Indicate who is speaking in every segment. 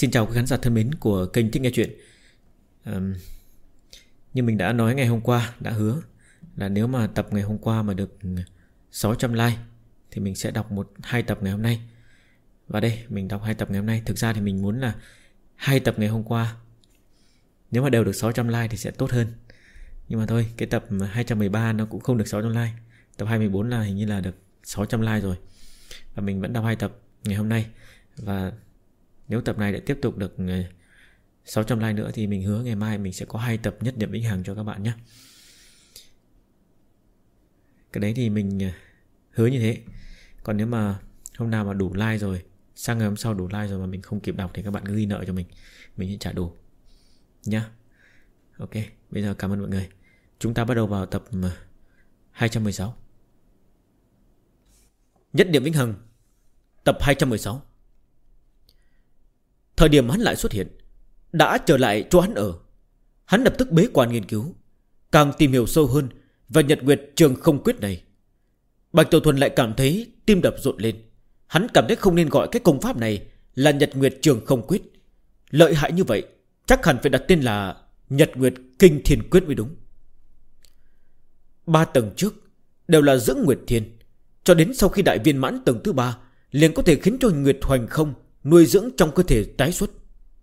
Speaker 1: Xin chào các khán giả thân mến của kênh Thích Nghe Chuyện. Như mình đã nói ngày hôm qua, đã hứa là nếu mà tập ngày hôm qua mà được 600 like thì mình sẽ đọc 2 tập ngày hôm nay. Và đây mình đọc 2 tập ngày hôm nay. Thực ra thì mình muốn là 2 tập ngày hôm qua nếu mà đều được 600 like thì sẽ tốt hơn. Nhưng mà thôi, cái tập 213 nó cũng không được 600 like. Tập 214 là hình như là được 600 like rồi. Và mình vẫn đọc 2 tập ngày hôm nay. Và nếu tập này lại tiếp tục được 600 like nữa thì mình hứa ngày mai mình sẽ có 2 tập nhất điểm vĩnh hằng cho các bạn nhé. Cái đấy thì mình hứa như thế. Còn nếu mà hôm nào mà đủ like rồi, sang ngày hôm sau đủ like rồi mà mình không kịp đọc thì các bạn cứ ghi nợ cho mình sẽ trả đủ nhá. Ok, bây giờ cảm ơn mọi người. Chúng ta bắt đầu vào tập 216. Nhất điểm vĩnh hằng, tập 216. Thời điểm hắn lại xuất hiện, đã trở lại chỗ hắn ở. Hắn lập tức bế quan nghiên cứu, càng tìm hiểu sâu hơn về Nhật Nguyệt Trường Không Quyết này. Bạch Tiểu Thuần lại cảm thấy tim đập rộn lên. Hắn cảm thấy không nên gọi cái công pháp này là Nhật Nguyệt Trường Không Quyết. Lợi hại như vậy, chắc hẳn phải đặt tên là Nhật Nguyệt Kinh Thiên Quyết mới đúng. 3 tầng trước đều là dưỡng Nguyệt Thiên, cho đến sau khi đại viên mãn tầng thứ 3 liền có thể khiến cho Nguyệt Hoành Không nuôi dưỡng trong cơ thể tái xuất.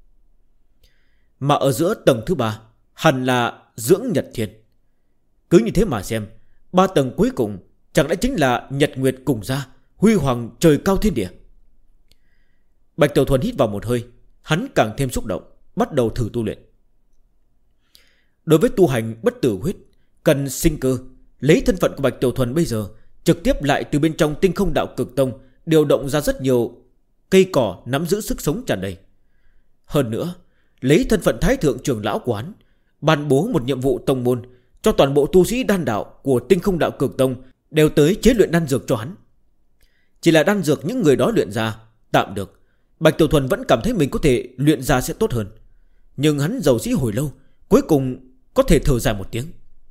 Speaker 1: Mà ở giữa tầng thứ 3 hẳn là dưỡng Nhật Thiên. Cứ như thế mà xem, 3 tầng cuối cùng chẳng lẽ chính là Nhật Nguyệt cùng ra, huy hoàng trời cao thiên địa. Bạch Tiểu Thuần hít vào một hơi, hắn càng thêm xúc động, bắt đầu thử tu luyện. Đối với tu hành bất tử huyết, cần sinh cơ, lấy thân phận của Bạch Tiểu Thuần bây giờ, trực tiếp lại từ bên trong Tinh Không Đạo Cực Tông điều động ra rất nhiều cây cỏ nắm giữ sức sống tràn đầy. Hơn nữa, lấy thân phận Thái Thượng Trưởng Lão của hắn, ban bố một nhiệm vụ tông môn cho toàn bộ tu sĩ đan đạo của Tinh Không Đạo Cực Tông đều tới chế luyện đan dược cho hắn. Chỉ là đan dược những người đó luyện ra tạm được, Bạch Tiểu Thuần vẫn cảm thấy mình có thể luyện ra sẽ tốt hơn. Nhưng hắn dầu dĩ hồi lâu, cuối cùng có thể thở dài một tiếng.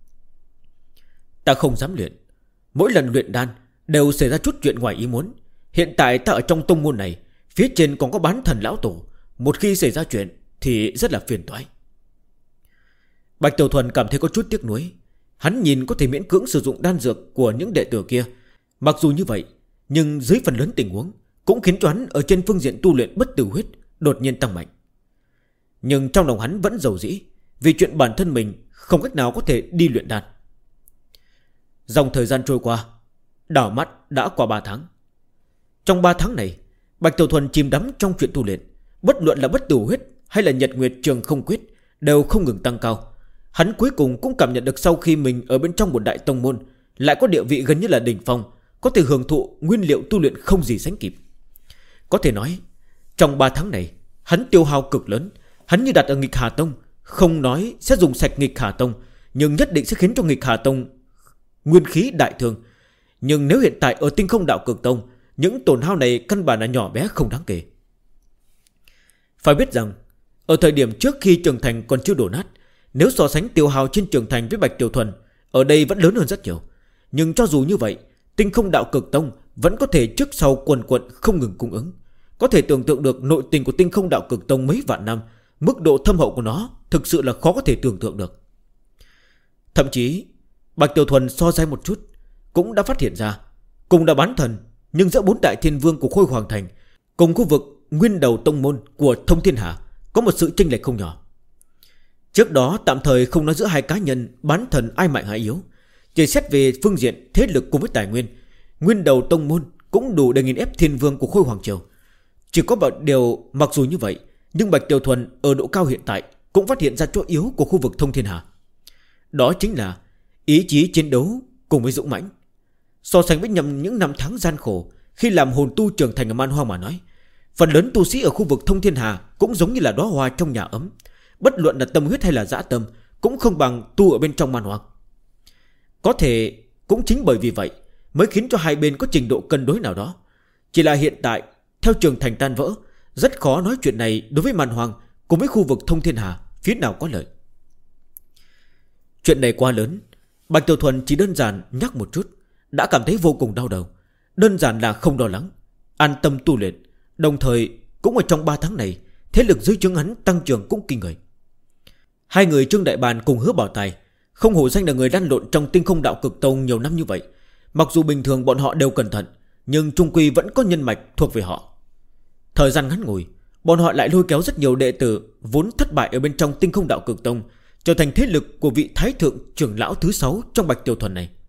Speaker 1: Ta không dám luyện. Mỗi lần luyện đan đều xảy ra chút chuyện ngoài ý muốn. Hiện tại ta ở trong tông môn này, phía trên còn có bán thần lão tổ, một khi xảy ra chuyện thì rất là phiền toái. Bạch Tiểu Thuần cảm thấy có chút tiếc nuối. Hắn nhìn có thể miễn cưỡng sử dụng đan dược của những đệ tử kia. Mặc dù như vậy, nhưng dưới phần lớn tình huống cũng khiến cho hắn ở trên phương diện tu luyện bất tử huyết đột nhiên tăng mạnh. Nhưng trong lòng hắn vẫn dầu dĩ, vì chuyện bản thân mình không cách nào có thể đi luyện đan. Dòng thời gian trôi qua, đảo mắt đã qua 3 tháng. Trong 3 tháng này, Bạch Tiểu Thuần chìm đắm trong chuyện tu luyện. Bất luận là bất tử huyết hay là Nhật Nguyệt Trường Không Quyết đều không ngừng tăng cao. Hắn cuối cùng cũng cảm nhận được sau khi mình ở bên trong một đại tông môn lại có địa vị gần như là đỉnh phong, có thể hưởng thụ nguyên liệu tu luyện không gì sánh kịp. Có thể nói, trong 3 tháng này, hắn tiêu hao cực lớn. Hắn như đặt ở Nghịch Hà Tông, không nói sẽ dùng sạch Nghịch Hà Tông, nhưng nhất định sẽ khiến cho Nghịch Hà Tông nguyên khí đại thương. Nhưng nếu hiện tại ở Tinh Không Đạo Cực Tông, những tổn hao này căn bản là nhỏ bé không đáng kể. Phải biết rằng, ở thời điểm trước khi Trường Thành còn chưa đổ nát, nếu so sánh tiêu hao trên Trường Thành với Bạch Tiểu Thuần, ở đây vẫn lớn hơn rất nhiều. Nhưng cho dù như vậy, Tinh Không Đạo Cực Tông vẫn có thể trước sau quần quận không ngừng cung ứng. Có thể tưởng tượng được nội tình của Tinh Không Đạo Cực Tông mấy vạn năm, mức độ thâm hậu của nó thực sự là khó có thể tưởng tượng được. Thậm chí Bạch Tiểu Thuần so sánh một chút cũng đã phát hiện ra, cùng là bán thần, nhưng giữa 4 đại thiên vương của Khôi Hoàng Thành cùng khu vực nguyên đầu tông môn của Thông Thiên Hà có một sự chênh lệch không nhỏ. Trước đó tạm thời không nói giữa hai cá nhân bán thần ai mạnh ai yếu, chỉ xét về phương diện thế lực cùng với tài nguyên, nguyên đầu tông môn cũng đủ để nghiền ép thiên vương của Khôi Hoàng Triều. Chỉ có một điều, mặc dù như vậy, nhưng Bạch Tiểu Thuần ở độ cao hiện tại cũng phát hiện ra chỗ yếu của khu vực Thông Thiên Hà. Đó chính là ý chí chiến đấu cùng với dũng mãnh. So sánh với những năm tháng gian khổ khi làm hồn tu trưởng thành ở Man Hoang mà nói, phần lớn tu sĩ ở khu vực Thông Thiên Hà cũng giống như là đóa hoa trong nhà ấm. Bất luận là tâm huyết hay là dã tâm cũng không bằng tu ở bên trong Man Hoang. Có thể cũng chính bởi vì vậy mới khiến cho hai bên có trình độ cân đối nào đó. Chỉ là hiện tại, theo Trường Thành tan vỡ, rất khó nói chuyện này đối với Man Hoang cùng với khu vực Thông Thiên Hà phía nào có lợi. Chuyện này quá lớn, Bạch Tiểu Thuần chỉ đơn giản nhắc một chút đã cảm thấy vô cùng đau đầu. Đơn giản là không lo lắng, an tâm tu luyện. Đồng thời cũng ở trong 3 tháng này, thế lực dưới trướng hắn tăng trưởng cũng kinh người. Hai người Trương Đại Bàn cùng Hứa Bảo Tài không hổ danh là người lăn lộn trong Tinh Không Đạo Cực Tông nhiều năm như vậy. Mặc dù bình thường bọn họ đều cẩn thận, nhưng chung quy vẫn có nhân mạch thuộc về họ. Thời gian ngắn ngủi, bọn họ lại lôi kéo rất nhiều đệ tử vốn thất bại ở bên trong Tinh Không Đạo Cực Tông, trở thành thế lực của vị Thái Thượng trưởng lão thứ 6 trong Bạch Tiểu Thuần này.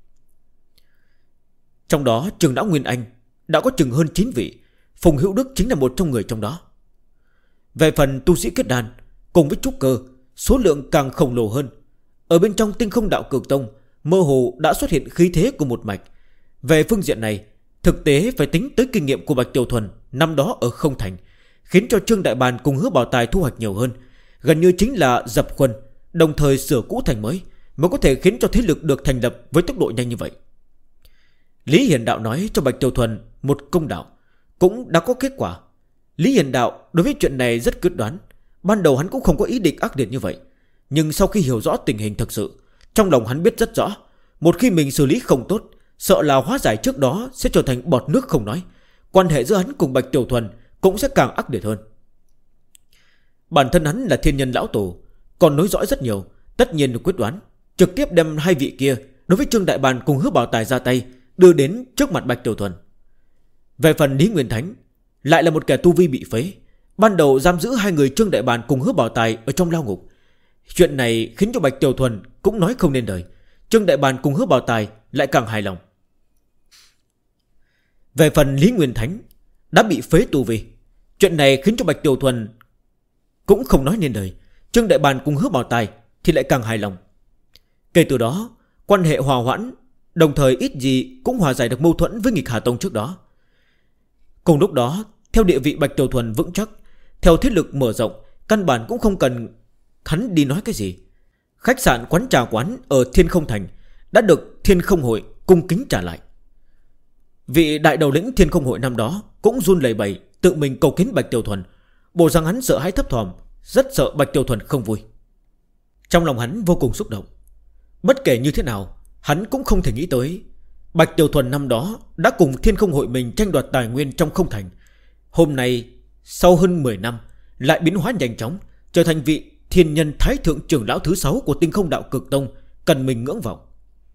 Speaker 1: Trong đó trưởng lão Nguyên Anh đã có chừng hơn 9 vị, Phùng Hữu Đức chính là một trong người trong đó. Về phần tu sĩ kết đan cùng với trúc cơ, số lượng càng khổng lồ hơn. Ở bên trong Tinh Không Đạo Cực Tông mơ hồ đã xuất hiện khí thế của một mạch. Về phương diện này, thực tế phải tính tới kinh nghiệm của Bạch Tiểu Thuần năm đó ở Không Thành, khiến cho Trương Đại Bàn cùng Hứa Bảo Tài thu hoạch nhiều hơn. Gần như chính là dập khuôn, đồng thời sửa cũ thành mới, mới có thể khiến cho thế lực được thành lập với tốc độ nhanh như vậy. Lý Hiền Đạo nói cho Bạch Tiểu Thuần một công đạo, cũng đã có kết quả. Lý Hiền Đạo đối với chuyện này rất quyết đoán. Ban đầu hắn cũng không có ý định ác liệt như vậy, nhưng sau khi hiểu rõ tình hình thực sự, trong lòng hắn biết rất rõ, một khi mình xử lý không tốt, sợ là hóa giải trước đó sẽ trở thành bọt nước không nói. Quan hệ giữa hắn cùng Bạch Tiểu Thuần cũng sẽ càng ác liệt hơn. Bản thân hắn là thiên nhân lão tổ, còn nối dõi rất nhiều, tất nhiên được quyết đoán, trực tiếp đem hai vị kia đối với Trương Đại Bàn cùng Hứa Bảo Tài ra tay, đưa đến trước mặt Bạch Tiểu Thuần. Về phần Lý Nguyên Thánh, lại là một kẻ tu vi bị phế, ban đầu giam giữ hai người Trương Đại Bàn cùng Hứa Bảo Tài ở trong lao ngục. Chuyện này khiến cho Bạch Tiểu Thuần cũng nói không nên lời. Trương Đại Bàn cùng Hứa Bảo Tài lại càng hài lòng. Về phần Lý Nguyên Thánh đã bị phế tu vi, chuyện này khiến cho Bạch Tiểu Thuần cũng không nói nên lời. Trương Đại Bàn cùng Hứa Bảo Tài thì lại càng hài lòng. Kể từ đó, quan hệ hòa hoãn, đồng thời ít gì cũng hòa giải được mâu thuẫn với Nghịch Hà Tông trước đó. Cùng lúc đó, theo địa vị Bạch Tiểu Thuần vững chắc, theo thế lực mở rộng, căn bản cũng không cần hắn đi nói cái gì. Khách sạn quán trà quán ở Thiên Không Thành đã được Thiên Không Hội cung kính trả lại. Vị đại đầu lĩnh Thiên Không Hội năm đó cũng run lẩy bẩy tự mình cầu kiến Bạch Tiểu Thuần, bộ rằng hắn sợ hãi thấp thỏm, rất sợ Bạch Tiểu Thuần không vui. Trong lòng hắn vô cùng xúc động. Bất kể như thế nào, hắn cũng không thể nghĩ tới Bạch Tiểu Thuần năm đó đã cùng Thiên Không Hội mình tranh đoạt tài nguyên trong Không Thành. Hôm nay, sau hơn 10 năm, lại biến hóa nhanh chóng, trở thành vị thiên nhân Thái Thượng trưởng lão thứ 6 của Tinh Không Đạo Cực Tông, cần mình ngưỡng vọng.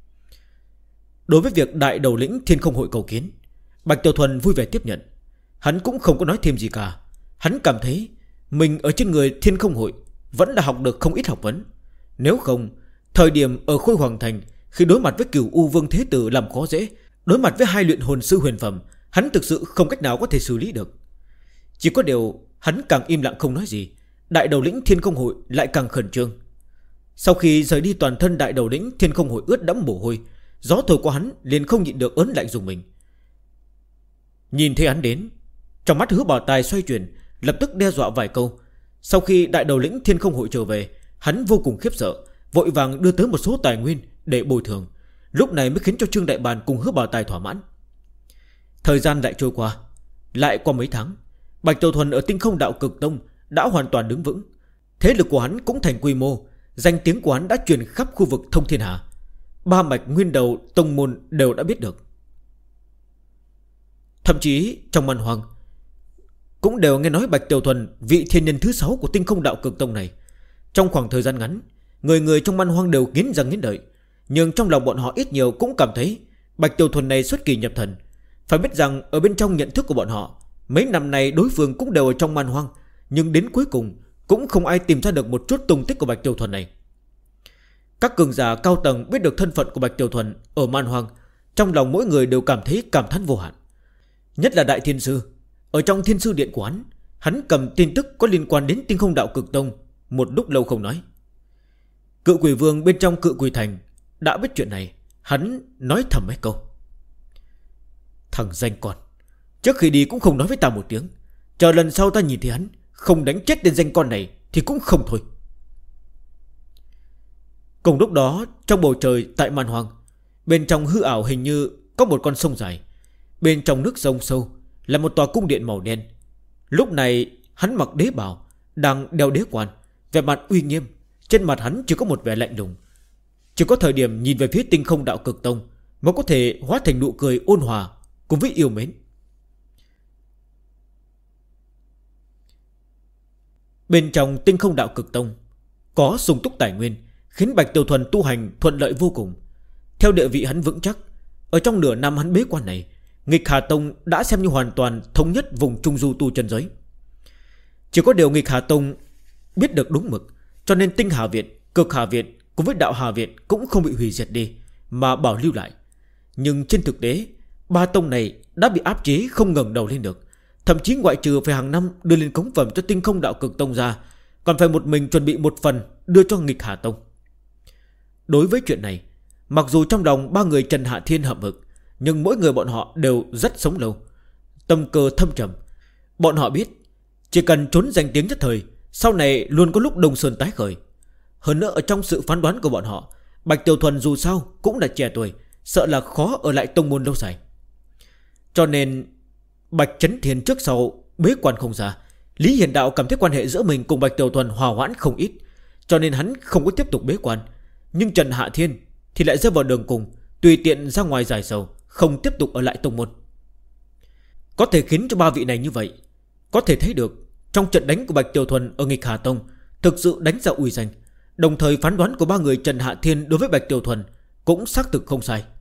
Speaker 1: Đối với việc đại đầu lĩnh Thiên Không Hội cầu kiến, Bạch Tiểu Thuần vui vẻ tiếp nhận. Hắn cũng không có nói thêm gì cả. Hắn cảm thấy mình ở trên người Thiên Không Hội vẫn là học được không ít học vấn. Nếu không, thời điểm ở Khôi Hoàng Thành, khi đối mặt với Cửu U Vương Thế Tử làm khó dễ, đối mặt với hai luyện hồn sư huyền phẩm, hắn thực sự không cách nào có thể xử lý được. Chỉ có điều hắn càng im lặng không nói gì, đại đầu lĩnh Thiên Không Hội lại càng khẩn trương. Sau khi rời đi, toàn thân đại đầu lĩnh Thiên Không Hội ướt đẫm mồ hôi, gió thổi qua hắn liền không nhịn được ớn lạnh dùng mình. Nhìn thấy hắn đến, trong mắt Hứa Bảo Tài xoay chuyển, lập tức đe dọa vài câu. Sau khi đại đầu lĩnh Thiên Không Hội trở về, hắn vô cùng khiếp sợ, vội vàng đưa tới một số tài nguyên để bồi thường. Lúc này mới khiến cho Trương Đại Bàn cùng Hứa Bảo Tài thỏa mãn. Thời gian lại trôi qua, lại qua mấy tháng, Bạch Tiểu Thuần ở Tinh Không Đạo Cực Tông đã hoàn toàn đứng vững. Thế lực của hắn cũng thành quy mô, danh tiếng của hắn đã truyền khắp khu vực Thông Thiên Hà. Ba mạch nguyên đầu tông môn đều đã biết được. Thậm chí trong Man Hoang cũng đều nghe nói Bạch Tiểu Thuần, vị thiên nhân thứ 6 của Tinh Không Đạo Cực Tông này. Trong khoảng thời gian ngắn, người người trong Man Hoang đều nghiến răng nghiến lợi. Nhưng trong lòng bọn họ ít nhiều cũng cảm thấy Bạch Tiểu Thuần này xuất kỳ nhập thần. Phải biết rằng ở bên trong nhận thức của bọn họ, mấy năm nay đối phương cũng đều ở trong Man Hoang, nhưng đến cuối cùng cũng không ai tìm ra được một chút tung tích của Bạch Tiểu Thuần này. Các cường giả cao tầng biết được thân phận của Bạch Tiểu Thuần ở Man Hoang, trong lòng mỗi người đều cảm thấy cảm thán vô hạn. Nhất là Đại Thiên Sư, ở trong Thiên Sư Điện của hắn cầm tin tức có liên quan đến Tinh Không Đạo Cực Tông một lúc lâu không nói. Cự Quỷ Vương bên trong Cự Quỷ Thành đã biết chuyện này, hắn nói thầm mấy câu. Thằng danh con, trước khi đi cũng không nói với ta một tiếng, chờ lần sau ta nhìn thấy hắn không đánh chết tên danh con này thì cũng không thôi. Cùng lúc đó, trong bầu trời tại Man Hoang, bên trong hư ảo hình như có một con sông dài. Bên trong nước sông sâu là một tòa cung điện màu đen. Lúc này hắn mặc đế bào, đang đeo đế quan, vẻ mặt uy nghiêm. Trên mặt hắn chỉ có một vẻ lạnh lùng. Chỉ có thời điểm nhìn về phía Tinh Không Đạo Cực Tông mới có thể hóa thành nụ cười ôn hòa cùng với yêu mến. Bên trong Tinh Không Đạo Cực Tông có sung túc tài nguyên, khiến Bạch Tiểu Thuần tu hành thuận lợi vô cùng. Theo địa vị hắn vững chắc, ở trong nửa năm hắn bế quan này, Nghịch Hà Tông đã xem như hoàn toàn thống nhất vùng Trung Du tu chân giới. Chỉ có điều Nghịch Hà Tông biết được đúng mực, cho nên Tinh Hà Viện, Cực Hà Viện cùng với Đạo Hà Viện cũng không bị hủy diệt đi, mà bảo lưu lại. Nhưng trên thực tế, ba tông này đã bị áp chế không ngẩng đầu lên được. Thậm chí ngoại trừ phải hàng năm đưa lên cống phẩm cho Tinh Không Đạo Cực Tông ra, còn phải một mình chuẩn bị một phần đưa cho Nghịch Hà Tông. Đối với chuyện này, mặc dù trong lòng ba người Trần Hạ Thiên hậm hực, nhưng mỗi người bọn họ đều rất sống lâu, tâm cơ thâm trầm. Bọn họ biết chỉ cần trốn danh tiếng nhất thời, sau này luôn có lúc Đông Sơn tái khởi. Hơn nữa ở trong sự phán đoán của bọn họ, Bạch Tiểu Thuần dù sao cũng là trẻ tuổi, sợ là khó ở lại tông môn lâu dài. Cho nên Bạch Chấn Thiên trước sau bế quan không ra. Lý Hiền Đạo cảm thấy quan hệ giữa mình cùng Bạch Tiểu Thuần hòa hoãn không ít, cho nên hắn không có tiếp tục bế quan. Nhưng Trần Hạ Thiên thì lại rơi vào đường cùng, tùy tiện ra ngoài giải sầu, không tiếp tục ở lại tông môn. Có thể khiến cho ba vị này như vậy, có thể thấy được trong trận đánh của Bạch Tiểu Thuần ở Nghịch Hà Tông thực sự đánh ra uy danh. Đồng thời phán đoán của ba người Trần Hạ Thiên đối với Bạch Tiểu Thuần cũng xác thực không sai.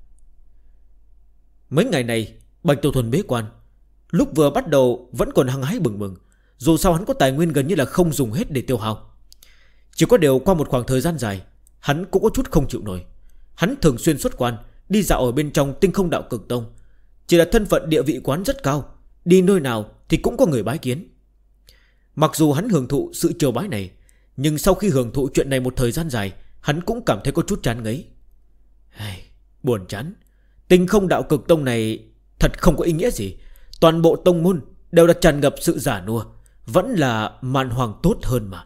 Speaker 1: Mấy ngày này Bạch Tiểu Thuần bế quan, lúc vừa bắt đầu vẫn còn hăng hái bừng bừng. Dù sao hắn có tài nguyên gần như là không dùng hết để tiêu hao. Chỉ có điều qua một khoảng thời gian dài, hắn cũng có chút không chịu nổi. Hắn thường xuyên xuất quan, đi dạo ở bên trong Tinh Không Đạo Cực Tông. Chỉ là thân phận địa vị quán rất cao, đi nơi nào thì cũng có người bái kiến. Mặc dù hắn hưởng thụ sự chiều bái này, nhưng sau khi hưởng thụ chuyện này một thời gian dài, hắn cũng cảm thấy có chút chán ngấy. Buồn chán. Tinh Không Đạo Cực Tông này thật không có ý nghĩa gì. Toàn bộ tông môn đều đã tràn ngập sự giả nua, vẫn là màn hoàng tốt hơn mà.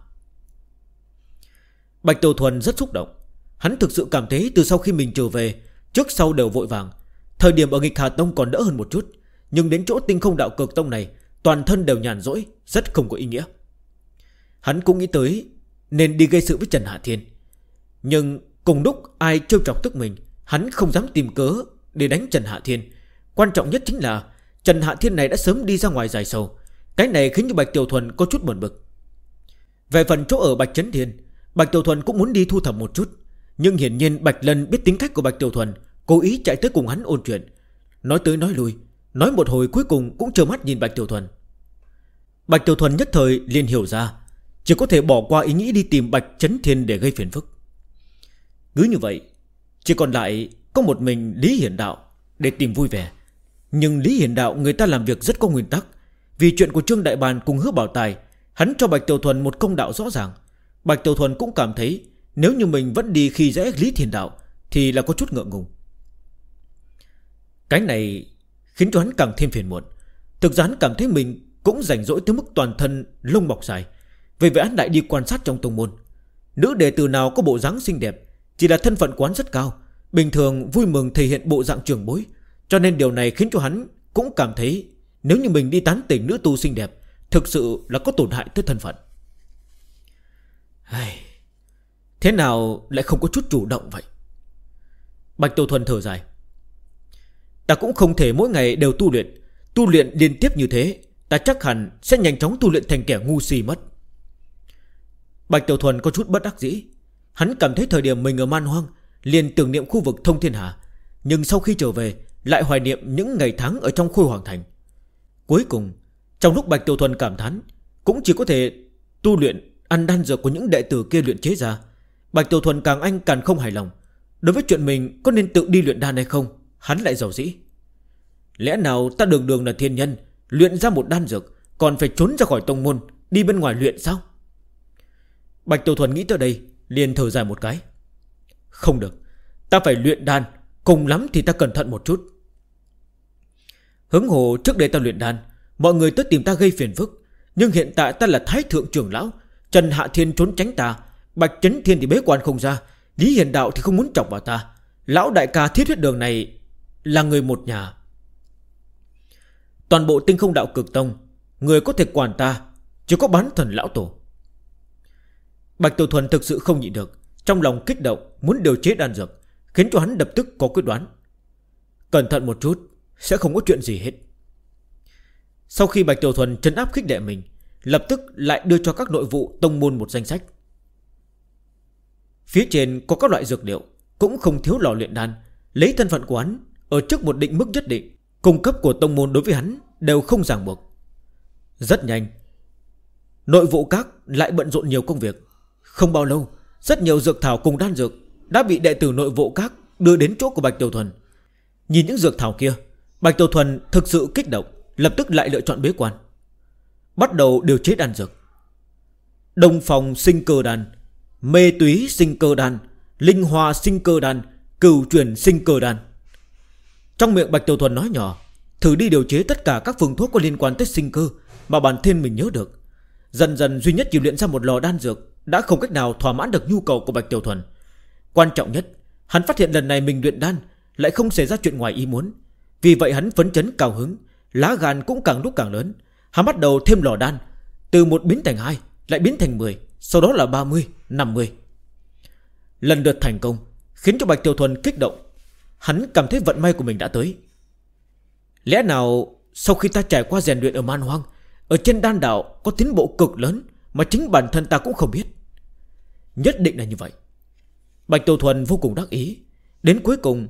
Speaker 1: Bạch Tiểu Thuần rất xúc động. Hắn thực sự cảm thấy từ sau khi mình trở về, trước sau đều vội vàng. Thời điểm ở Nghịch Hà Tông còn đỡ hơn một chút, nhưng đến chỗ Tinh Không Đạo Cực Tông này, toàn thân đều nhàn rỗi, rất không có ý nghĩa. Hắn cũng nghĩ tới nên đi gây sự với Trần Hạ Thiên, nhưng cùng lúc ai trêu chọc tức mình, hắn không dám tìm cớ để đánh Trần Hạ Thiên. Quan trọng nhất chính là Trần Hạ Thiên này đã sớm đi ra ngoài giải sầu. Cái này khiến cho Bạch Tiểu Thuần có chút buồn bực. Về phần chỗ ở Bạch Chấn Thiên, Bạch Tiểu Thuần cũng muốn đi thu thập một chút, nhưng hiển nhiên Bạch Lân biết tính cách của Bạch Tiểu Thuần, cố ý chạy tới cùng hắn ôn chuyện. Nói tới nói lui, nói một hồi cuối cùng cũng trơ mắt nhìn Bạch Tiểu Thuần. Bạch Tiểu Thuần nhất thời liền hiểu ra, chỉ có thể bỏ qua ý nghĩ đi tìm Bạch Chấn Thiên để gây phiền phức. Cứ như vậy, chỉ còn lại có một mình Lý Hiển Đạo để tìm vui vẻ. Nhưng Lý Hiển Đạo người ta làm việc rất có nguyên tắc. Vì chuyện của Trương Đại Bàn cùng Hứa Bảo Tài, hắn cho Bạch Tiểu Thuần một công đạo rõ ràng. Bạch Tiểu Thuần cũng cảm thấy nếu như mình vẫn đi khi dễ Lý Hiển Đạo thì là có chút ngượng ngùng. Cái này khiến cho hắn càng thêm phiền muộn. Thực ra hắn cảm thấy mình cũng rảnh rỗi tới mức toàn thân lông bọc dài. Vì vậy hắn lại đi quan sát trong tông môn. Nữ đệ tử nào có bộ dáng xinh đẹp, chỉ là thân phận quán rất cao, bình thường vui mừng thể hiện bộ dạng trưởng bối. Cho nên điều này khiến cho hắn cũng cảm thấy nếu như mình đi tán tỉnh nữ tu xinh đẹp, thực sự là có tổn hại tới thân phận. Thế nào lại không có chút chủ động vậy? Bạch Tiểu Thuần thở dài. Ta cũng không thể mỗi ngày đều tu luyện. Tu luyện liên tiếp như thế, ta chắc hẳn sẽ nhanh chóng tu luyện thành kẻ ngu si mất. Bạch Tiểu Thuần có chút bất đắc dĩ. Hắn cảm thấy thời điểm mình ở Man Hoang liền tưởng niệm khu vực Thông Thiên Hà, nhưng sau khi trở về lại hoài niệm những ngày tháng ở trong Khôi Hoàng Thành. Cuối cùng trong lúc Bạch Tiểu Thuần cảm thán, cũng chỉ có thể tu luyện ăn đan dược của những đệ tử kia luyện chế ra. Bạch Tiểu Thuần càng anh càng không hài lòng. Đối với chuyện mình có nên tự đi luyện đan hay không, hắn lại giàu dĩ. Lẽ nào ta đường đường là thiên nhân, luyện ra một đan dược còn phải trốn ra khỏi tông môn, đi bên ngoài luyện sao? Bạch Tiểu Thuần nghĩ tới đây liền thở dài một cái. Không được, ta phải luyện đan, cùng lắm thì ta cẩn thận một chút. Hứng hồ trước đây ta luyện đan, mọi người tới tìm ta gây phiền phức, nhưng hiện tại ta là Thái Thượng trưởng lão, Trần Hạ Thiên trốn tránh ta, Bạch Chấn Thiên thì bế quan không ra, Lý Hiền Đạo thì không muốn chọc vào ta. Lão đại ca Thiết Huyết Đường này là người một nhà. Toàn bộ Tinh Không Đạo Cực Tông, người có thể quản ta chỉ có Bán Thần lão tổ. Bạch Tiểu Thuần thực sự không nhịn được, trong lòng kích động muốn điều chế đan dược, khiến cho hắn lập tức có quyết đoán. Cẩn thận một chút, sẽ không có chuyện gì hết. Sau khi Bạch Tiểu Thuần trấn áp khích đệ mình, lập tức lại đưa cho các nội vụ tông môn một danh sách. Phía trên có các loại dược liệu, cũng không thiếu lò luyện đan. Lấy thân phận của hắn ở trước một định mức nhất định, cung cấp của tông môn đối với hắn đều không ràng buộc. Rất nhanh, nội vụ các lại bận rộn nhiều công việc. Không bao lâu, rất nhiều dược thảo cùng đan dược đã bị đệ tử nội vụ các đưa đến chỗ của Bạch Tiểu Thuần. Nhìn những dược thảo kia, Bạch Tiểu Thuần thực sự kích động, lập tức lại lựa chọn bế quan, bắt đầu điều chế đan dược. Đông phòng sinh cơ đan, mê túy sinh cơ đan, linh hoa sinh cơ đan, cửu truyền sinh cơ đan. Trong miệng Bạch Tiểu Thuần nói nhỏ, thử đi điều chế tất cả các phương thuốc có liên quan tới sinh cơ mà bản thân mình nhớ được. Dần dần duy nhất chỉ luyện ra một lò đan dược đã không cách nào thỏa mãn được nhu cầu của Bạch Tiểu Thuần. Quan trọng nhất, hắn phát hiện lần này mình luyện đan lại không xảy ra chuyện ngoài ý muốn. Vì vậy hắn phấn chấn cao hứng, lá gan cũng càng lúc càng lớn. Hắn bắt đầu thêm lò đan, từ 1 biến thành 2, lại biến thành 10, sau đó là 30, 50. Lần lượt thành công, khiến cho Bạch Tiểu Thuần kích động. Hắn cảm thấy vận may của mình đã tới. Lẽ nào sau khi ta trải qua rèn luyện ở Man Hoang, ở trên đan đạo có tiến bộ cực lớn mà chính bản thân ta cũng không biết? Nhất định là như vậy. Bạch Tiểu Thuần vô cùng đắc ý. Đến cuối cùng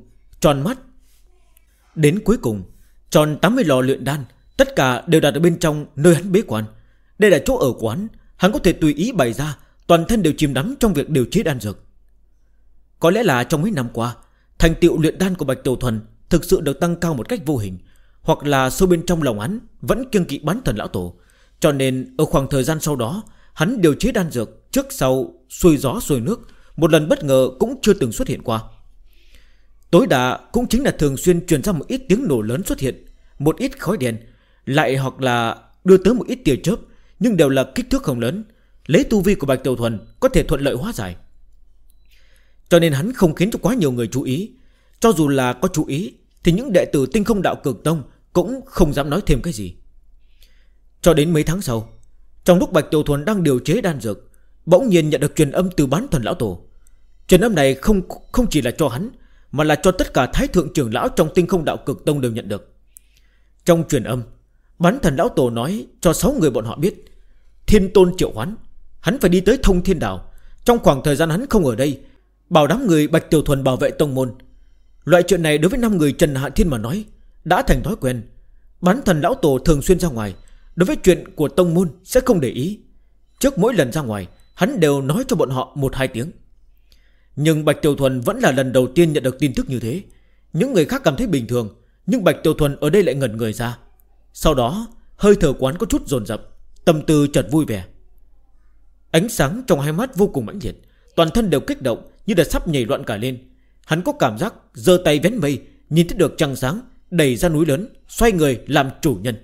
Speaker 1: tròn 80 lò luyện đan, tất cả đều đặt ở bên trong nơi hắn bế quan. Đây là chỗ ở của hắn, hắn có thể tùy ý bày ra, toàn thân đều chìm đắm trong việc điều chế đan dược. Có lẽ là trong mấy năm qua, thành tựu luyện đan của Bạch Tiểu Thuần thực sự được tăng cao một cách vô hình, hoặc là sâu bên trong lòng hắn vẫn kiêng kỵ Bán Thần lão tổ. Cho nên ở khoảng thời gian sau đó, hắn điều chế đan dược trước sau xuôi gió xuôi nước, một lần bất ngờ cũng chưa từng xuất hiện qua. Tối đa cũng chính là thường xuyên truyền ra một ít tiếng nổ lớn xuất hiện, một ít khói đen, lại hoặc là đưa tới một ít tia chớp, nhưng đều là kích thước không lớn, lấy tu vi của Bạch Tiểu Thuần có thể thuận lợi hóa giải. Cho nên hắn không khiến cho quá nhiều người chú ý. Cho dù là có chú ý thì những đệ tử Tinh Không Đạo Cực Tông cũng không dám nói thêm cái gì. Cho đến mấy tháng sau, trong lúc Bạch Tiểu Thuần đang điều chế đan dược, bỗng nhiên nhận được truyền âm từ Bán Thần lão tổ. Truyền âm này không chỉ là cho hắn, mà là cho tất cả thái thượng trưởng lão trong Tinh Không Đạo Cực Tông đều nhận được. Trong truyền âm, Bán Thần lão tổ nói cho 6 người bọn họ biết, Thiên Tôn triệu hoán, hắn phải đi tới Thông Thiên Đảo. Trong khoảng thời gian hắn không ở đây, bảo đám người Bạch Tiểu Thuần bảo vệ tông môn. Loại chuyện này đối với 5 người Trần Hạ Thiên mà nói đã thành thói quen. Bán Thần lão tổ thường xuyên ra ngoài, đối với chuyện của tông môn sẽ không để ý. Trước mỗi lần ra ngoài, hắn đều nói cho bọn họ 1-2 tiếng. Nhưng Bạch Tiểu Thuần vẫn là lần đầu tiên nhận được tin tức như thế. Những người khác cảm thấy bình thường, nhưng Bạch Tiểu Thuần ở đây lại ngẩn người ra. Sau đó hơi thở quán có chút dồn dập, tâm tư chợt vui vẻ. Ánh sáng trong hai mắt vô cùng mãnh liệt, toàn thân đều kích động như là sắp nhảy loạn cả lên. Hắn có cảm giác giơ tay vén mây, nhìn thấy được trăng sáng, đẩy ra núi lớn, xoay người làm chủ nhân.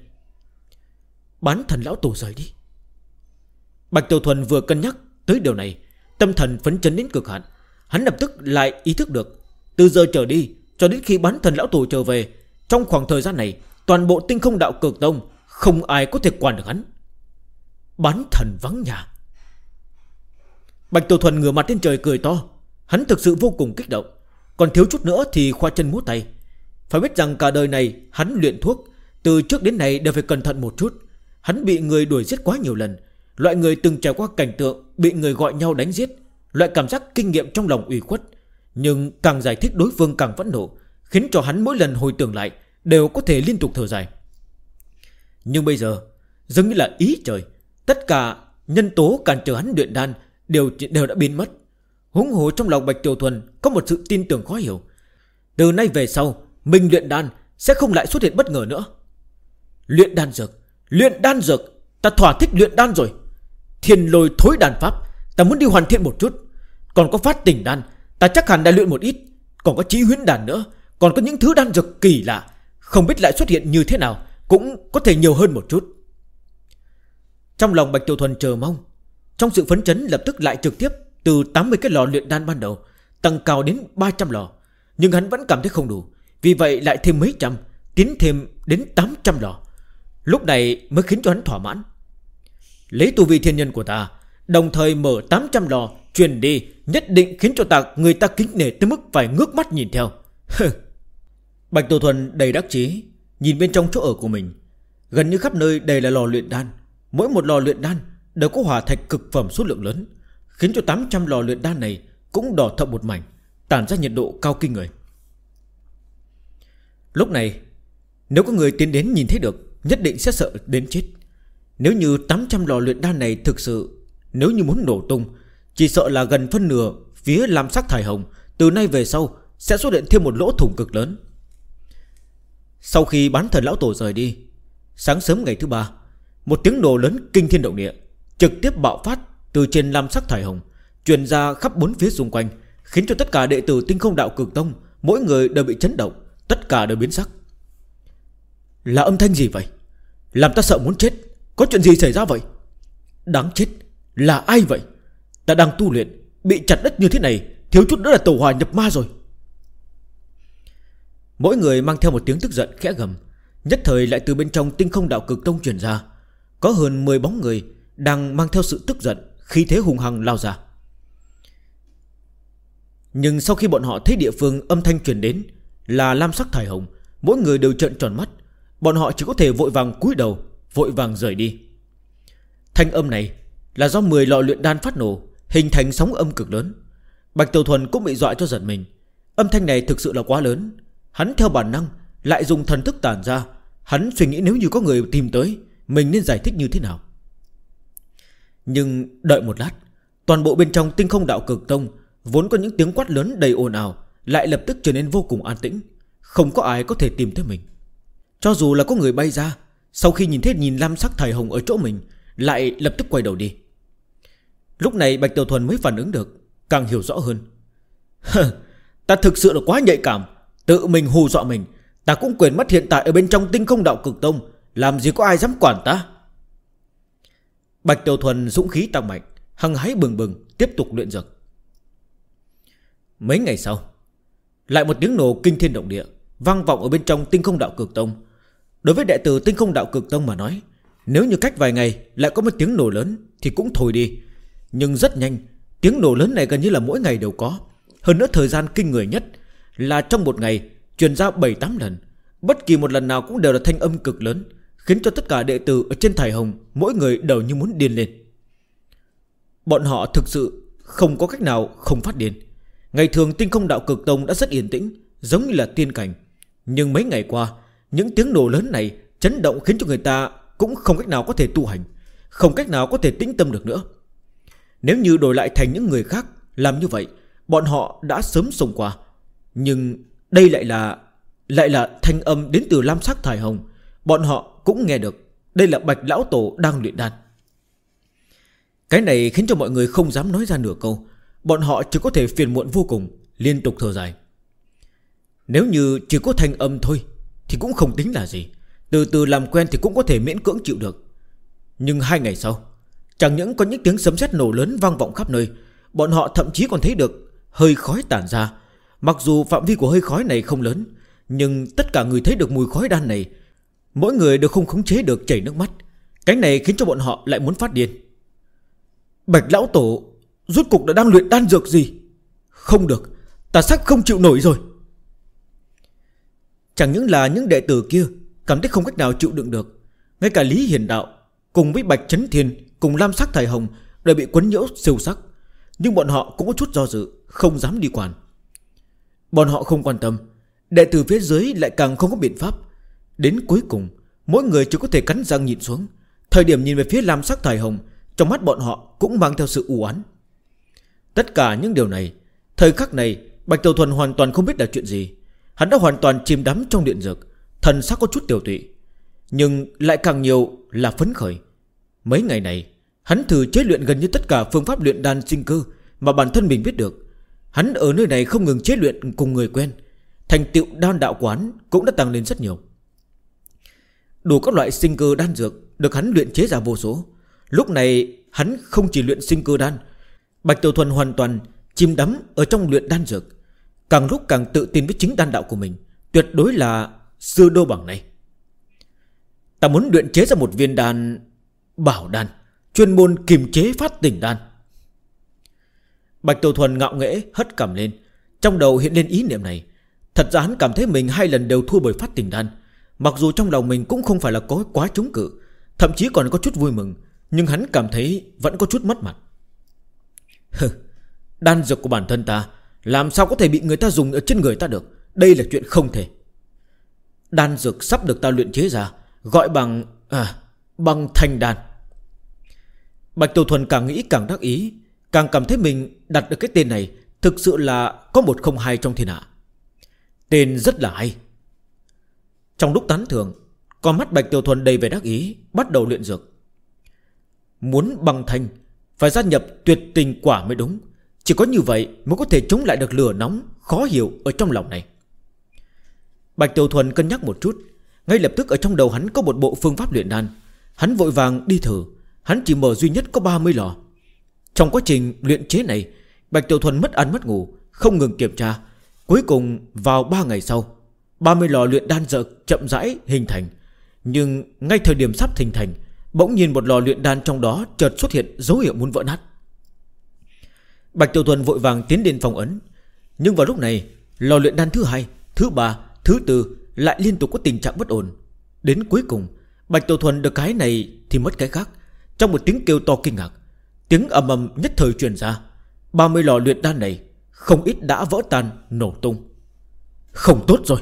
Speaker 1: Bán Thần lão tổ rời đi. Bạch Tiểu Thuần vừa cân nhắc tới điều này, tâm thần phấn chấn đến cực hạn. Hắn lập tức lại ý thức được, từ giờ trở đi cho đến khi Bán Thần lão tổ trở về, trong khoảng thời gian này, toàn bộ Tinh Không Đạo Cực Tông không ai có thể quản được hắn. Bán Thần vắng nhà. Bạch Tiểu Thuần ngửa mặt lên trời cười to. Hắn thực sự vô cùng kích động, còn thiếu chút nữa thì khoa chân múa tay. Phải biết rằng cả đời này hắn luyện thuốc, từ trước đến nay đều phải cẩn thận một chút. Hắn bị người đuổi giết quá nhiều lần, loại người từng trải qua cảnh tượng bị người gọi nhau đánh giết, loại cảm giác kinh nghiệm trong lòng ủy khuất. Nhưng càng giải thích đối phương càng phẫn nộ, khiến cho hắn mỗi lần hồi tưởng lại đều có thể liên tục thở dài. Nhưng bây giờ dường như là ý trời, tất cả nhân tố cản trở hắn luyện đan đều đã biến mất. Huống hồ trong lòng Bạch Tiểu Thuần có một sự tin tưởng khó hiểu. Từ nay về sau, mình luyện đan sẽ không lại xuất hiện bất ngờ nữa. Luyện đan dược, ta thỏa thích luyện đan rồi. Thiên Lôi Thối Đan Pháp, ta muốn đi hoàn thiện một chút. Còn có Phát Tỉnh Đan, ta chắc hẳn đã luyện một ít. Còn có Chí Huyễn Đan nữa, còn có những thứ đan dược kỳ lạ, không biết lại xuất hiện như thế nào, cũng có thể nhiều hơn một chút. Trong lòng Bạch Tiểu Thuần chờ mong. Trong sự phấn chấn lập tức lại trực tiếp từ 80 cái lò luyện đan ban đầu tăng cao đến 300 lò. Nhưng hắn vẫn cảm thấy không đủ, vì vậy lại thêm mấy trăm, tiến thêm đến 800 lò. Lúc này mới khiến cho hắn thỏa mãn. Lấy tu vi thiên nhân của ta, đồng thời mở 800 lò truyền đi, nhất định khiến cho người ta kính nể tới mức phải ngước mắt nhìn theo. Bạch Tiểu Thuần đầy đắc chí nhìn bên trong chỗ ở của mình. Gần như khắp nơi đầy là lò luyện đan. Mỗi một lò luyện đan đều có hỏa thạch cực phẩm số lượng lớn, khiến cho 800 lò luyện đan này cũng đỏ thẫm một mảnh, tản ra nhiệt độ cao kinh người. Lúc này nếu có người tiến đến nhìn thấy được, nhất định sẽ sợ đến chết. Nếu như 800 lò luyện đan này thực sự, nếu như muốn nổ tung, chỉ sợ là gần phân nửa phía lam sắc thải hồng từ nay về sau sẽ xuất hiện thêm một lỗ thủng cực lớn. Sau khi bán thần lão tổ rời đi, sáng sớm ngày thứ 3, một tiếng nổ lớn kinh thiên động địa trực tiếp bạo phát từ trên lam sắc thải hồng, truyền ra khắp bốn phía xung quanh, khiến cho tất cả đệ tử Tinh Không Đạo Cực Tông mỗi người đều bị chấn động, tất cả đều biến sắc. Là âm thanh gì vậy? Làm ta sợ muốn chết. Có chuyện gì xảy ra vậy? Đáng chết, là ai vậy? Ta đang tu luyện, bị chặt đất như thế này, thiếu chút nữa là tẩu hỏa nhập ma rồi. Mỗi người mang theo một tiếng tức giận khẽ gầm. Nhất thời lại từ bên trong Tinh Không Đạo Cực Tông truyền ra. Có hơn 10 bóng người đang mang theo sự tức giận, khí thế hùng hăng lao ra. Nhưng sau khi bọn họ thấy địa phương âm thanh truyền đến là lam sắc thải hồng, mỗi người đều trợn tròn mắt. Bọn họ chỉ có thể vội vàng cúi đầu, vội vàng rời đi. Thanh âm này là do 10 lò luyện đan phát nổ, hình thành sóng âm cực lớn. Bạch Tiểu Thuần cũng bị dọa cho giật mình. Âm thanh này thực sự là quá lớn. Hắn theo bản năng lại dùng thần thức tản ra. Hắn suy nghĩ nếu như có người tìm tới, mình nên giải thích như thế nào. Nhưng đợi một lát, toàn bộ bên trong Tinh Không Đạo Cực Tông vốn có những tiếng quát lớn đầy ồn ào lại lập tức trở nên vô cùng an tĩnh. Không có ai có thể tìm tới mình. Cho dù là có người bay ra, sau khi nhìn lam sắc thải hồng ở chỗ mình, lại lập tức quay đầu đi. Lúc này Bạch Tiểu Thuần mới phản ứng được, càng hiểu rõ hơn. Ta thực sự là quá nhạy cảm, tự mình hù dọa mình. Ta cũng quên mất hiện tại ở bên trong Tinh Không Đạo Cực Tông, làm gì có ai dám quản ta. Bạch Tiểu Thuần dũng khí tăng mạnh, hăng hái bừng bừng tiếp tục luyện dược. Mấy ngày sau, lại một tiếng nổ kinh thiên động địa vang vọng ở bên trong Tinh Không Đạo Cực Tông. Đối với đệ tử Tinh Không Đạo Cực Tông mà nói, nếu như cách vài ngày lại có một tiếng nổ lớn thì cũng thôi đi. Nhưng rất nhanh, tiếng nổ lớn này gần như là mỗi ngày đều có. Hơn nữa thời gian kinh người nhất là trong một ngày truyền ra 7-8 lần. Bất kỳ một lần nào cũng đều là thanh âm cực lớn, khiến cho tất cả đệ tử ở trên thải hồng mỗi người đều như muốn điên lên. Bọn họ thực sự không có cách nào không phát điên. Ngày thường Tinh Không Đạo Cực Tông đã rất yên tĩnh, giống như là tiên cảnh. Nhưng mấy ngày qua, những tiếng nổ lớn này chấn động khiến cho người ta cũng không cách nào có thể tu hành, không cách nào có thể tĩnh tâm được nữa. Nếu như đổi lại thành những người khác làm như vậy, bọn họ đã sớm xông qua. Nhưng đây lại là thanh âm đến từ lam sắc thải hồng. Bọn họ cũng nghe được. Đây là Bạch Lão Tổ đang luyện đan. Cái này khiến cho mọi người không dám nói ra nửa câu. Bọn họ chỉ có thể phiền muộn vô cùng, liên tục thở dài. Nếu như chỉ có thanh âm thôi thì cũng không tính là gì, từ từ làm quen thì cũng có thể miễn cưỡng chịu được. Nhưng 2 ngày sau, chẳng những có những tiếng sấm sét nổ lớn vang vọng khắp nơi, bọn họ thậm chí còn thấy được hơi khói tản ra. Mặc dù phạm vi của hơi khói này không lớn, nhưng tất cả người thấy được mùi khói đan này, mỗi người đều không khống chế được chảy nước mắt. Cái này khiến cho bọn họ lại muốn phát điên. Bạch Lão Tổ rốt cục đã đang luyện đan dược gì? Không được, ta sắp không chịu nổi rồi. Chẳng những là những đệ tử kia cảm thấy không cách nào chịu đựng được, ngay cả Lý Hiền Đạo cùng với Bạch Chấn Thiên cùng lam sắc thải hồng đều bị quấn nhiễu siêu sắc. Nhưng bọn họ cũng có chút do dự, không dám đi quản. Bọn họ không quan tâm, đệ tử phía dưới lại càng không có biện pháp. Đến cuối cùng, mỗi người chỉ có thể cắn răng nhìn xuống. Thời điểm nhìn về phía lam sắc thải hồng, trong mắt bọn họ cũng mang theo sự u oán. Tất cả những điều này, thời khắc này Bạch Tiểu Thuần hoàn toàn không biết là chuyện gì. Hắn đã hoàn toàn chìm đắm trong điện dược, thần sắc có chút tiểu tụy, nhưng lại càng nhiều là phấn khởi. Mấy ngày này hắn thử chế luyện gần như tất cả phương pháp luyện đan sinh cơ mà bản thân mình biết được. Hắn ở nơi này không ngừng chế luyện cùng người quen, thành tựu đan đạo quán cũng đã tăng lên rất nhiều. Đủ các loại sinh cơ đan dược được hắn luyện chế ra vô số. Lúc này hắn không chỉ luyện sinh cơ đan, Bạch Tiểu Thuần hoàn toàn chìm đắm ở trong luyện đan dược, càng lúc càng tự tin với chính đan đạo của mình, tuyệt đối là sư đô bằng này. Ta muốn luyện chế ra một viên đan bảo đan, chuyên môn kiềm chế phát tỉnh đan. Bạch Tiểu Thuần ngạo nghễ hất cằm lên, trong đầu hiện lên ý niệm này. Thật ra hắn cảm thấy mình 2 lần đều thua bởi phát tỉnh đan. Mặc dù trong lòng mình cũng không phải là có quá chống cự, thậm chí còn có chút vui mừng, nhưng hắn cảm thấy vẫn có chút mất mặt. Đan dược của bản thân ta làm sao có thể bị người ta dùng ở trên người ta được? Đây là chuyện không thể. Đan dược sắp được ta luyện chế ra, gọi bằng bằng thanh đan. Bạch Tiểu Thuần càng nghĩ càng đắc ý, càng cảm thấy mình đặt được cái tên này thực sự là có một không hai trong thiên hạ. Tên rất là hay. Trong lúc tán thưởng, con mắt Bạch Tiểu Thuần đầy vẻ đắc ý, bắt đầu luyện dược. Muốn băng thanh phải gia nhập tuyệt tình quả mới đúng. Chỉ có như vậy mới có thể chống lại được lửa nóng khó hiểu ở trong lòng này. Bạch Tiểu Thuần cân nhắc một chút, ngay lập tức ở trong đầu hắn có một bộ phương pháp luyện đan. Hắn vội vàng đi thử. Hắn chỉ mở duy nhất có 30 lò. Trong quá trình luyện chế này, Bạch Tiểu Thuần mất ăn mất ngủ, không ngừng kiểm tra. Cuối cùng vào 3 ngày sau, 30 lò luyện đan dược chậm rãi hình thành. Nhưng ngay thời điểm sắp hình thành, bỗng nhiên một lò luyện đan trong đó chợt xuất hiện dấu hiệu muốn vỡ nát. Bạch Tiểu Thuần vội vàng tiến đến phòng ấn. Nhưng vào lúc này, lò luyện đan thứ 2, thứ 3, thứ 4 lại liên tục có tình trạng bất ổn. Đến cuối cùng, Bạch Tiểu Thuần được cái này thì mất cái khác. Trong một tiếng kêu to kinh ngạc, tiếng ầm ầm nhất thời truyền ra. 30 lò luyện đan này không ít đã vỡ tan nổ tung. Không tốt rồi.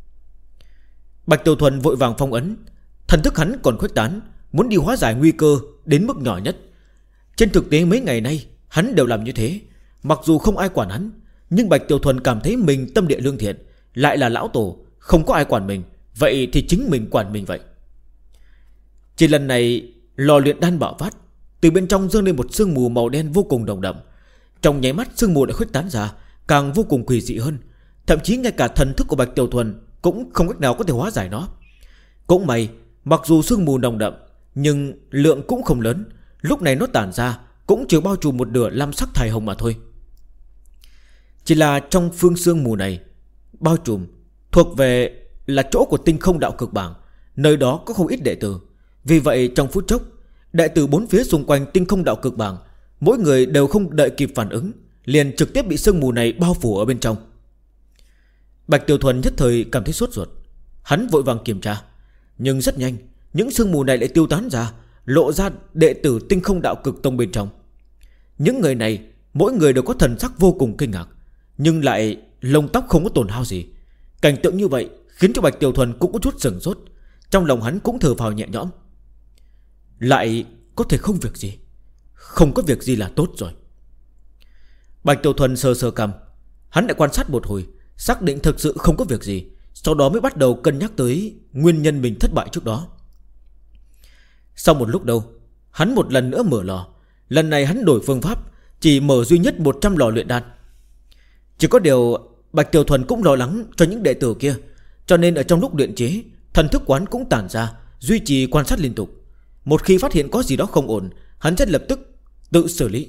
Speaker 1: Bạch Tiểu Thuần vội vàng phong ấn. Thần thức hắn còn khuếch tán, muốn đi hóa giải nguy cơ đến mức nhỏ nhất. Trên thực tế mấy ngày nay hắn đều làm như thế. Mặc dù không ai quản hắn, nhưng Bạch Tiểu Thuần cảm thấy mình tâm địa lương thiện, lại là lão tổ, không có ai quản mình, vậy thì chính mình quản mình vậy. Chỉ lần này lò luyện đan bạo phát, từ bên trong dâng lên một sương mù màu đen vô cùng nồng đậm. Trong nháy mắt sương mù đã khuếch tán ra, càng vô cùng quỷ dị hơn. Thậm chí ngay cả thần thức của Bạch Tiểu Thuần cũng không cách nào có thể hóa giải nó. Cũng may, mặc dù sương mù nồng đậm, nhưng lượng cũng không lớn. Lúc này nó tản ra cũng chỉ bao trùm một nửa lam sắc thải hồng mà thôi. Chỉ là trong phương sương mù này bao trùm thuộc về là chỗ của tinh không đạo cực bảng, nơi đó có không ít đệ tử. Vì vậy trong phút chốc, đệ tử bốn phía xung quanh tinh không đạo cực bảng, mỗi người đều không đợi kịp phản ứng, liền trực tiếp bị sương mù này bao phủ ở bên trong. Bạch Tiểu Thuần nhất thời cảm thấy sốt ruột. Hắn vội vàng kiểm tra, nhưng rất nhanh những sương mù này lại tiêu tán ra, lộ ra đệ tử tinh không đạo cực tông bên trong. Những người này mỗi người đều có thần sắc vô cùng kinh ngạc, nhưng lại lông tóc không có tổn hao gì. Cảnh tượng như vậy khiến cho Bạch Tiểu Thuần cũng có chút sửng sốt. Trong lòng hắn cũng thở phào nhẹ nhõm. Lại có thể không việc gì. Không có việc gì là tốt rồi. Bạch Tiểu Thuần sờ sờ cằm. Hắn lại quan sát một hồi, xác định thực sự không có việc gì, sau đó mới bắt đầu cân nhắc tới nguyên nhân mình thất bại trước đó. Sau một lúc đâu, hắn một lần nữa mở lò. Lần này hắn đổi phương pháp, chỉ mở duy nhất 100 lò luyện đan. Chỉ có điều Bạch Tiểu Thuần cũng lo lắng cho những đệ tử kia, cho nên ở trong lúc luyện chế, thần thức quán cũng tản ra, duy trì quan sát liên tục. Một khi phát hiện có gì đó không ổn, hắn sẽ lập tức tự xử lý.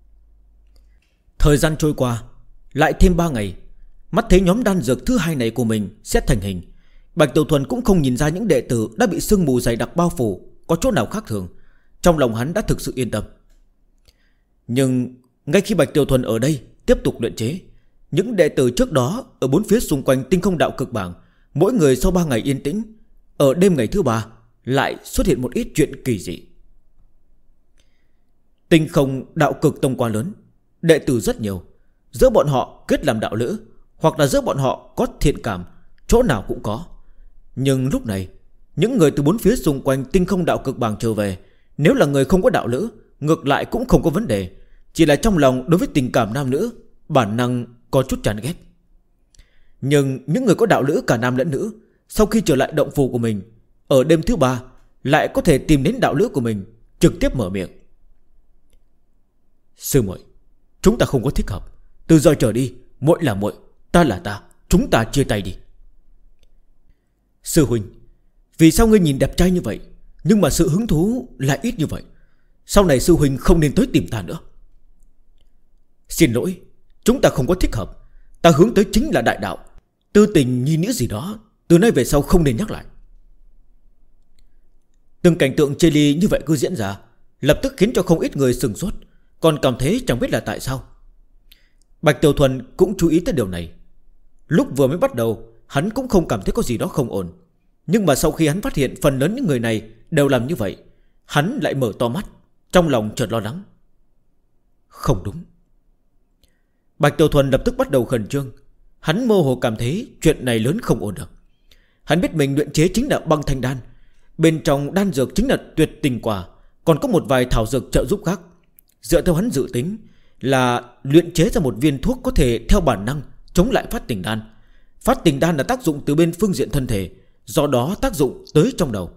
Speaker 1: Thời gian trôi qua, lại thêm 3 ngày. Mắt thấy nhóm đan dược thứ 2 này của mình sẽ thành hình, Bạch Tiểu Thuần cũng không nhìn ra những đệ tử đã bị sương mù dày đặc bao phủ có chỗ nào khác thường. Trong lòng hắn đã thực sự yên tâm. Nhưng ngay khi Bạch Tiểu Thuần ở đây tiếp tục luyện chế, những đệ tử trước đó ở bốn phía xung quanh tinh không đạo cực bảng, mỗi người sau 3 ngày yên tĩnh, ở đêm ngày thứ 3 lại xuất hiện một ít chuyện kỳ dị. Tinh không đạo cực tông quá lớn, đệ tử rất nhiều. Giữa bọn họ kết làm đạo lữ, hoặc là giữa bọn họ có thiện cảm, chỗ nào cũng có. Nhưng lúc này, những người từ bốn phía xung quanh tinh không đạo cực bảng trở về, nếu là người không có đạo lữ, ngược lại cũng không có vấn đề. Chỉ là trong lòng đối với tình cảm nam nữ, bản năng có chút chán ghét. Nhưng những người có đạo lữ cả nam lẫn nữ, sau khi trở lại động phủ của mình, ở đêm thứ 3 lại có thể tìm đến đạo lữ của mình, trực tiếp mở miệng. Sư muội, chúng ta không có thích hợp. Từ giờ trở đi, muội là muội, ta là ta, chúng ta chia tay đi. Sư huynh, vì sao ngươi nhìn đẹp trai như vậy, nhưng mà sự hứng thú lại ít như vậy? Sau này sư huynh không nên tới tìm ta nữa. Xin lỗi, chúng ta không có thích hợp. Ta hướng tới chính là đại đạo, tư tình nhi nữ gì đó, từ nay về sau không nên nhắc lại. Từng cảnh tượng chê ly như vậy cứ diễn ra, lập tức khiến cho không ít người sửng sốt, còn cảm thấy chẳng biết là tại sao. Bạch Tiểu Thuần cũng chú ý tới điều này. Lúc vừa mới bắt đầu, hắn cũng không cảm thấy có gì đó không ổn. Nhưng mà sau khi hắn phát hiện phần lớn những người này đều làm như vậy, hắn lại mở to mắt, trong lòng chợt lo lắng. Không đúng. Bạch Tiểu Thuần lập tức bắt đầu khẩn trương. Hắn mơ hồ cảm thấy chuyện này lớn không ổn được. Hắn biết mình luyện chế chính là băng thanh đan, bên trong đan dược chính là tuyệt tình quả, còn có một vài thảo dược trợ giúp khác. Dựa theo hắn dự tính là luyện chế ra một viên thuốc có thể theo bản năng chống lại phát tình đan. Phát tình đan là tác dụng từ bên phương diện thân thể, do đó tác dụng tới trong đầu.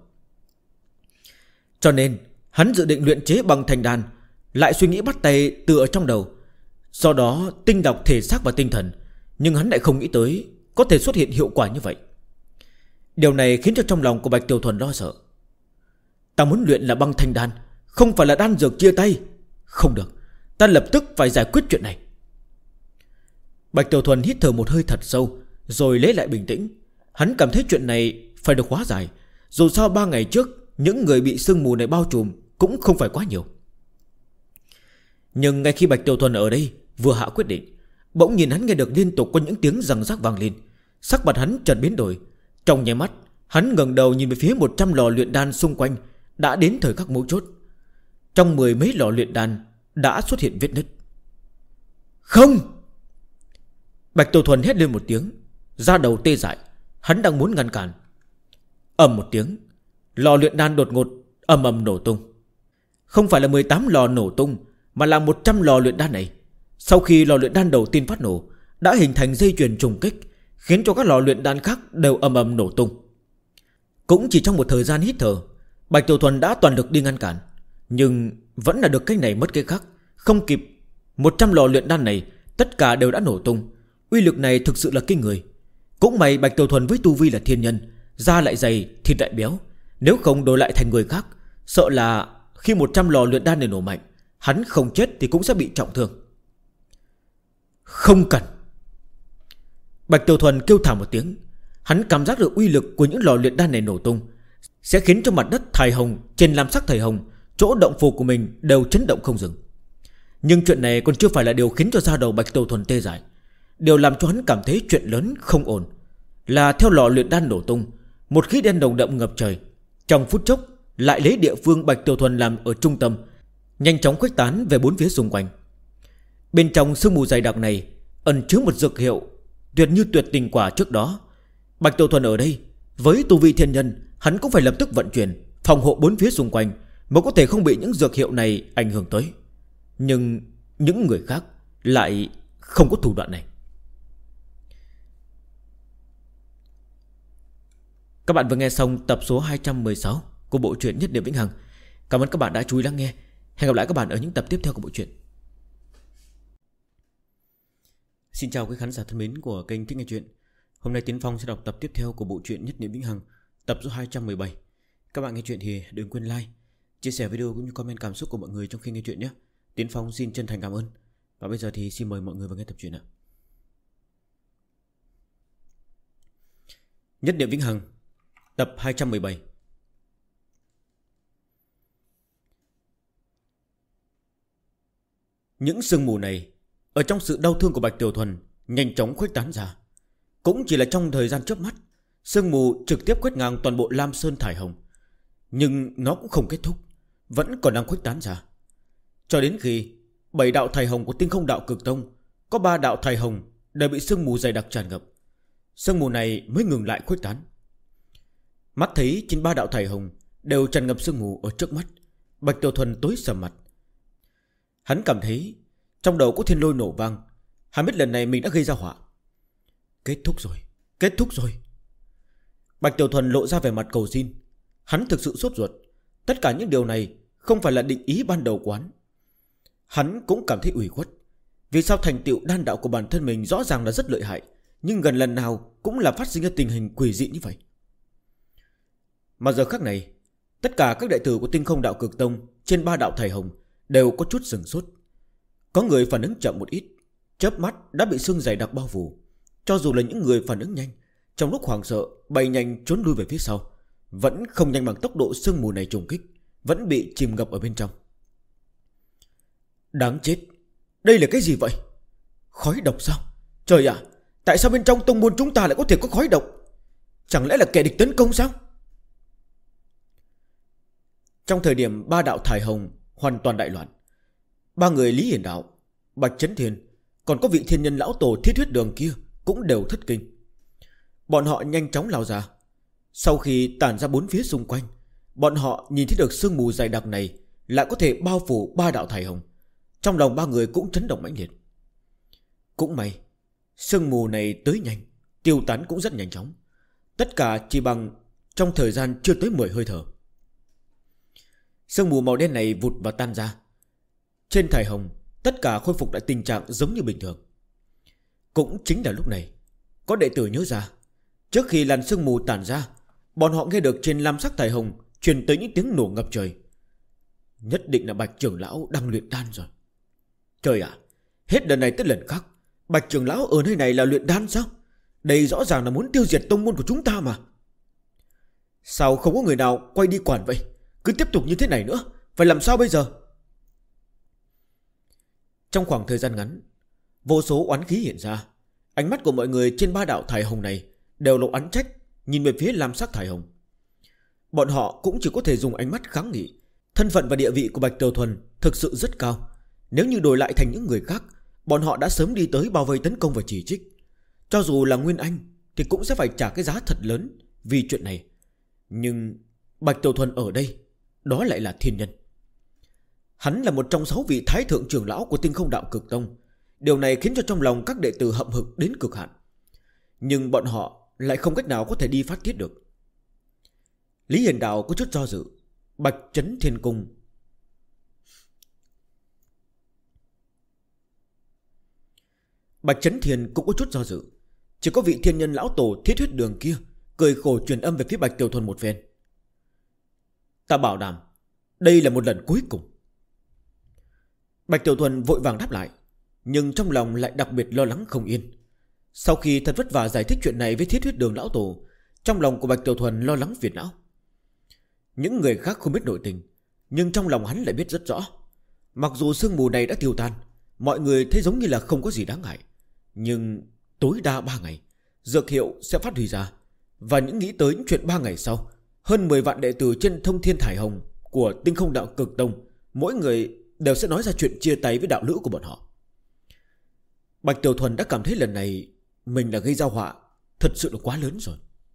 Speaker 1: Cho nên hắn dự định luyện chế băng thanh đan, lại suy nghĩ bắt tay từ ở trong đầu, do đó tinh đọc thể xác và tinh thần. Nhưng hắn lại không nghĩ tới có thể xuất hiện hiệu quả như vậy. Điều này khiến cho trong lòng của Bạch Tiểu Thuần lo sợ. Ta muốn luyện là băng thanh đan, không phải là đan dược chia tay. Không được, ta lập tức phải giải quyết chuyện này. Bạch Tiểu Thuần hít thở một hơi thật sâu, rồi lấy lại bình tĩnh. Hắn cảm thấy chuyện này phải được hóa giải. Dù sao 3 ngày trước những người bị sương mù này bao trùm cũng không phải quá nhiều. Nhưng ngay khi Bạch Tiểu Thuần ở đây vừa hạ quyết định, bỗng nhìn hắn nghe được liên tục có những tiếng răng rắc vang lên. Sắc mặt hắn chợt biến đổi. Trong nháy mắt hắn ngẩng đầu nhìn về phía 100 lò luyện đan xung quanh. Đã đến thời khắc mấu chốt. Trong 10 mấy lò luyện đan đã xuất hiện vết nứt. Không! Bạch Tiểu Thuần hét lên một tiếng, da đầu tê dại. Hắn đang muốn ngăn cản. Ầm một tiếng, lò luyện đan đột ngột ầm ầm nổ tung. Không phải là 18 lò nổ tung, mà là 100 lò luyện đan này. Sau khi lò luyện đan đầu tiên phát nổ, đã hình thành dây chuyền trùng kích, khiến cho các lò luyện đan khác đều ầm ầm nổ tung. Cũng chỉ trong một thời gian hít thở, Bạch Tiểu Thuần đã toàn lực đi ngăn cản, nhưng vẫn là được cái này mất cái khác. Không kịp. 100 lò luyện đan này tất cả đều đã nổ tung. Uy lực này thực sự là kinh người. Cũng may Bạch Tiểu Thuần với tu vi là thiên nhân, da lại dày, thịt lại béo. Nếu không đổi lại thành người khác, sợ là khi 100 lò luyện đan này nổ mạnh, hắn không chết thì cũng sẽ bị trọng thương. Không cần. Bạch Tiểu Thuần kêu thảm một tiếng. Hắn cảm giác được uy lực của những lò luyện đan này nổ tung sẽ khiến cho mặt đất thải hồng trên lam sắc thải hồng, chỗ động phủ của mình đều chấn động không dừng. Nhưng chuyện này còn chưa phải là điều khiến cho da đầu Bạch Tiểu Thuần tê dại. Điều làm cho hắn cảm thấy chuyện lớn không ổn là theo lò luyện đan nổ tung, một khí đen nồng đậm ngập trời, trong phút chốc lại lấy địa phương Bạch Tiểu Thuần làm ở trung tâm, nhanh chóng khuếch tán về bốn phía xung quanh. Bên trong sương mù dày đặc này ẩn chứa một dược hiệu tuyệt như tuyệt tình quả trước đó. Bạch Tiểu Thuần ở đây với tu vi thiên nhân, hắn cũng phải lập tức vận chuyển phòng hộ bốn phía xung quanh, mới có thể không bị những dược hiệu này ảnh hưởng tới. Nhưng những người khác lại không có thủ đoạn này. Các bạn vừa nghe xong tập số 216 của bộ truyện Nhất Niệm Vĩnh Hằng. Cảm ơn các bạn đã chú ý lắng nghe. Hẹn gặp lại các bạn ở những tập tiếp theo của bộ truyện. Xin chào quý khán giả thân mến của kênh Thích Nghe Chuyện. Hôm nay Tiến Phong sẽ đọc tập tiếp theo của bộ truyện Nhất Niệm Vĩnh Hằng, tập số 217. Các bạn nghe chuyện thì đừng quên like, chia sẻ video cũng như comment cảm xúc của mọi người trong khi nghe chuyện nhé. Tiến Phong xin chân thành cảm ơn. Và bây giờ thì xin mời mọi người vào nghe tập truyện ạ. Nhất Niệm Vĩnh Hằng, tập 217. Những sương mù này ở trong sự đau thương của Bạch Tiểu Thuần nhanh chóng khuếch tán ra. Cũng chỉ là trong thời gian chớp mắt, sương mù trực tiếp quét ngang toàn bộ Lam Sơn thải hồng. Nhưng nó cũng không kết thúc, vẫn còn đang khuếch tán ra. Cho đến khi 7 đạo thải hồng của Tinh Không Đạo Cực Tông, có 3 đạo thải hồng đều bị sương mù dày đặc tràn ngập, sương mù này mới ngừng lại khuếch tán. Mắt thấy trên 3 đạo thải hồng đều tràn ngập sương mù ở trước mắt, Bạch Tiểu Thuần tối sầm mặt. Hắn cảm thấy trong đầu có thiên lôi nổ vang. Hắn biết lần này mình đã gây ra họa. Kết thúc rồi, kết thúc rồi. Bạch Tiểu Thuần lộ ra vẻ mặt cầu xin. Hắn thực sự sốt ruột. Tất cả những điều này không phải là định ý ban đầu của hắn. Hắn cũng cảm thấy ủy khuất. Vì sao thành tựu đan đạo của bản thân mình rõ ràng là rất lợi hại, nhưng gần lần nào cũng là phát sinh ra tình hình quỷ dị như vậy. Mà giờ khắc này, tất cả các đệ tử của Tinh Không Đạo Cực Tông trên 3 đạo thải hồng đều có chút sửng sốt. Có người phản ứng chậm một ít, chớp mắt đã bị sương dày đặc bao phủ. Cho dù là những người phản ứng nhanh, trong lúc hoảng sợ bay nhanh trốn lui về phía sau, vẫn không nhanh bằng tốc độ sương mù này trùng kích, vẫn bị chìm ngập ở bên trong. Đáng chết, đây là cái gì vậy? Khói độc sao? Trời ạ, tại sao bên trong tông môn chúng ta lại có thể có khói độc? Chẳng lẽ là kẻ địch tấn công sao? Trong thời điểm ba đạo thải hồng hoàn toàn đại loạn, ba người Lý Hiển Đạo, Bạch Chấn Thiên, còn có vị thiên nhân lão tổ Thiết Huyết Đường kia cũng đều thất kinh. Bọn họ nhanh chóng lao ra. Sau khi tản ra bốn phía xung quanh, bọn họ nhìn thấy được sương mù dày đặc này lại có thể bao phủ ba đạo thải hồng. Trong lòng ba người cũng chấn động mãnh liệt. Cũng may sương mù này tới nhanh, tiêu tán cũng rất nhanh chóng. Tất cả chỉ bằng trong thời gian chưa tới 10 hơi thở. Sương mù màu đen này vụt và tan ra. Trên thải hồng tất cả khôi phục lại tình trạng giống như bình thường. Cũng chính là lúc này, có đệ tử nhớ ra, trước khi làn sương mù tản ra, bọn họ nghe được trên lam sắc thải hồng truyền tới những tiếng nổ ngập trời. Nhất định là Bạch trưởng lão đang luyện đan rồi. Trời ạ, hết lần này tới lần khác, Bạch trưởng lão ở nơi này là luyện đan sao? Đây rõ ràng là muốn tiêu diệt tông môn của chúng ta mà. Sao không có người nào quay đi quản vậy? Cứ tiếp tục như thế này nữa, phải làm sao bây giờ? Trong khoảng thời gian ngắn, vô số oán khí hiện ra. Ánh mắt của mọi người trên ba đạo thải hồng này đều lộ oán trách, nhìn về phía lam sắc thải hồng. Bọn họ cũng chỉ có thể dùng ánh mắt kháng nghị. Thân phận và địa vị của Bạch Tiểu Thuần thực sự rất cao. Nếu như đổi lại thành những người khác, bọn họ đã sớm đi tới bao vây tấn công và chỉ trích. Cho dù là Nguyên Anh thì cũng sẽ phải trả cái giá thật lớn vì chuyện này. Nhưng Bạch Tiểu Thuần ở đây, đó lại là thiên nhân. Hắn là một trong 6 vị thái thượng trưởng lão của Tinh Không Đạo Cực Tông. Điều này khiến cho trong lòng các đệ tử hậm hực đến cực hạn. Nhưng bọn họ lại không cách nào có thể đi phát tiết được. Lý Hiển Đạo có chút do dự. Bạch Chấn Thiên Cung, Bạch Chấn Thiên cũng có chút do dự. Chỉ có vị thiên nhân lão tổ Thiết Huyết Đường kia cười khổ truyền âm về phía Bạch Tiểu Thuần một phen. Ta bảo đảm đây là một lần cuối cùng. Bạch Tiểu Thuần vội vàng đáp lại, nhưng trong lòng lại đặc biệt lo lắng không yên. Sau khi thật vất vả giải thích chuyện này với Thiết Huyết Đường lão tổ, trong lòng của Bạch Tiểu Thuần lo lắng phiền não. Những người khác không biết nội tình, nhưng trong lòng hắn lại biết rất rõ. Mặc dù sương mù này đã tiêu tan, mọi người thấy giống như là không có gì đáng ngại, nhưng tối đa 3 ngày dược hiệu sẽ phát huy ra. Và những nghĩ tới những chuyện 3 ngày sau, hơn 10 vạn đệ tử trên Thông Thiên Thải Hồng của Tinh Không Đạo Cực Tông, mỗi người đều sẽ nói ra chuyện chia tay với đạo lữ của bọn họ. Bạch Tiểu Thuần đã cảm thấy lần này mình đã gây ra họa thật sự là quá lớn rồi.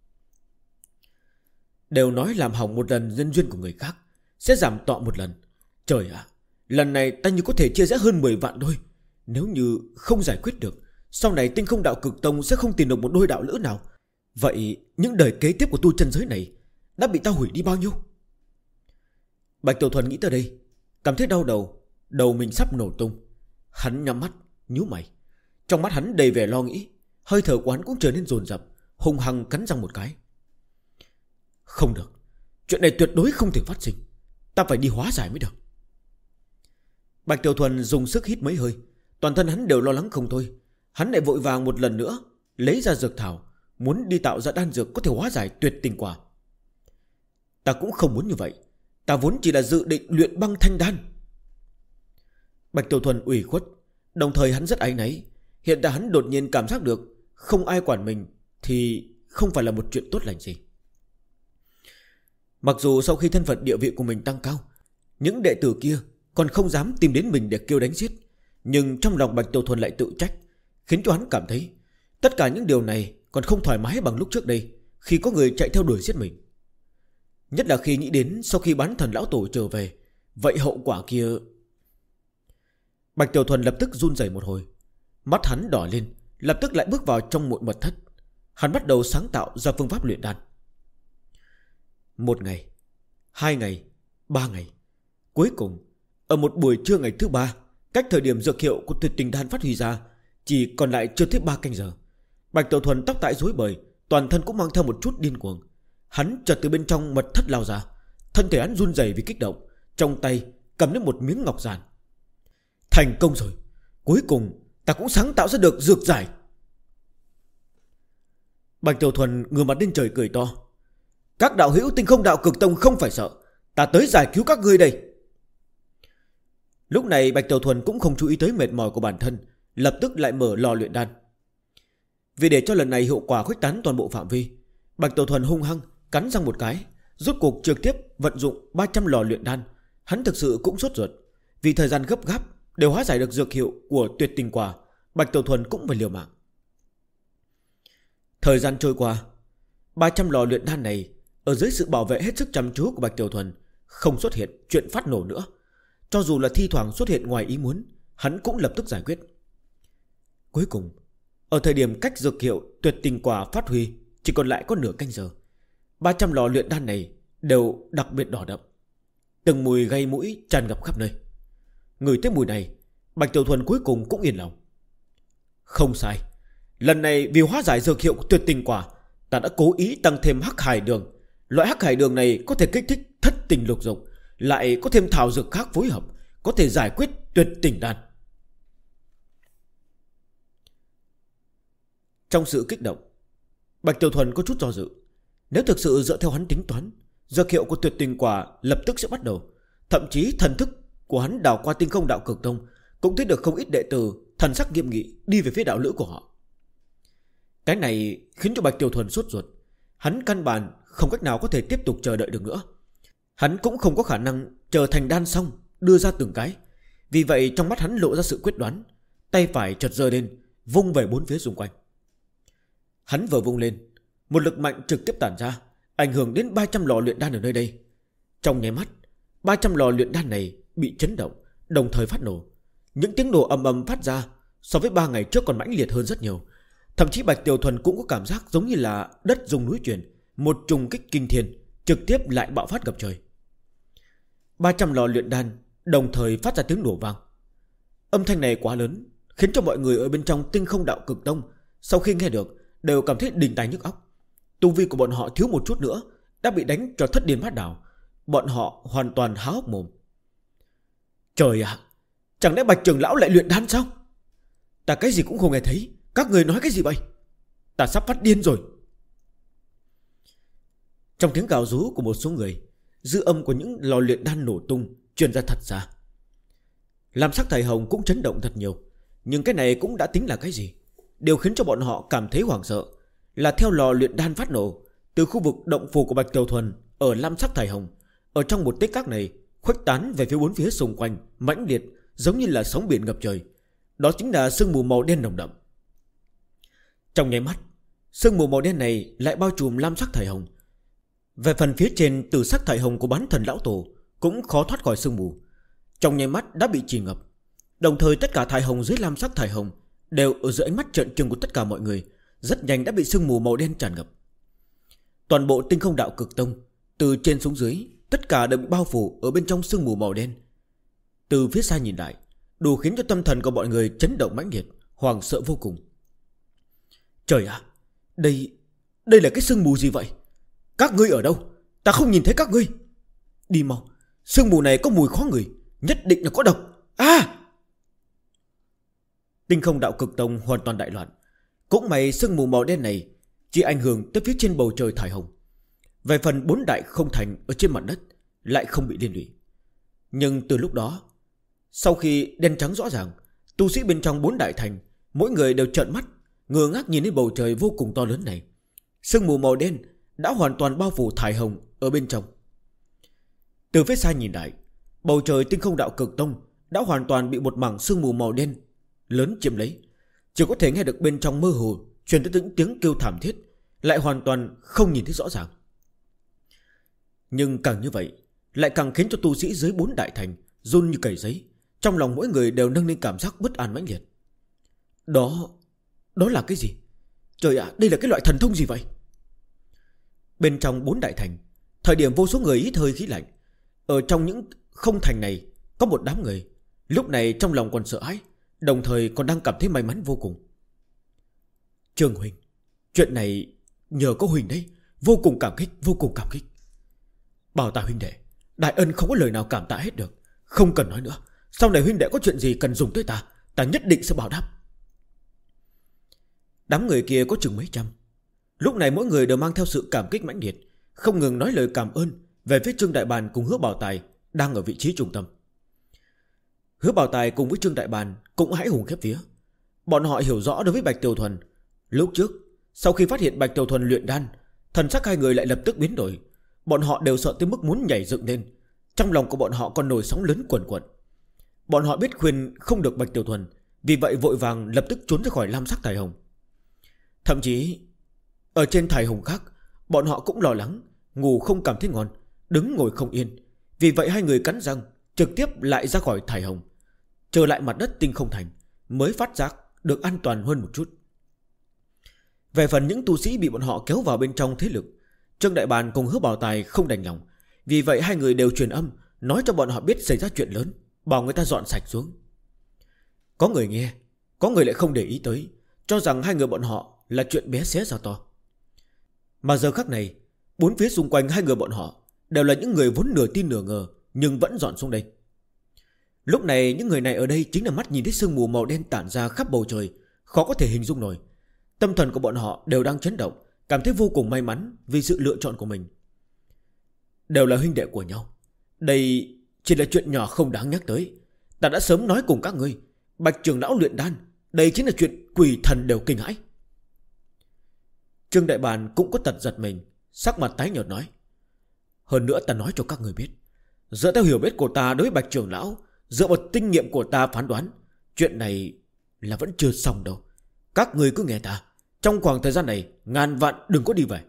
Speaker 1: Đều nói làm hỏng một lần nhân duyên của người khác sẽ giảm tọa một lần. Trời ạ, lần này ta như có thể chia rẽ hơn 10 vạn đôi. Nếu như không giải quyết được, sau này Tinh Không Đạo Cực Tông sẽ không tìm được một đôi đạo lữ nào. Vậy những đời kế tiếp của tu chân giới này đã bị ta hủy đi bao nhiêu? Bạch Tiểu Thuần nghĩ tới đây, cảm thấy đau đầu. Đầu mình sắp nổ tung. Hắn nhắm mắt, nhíu mày. Trong mắt hắn đầy vẻ lo nghĩ. Hơi thở của hắn cũng trở nên dồn dập, hung hăng cắn răng một cái. Không được, chuyện này tuyệt đối không thể phát sinh. Ta phải đi hóa giải mới được. Bạch Tiểu Thuần dùng sức hít mấy hơi. Toàn thân hắn đều lo lắng không thôi. Hắn lại vội vàng một lần nữa lấy ra dược thảo, muốn đi tạo ra đan dược có thể hóa giải tuyệt tình quả. Ta cũng không muốn như vậy. Ta vốn chỉ là dự định luyện băng thanh đan. Bạch Tiểu Thuần ủy khuất, đồng thời hắn rất áy náy. Hiện tại hắn đột nhiên cảm giác được không ai quản mình thì không phải là một chuyện tốt lành gì. Mặc dù sau khi thân phận địa vị của mình tăng cao, những đệ tử kia còn không dám tìm đến mình để kêu đánh giết, nhưng trong lòng Bạch Tiểu Thuần lại tự trách, khiến cho hắn cảm thấy tất cả những điều này còn không thoải mái bằng lúc trước đây, khi có người chạy theo đuổi giết mình. Nhất là khi nghĩ đến sau khi bán thần lão tổ trở về, vậy hậu quả kia. Bạch Tiểu Thuần lập tức run rẩy một hồi. Mắt hắn đỏ lên, lập tức lại bước vào trong một mật thất. Hắn bắt đầu sáng tạo ra phương pháp luyện đan. 1 ngày, 2 ngày, 3 ngày. Cuối cùng, ở một buổi trưa ngày thứ 3, cách thời điểm dược hiệu của tuyệt tình đan phát huy ra chỉ còn lại chưa tới 3 canh giờ. Bạch Tiểu Thuần tóc tại rối bời, toàn thân cũng mang theo một chút điên cuồng. Hắn chợt từ bên trong mật thất lao ra, thân thể hắn run rẩy vì kích động, trong tay cầm lấy một miếng ngọc giản. Thành công rồi, cuối cùng ta cũng sáng tạo ra được dược giải. Bạch Tiểu Thuần ngửa mặt lên trời cười to. Các đạo hữu Tinh Không Đạo Cực Tông không phải sợ, ta tới giải cứu các ngươi đây. Lúc này Bạch Tiểu Thuần cũng không chú ý tới mệt mỏi của bản thân, lập tức lại mở lò luyện đan. Vì để cho lần này hiệu quả khuếch tán toàn bộ phạm vi, Bạch Tiểu Thuần hung hăng cắn răng một cái, rốt cuộc trực tiếp vận dụng 300 lò luyện đan. Hắn thực sự cũng sốt ruột. Vì thời gian gấp gáp đều hóa giải được dược hiệu của tuyệt tình quả, Bạch Tiểu Thuần cũng phải liều mạng. Thời gian trôi qua, 300 lò luyện đan này ở dưới sự bảo vệ hết sức chăm chú của Bạch Tiểu Thuần không xuất hiện chuyện phát nổ nữa. Cho dù là thi thoảng xuất hiện ngoài ý muốn, hắn cũng lập tức giải quyết. Cuối cùng, ở thời điểm cách dược hiệu tuyệt tình quả phát huy chỉ còn lại có nửa canh giờ, 300 lò luyện đan này đều đặc biệt đỏ đậm. Từng mùi gây mũi tràn ngập khắp nơi. Ngửi tới mùi này, Bạch Tiểu Thuần cuối cùng cũng yên lòng. Không sai, lần này vì hóa giải dược hiệu tuyệt tình quả, ta đã cố ý tăng thêm hắc hải đường. Loại hắc hải đường này có thể kích thích thất tình lục dục, lại có thêm thảo dược khác phối hợp, có thể giải quyết tuyệt tình đan. Trong sự kích động, Bạch Tiểu Thuần có chút do dự. Nếu thực sự dựa theo hắn tính toán, dược hiệu của tuyệt tình quả lập tức sẽ bắt đầu. Thậm chí thần thức của hắn đảo qua tinh không đạo cực tông cũng thấy được không ít đệ tử thần sắc nghiêm nghị đi về phía đạo lữ của họ. Cái này khiến cho Bạch Tiểu Thuần sốt ruột. Hắn căn bản không cách nào có thể tiếp tục chờ đợi được nữa. Hắn cũng không có khả năng chờ thành đan xong đưa ra từng cái. Vì vậy trong mắt hắn lộ ra sự quyết đoán, tay phải chợt giơ lên, vung về bốn phía xung quanh. Hắn vừa vung lên, một lực mạnh trực tiếp tản ra, ảnh hưởng đến 300 lò luyện đan ở nơi đây. Trong nháy mắt, 300 lò luyện đan này bị chấn động, đồng thời phát nổ. Những tiếng nổ ầm ầm phát ra so với 3 ngày trước còn mãnh liệt hơn rất nhiều. Thậm chí Bạch Tiểu Thuần cũng có cảm giác giống như là đất rung núi chuyển, một trùng kích kinh thiên, trực tiếp lại bạo phát ngập trời. 300 lò luyện đan đồng thời phát ra tiếng nổ vang. Âm thanh này quá lớn, khiến cho mọi người ở bên trong tinh không đạo cực tông sau khi nghe được đều cảm thấy đình tai nhức óc. Tu vi của bọn họ thiếu một chút nữa đã bị đánh cho thất điên bát đảo. Bọn họ hoàn toàn há hốc mồm. Trời ạ, chẳng lẽ Bạch trưởng lão lại luyện đan sao? Ta cái gì cũng không nghe thấy. Các người nói cái gì vậy? Ta sắp phát điên rồi. Trong tiếng gào rú của một số người, dư âm của những lò luyện đan nổ tung truyền ra thật xa. Lam sắc thầy hồng cũng chấn động thật nhiều. Nhưng cái này cũng đã tính là cái gì? Điều khiến cho bọn họ cảm thấy hoảng sợ là theo lò luyện đan phát nổ, từ khu vực động phủ của Bạch Tiểu Thuần ở lam sắc thầy hồng, ở trong một tích các này khuếch tán về phía bốn phía xung quanh, mãnh liệt giống như là sóng biển ngập trời. Đó chính là sương mù màu đen nồng đậm. Trong nháy mắt, sương mù màu đen này lại bao trùm lam sắc thầy hồng. Về phần phía trên từ sắc thầy hồng của bán thần lão tổ cũng khó thoát khỏi sương mù, trong nháy mắt đã bị chìm ngập. Đồng thời tất cả thầy hồng dưới lam sắc thầy hồng đều ở dưới ánh mắt trợn trừng của tất cả mọi người, rất nhanh đã bị sương mù màu đen tràn ngập. Toàn bộ tinh không đạo cực tông từ trên xuống dưới tất cả đều bị bao phủ ở bên trong sương mù màu đen. Từ phía xa nhìn lại, đủ khiến cho tâm thần của mọi người chấn động mãnh liệt, hoảng sợ vô cùng. Trời ạ, đây là cái sương mù gì vậy? Các ngươi ở đâu? Ta không nhìn thấy các ngươi. Đi mau, sương mù này có mùi khó ngửi, nhất định là có độc. Tinh không đạo cực tông hoàn toàn đại loạn. Cũng may sương mù màu đen này chỉ ảnh hưởng tới phía trên bầu trời thải hồng. Về phần 4 đại không thành ở trên mặt đất lại không bị liên lụy. Nhưng từ lúc đó, sau khi đen trắng rõ ràng, tu sĩ bên trong 4 đại thành mỗi người đều trợn mắt, ngơ ngác nhìn đến bầu trời vô cùng to lớn này. Sương mù màu đen đã hoàn toàn bao phủ thải hồng ở bên trong. Từ phía xa nhìn lại, bầu trời tinh không đạo cực tông đã hoàn toàn bị một mảng sương mù màu đen lớn chiếm lấy. Chỉ có thể nghe được bên trong mơ hồ truyền tới những tiếng kêu thảm thiết, lại hoàn toàn không nhìn thấy rõ ràng. Nhưng càng như vậy lại càng khiến cho tu sĩ dưới 4 đại thành run như cầy giấy. Trong lòng mỗi người đều nâng lên cảm giác bất an mãnh liệt. Đó là cái gì? Trời ạ, đây là cái loại thần thông gì vậy? Bên trong 4 đại thành, thời điểm vô số người hít hơi khí lạnh. Ở trong những không thành này có một đám người lúc này trong lòng còn sợ hãi, đồng thời còn đang cảm thấy may mắn vô cùng. Trương huynh, chuyện này nhờ có huynh đấy, vô cùng cảm kích, vô cùng cảm kích. Bảo ta huynh đệ, đại ân không có lời nào cảm tạ hết được. Không cần nói nữa, sau này huynh đệ có chuyện gì cần dùng tới ta nhất định sẽ bảo đáp. Đám người kia có chừng mấy trăm. Lúc này mỗi người đều mang theo sự cảm kích mãnh liệt, không ngừng nói lời cảm ơn về phía Trương Đại Bàn cùng Hứa Bảo Tài đang ở vị trí trung tâm. Hứa Bảo Tài cùng với Trương Đại Bàn cũng hãi hùng khiếp vía. Bọn họ hiểu rõ đối với Bạch Tiểu Thuần. Lúc trước, sau khi phát hiện Bạch Tiểu Thuần luyện đan, thần sắc hai người lại lập tức biến đổi. bọn họ đều sợ tới mức muốn nhảy dựng lên. Trong lòng của bọn họ còn nổi sóng lớn quần quật. Bọn họ biết khuyên không được Bạch Tiểu Thuần, vì vậy vội vàng lập tức trốn ra khỏi lam sắc thải hồng. Thậm chí ở trên thải hồng khác, bọn họ cũng lo lắng, ngủ không cảm thấy ngon, đứng ngồi không yên. Vì vậy hai người cắn răng trực tiếp lại ra khỏi thải hồng, trở lại mặt đất tinh không thành, mới phát giác được an toàn hơn một chút. Về phần những tu sĩ bị bọn họ kéo vào bên trong thế lực, Trương Đại Bàn cùng Hứa Bảo Tài không đành lòng. Vì vậy hai người đều truyền âm nói cho bọn họ biết xảy ra chuyện lớn, bảo người ta dọn sạch xuống. Có người nghe, có người lại không để ý tới, cho rằng hai người bọn họ là chuyện bé xé ra to. Mà giờ khắc này, bốn phía xung quanh hai người bọn họ đều là những người vốn nửa tin nửa ngờ, nhưng vẫn dọn xuống đây. Lúc này những người này ở đây chính là mắt nhìn thấy sương mù màu đen tản ra khắp bầu trời, khó có thể hình dung nổi. Tâm thần của bọn họ đều đang chấn động, cảm thấy vô cùng may mắn vì sự lựa chọn của mình. Đều là huynh đệ của nhau, đây chỉ là chuyện nhỏ không đáng nhắc tới. Ta đã sớm nói cùng các ngươi, Bạch trưởng lão luyện đan, đây chính là chuyện quỷ thần đều kinh hãi. Trương Đại Bàn cũng có tật giật mình, sắc mặt tái nhợt nói: hơn nữa ta nói cho các người biết, dựa theo hiểu biết của ta đối với Bạch trưởng lão, dựa vào kinh nghiệm của ta phán đoán, chuyện này là vẫn chưa xong đâu. Các người cứ nghe ta, trong khoảng thời gian này ngàn vạn đừng có đi về.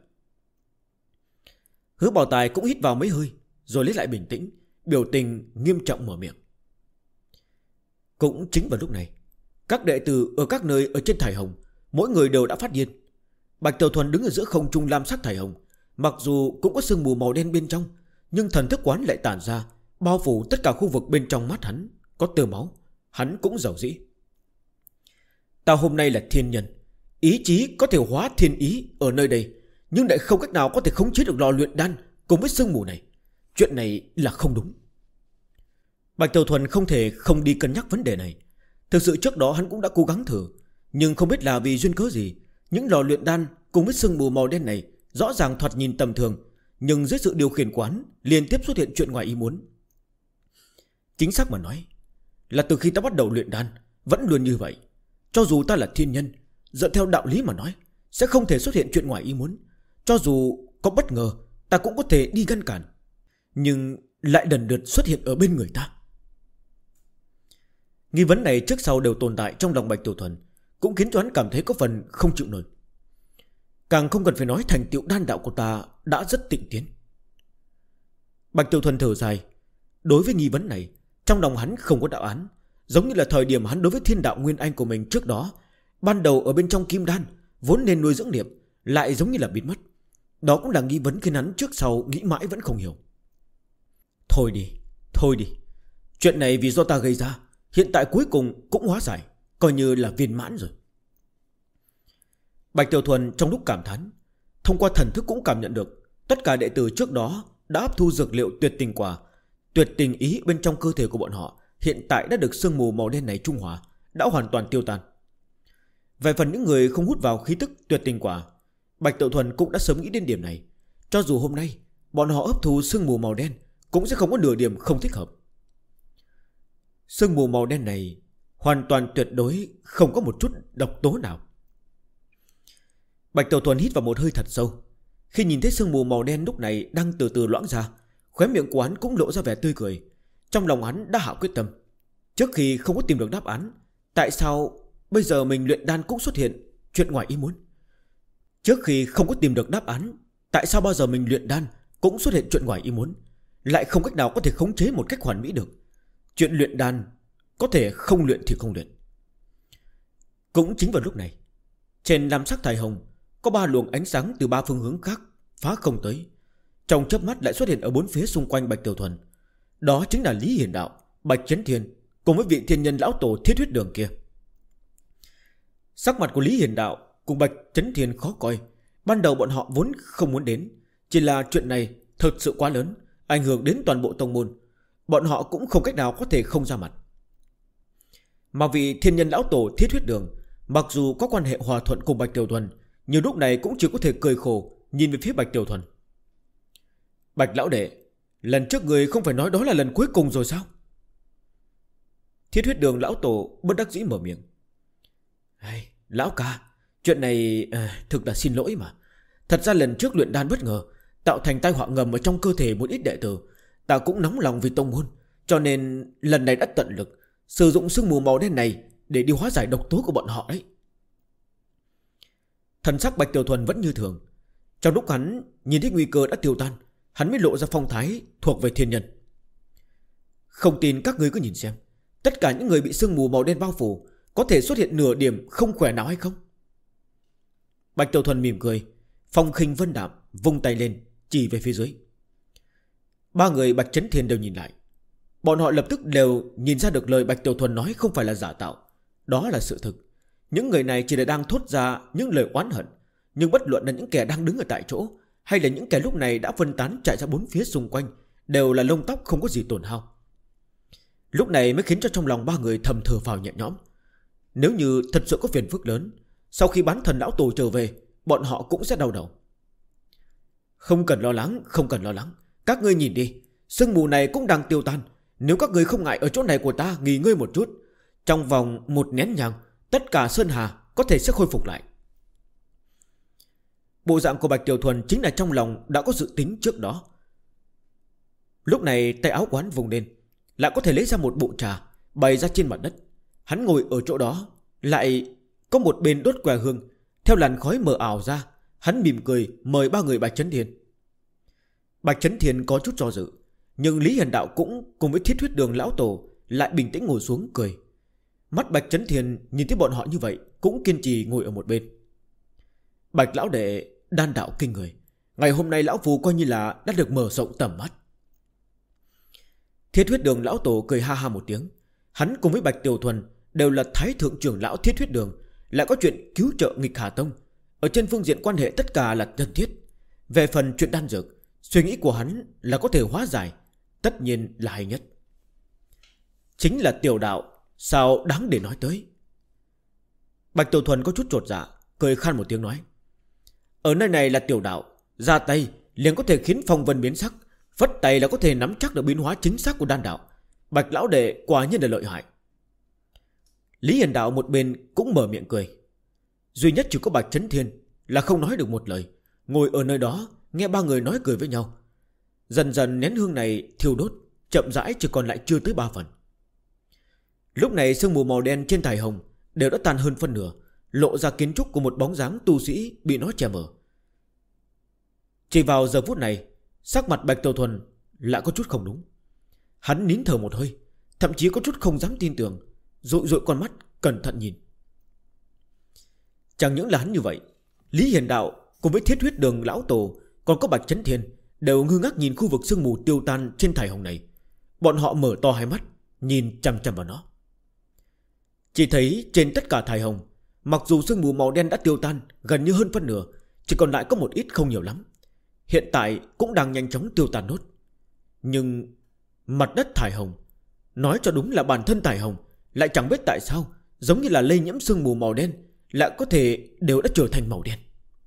Speaker 1: Hứa Bảo Tài cũng hít vào mấy hơi, rồi lấy lại bình tĩnh, biểu tình nghiêm trọng mở miệng. Cũng chính vào lúc này, các đệ tử ở các nơi ở trên thải hồng, mỗi người đều đã phát điên. Bạch Tiểu Thuần đứng ở giữa không trung lam sắc thải hồng, mặc dù cũng có sương mù màu đen bên trong, nhưng thần thức quán lại tản ra, bao phủ tất cả khu vực bên trong mắt hắn, có tơ máu. Hắn cũng giàu dĩ. Ta hôm nay là thiên nhân, ý chí có thể hóa thiên ý ở nơi đây, nhưng lại không cách nào có thể khống chế được lò luyện đan cùng với sương mù này. Chuyện này là không đúng. Bạch Tiểu Thuần không thể không đi cân nhắc vấn đề này. Thực sự trước đó hắn cũng đã cố gắng thử, nhưng không biết là vì duyên cớ gì, những lò luyện đan cùng với sương mù màu đen này rõ ràng thoạt nhìn tầm thường, nhưng dưới sự điều khiển quán liên tiếp xuất hiện chuyện ngoài ý muốn. Chính xác mà nói, là từ khi ta bắt đầu luyện đan vẫn luôn như vậy. Cho dù ta là thiên nhân, dựa theo đạo lý mà nói, sẽ không thể xuất hiện chuyện ngoài ý muốn. Cho dù có bất ngờ, ta cũng có thể đi ngăn cản, nhưng lại lần lượt xuất hiện ở bên người ta. Nghi vấn này trước sau đều tồn tại trong lòng Bạch Tiểu Thuần, cũng khiến cho hắn cảm thấy có phần không chịu nổi. Càng không cần phải nói thành tựu đan đạo của ta đã rất tịnh tiến. Bạch Tiểu Thuần thở dài. Đối với nghi vấn này, trong lòng hắn không có đạo án. Giống như là thời điểm hắn đối với thiên đạo nguyên anh của mình trước đó, ban đầu ở bên trong kim đan vốn nên nuôi dưỡng niệm, lại giống như là biến mất. Đó cũng là nghi vấn khiến hắn trước sau nghĩ mãi vẫn không hiểu. Thôi đi, thôi đi, chuyện này vì do ta gây ra, hiện tại cuối cùng cũng hóa giải, coi như là viên mãn rồi. Bạch Tiểu Thuần trong lúc cảm thán, thông qua thần thức cũng cảm nhận được tất cả đệ tử trước đó đã hấp thu dược liệu tuyệt tình quả, tuyệt tình ý bên trong cơ thể của bọn họ hiện tại đã được sương mù màu đen này trung hòa, đã hoàn toàn tiêu tan. Về phần những người không hút vào khí tức tuyệt tình quả, Bạch Tiểu Thuần cũng đã sớm nghĩ đến điểm này. Cho dù hôm nay bọn họ hấp thu sương mù màu đen, cũng sẽ không có nửa điểm không thích hợp. Sương mù màu đen này hoàn toàn tuyệt đối không có một chút độc tố nào. Bạch Tiểu Thuần hít vào một hơi thật sâu. Khi nhìn thấy sương mù màu đen lúc này đang từ từ loãng ra, khóe miệng của hắn cũng lộ ra vẻ tươi cười. Trong lòng hắn đã hạ quyết tâm, trước khi không có tìm được đáp án, tại sao bây giờ mình luyện đan cũng xuất hiện chuyện ngoài ý muốn? Trước khi không có tìm được đáp án, tại sao bao giờ mình luyện đan cũng xuất hiện chuyện ngoài ý muốn, lại không cách nào có thể khống chế một cách hoàn mỹ được? Chuyện luyện đan có thể không luyện thì không luyện. Cũng chính vào lúc này, trên lam sắc thải hồng có 3 luồng ánh sáng từ 3 phương hướng khác phá không tới, trong chớp mắt lại xuất hiện ở 4 phía xung quanh Bạch Tiểu Thuần. Đó chính là Lý Hiển Đạo, Bạch Chấn Thiên cùng với vị thiên nhân lão tổ Thiết Huyết Đường kia. Sắc mặt của Lý Hiển Đạo cùng Bạch Chấn Thiên khó coi. Ban đầu bọn họ vốn không muốn đến, chỉ là chuyện này thật sự quá lớn, ảnh hưởng đến toàn bộ tông môn, bọn họ cũng không cách nào có thể không ra mặt. Mà vị thiên nhân lão tổ Thiết Huyết Đường mặc dù có quan hệ hòa thuận cùng Bạch Tiểu Thuần, nhưng lúc này cũng chỉ có thể cười khổ nhìn về phía Bạch Tiểu Thuần. Bạch lão đệ, lần trước người không phải nói đó là lần cuối cùng rồi sao? Thiết Huyết Đường lão tổ bất đắc dĩ mở miệng. Lão ca, chuyện này thực là xin lỗi mà. Thật ra lần trước luyện đan bất ngờ, tạo thành tai họa ngầm ở trong cơ thể một ít đệ tử. Ta cũng nóng lòng vì tông môn, cho nên lần này đã tận lực sử dụng sương mù màu đen này để đi hóa giải độc tố của bọn họ đấy. Thần sắc Bạch Tiểu Thuần vẫn như thường. Trong lúc hắn nhìn thấy nguy cơ đã tiêu tan, hắn mới lộ ra phong thái thuộc về thiên nhân. Không tin các ngươi cứ nhìn xem, tất cả những người bị sương mù màu đen bao phủ có thể xuất hiện nửa điểm không khỏe nào hay không? Bạch Tiểu Thuần mỉm cười, phong khinh vân đạm, vung tay lên chỉ về phía dưới. Ba người Bạch Chấn Thiên đều nhìn lại. Bọn họ lập tức đều nhìn ra được lời Bạch Tiểu Thuần nói không phải là giả tạo, đó là sự thực. Những người này chỉ là đang thốt ra những lời oán hận, nhưng bất luận là những kẻ đang đứng ở tại chỗ hay là những kẻ lúc này đã phân tán chạy ra bốn phía xung quanh, đều là lông tóc không có gì tổn hao. Lúc này mới khiến cho trong lòng ba người thầm thở phào nhẹ nhõm. Nếu như thật sự có phiền phức lớn, sau khi bán thần lão tổ trở về, bọn họ cũng sẽ đau đầu. Không cần lo lắng, không cần lo lắng. Các ngươi nhìn đi, sương mù này cũng đang tiêu tan. Nếu các ngươi không ngại ở chỗ này của ta nghỉ ngơi một chút, trong vòng một nén nhang, tất cả Sơn Hà có thể sẽ khôi phục lại. Bộ dạng của Bạch Tiểu Thuần chính là trong lòng đã có dự tính trước đó. Lúc này tay áo quán vùng lên, lại có thể lấy ra một bộ trà bày ra trên mặt đất. Hắn ngồi ở chỗ đó, lại có một bên đốt que hương. Theo làn khói mờ ảo ra, hắn mỉm cười mời ba người Bạch Chấn Thiên. Bạch Chấn Thiên có chút do dự, nhưng Lý Hiền Đạo cũng cùng với Thiết Huyết Đường lão tổ lại bình tĩnh ngồi xuống cười. Mắt Bạch Chấn Thiên nhìn thấy bọn họ như vậy, cũng kiên trì ngồi ở một bên. Bạch lão đệ đan đạo kinh người, ngày hôm nay lão phu coi như là đã được mở rộng tầm mắt. Thiết Huyết Đường lão tổ cười ha ha một tiếng. Hắn cùng với Bạch Tiểu Thuần đều là thái thượng trưởng lão Thiết Huyết Đường, lại có chuyện cứu trợ nghịch Hà Tông. Ở trên phương diện quan hệ tất cả là thân thiết. Về phần chuyện đan dược, suy nghĩ của hắn là có thể hóa giải, tất nhiên là hay nhất. Chính là tiểu đạo, sao đáng để nói tới. Bạch Tiểu Thuần có chút chột dạ, cười khan một tiếng nói: ở nơi này là tiểu đạo, ra tay liền có thể khiến phong vân biến sắc, phất tay là có thể nắm chắc được biến hóa chính xác của đan đạo. Bạch lão đệ quả nhiên là lợi hại. Lý Hiền Đạo một bên cũng mở miệng cười. Duy nhất chỉ có Bạch Chấn Thiên là không nói được một lời, ngồi ở nơi đó nghe ba người nói cười với nhau. Dần dần nén hương này thiêu đốt, chậm rãi chỉ còn lại chưa tới 3 phần. Lúc này sương mù màu đen trên thải hồng đều đã tan hơn phân nửa, lộ ra kiến trúc của một bóng dáng tu sĩ bị nó che mờ. Chỉ vào giờ phút này, sắc mặt Bạch Tiểu Thuần lại có chút không đúng. Hắn nín thở một hơi, thậm chí có chút không dám tin tưởng, dội con mắt cẩn thận nhìn. Chẳng những là hắn như vậy, Lý Hiền Đạo cùng với Thiết Huyết Đường lão tổ, còn có Bạch Chấn Thiên đều ngơ ngác nhìn khu vực sương mù tiêu tan trên thải hồng này. Bọn họ mở to hai mắt, nhìn chằm chằm vào nó. Chỉ thấy trên tất cả thải hồng, mặc dù sương mù màu đen đã tiêu tan gần như hơn phân nửa, chỉ còn lại có một ít không nhiều lắm, hiện tại cũng đang nhanh chóng tiêu tan nốt. Nhưng mặt đất thải hồng, nói cho đúng là bản thân thải hồng, lại chẳng biết tại sao giống như là lây nhiễm sương mù màu đen, lại có thể đều đã trở thành màu đen.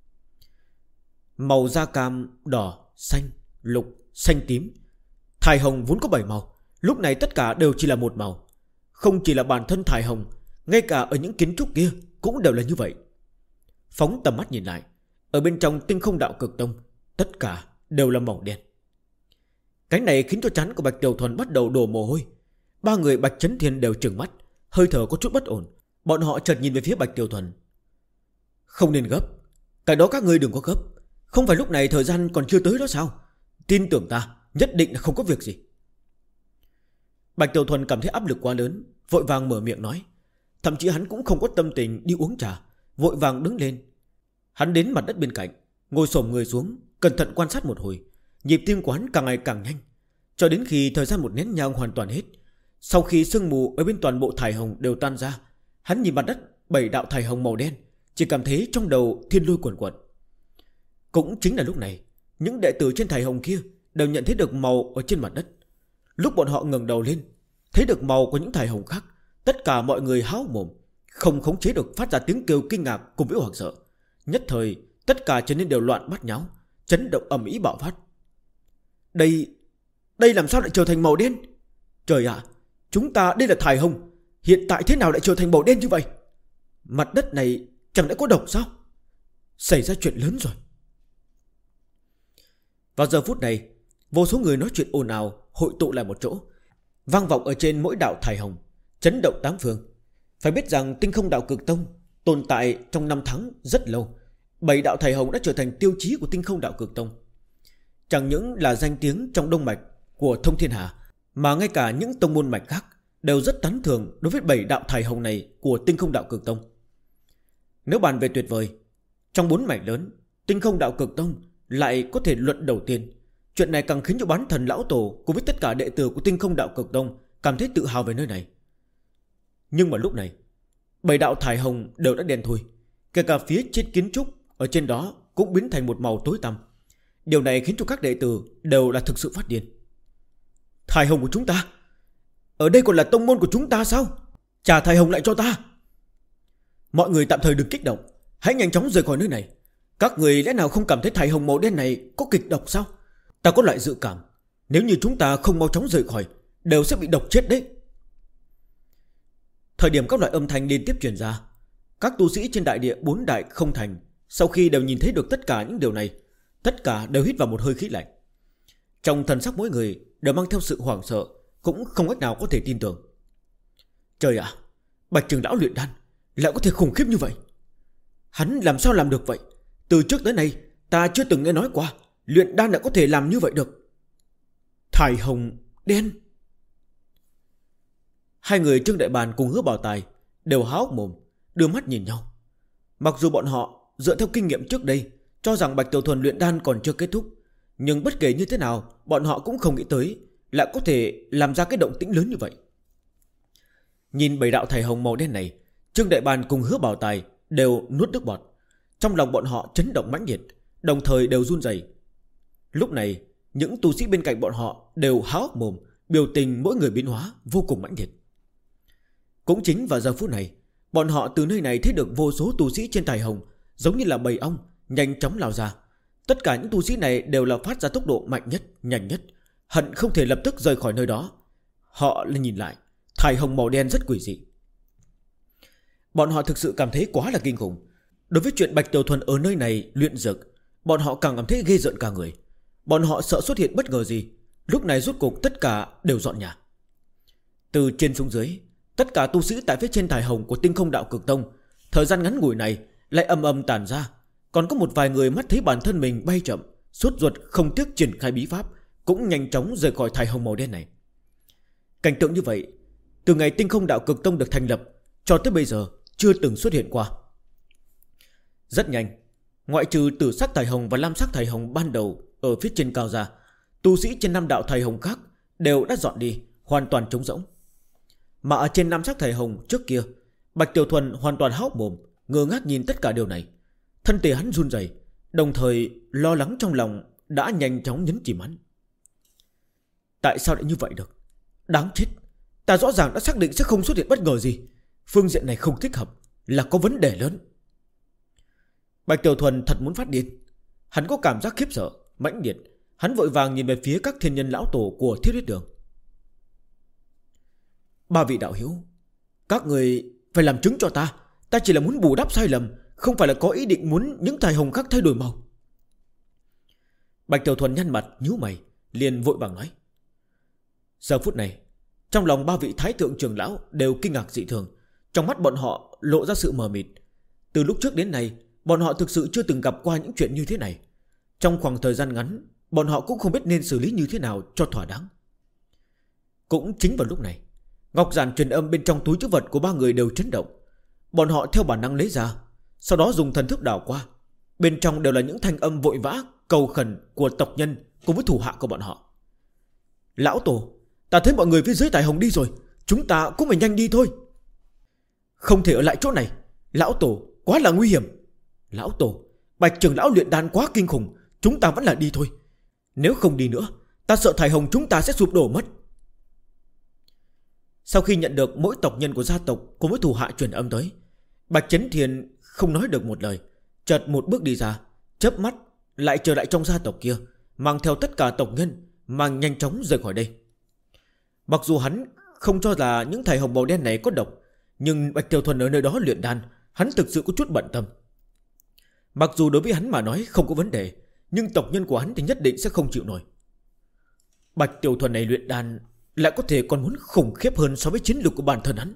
Speaker 1: Màu da cam, đỏ, xanh, lục, xanh tím. Thải hồng vốn có 7 màu, lúc này tất cả đều chỉ là một màu. Không chỉ là bản thân thải hồng, ngay cả ở những kiến trúc kia cũng đều là như vậy. Phóng tầm mắt nhìn lại, ở bên trong Tinh Không Đạo Cực Tông, tất cả đều là màu đen. Cái này khiến cho trán của Bạch Tiểu Thuần bắt đầu đổ mồ hôi. Ba người Bạch Chấn Thiên đều trừng mắt, hơi thở có chút bất ổn. Bọn họ chợt nhìn về phía Bạch Tiểu Thuần. Không nên gấp, cái đó các ngươi đừng có gấp. Không phải lúc này thời gian còn chưa tới đó sao? Tin tưởng ta, nhất định là không có việc gì. Bạch Tiểu Thuần cảm thấy áp lực quá lớn, vội vàng mở miệng nói. Thậm chí hắn cũng không có tâm tình đi uống trà, vội vàng đứng lên. Hắn đến mặt đất bên cạnh, ngồi xổm người xuống, cẩn thận quan sát một hồi. Nhịp tim của hắn càng ngày càng nhanh, cho đến khi thời gian một nén nhang hoàn toàn hết. Sau khi sương mù ở bên toàn bộ thải hồng đều tan ra, hắn nhìn mặt đất 7 đạo thải hồng màu đen, chỉ cảm thấy trong đầu thiên lôi quần quật. Cũng chính là lúc này, những đệ tử trên thải hồng kia đều nhận thấy được màu ở trên mặt đất. Lúc bọn họ ngẩng đầu lên, thấy được màu của những thải hồng khác, tất cả mọi người há mồm, không khống chế được phát ra tiếng kêu kinh ngạc cùng với hoảng sợ. Nhất thời tất cả trở nên đều loạn bát nháo, chấn động ầm ĩ bạo phát. Đây làm sao lại trở thành màu đen? Trời ạ, chúng ta đây là thải hồng, hiện tại thế nào lại trở thành màu đen như vậy? Mặt đất này chẳng lẽ có độc sao? Xảy ra chuyện lớn rồi. Vào giờ phút này, vô số người nói chuyện ồn ào hội tụ lại một chỗ, vang vọng ở trên mỗi đạo thải hồng, chấn động tám phương. Phải biết rằng Tinh Không Đạo Cực Tông tồn tại trong năm tháng rất lâu, 7 đạo thải hồng đã trở thành tiêu chí của Tinh Không Đạo Cực Tông. Chẳng những là danh tiếng trong đông mạch của Thông Thiên Hà, mà ngay cả những tông môn mạch khác đều rất tán thưởng đối với 7 đạo thải hồng này của Tinh Không Đạo Cực Tông. Nếu bàn về tuyệt vời, trong 4 mạch lớn, Tinh Không Đạo Cực Tông lại có thể luận đầu tiên. Chuyện này càng khiến cho bán thần lão tổ cùng với tất cả đệ tử của Tinh Không Đạo Cực Tông cảm thấy tự hào về nơi này. Nhưng mà lúc này, 7 đạo thải hồng đều đã đen thui, kể cả phía trên kiến trúc ở trên đó cũng biến thành một màu tối tăm. Điều này khiến cho các đệ tử đều là thực sự phát điên. Thải hồng của chúng ta, ở đây còn là tông môn của chúng ta sao? Trả thải hồng lại cho ta. Mọi người tạm thời đừng kích động, hãy nhanh chóng rời khỏi nơi này. Các người lẽ nào không cảm thấy thải hồng màu đen này có kịch độc sao? Ta có loại dự cảm, nếu như chúng ta không mau chóng rời khỏi, đều sẽ bị độc chết đấy. Thời điểm các loại âm thanh liên tiếp truyền ra, các tu sĩ trên đại địa 4 đại không thành sau khi đều nhìn thấy được tất cả những điều này, tất cả đều hít vào một hơi khí lạnh. Trong thần sắc mỗi người đều mang theo sự hoảng sợ, cũng không cách nào có thể tin tưởng. Trời ạ, Bạch trưởng lão luyện đan lại có thể khủng khiếp như vậy. Hắn làm sao làm được vậy? Từ trước tới nay ta chưa từng nghe nói qua luyện đan lại có thể làm như vậy được. Thải hồng đen. Hai người Trương Đại Bàn cùng Hứa Bảo Tài đều há hốc mồm, đưa mắt nhìn nhau. Mặc dù bọn họ dựa theo kinh nghiệm trước đây cho rằng Bạch Tiểu Thuần luyện đan còn chưa kết thúc, nhưng bất kể như thế nào, bọn họ cũng không nghĩ tới lại có thể làm ra cái động tĩnh lớn như vậy. Nhìn 7 đạo thải hồng màu đen này, Trương Đại Bàn cùng Hứa Bảo Tài đều nuốt nước bọt. Trong lòng bọn họ chấn động mãnh liệt, đồng thời đều run rẩy. Lúc này, những tu sĩ bên cạnh bọn họ đều há hốc mồm, biểu tình mỗi người biến hóa vô cùng mãnh liệt. Cũng chính vào giờ phút này, bọn họ từ nơi này thấy được vô số tu sĩ trên thải hồng giống như là bầy ong nhanh chóng lao ra. Tất cả những tu sĩ này đều là phát ra tốc độ mạnh nhất, nhanh nhất, hận không thể lập tức rời khỏi nơi đó. Họ lên nhìn lại, thải hồng màu đen rất quỷ dị. Bọn họ thực sự cảm thấy quá là kinh khủng. Đối với chuyện Bạch Tiểu Thuần ở nơi này luyện dược, bọn họ càng cảm thấy ghê rợn cả người. Bọn họ sợ xuất hiện bất ngờ gì. Lúc này rốt cuộc tất cả đều dọn nhà. Từ trên xuống dưới, tất cả tu sĩ tại phía trên thải hồng của Tinh Không Đạo Cực Tông, thời gian ngắn ngủi này lại âm âm tàn ra. Còn có một vài người mắt thấy bản thân mình bay chậm, sốt ruột không tiếc triển khai bí pháp, cũng nhanh chóng rời khỏi thải hồng màu đen này. Cảnh tượng như vậy, từ ngày Tinh Không Đạo Cực Tông được thành lập cho tới bây giờ chưa từng xuất hiện qua. Rất nhanh, ngoại trừ tử sắc thải hồng và lam sắc thải hồng ban đầu ở phía trên cao ra, tu sĩ trên 5 đạo thải hồng khác đều đã dọn đi, hoàn toàn trống rỗng. Mà ở trên 5 sắc thải hồng trước kia, Bạch Tiểu Thuần hoàn toàn há hốc mồm, ngơ ngác nhìn tất cả điều này. Thân thể hắn run rẩy, đồng thời lo lắng trong lòng đã nhanh chóng nhấn chìm hắn. Tại sao lại như vậy được? Đáng chết, ta rõ ràng đã xác định sẽ không xuất hiện bất ngờ gì. Phương diện này không thích hợp, là có vấn đề lớn. Bạch Tiểu Thuần thật muốn phát điên. Hắn có cảm giác khiếp sợ, mãnh liệt. Hắn vội vàng nhìn về phía các thiên nhân lão tổ của Thiết Huyết Đường. 3 vị đạo hữu, các người phải làm chứng cho ta. Ta chỉ là muốn bù đắp sai lầm, không phải là có ý định muốn những thải hồng khác thay đổi màu. Bạch Tiểu Thuần nhăn mặt nhíu mày, liền vội vàng nói. Giờ phút này, trong lòng 3 vị thái thượng trưởng lão đều kinh ngạc dị thường. Trong mắt bọn họ lộ ra sự mờ mịt. Từ lúc trước đến nay, bọn họ thực sự chưa từng gặp qua những chuyện như thế này. Trong khoảng thời gian ngắn, bọn họ cũng không biết nên xử lý như thế nào cho thỏa đáng. Cũng chính vào lúc này, ngọc giản truyền âm bên trong túi trữ vật của 3 người đều chấn động. Bọn họ theo bản năng lấy ra, sau đó dùng thần thức đảo qua. Bên trong đều là những thanh âm vội vã, cầu khẩn của tộc nhân cùng với thủ hạ của bọn họ. Lão tổ, ta thấy mọi người phía dưới thải hồng đi rồi, chúng ta cũng phải nhanh đi thôi. Không thể ở lại chỗ này, lão tổ, quá là nguy hiểm. Lão tổ, Bạch trưởng lão luyện đan quá kinh khủng, chúng ta vẫn là đi thôi. Nếu không đi nữa, ta sợ thải hồng chúng ta sẽ sụp đổ mất. Sau khi nhận được mỗi tộc nhân của gia tộc cùng với thủ hạ truyền âm tới, Bạch Chấn Thiên không nói được một lời, chợt một bước đi ra, chớp mắt lại trở lại trong gia tộc kia, mang theo tất cả tộc nhân, mang nhanh chóng rời khỏi đây. Mặc dù hắn không cho là những thải hồng màu đen này có độc, nhưng Bạch Tiểu Thuần ở nơi đó luyện đan, hắn thực sự có chút bận tâm. Mặc dù đối với hắn mà nói không có vấn đề, nhưng tộc nhân của hắn thì nhất định sẽ không chịu nổi. Bạch Tiểu Thuần này luyện đan lại có thể còn muốn khủng khiếp hơn so với chiến lược của bản thân hắn.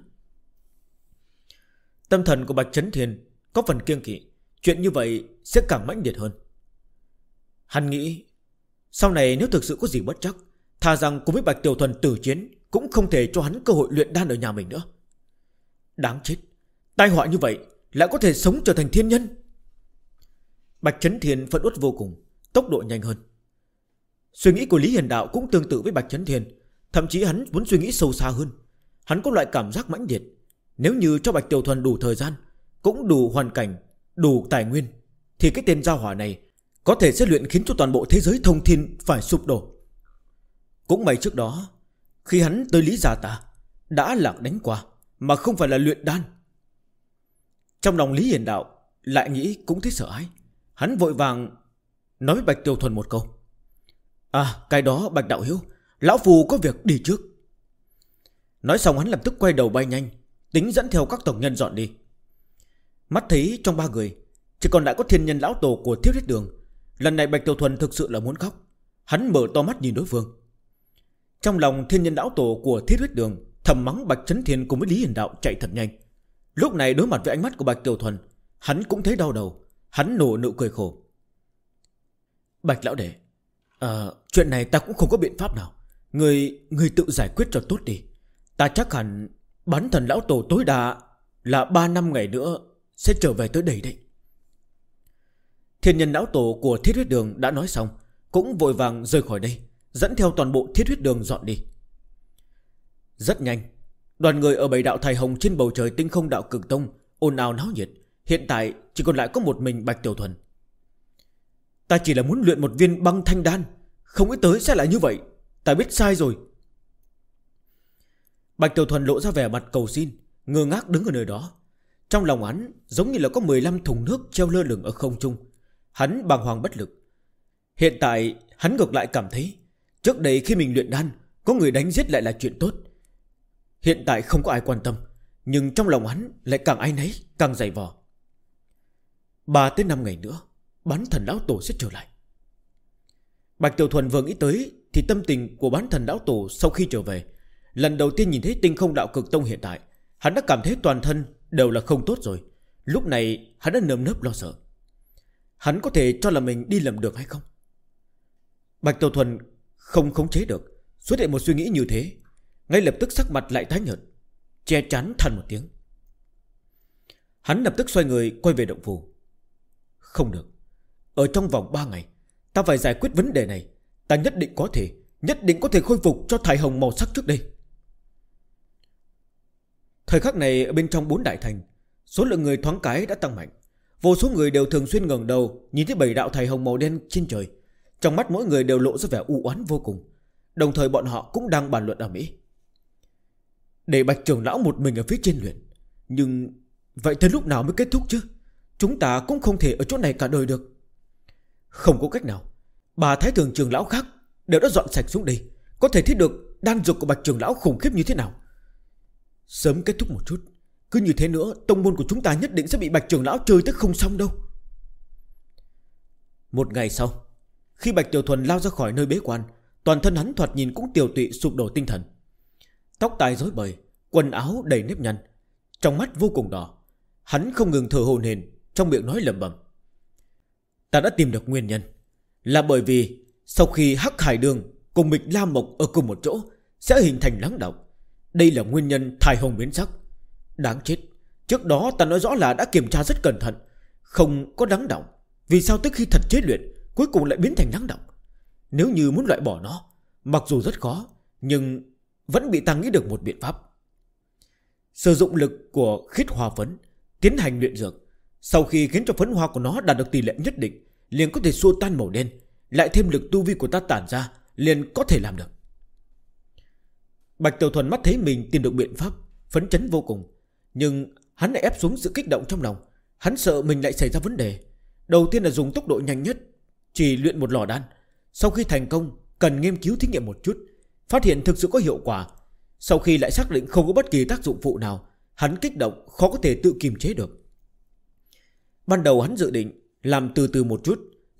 Speaker 1: Tâm thần của Bạch Chấn Thiên có phần kiêng kỵ, chuyện như vậy sẽ càng mãnh liệt hơn. Hắn nghĩ sau này nếu thực sự có gì bất chắc, thà rằng cùng với Bạch Tiểu Thuần tử chiến, cũng không thể cho hắn cơ hội luyện đan ở nhà mình nữa. Đáng chết, tai họa như vậy lại có thể sống trở thành thiên nhân. Bạch Chấn Thiên phẫn uất vô cùng, tốc độ nhanh hơn. Suy nghĩ của Lý Hiền Đạo cũng tương tự với Bạch Chấn Thiên, thậm chí hắn muốn suy nghĩ sâu xa hơn. Hắn có loại cảm giác mãnh liệt, nếu như cho Bạch Tiểu Thuần đủ thời gian, cũng đủ hoàn cảnh, đủ tài nguyên, thì cái tên gia hỏa này có thể sẽ luyện khiến cho toàn bộ thế giới thông thiên phải sụp đổ. Cũng may trước đó, khi hắn tới Lý Gia ta đã lạc đánh qua, mà không phải là luyện đan. Trong lòng Lý Hiền Đạo lại nghĩ cũng thấy sợ hãi. Hắn vội vàng nói với Bạch Tiểu Thuần một câu: cái đó Bạch đạo hữu, lão phù có việc đi trước. Nói xong hắn lập tức quay đầu bay nhanh, tính dẫn theo các tộc nhân dọn đi. Mắt thấy trong ba người chỉ còn lại có thiên nhân lão tổ của Thiết Huyết Đường. Lần này Bạch Tiểu Thuần thực sự là muốn khóc. Hắn mở to mắt nhìn đối phương. Trong lòng thiên nhân lão tổ của Thiết Huyết Đường thầm mắng Bạch Chấn Thiên cùng với Lý Hiền Đạo chạy thật nhanh. Lúc này đối mặt với ánh mắt của Bạch Tiểu Thuần, hắn cũng thấy đau đầu. Hắn nổ nụ cười khổ: Bạch lão đệ, chuyện này ta cũng không có biện pháp nào. Người tự giải quyết cho tốt đi. Ta chắc hẳn Bán Thần lão tổ tối đa là 3 năm ngày nữa sẽ trở về tới đây đấy. Thiên nhân lão tổ của Thiết Huyết Đường đã nói xong, cũng vội vàng rời khỏi đây, dẫn theo toàn bộ Thiết Huyết Đường dọn đi. Rất nhanh, đoàn người ở bảy đạo thải hồng trên bầu trời tinh không đạo cực tông ồn ào náo nhiệt. Hiện tại chỉ còn lại có một mình Bạch Tiểu Thuần. Ta chỉ là muốn luyện một viên băng thanh đan, không nghĩ tới sẽ là như vậy. Ta biết sai rồi. Bạch Tiểu Thuần lộ ra vẻ mặt cầu xin, ngơ ngác đứng ở nơi đó. Trong lòng hắn giống như là có 15 thùng nước treo lơ lửng ở không trung. Hắn bàng hoàng bất lực. Hiện tại hắn ngược lại cảm thấy trước đây khi mình luyện đan, có người đánh giết lại là chuyện tốt. Hiện tại không có ai quan tâm, nhưng trong lòng hắn lại càng áy náy, càng dày vò. 3 tới 5 ngày nữa Bán Thần lão tổ sẽ trở lại. Bạch Tiểu Thuần vừa nghĩ tới thì tâm tình của Bán Thần lão tổ sau khi trở về, lần đầu tiên nhìn thấy tinh không đạo cực tông hiện tại, hắn đã cảm thấy toàn thân đều là không tốt rồi. Lúc này hắn đã nơm nớp lo sợ. Hắn có thể cho là mình đi lầm được hay không? Bạch Tiểu Thuần không khống chế được, xuất hiện một suy nghĩ như thế. Ngay lập tức sắc mặt lại tái nhợt, che chắn than một tiếng. Hắn lập tức xoay người quay về động phủ. Không được, ở trong vòng 3 ngày ta phải giải quyết vấn đề này. Ta nhất định có thể khôi phục cho thải hồng màu sắc trước đây. Thời khắc này ở bên trong 4 đại thành, số lượng người thoáng cái đã tăng mạnh. Vô số người đều thường xuyên ngẩng đầu nhìn thấy 7 đạo thải hồng màu đen trên trời. Trong mắt mỗi người đều lộ ra vẻ u oán vô cùng. Đồng thời bọn họ cũng đang bàn luận ở Mỹ. Để Bạch trưởng lão một mình ở phía trên luyện, nhưng vậy tới lúc nào mới kết thúc chứ? Chúng ta cũng không thể ở chỗ này cả đời được. Không có cách nào, 3 thái thường trưởng lão khác đều đã dọn sạch xuống đây. Có thể thấy được đan dược của Bạch trưởng lão khủng khiếp như thế nào. Sớm kết thúc một chút, cứ như thế nữa tông môn của chúng ta nhất định sẽ bị Bạch trưởng lão chơi tới không xong đâu. Một ngày sau, khi Bạch Tiểu Thuần lao ra khỏi nơi bế quan, toàn thân hắn thoạt nhìn cũng tiều tụy sụp đổ tinh thần. Tóc tai rối bời, quần áo đầy nếp nhăn, trong mắt vô cùng đỏ. Hắn không ngừng thở hổn hển, trong miệng nói lẩm bẩm: Ta đã tìm được nguyên nhân, là bởi vì sau khi Hắc Hải Đường cùng Mịch La Mộc ở cùng một chỗ sẽ hình thành lắng động. Đây là nguyên nhân thải hồng biến sắc. Đáng chết, trước đó ta nói rõ là đã kiểm tra rất cẩn thận, không có lắng động. Vì sao tới khi thật chế luyện cuối cùng lại biến thành lắng động? Nếu như muốn loại bỏ nó, mặc dù rất khó, nhưng vẫn bị ta nghĩ được một biện pháp. Sử dụng lực của khít hoa phấn tiến hành luyện dược. Sau khi khiến cho phấn hoa của nó đạt được tỷ lệ nhất định, liền có thể xua tan màu đen. Lại thêm lực tu vi của ta tản ra, liền có thể làm được. Bạch Tiểu Thuần mắt thấy mình tìm được biện pháp, phấn chấn vô cùng. Nhưng hắn lại ép xuống sự kích động trong lòng. Hắn sợ mình lại xảy ra vấn đề. Đầu tiên là dùng tốc độ nhanh nhất, chỉ luyện một lò đan. Sau khi thành công, cần nghiên cứu thí nghiệm một chút, phát hiện thực sự có hiệu quả. Sau khi lại xác định không có bất kỳ tác dụng phụ nào, hắn kích động khó có thể tự kiềm chế được. Ban đầu hắn dự định làm từ từ một chút,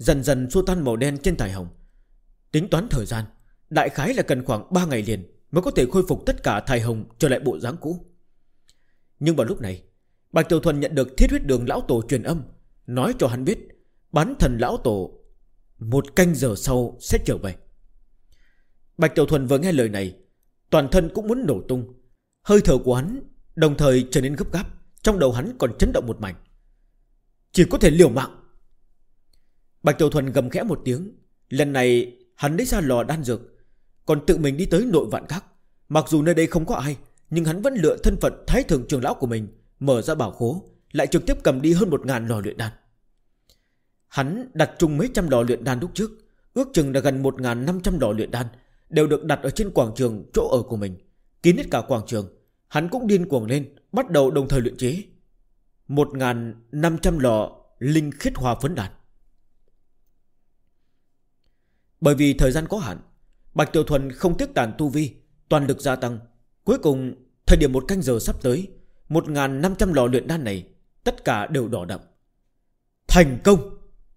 Speaker 1: dần dần xua tan màu đen trên thải hồng. Tính toán thời gian, đại khái là cần khoảng 3 ngày liền mới có thể khôi phục tất cả thải hồng trở lại bộ dáng cũ. Nhưng vào lúc này, Bạch Tiểu Thuần nhận được Thiết Huyết Đường lão tổ truyền âm, nói cho hắn biết Bán Thần lão tổ 1 canh giờ sau sẽ trở về. Bạch Tiểu Thuần vừa nghe lời này, toàn thân cũng muốn nổ tung. Hơi thở của hắn đồng thời trở nên gấp gáp, trong đầu hắn còn chấn động một mảnh. Chỉ có thể liều mạng. Bạch Tiểu Thuần gầm khẽ một tiếng. Lần này hắn lấy ra lò đan dược, còn tự mình đi tới nội vạn các. Mặc dù nơi đây không có ai, nhưng hắn vẫn lựa thân phận Thái Thượng trưởng lão của mình, mở ra bảo khố, lại trực tiếp cầm đi hơn 1000 lò luyện đan. Hắn đặt chung mấy trăm lò luyện đan lúc trước, ước chừng là gần 1500 lò luyện đan, đều được đặt ở trên quảng trường chỗ ở của mình, kín hết cả quảng trường. Hắn cũng điên cuồng lên, bắt đầu đồng thời luyện chế 1500 lò linh khiết hòa phấn đan. Bởi vì thời gian có hạn, Bạch Tiểu Thuần không tiếc tàn tu vi, toàn lực gia tăng. Cuối cùng thời điểm 1 canh giờ sắp tới, 1500 lò luyện đan này tất cả đều đỏ đậm. Thành công.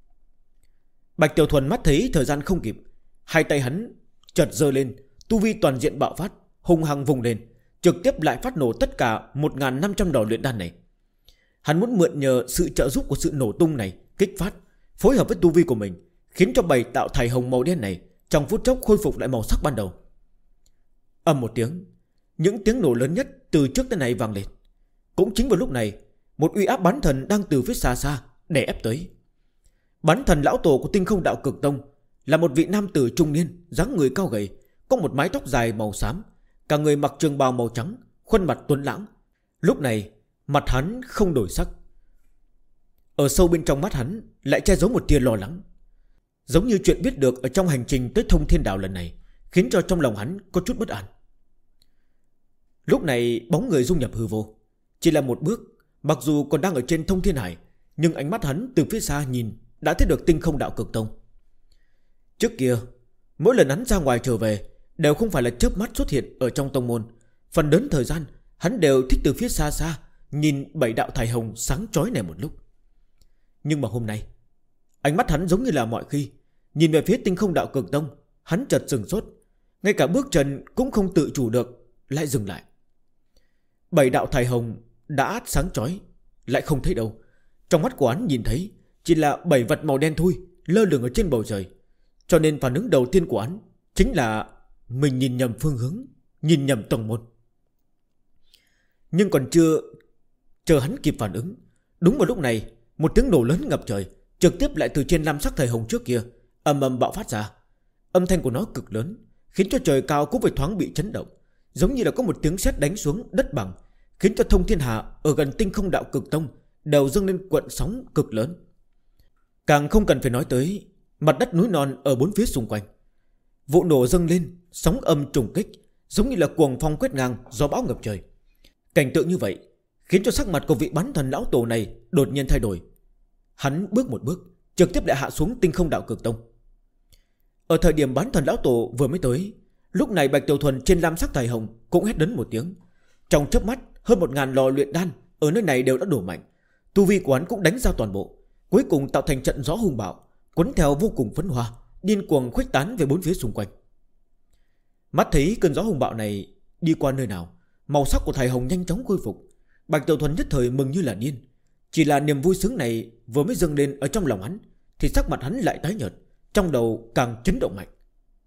Speaker 1: Bạch Tiểu Thuần mắt thấy thời gian không kịp, hai tay hắn chợt giơ lên, tu vi toàn diện bạo phát, hung hăng vùng lên, trực tiếp lại phát nổ tất cả 1500 lò luyện đan này. Hắn muốn mượn nhờ sự trợ giúp của sự nổ tung này kích phát, phối hợp với tu vi của mình, khiến cho 7 đạo thải hồng màu đen này trong phút chốc khôi phục lại màu sắc ban đầu. Ầm một tiếng, những tiếng nổ lớn nhất từ trước tới nay vang lên. Cũng chính vào lúc này, một uy áp bán thần đang từ phía xa xa đè ép tới. Bán thần lão tổ của Tinh Không Đạo Cực Tông là một vị nam tử trung niên, dáng người cao gầy, có một mái tóc dài màu xám, cả người mặc trường bào màu trắng, khuôn mặt tuấn lãng. Lúc này mặt hắn không đổi sắc, ở sâu bên trong mắt hắn lại che giấu một tia lo lắng, giống như chuyện biết được ở trong hành trình tới Thông Thiên Đạo lần này, khiến cho trong lòng hắn có chút bất an. Lúc này bóng người dung nhập hư vô, chỉ là một bước. Mặc dù còn đang ở trên Thông Thiên Hải, nhưng ánh mắt hắn từ phía xa nhìn đã thấy được Tinh Không Đạo Cực Tông. Trước kia mỗi lần hắn ra ngoài trở về đều không phải là chớp mắt xuất hiện ở trong tông môn. Phần lớn thời gian hắn đều thích từ phía xa xa nhìn 7 đạo thải hồng sáng chói này một lúc. Nhưng mà hôm nay ánh mắt hắn giống như là mọi khi, nhìn về phía Tinh Không Đạo Cực Tông, hắn chợt sừng sốt, ngay cả bước chân cũng không tự chủ được lại dừng lại. 7 đạo thải hồng đã sáng chói lại không thấy đâu. Trong mắt của hắn nhìn thấy chỉ là 7 vật màu đen thui lơ lửng ở trên bầu trời. Cho nên phản ứng đầu tiên của hắn chính là mình nhìn nhầm phương hướng, nhìn nhầm tông môn. Nhưng còn chưa chờ hắn kịp phản ứng, đúng vào lúc này một tiếng nổ lớn ngập trời trực tiếp lại từ trên lam sắc thải hồng trước kia ầm ầm bạo phát ra. Âm thanh của nó cực lớn, khiến cho trời cao cũng phải thoáng bị chấn động, giống như là có một tiếng sét đánh xuống đất bằng, khiến cho thông thiên hà ở gần Tinh Không Đạo Cực Tông đều dâng lên cuộn sóng cực lớn. Càng không cần phải nói tới mặt đất núi non ở bốn phía xung quanh. Vụ nổ dâng lên, sóng âm trùng kích, giống như là cuồng phong quét ngang, gió bão ngập trời. Cảnh tượng như vậy khiến cho sắc mặt của vị bán thần lão tổ này đột nhiên thay đổi. Hắn bước một bước, trực tiếp lại hạ xuống Tinh Không Đạo Cực Tông. Ở thời điểm bán thần lão tổ vừa mới tới, lúc này Bạch Tiểu Thuần trên lam sắc thải hồng cũng hét lớn một tiếng. Trong chớp mắt, hơn 1000 lò luyện đan ở nơi này đều đã đổ mạnh. Tu vi của hắn cũng đánh ra toàn bộ, cuối cùng tạo thành trận gió hung bạo, cuốn theo vô cùng phấn hoa, điên cuồng khuếch tán về bốn phía xung quanh. Mắt thấy cơn gió hung bạo này đi qua nơi nào, màu sắc của thải hồng nhanh chóng khôi phục. Bạch Tiểu Thuần nhất thời mừng như là điên. Chỉ là niềm vui sướng này vừa mới dâng lên ở trong lòng hắn, thì sắc mặt hắn lại tái nhợt, trong đầu càng chấn động mạnh.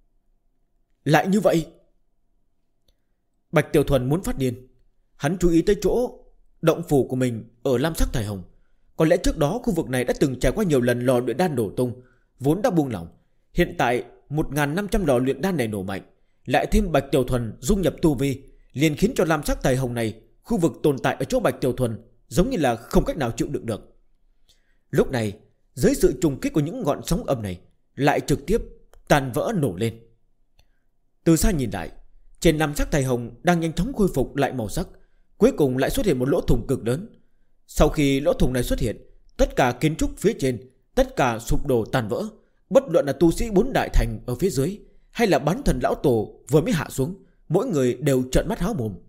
Speaker 1: Lại như vậy, Bạch Tiểu Thuần muốn phát điên. Hắn chú ý tới chỗ động phủ của mình ở lam sắc thải hồng. Có lẽ trước đó khu vực này đã từng trải qua nhiều lần lò luyện đan nổ tung, vốn đã buông lỏng. Hiện tại 1500 lò luyện đan này nổ mạnh, lại thêm Bạch Tiểu Thuần dung nhập tu vi, liền khiến cho lam sắc thải hồng này, khu vực tồn tại ở chỗ Bạch Tiểu Thuần giống như là không cách nào chịu đựng được. Lúc này, dưới sự trùng kích của những ngọn sóng âm này, lại trực tiếp tàn vỡ nổ lên. Từ xa nhìn lại, trên lam sắc thải hồng đang nhanh chóng khôi phục lại màu sắc, cuối cùng lại xuất hiện một lỗ thủng cực lớn. Sau khi lỗ thủng này xuất hiện, tất cả kiến trúc phía trên tất cả sụp đổ tàn vỡ. Bất luận là tu sĩ 4 đại thành ở phía dưới, hay là bán thần lão tổ vừa mới hạ xuống, mỗi người đều trợn mắt há mồm.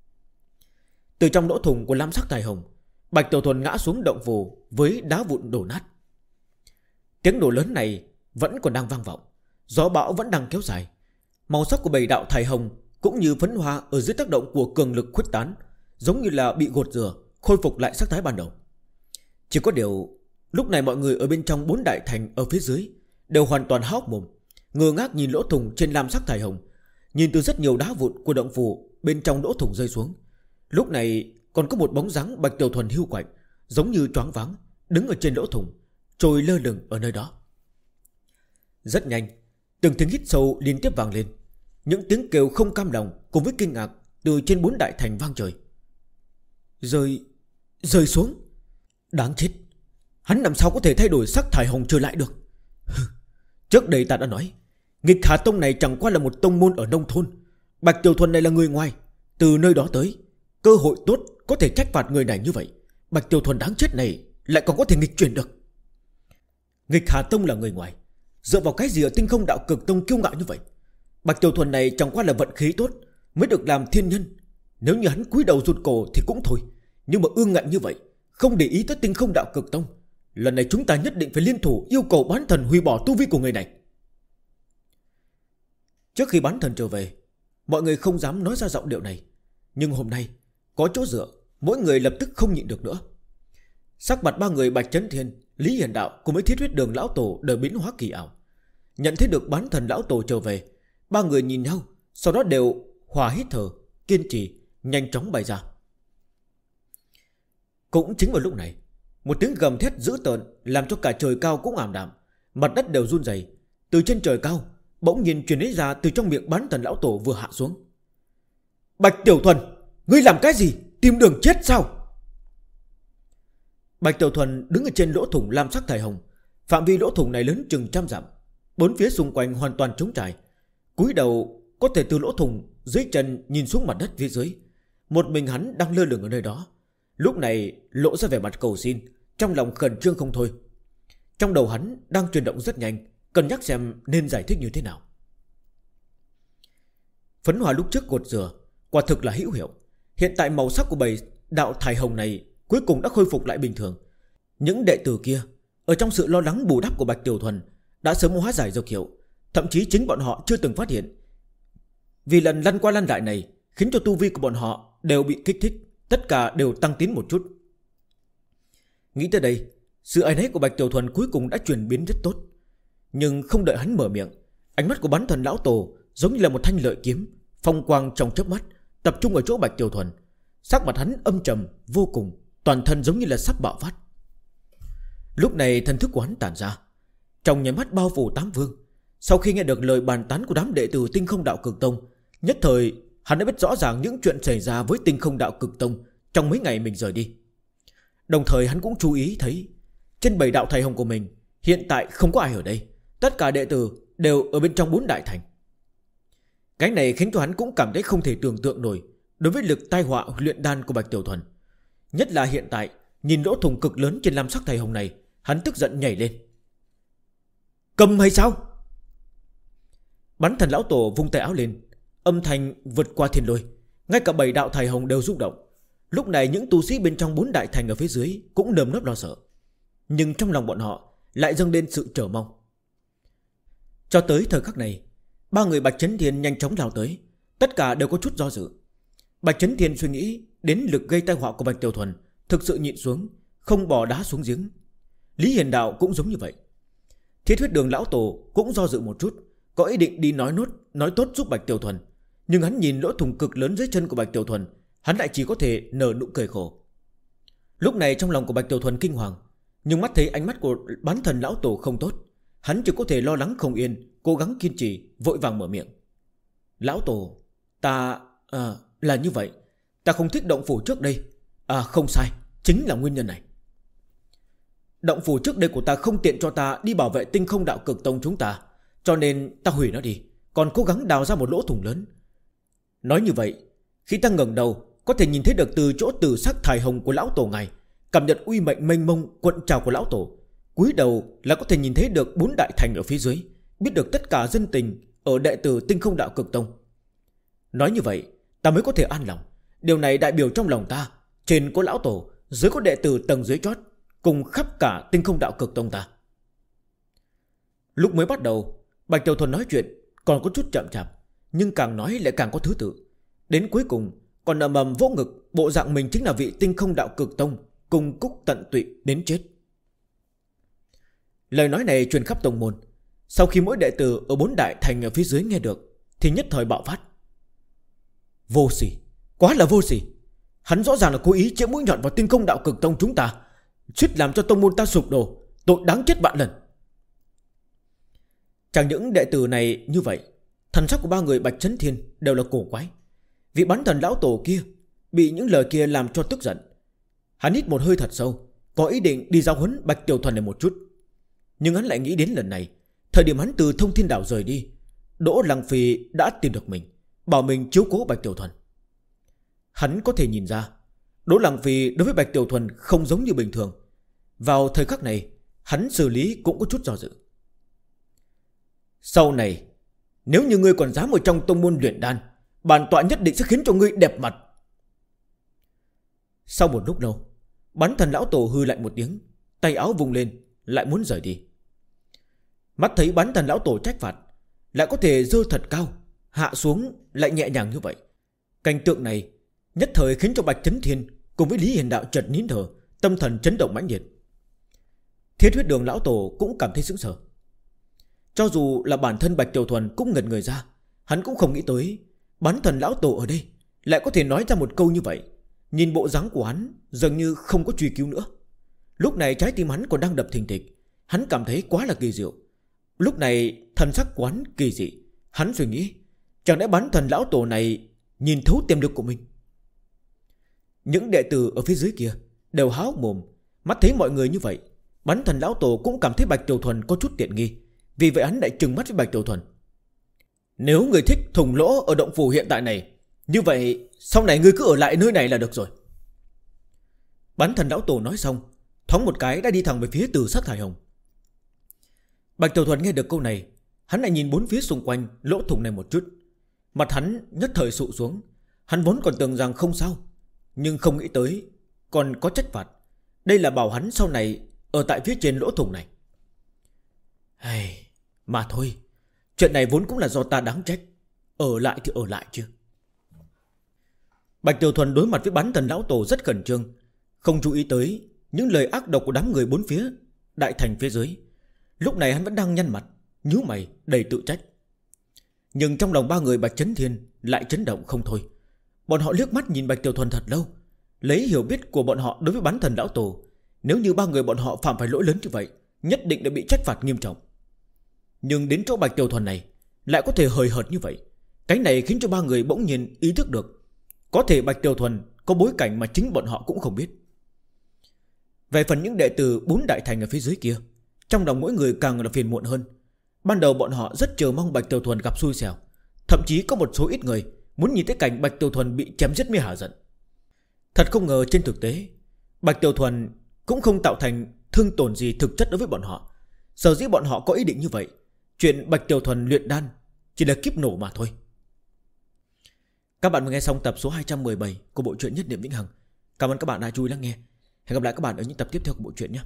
Speaker 1: Từ trong lỗ thủng của lam sắc thải hồng, Bạch Tiểu Thuần ngã xuống động phủ với đá vụn đổ nát. Tiếng nổ lớn này vẫn còn đang vang vọng. Gió bão vẫn đang kéo dài. Màu sắc của 7 đạo thải hồng cũng như phấn hoa ở dưới tác động của cường lực khuếch tán, giống như là bị gột rửa, khôi phục lại sắc thái ban đầu. Chỉ có điều lúc này mọi người ở bên trong 4 đại thành ở phía dưới đều hoàn toàn há hốc mồm, ngơ ngác nhìn lỗ thủng trên lam sắc thải hồng. Nhìn từ rất nhiều đá vụn của động phủ bên trong lỗ thủng rơi xuống. Lúc này còn có một bóng dáng Bạch Tiểu Thuần hưu quạnh, giống như choáng váng, đứng ở trên lỗ thủng, trôi lơ lửng ở nơi đó. Rất nhanh, từng tiếng hít sâu liên tiếp vang lên. Những tiếng kêu không cam lòng cùng với kinh ngạc từ trên 4 đại thành vang trời. Rơi xuống. Đáng chết, hắn làm sao có thể thay đổi sắc thải hồng trở lại được. Trước đây ta đã nói, Nghịch Hà Tông này chẳng qua là một tông môn ở nông thôn. Bạch Tiểu Thuần này là người ngoài, từ nơi đó tới, cơ hội tốt có thể trách phạt người này như vậy. Bạch Tiểu Thuần đáng chết này lại còn có thể nghịch chuyển được. Nghịch Hà Tông là người ngoài, dựa vào cái gì ở Tinh Không Đạo Cực Tông kiêu ngạo như vậy? Bạch Tiểu Thuần này chẳng qua là vận khí tốt mới được làm thiên nhân. Nếu như hắn cúi đầu rụt cổ thì cũng thôi, nhưng mà ương ngạnh như vậy, không để ý tới Tinh Không Đạo Cực Tông, lần này chúng ta nhất định phải liên thủ yêu cầu bán thần hủy bỏ tu vi của người này. Trước khi bán thần trở về, mọi người không dám nói ra giọng điệu này, nhưng hôm nay có chỗ dựa, mỗi người lập tức không nhịn được nữa. Sắc mặt ba người Bạch Chấn Thiên, Lý Hiền Đạo cùng với Thiết Huyết Đường lão tổ đều biến hóa kỳ ảo. Nhận thấy được bán thần lão tổ trở về, ba người nhìn nhau, sau đó đều hòa hít thở, kiên trì, nhanh chóng bay ra. Cũng chính vào lúc này, một tiếng gầm thét dữ tợn làm cho cả trời cao cũng ảm đạm, mặt đất đều run rẩy. Từ trên trời cao bỗng nhiên truyền ra từ trong miệng bán thần lão tổ vừa hạ xuống. Bạch Tiểu Thuần, ngươi làm cái gì? Tìm đường chết sao? Bạch Tiểu Thuần đứng ở trên lỗ thủng lam sắc thải hồng. Phạm vi lỗ thủng này lớn chừng 100 dặm, bốn phía xung quanh hoàn toàn trống trải. Cúi đầu có thể từ lỗ thủng dưới chân nhìn xuống mặt đất phía dưới. Một mình hắn đang lơ lửng ở nơi đó. Lúc này lộ ra vẻ mặt cầu xin, trong lòng khẩn trương không thôi. Trong đầu hắn đang chuyển động rất nhanh, cân nhắc xem nên giải thích như thế nào. Phấn hoa lúc trước gột rửa quả thực là hữu hiệu. Hiện tại màu sắc của 7 đạo thải hồng này cuối cùng đã khôi phục lại bình thường. Những đệ tử kia ở trong sự lo lắng bù đắp của Bạch Tiểu Thuần đã sớm hóa giải dược hiệu, thậm chí chính bọn họ chưa từng phát hiện. Vì lần lăn qua lăn lại này khiến cho tu vi của bọn họ đều bị kích thích, tất cả đều tăng tiến một chút. Nghĩ tới đây, sự áy náy của Bạch Tiểu Thuần cuối cùng đã chuyển biến rất tốt. Nhưng không đợi hắn mở miệng, ánh mắt của bán thần lão tổ giống như là một thanh lợi kiếm, phong quang trong chớp mắt tập trung ở chỗ Bạch Tiểu Thuần. Sắc mặt hắn âm trầm vô cùng, toàn thân giống như là sắp bạo phát. Lúc này thần thức của hắn tản ra, trong nháy mắt bao phủ 8 vương. Sau khi nghe được lời bàn tán của đám đệ tử Tinh Không Đạo Cực Tông, nhất thời hắn đã biết rõ ràng những chuyện xảy ra với Tinh Không Đạo Cực Tông trong mấy ngày mình rời đi. Đồng thời hắn cũng chú ý thấy trên 7 đạo thải hồng của mình hiện tại không có ai ở đây, tất cả đệ tử đều ở bên trong 4 đại thành. Cái này khiến cho hắn cũng cảm thấy không thể tưởng tượng nổi đối với lực tai họa luyện đan của Bạch Tiểu Thuần. Nhất là hiện tại nhìn lỗ thủng cực lớn trên lam sắc thải hồng này, hắn tức giận nhảy lên. Cầm hay sao? Bắn thần lão tổ vung tay áo lên, âm thanh vượt qua thiên lôi, ngay cả 7 đạo thải hồng đều rung động. Lúc này những tu sĩ bên trong 4 đại thành ở phía dưới cũng nơm nớp lo sợ, nhưng trong lòng bọn họ lại dâng lên sự chờ mong. Cho tới thời khắc này, ba người Bạch Chấn Thiên nhanh chóng lao tới, tất cả đều có chút do dự. Bạch Chấn Thiên suy nghĩ đến lực gây tai họa của Bạch Tiểu Thuần, thực sự nhịn xuống, không bỏ đá xuống giếng. Lý Hiền Đạo cũng giống như vậy. Thiết Huyết Đường lão tổ cũng do dự một chút, có ý định đi nói tốt giúp Bạch Tiểu Thuần, nhưng hắn nhìn lỗ thủng cực lớn dưới chân của Bạch Tiểu Thuần, hắn lại chỉ có thể nở nụ cười khổ. Lúc này trong lòng của Bạch Tiểu Thuần kinh hoàng, nhưng mắt thấy ánh mắt của bán thần lão tổ không tốt, hắn chỉ có thể lo lắng không yên, cố gắng kiên trì, vội vàng mở miệng. Lão tổ, ta là như vậy, ta không thích động phủ trước đây. Không sai, chính là nguyên nhân này. Động phủ trước đây của ta không tiện cho ta đi bảo vệ Tinh Không Đạo Cực Tông chúng ta, cho nên ta hủy nó đi, còn cố gắng đào ra một lỗ thủng lớn. Nói như vậy, khi ta ngẩng đầu có thể nhìn thấy được từ chỗ tử sắc thải hồng của lão tổ ngài, cảm nhận uy mệnh mênh mông cuộn trào của lão tổ. Cúi đầu là có thể nhìn thấy được 4 đại thành ở phía dưới, biết được tất cả dân tình ở đệ tử Tinh Không Đạo Cực Tông. Nói như vậy ta mới có thể an lòng. Điều này đại biểu trong lòng ta, trên có lão tổ, dưới có đệ tử tầng dưới chót, cùng khắp cả Tinh Không Đạo Cực Tông ta. Lúc mới bắt đầu Bạch Tiểu Thuần nói chuyện còn có chút chậm chạp, nhưng càng nói lại càng có thứ tự. Đến cuối cùng còn ầm ầm vỗ ngực, bộ dạng mình chính là vị Tinh Không Đạo Cực Tông, cùng cúc tận tụy đến chết. Lời nói này truyền khắp tông môn. Sau khi mỗi đệ tử ở 4 đại thành ở phía dưới nghe được thì nhất thời bạo phát. Vô sỉ, quá là vô sỉ. Hắn rõ ràng là cố ý chĩa mũi nhọn vào Tinh Không Đạo Cực Tông chúng ta, suýt làm cho tông môn ta sụp đổ, tội đáng chết vạn lần. Chẳng những đệ tử này như vậy, thần sắc của ba người Bạch Chấn Thiên đều là cổ quái. Vị bắn thần lão tổ kia bị những lời kia làm cho tức giận. Hắn hít một hơi thật sâu, có ý định đi giao huấn Bạch Tiểu Thuần này một chút. Nhưng hắn lại nghĩ đến lần này, thời điểm hắn từ Thông Thiên Đảo rời đi, Đỗ Lăng Phi đã tìm được mình, bảo mình chiếu cố Bạch Tiểu Thuần. Hắn có thể nhìn ra Đỗ Lăng Phi đối với Bạch Tiểu Thuần không giống như bình thường. Vào thời khắc này hắn xử lý cũng có chút do dự. Sau này nếu như ngươi còn dám ở trong tông môn luyện đan, bản tọa nhất định sẽ khiến cho ngươi đẹp mặt. Sau một lúc lâu, bắn thần lão tổ hư lạnh một tiếng, tay áo vung lên, lại muốn rời đi. Mắt thấy bắn thần lão tổ trách phạt, lại có thể dơ thật cao, hạ xuống lại nhẹ nhàng như vậy. Cảnh tượng này nhất thời khiến cho Bạch Chấn Thiên cùng với Lý Hiền Đạo chợt nín thở, tâm thần chấn động mãnh liệt. Thiết Huyết Đường lão tổ cũng cảm thấy sững sờ. Cho dù là bản thân Bạch Tiểu Thuần cũng ngẩn người ra, hắn cũng không nghĩ tới bắn thần lão tổ ở đây lại có thể nói ra một câu như vậy. Nhìn bộ dáng của hắn dường như không có truy cứu nữa. Lúc này trái tim hắn còn đang đập thình thịch. Hắn cảm thấy quá là kỳ diệu. Lúc này thần sắc của hắn kỳ dị. Hắn suy nghĩ, chẳng lẽ bắn thần lão tổ này nhìn thấu tiềm lực của mình? Những đệ tử ở phía dưới kia đều há hốc mồm. Mắt thấy mọi người như vậy, bắn thần lão tổ cũng cảm thấy Bạch Tiểu Thuần có chút tiện nghi. Vì vậy hắn lại trừng mắt với Bạch Tiểu Thuần. Nếu người thích thủng lỗ ở động phủ hiện tại này, như vậy sau này ngươi cứ ở lại nơi này là được rồi. Bắn thần lão tổ nói xong, thoáng một cái đã đi thẳng về phía Tử Sát Thải Hồng. Bạch Tiểu Thuần nghe được câu này, hắn lại nhìn bốn phía xung quanh lỗ thủng này một chút. Mặt hắn nhất thời sụ xuống. Hắn vốn còn tưởng rằng không sao, nhưng không nghĩ tới còn có trách phạt. Đây là bảo hắn sau này ở tại phía trên lỗ thủng này. Mà thôi, chuyện này vốn cũng là do ta đáng trách. Ở lại thì ở lại chứ. Bạch Tiểu Thuần đối mặt với bắn thần lão tổ rất khẩn trương, không chú ý tới những lời ác độc của đám người bốn phía đại thành phía dưới. Lúc này hắn vẫn đang nhăn mặt, nhíu mày đầy tự trách. Nhưng trong lòng ba người Bạch Chấn Thiên lại chấn động không thôi. Bọn họ liếc mắt nhìn Bạch Tiểu Thuần thật lâu, lấy hiểu biết của bọn họ đối với bắn thần lão tổ, nếu như ba người bọn họ phạm phải lỗi lớn như vậy, nhất định đã bị trách phạt nghiêm trọng. Nhưng đến chỗ Bạch Tiểu Thuần này lại có thể hời hợt như vậy. Cái này khiến cho ba người bỗng nhiên ý thức được, có thể Bạch Tiểu Thuần có bối cảnh mà chính bọn họ cũng không biết. Về phần những đệ tử 4 đại thành ở phía dưới kia, trong lòng mỗi người càng là phiền muộn hơn. Ban đầu bọn họ rất chờ mong Bạch Tiểu Thuần gặp xui xẻo, thậm chí có một số ít người muốn nhìn thấy cảnh Bạch Tiểu Thuần bị chém giết mới hả giận. Thật không ngờ trên thực tế Bạch Tiểu Thuần cũng không tạo thành thương tổn gì thực chất đối với bọn họ. Sở dĩ bọn họ có ý định như vậy, chuyện Bạch Tiểu Thuần luyện đan chỉ là kiếp nổ mà thôi. Các bạn vừa nghe xong tập số 217 của bộ truyện Nhất Niệm Vĩnh Hằng. Cảm ơn các bạn đã chú ý lắng nghe. Hẹn gặp lại các bạn ở những tập tiếp theo của bộ truyện nhé.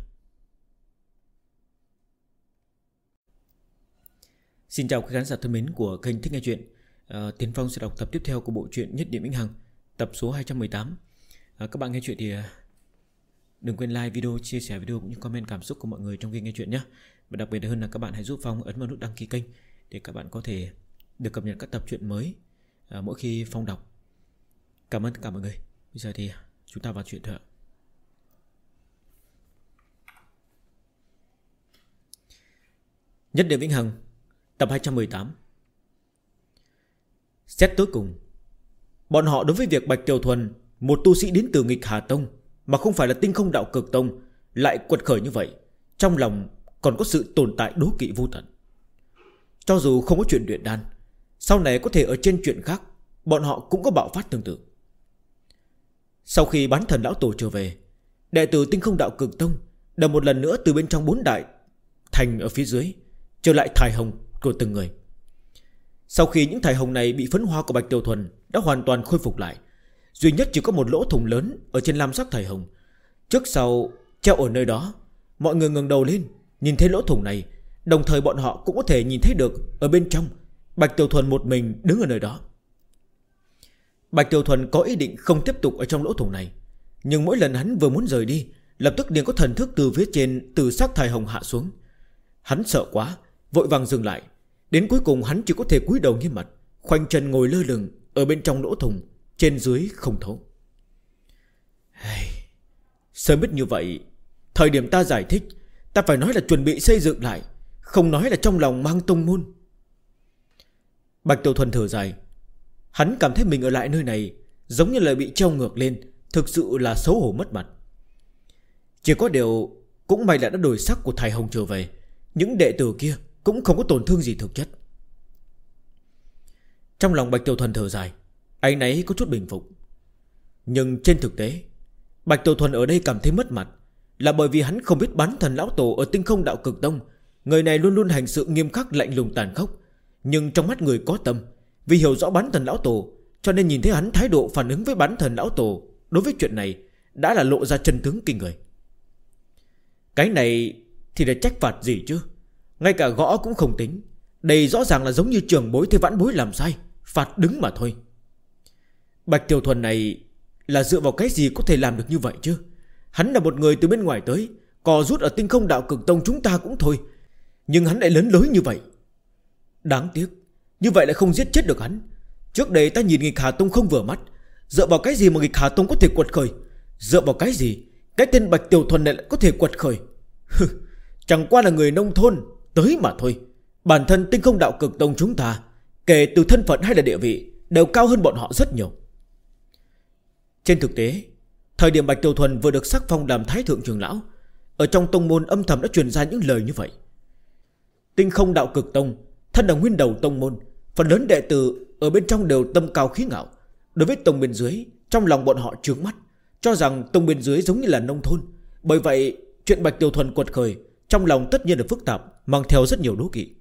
Speaker 1: Xin chào các khán giả thân mến của kênh Thích Nghe Chuyện. Tiến Phong sẽ đọc tập tiếp theo của bộ truyện Nhất Niệm Vĩnh Hằng, tập số 218. Các bạn nghe chuyện thì đừng quên like video, chia sẻ video cũng như comment cảm xúc của mọi người trong video nghe chuyện nhé. Và đặc biệt hơn là các bạn hãy giúp Phong ấn vào nút đăng ký kênh để các bạn có thể được cập nhật các tập truyện mới mỗi khi Phong đọc. Cảm ơn tất cả mọi người. Bây giờ thì chúng ta vào chuyện thôi ạ. Nhất Niệm Vĩnh Hằng, tập 218. Xét tối cùng, bọn họ đối với việc Bạch Tiểu Thuần, một tu sĩ đến từ nghịch Hà Tông mà không phải là Tinh Không Đạo Cực Tông, lại quật khởi như vậy, trong lòng còn có sự tồn tại đố kỵ vô tận. Cho dù không có chuyện luyện đan, sau này có thể ở trên chuyện khác, bọn họ cũng có bạo phát tương tự. Sau khi bán thần lão tổ trở về, đệ tử Tinh Không Đạo Cực Tông đã một lần nữa từ bên trong 4 đại thành ở phía dưới trở lại thải hồng của từng người. Sau khi những thải hồng này bị phấn hoa của Bạch Tiểu Thuần đã hoàn toàn khôi phục lại, duy nhất chỉ có một lỗ thủng lớn ở trên lam sắc thải hồng. Trước sau treo ở nơi đó, mọi người ngẩng đầu lên, nhìn thấy lỗ thủng này Đồng thời bọn họ cũng có thể nhìn thấy được ở bên trong Bạch Tiểu Thuần một mình đứng ở nơi đó. Bạch Tiểu Thuần có ý định không tiếp tục ở trong lỗ thủng này, nhưng mỗi lần hắn vừa muốn rời đi, lập tức liền có thần thức từ phía trên từ sắc thải hồng hạ xuống. Hắn sợ quá, vội vàng dừng lại. Đến cuối cùng hắn chỉ có thể cúi đầu nghiêm mặt, khoanh chân ngồi lơ lửng ở bên trong lỗ thủng, trên dưới không thấu. Sớm biết như vậy, thời điểm ta giải thích, ta phải nói là chuẩn bị xây dựng lại, không nói là trong lòng mang tông môn. Bạch Tiểu Thuần thở dài. Hắn cảm thấy mình ở lại nơi này giống như là bị treo ngược lên, thực sự là xấu hổ mất mặt. Chỉ có điều cũng may là đã đổi sắc của Thải Hồng trở về, những đệ tử kia cũng không có tổn thương gì thực chất. Trong lòng Bạch Tiểu Thuần thở dài, anh ấy có chút bình phục. Nhưng trên thực tế, Bạch Tiểu Thuần ở đây cảm thấy mất mặt, là bởi vì hắn không biết bán thần lão tổ ở Tinh Không Đạo Cực Tông, người này luôn luôn hành sự nghiêm khắc lạnh lùng tàn khốc, nhưng trong mắt người có tâm, vì hiểu rõ bán thần lão tổ, cho nên nhìn thấy hắn thái độ phản ứng với bán thần lão tổ đối với chuyện này đã là lộ ra chân tướng kinh người. Cái này thì là trách phạt gì chứ, ngay cả gõ cũng không tính. Đây rõ ràng là giống như trưởng bối thấy vãn bối làm sai, phạt đứng mà thôi. Bạch Tiểu Thuần này là dựa vào cái gì có thể làm được như vậy chứ? Hắn là một người từ bên ngoài tới, cò rút ở Tinh Không Đạo Cực Tông chúng ta cũng thôi, nhưng hắn lại lớn lối như vậy. Đáng tiếc, như vậy lại không giết chết được hắn. Trước đây ta nhìn Nghịch Hà Tông không vừa mắt, dựa vào cái gì mà Nghịch Hà Tông có thể quật khởi? Dựa vào cái gì cái tên Bạch Tiểu Thuần này lại có thể quật khởi? Chẳng qua là người nông thôn tới mà thôi. Bản thân Tinh Không Đạo Cực Tông chúng ta, kể từ thân phận hay là địa vị, đều cao hơn bọn họ rất nhiều. Trên thực tế, thời điểm Bạch Tiểu Thuần vừa được sắc phong làm Thái Thượng Trưởng Lão, ở trong tông môn âm thầm đã truyền ra những lời như vậy. Tinh Không Đạo Cực Tông thân là nguyên đầu tông môn, phần lớn đệ tử ở bên trong đều tâm cao khí ngạo. Đối với tông bên dưới, trong lòng bọn họ trướng mắt, cho rằng tông bên dưới giống như là nông thôn. Bởi vậy chuyện Bạch Tiểu Thuần quật khởi, trong lòng tất nhiên là phức tạp, mang theo rất nhiều đố kỵ.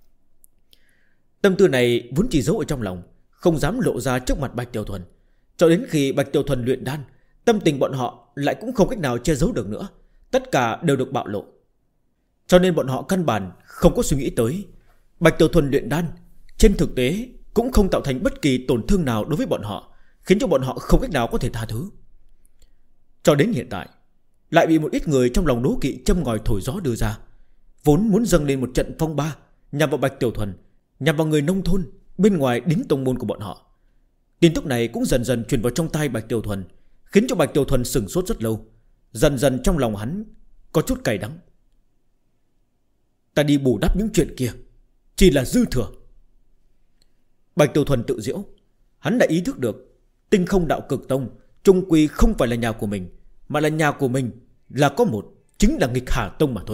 Speaker 1: Tâm tư này vốn chỉ giấu ở trong lòng, không dám lộ ra trước mặt Bạch Tiểu Thuần. Cho đến khi Bạch Tiểu Thuần luyện đan, tâm tình bọn họ lại cũng không cách nào che giấu được nữa, tất cả đều được bạo lộ. Cho nên bọn họ căn bản không có suy nghĩ tới Bạch Tiểu Thuần luyện đan trên thực tế cũng không tạo thành bất kỳ tổn thương nào đối với bọn họ, khiến cho bọn họ không cách nào có thể tha thứ. Cho đến hiện tại, lại bị một ít người trong lòng đố kỵ châm ngòi thổi gió đưa ra, vốn muốn dâng lên một trận phong ba nhằm vào Bạch Tiểu Thuần, nhằm vào người nông thôn bên ngoài đính tông môn của bọn họ. Tin tức này cũng dần dần truyền vào trong tai Bạch Tiểu Thuần, khiến cho Bạch Tiểu Thuần sửng sốt rất lâu. Dần dần trong lòng hắn có chút cay đắng. Ta đi bù đắp những chuyện kia chỉ là dư thừa. Bạch Tiểu Thuần tự diễu. Hắn đã ý thức được Tinh Không Đạo Cực Tông chung quy không phải là nhà của mình, mà là nhà của mình là có một, chính là Nghịch Hà Tông mà thôi.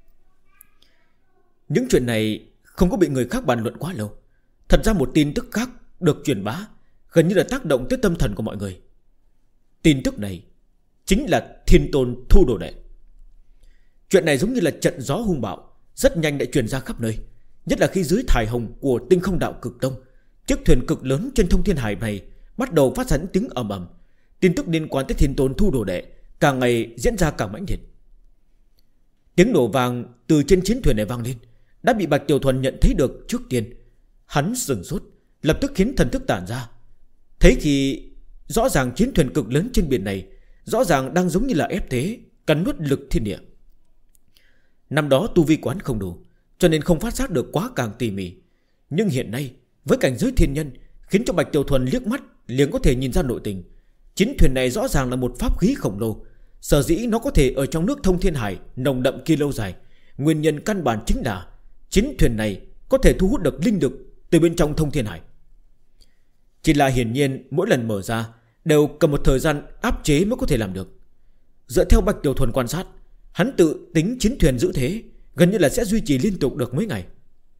Speaker 1: Những chuyện này không có bị người khác bàn luận quá lâu. Thật ra một tin tức khác được truyền bá, gần như là tác động tới tâm thần của mọi người. Tin tức này chính là Thiên Tôn thu đồ đệ. Chuyện này giống như là trận gió hung bạo, rất nhanh đã truyền ra khắp nơi. Nhất là khi dưới thải hồng của Tinh Không Đạo Cực Tông, chiếc thuyền cực lớn trên thông thiên hải này bắt đầu phát ra những tiếng ầm ầm. Tin tức liên quan tới Thiên Tôn thu đồ đệ càng ngày diễn ra càng mãnh liệt. Tiếng nổ vàng từ trên chiến thuyền này vang lên, đã bị Bạch Tiểu Thuần nhận thấy được trước tiên. Hắn sửng sốt, lập tức khiến thần thức tản ra. Thấy khi rõ ràng chiến thuyền cực lớn trên biển này rõ ràng đang giống như là ép thế, cắn nuốt lực thiên địa. Năm đó tu vi quán không đủ, cho nên không phát giác được quá càng tỉ mỉ. Nhưng hiện nay với cảnh giới thiên nhân, khiến cho Bạch Tiểu Thuần liếc mắt liền có thể nhìn ra nội tình. Chiến thuyền này rõ ràng là một pháp khí khổng lồ. Sở dĩ nó có thể ở trong nước thông thiên hải nồng đậm kia lâu dài, nguyên nhân căn bản chính là chiến thuyền này có thể thu hút được linh lực từ bên trong thông thiên hải. Chỉ là hiển nhiên mỗi lần mở ra đều cần một thời gian áp chế mới có thể làm được. Dựa theo Bạch Tiểu Thuần quan sát, hắn tự tính chiến thuyền giữ thế gần như là sẽ duy trì liên tục được mấy ngày.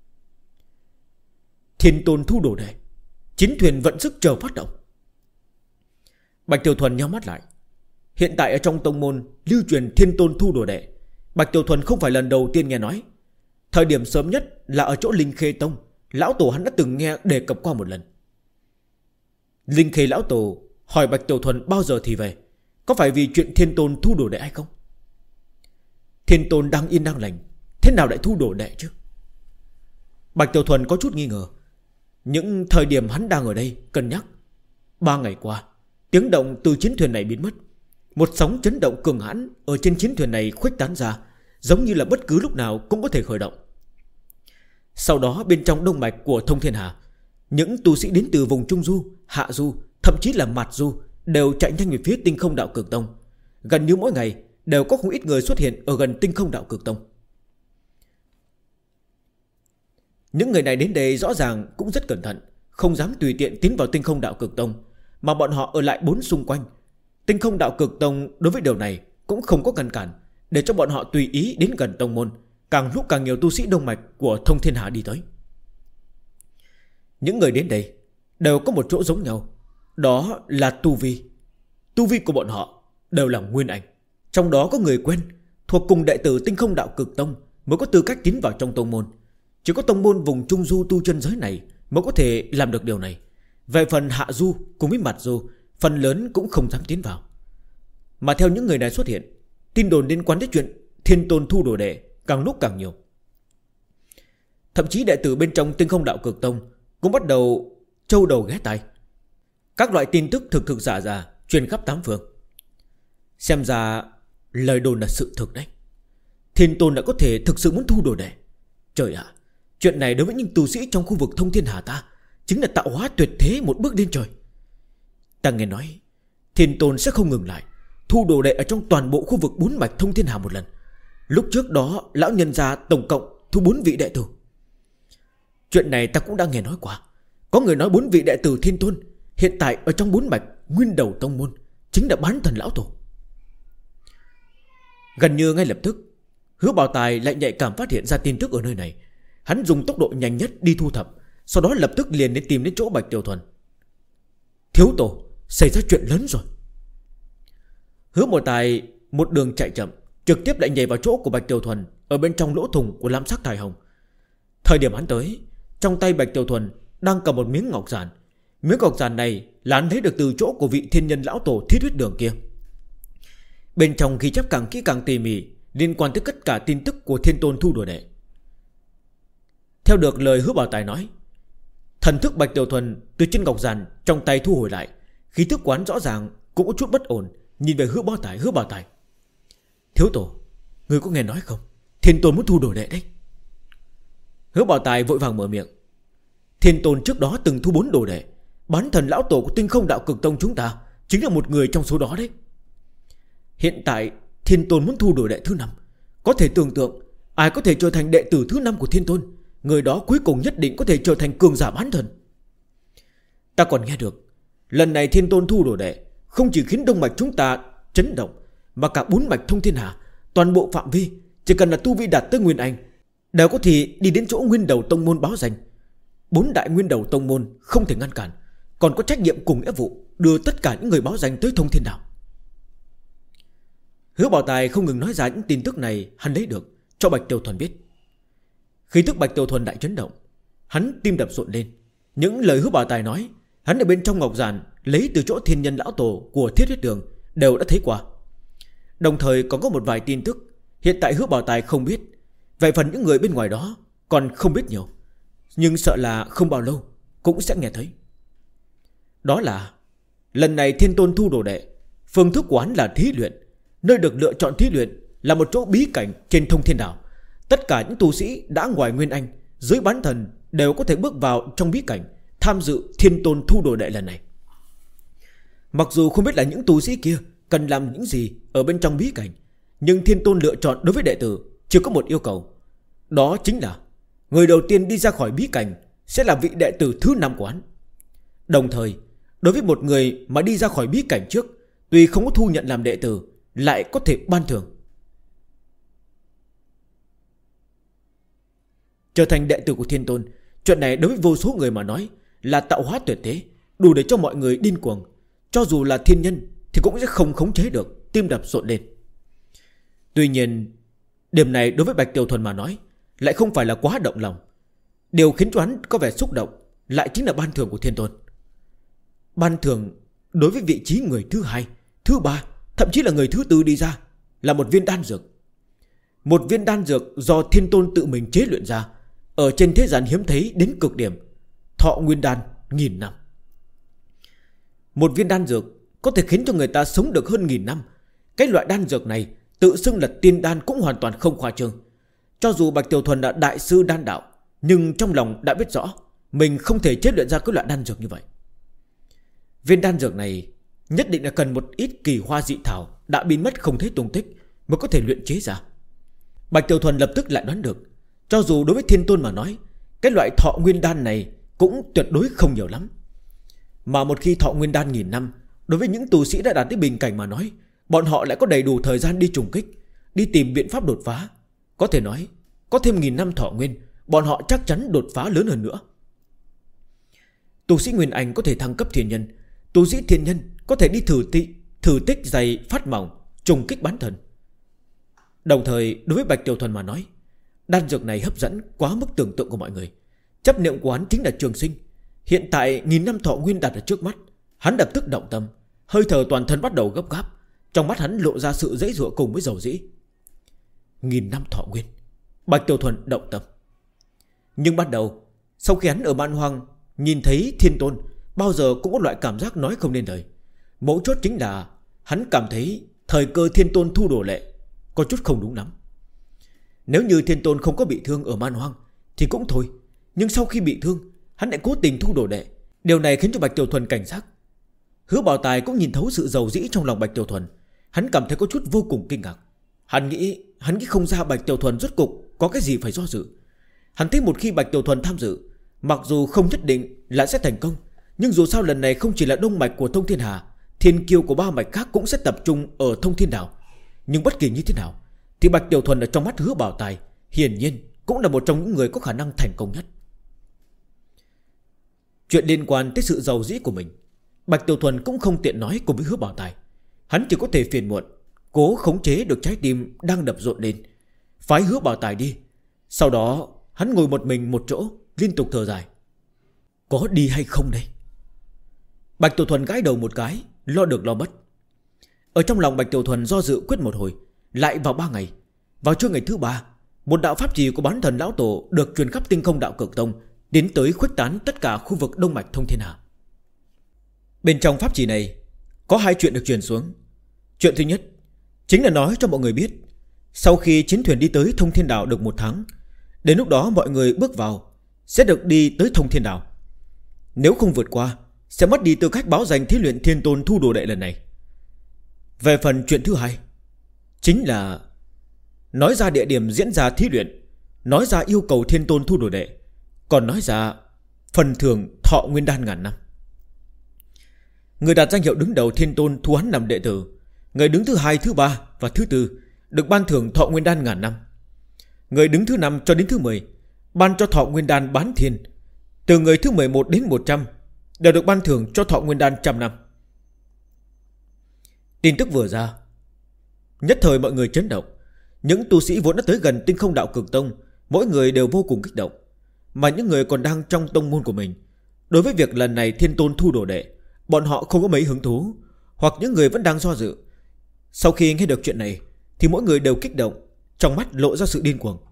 Speaker 1: Thiên Tôn thu đồ đệ, chiến thuyền vận sức chờ phát động. Bạch Tiểu Thuần nhắm mắt lại. Hiện tại ở trong tông môn lưu truyền Thiên Tôn thu đồ đệ, Bạch Tiểu Thuần không phải lần đầu tiên nghe nói. Thời điểm sớm nhất là ở chỗ Linh Khê Tông, lão tổ hắn đã từng nghe đề cập qua một lần. Linh Khê lão tổ hỏi Bạch Tiểu Thuần bao giờ thì về, có phải vì chuyện Thiên Tôn thu đồ đệ hay không? Thiên Tôn đang yên đang lành, thế nào lại thu đồ đệ chứ? Bạch Tiểu Thuần có chút nghi ngờ. Những thời điểm hắn đang ở đây cân nhắc, 3 ngày qua, tiếng động từ chiến thuyền này biến mất. Một sóng chấn động cường hãn ở trên chiến thuyền này khuếch tán ra, giống như là bất cứ lúc nào cũng có thể khởi động. Sau đó bên trong đông mạch của Thông Thiên Hà, những tu sĩ đến từ vùng Trung Du, Hạ Du, thậm chí là Mạt Du đều chạy nhanh về phía Tinh Không Đạo Cực Tông. Gần như mỗi ngày đều có không ít người xuất hiện ở gần Tinh Không Đạo Cực Tông. Những người này đến đây rõ ràng cũng rất cẩn thận, không dám tùy tiện tiến vào Tinh Không Đạo Cực Tông, mà bọn họ ở lại bốn xung quanh. Tinh Không Đạo Cực Tông đối với điều này cũng không có ngăn cản, để cho bọn họ tùy ý đến gần tông môn. Càng lúc càng nhiều tu sĩ đông mạch của Thông Thiên Hà đi tới. Những người đến đây đều có một chỗ giống nhau, đó là tu vi. Tu vi của bọn họ đều là nguyên anh. Trong đó có người quen thuộc cùng đệ tử Tinh Không Đạo Cực Tông mới có tư cách tiến vào trong tông môn. Chỉ có tông môn vùng Trung Du tu chân giới này mới có thể làm được điều này. Về phần Hạ Du cùng với Mặt Du, phần lớn cũng không dám tiến vào. Mà theo những người này xuất hiện, tin đồn liên quan đến chuyện Thiên Tôn thu đồ đệ càng lúc càng nhiều. Thậm chí đệ tử bên trong Tinh Không Đạo Cực Tông cũng bắt đầu trâu đầu ghé tai. Các loại tin tức thực giả giả truyền khắp tám phương. Xem ra lời đồn là sự thực đấy. Thiên Tôn đã có thể thực sự muốn thu đồ đệ. Trời ạ, chuyện này đối với những tu sĩ trong khu vực Thông Thiên Hà ta chính là tạo hóa tuyệt thế một bước lên trời. Ta nghe nói Thiên Tôn sẽ không ngừng lại thu đồ đệ ở trong toàn bộ khu vực 4 mạch Thông Thiên Hà một lần. Lúc trước đó lão nhân gia tổng cộng thu 4 vị đệ tử. Chuyện này ta cũng đã nghe nói qua. Có người nói 4 vị đệ tử Thiên Tôn hiện tại ở trong 4 mạch nguyên đầu tông môn chính là bán thần lão tổ. Gần như ngay lập tức, Hứa Bảo Tài lại nhạy cảm phát hiện ra tin tức ở nơi này. Hắn dùng tốc độ nhanh nhất đi thu thập, sau đó lập tức liền đến tìm đến chỗ Bạch Tiểu Thuần. Thiếu tổ, xảy ra chuyện lớn rồi. Hứa Bảo Tài một đường chạy chậm, trực tiếp lại nhảy vào chỗ của Bạch Tiểu Thuần ở bên trong lỗ thủng của lam sắc thải hồng. Thời điểm hắn tới, trong tay Bạch Tiểu Thuần đang cầm một miếng ngọc giản. Miếng ngọc giản này là hắn lấy được từ chỗ của vị thiên nhân lão tổ Thiết Huyết Đường kia. Bên trong ghi chép càng kỹ càng tỉ mỉ liên quan tới tất cả tin tức của Thiên Tôn thu đồ đệ. Theo được lời Hứa Bảo Tài nói, thần thức Bạch Tiểu Thuần từ trên ngọc giản trong tay thu hồi lại, khí tức quán rõ ràng cũng có chút bất ổn, nhìn về Hứa Bảo Tài. Thiếu tổ, người có nghe nói không? Thiên Tôn muốn thu đồ đệ đấy. Hứa Bảo Tài vội vàng mở miệng. Thiên Tôn trước đó từng thu 4 đồ đệ. Bán thần lão tổ của Tinh Không Đạo Cực Tông chúng ta chính là một người trong số đó đấy. Hiện tại Thiên Tôn muốn thu đồ đệ thứ 5. Có thể tưởng tượng ai có thể trở thành đệ tử thứ 5 của Thiên Tôn, người đó cuối cùng nhất định có thể trở thành cường giả bán thần. Ta còn nghe được lần này Thiên Tôn thu đồ đệ không chỉ khiến đông mạch chúng ta chấn động, mà cả 4 mạch Thông Thiên Hà, toàn bộ phạm vi, chỉ cần là tu vi đạt tới Nguyên Anh đều có thể đi đến chỗ nguyên đầu tông môn báo danh. 4 đại nguyên đầu tông môn không thể ngăn cản, còn có trách nhiệm cùng nghĩa vụ đưa tất cả những người báo danh tới Thông Thiên Đạo. Hứa Bảo Tài không ngừng nói ra những tin tức này hắn lấy được cho Bạch Tiểu Thuần biết. Khí tức Bạch Tiểu Thuần đại chấn động, hắn tim đập rộn lên. Những lời Hứa Bảo Tài nói, hắn ở bên trong ngọc giản lấy từ chỗ thiên nhân lão tổ của Thiết Huyết Đường đều đã thấy qua. Đồng thời còn có một vài tin tức hiện tại Hứa Bảo Tài không biết. Về phần những người bên ngoài đó còn không biết nhiều, nhưng sợ là không bao lâu cũng sẽ nghe thấy. Đó là lần này Thiên Tôn thu đồ đệ, phương thức của hắn là thí luyện. Nơi được lựa chọn thí luyện là một chỗ bí cảnh trên Thông Thiên Đảo. Tất cả những tu sĩ đã ngoài Nguyên Anh, dưới bán thần đều có thể bước vào trong bí cảnh tham dự Thiên Tôn thu đồ đệ lần này. Mặc dù không biết là những tu sĩ kia cần làm những gì ở bên trong bí cảnh, nhưng Thiên Tôn lựa chọn đối với đệ tử chỉ có một yêu cầu. Đó chính là người đầu tiên đi ra khỏi bí cảnh sẽ là vị đệ tử thứ 5 của hắn. Đồng thời, đối với một người mà đi ra khỏi bí cảnh trước, tuy không có thu nhận làm đệ tử, lại có thể ban thưởng. Trở thành đệ tử của Thiên Tôn, chuyện này đối với vô số người mà nói là tạo hóa tuyệt thế, đủ để cho mọi người điên cuồng. Cho dù là thiên nhân thì cũng sẽ không khống chế được, tim đập rộn lên. Tuy nhiên, điểm này đối với Bạch Tiểu Thuần mà nói lại không phải là quá động lòng. Điều khiến cho hắn có vẻ xúc động lại chính là ban thưởng của Thiên Tôn. Ban thưởng đối với vị trí người thứ 2, thứ 3, thậm chí là người thứ 4 đi ra là một viên đan dược. một viên đan dược do Thiên Tôn tự mình chế luyện ra, ở trên thế gian hiếm thấy đến cực điểm. Thọ nguyên đan 1000 năm. Một viên đan dược có thể khiến cho người ta sống được hơn 1000 năm. Cái loại đan dược này tự xưng là tiên đan cũng hoàn toàn không khoa trương. Cho dù Bạch Tiểu Thuần đã đại sư đan đạo, nhưng trong lòng đã biết rõ mình không thể chế luyện ra cái loại đan dược như vậy. Viên đan dược này nhất định là cần một ít kỳ hoa dị thảo đã biến mất không thấy tung tích mới có thể luyện chế ra. Bạch Tiểu Thuần lập tức lại đoán được, cho dù đối với Thiên Tôn mà nói, cái loại thọ nguyên đan này cũng tuyệt đối không nhiều lắm. Mà một khi thọ nguyên đan 1000 năm, đối với những tu sĩ đã đạt tới bình cảnh mà nói, bọn họ lại có đầy đủ thời gian đi trùng kích, đi tìm biện pháp đột phá. Có thể nói, có thêm 1000 năm thọ nguyên, bọn họ chắc chắn đột phá lớn hơn nữa. Tu sĩ Nguyên Anh có thể thăng cấp thiên nhân, tu sĩ thiên nhân có thể đi thử tích giày phát mỏng, trùng kích bán thần. Đồng thời đối với Bạch Tiểu Thuần mà nói, đan dược này hấp dẫn quá mức tưởng tượng của mọi người. Chấp niệm của hắn chính là trường sinh. Hiện tại 1000 năm thọ nguyên đặt ở trước mắt, hắn lập tức động tâm, hơi thở toàn thân bắt đầu gấp gáp. Trong mắt hắn lộ ra sự dễ dụa cùng với dầu dĩ. 1000 năm thọ nguyên, Bạch Tiểu Thuần động tâm. Nhưng ban đầu, sau khi hắn ở Man Hoang nhìn thấy Thiên Tôn, bao giờ cũng có loại cảm giác nói không nên lời. Mấu chốt chính là hắn cảm thấy thời cơ Thiên Tôn thu đồ lệ có chút không đúng lắm. Nếu như Thiên Tôn không có bị thương ở Man Hoang thì cũng thôi, nhưng sau khi bị thương, hắn lại cố tình thu đồ đệ. Điều này khiến cho Bạch Tiểu Thuần cảnh giác. Hứa Bảo Tài cũng nhìn thấu sự dầu dĩ trong lòng Bạch Tiểu Thuần. Hắn cảm thấy có chút vô cùng kinh ngạc. Hắn nghĩ không ra Bạch Tiểu Thuần rốt cục có cái gì phải do dự. Hắn thấy một khi Bạch Tiểu Thuần tham dự, mặc dù không nhất định là sẽ thành công, nhưng dù sao lần này không chỉ là đông mạch của Thông Thiên Hà, thiên kiêu của 3 mạch khác cũng sẽ tập trung ở Thông Thiên Đảo. Nhưng bất kỳ như thế nào thì Bạch Tiểu Thuần ở trong mắt Hứa Bảo Tài hiển nhiên cũng là một trong những người có khả năng thành công nhất. Chuyện liên quan tới sự giàu dĩ của mình, Bạch Tiểu Thuần cũng không tiện nói cùng với Hứa Bảo Tài. Hắn chỉ có thể phiền muộn cố khống chế được trái tim đang đập rộn lên, phái Hứa Bảo Tài đi. Sau đó hắn ngồi một mình một chỗ, liên tục thở dài. Có đi hay không đây? Bạch Tiểu Thuần gãi đầu một cái, lo được lo mất. Ở trong lòng Bạch Tiểu Thuần do dự quyết một hồi. Lại vào 3 ngày, vào trưa ngày thứ 3, một đạo pháp trì của bán thần lão tổ được truyền khắp tinh không đạo cực tông, tiến tới khuếch tán tất cả khu vực đông mạch Thông Thiên Hà. Bên trong pháp trì này có 2 chuyện được truyền xuống. Chuyện thứ nhất chính là nói cho mọi người biết, sau khi chiến thuyền đi tới Thông Thiên Đảo được 1 tháng, đến lúc đó mọi người bước vào sẽ được đi tới Thông Thiên Đảo. Nếu không vượt qua, sẽ mất đi tư cách báo danh thí luyện Thiên Tôn thu đồ đệ lần này. Về phần chuyện thứ 2, chính là nói ra địa điểm diễn ra thí luyện, nói ra yêu cầu Thiên Tôn thu đồ đệ, còn nói ra phần thưởng thọ nguyên đan 1000 năm. Người đạt danh hiệu đứng đầu Thiên Tôn thu hắn làm đệ tử, người đứng thứ 2, thứ 3 và thứ 4 được ban thưởng thọ nguyên đan 1000 năm. Người đứng thứ 5 cho đến thứ 10 ban cho thọ nguyên đan bán thiên. Từ người thứ 11 đến 100 đều được ban thưởng cho thọ nguyên đan 100 năm. Tin tức vừa ra, nhất thời mọi người chấn động. Những tu sĩ vốn đã tới gần tinh không đạo cực tông, mỗi người đều vô cùng kích động. Mà những người còn đang trong tông môn của mình, đối với việc lần này Thiên Tôn thu đồ đệ, bọn họ không có mấy hứng thú. Hoặc những người vẫn đang do dự. Sau khi nghe được chuyện này thì mỗi người đều kích động, trong mắt lộ ra sự điên cuồng.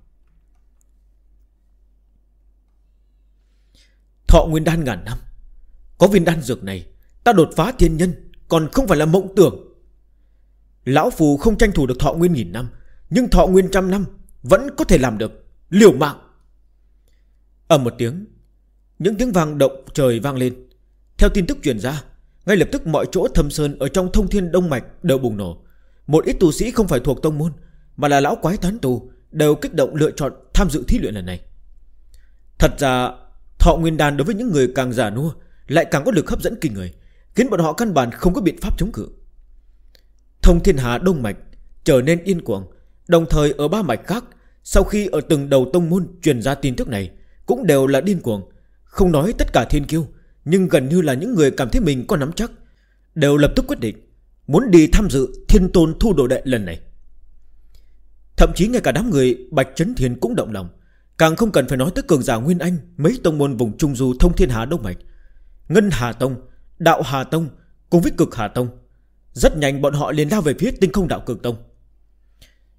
Speaker 1: Thọ nguyên đan 1000 năm, có viên đan dược này, ta đột phá thiên nhân còn không phải là mộng tưởng. Lão phù không tranh thủ được thọ nguyên 1000 năm, nhưng thọ nguyên 100 năm vẫn có thể làm được. Liều mạng. Ầm một tiếng, những tiếng vang động trời vang lên. Theo tin tức truyền ra, ngay lập tức mọi chỗ thâm sơn ở trong Thông Thiên Đông Mạch đều bùng nổ. Một ít tu sĩ không phải thuộc tông môn mà là lão quái tán tu đều kích động lựa chọn tham dự thí luyện lần này. Thật ra thọ nguyên đan đối với những người càng già nua lại càng có lực hấp dẫn kinh người, khiến bọn họ căn bản không có biện pháp chống cự. Thông Thiên Hà Đông Mạch trở nên yên cuồng. Đồng thời ở 3 mạch khác, sau khi ở từng đầu tông môn truyền ra tin tức này, cũng đều là điên cuồng. Không nói tất cả thiên kiêu, nhưng gần như là những người cảm thấy mình có nắm chắc, đều lập tức quyết định muốn đi tham dự Thiên Tôn thu đồ đệ lần này. Thậm chí ngay cả đám người Bạch Chấn Thiên cũng động lòng. Càng không cần phải nói tới cường giả Nguyên Anh mấy tông môn vùng Trung Du Thông Thiên Hà Đông Mạch, Ngân Hà Tông, Đạo Hà Tông cùng với Cực Hà Tông. Rất nhanh bọn họ liền lao về phía Tinh Không Đạo Cực Tông.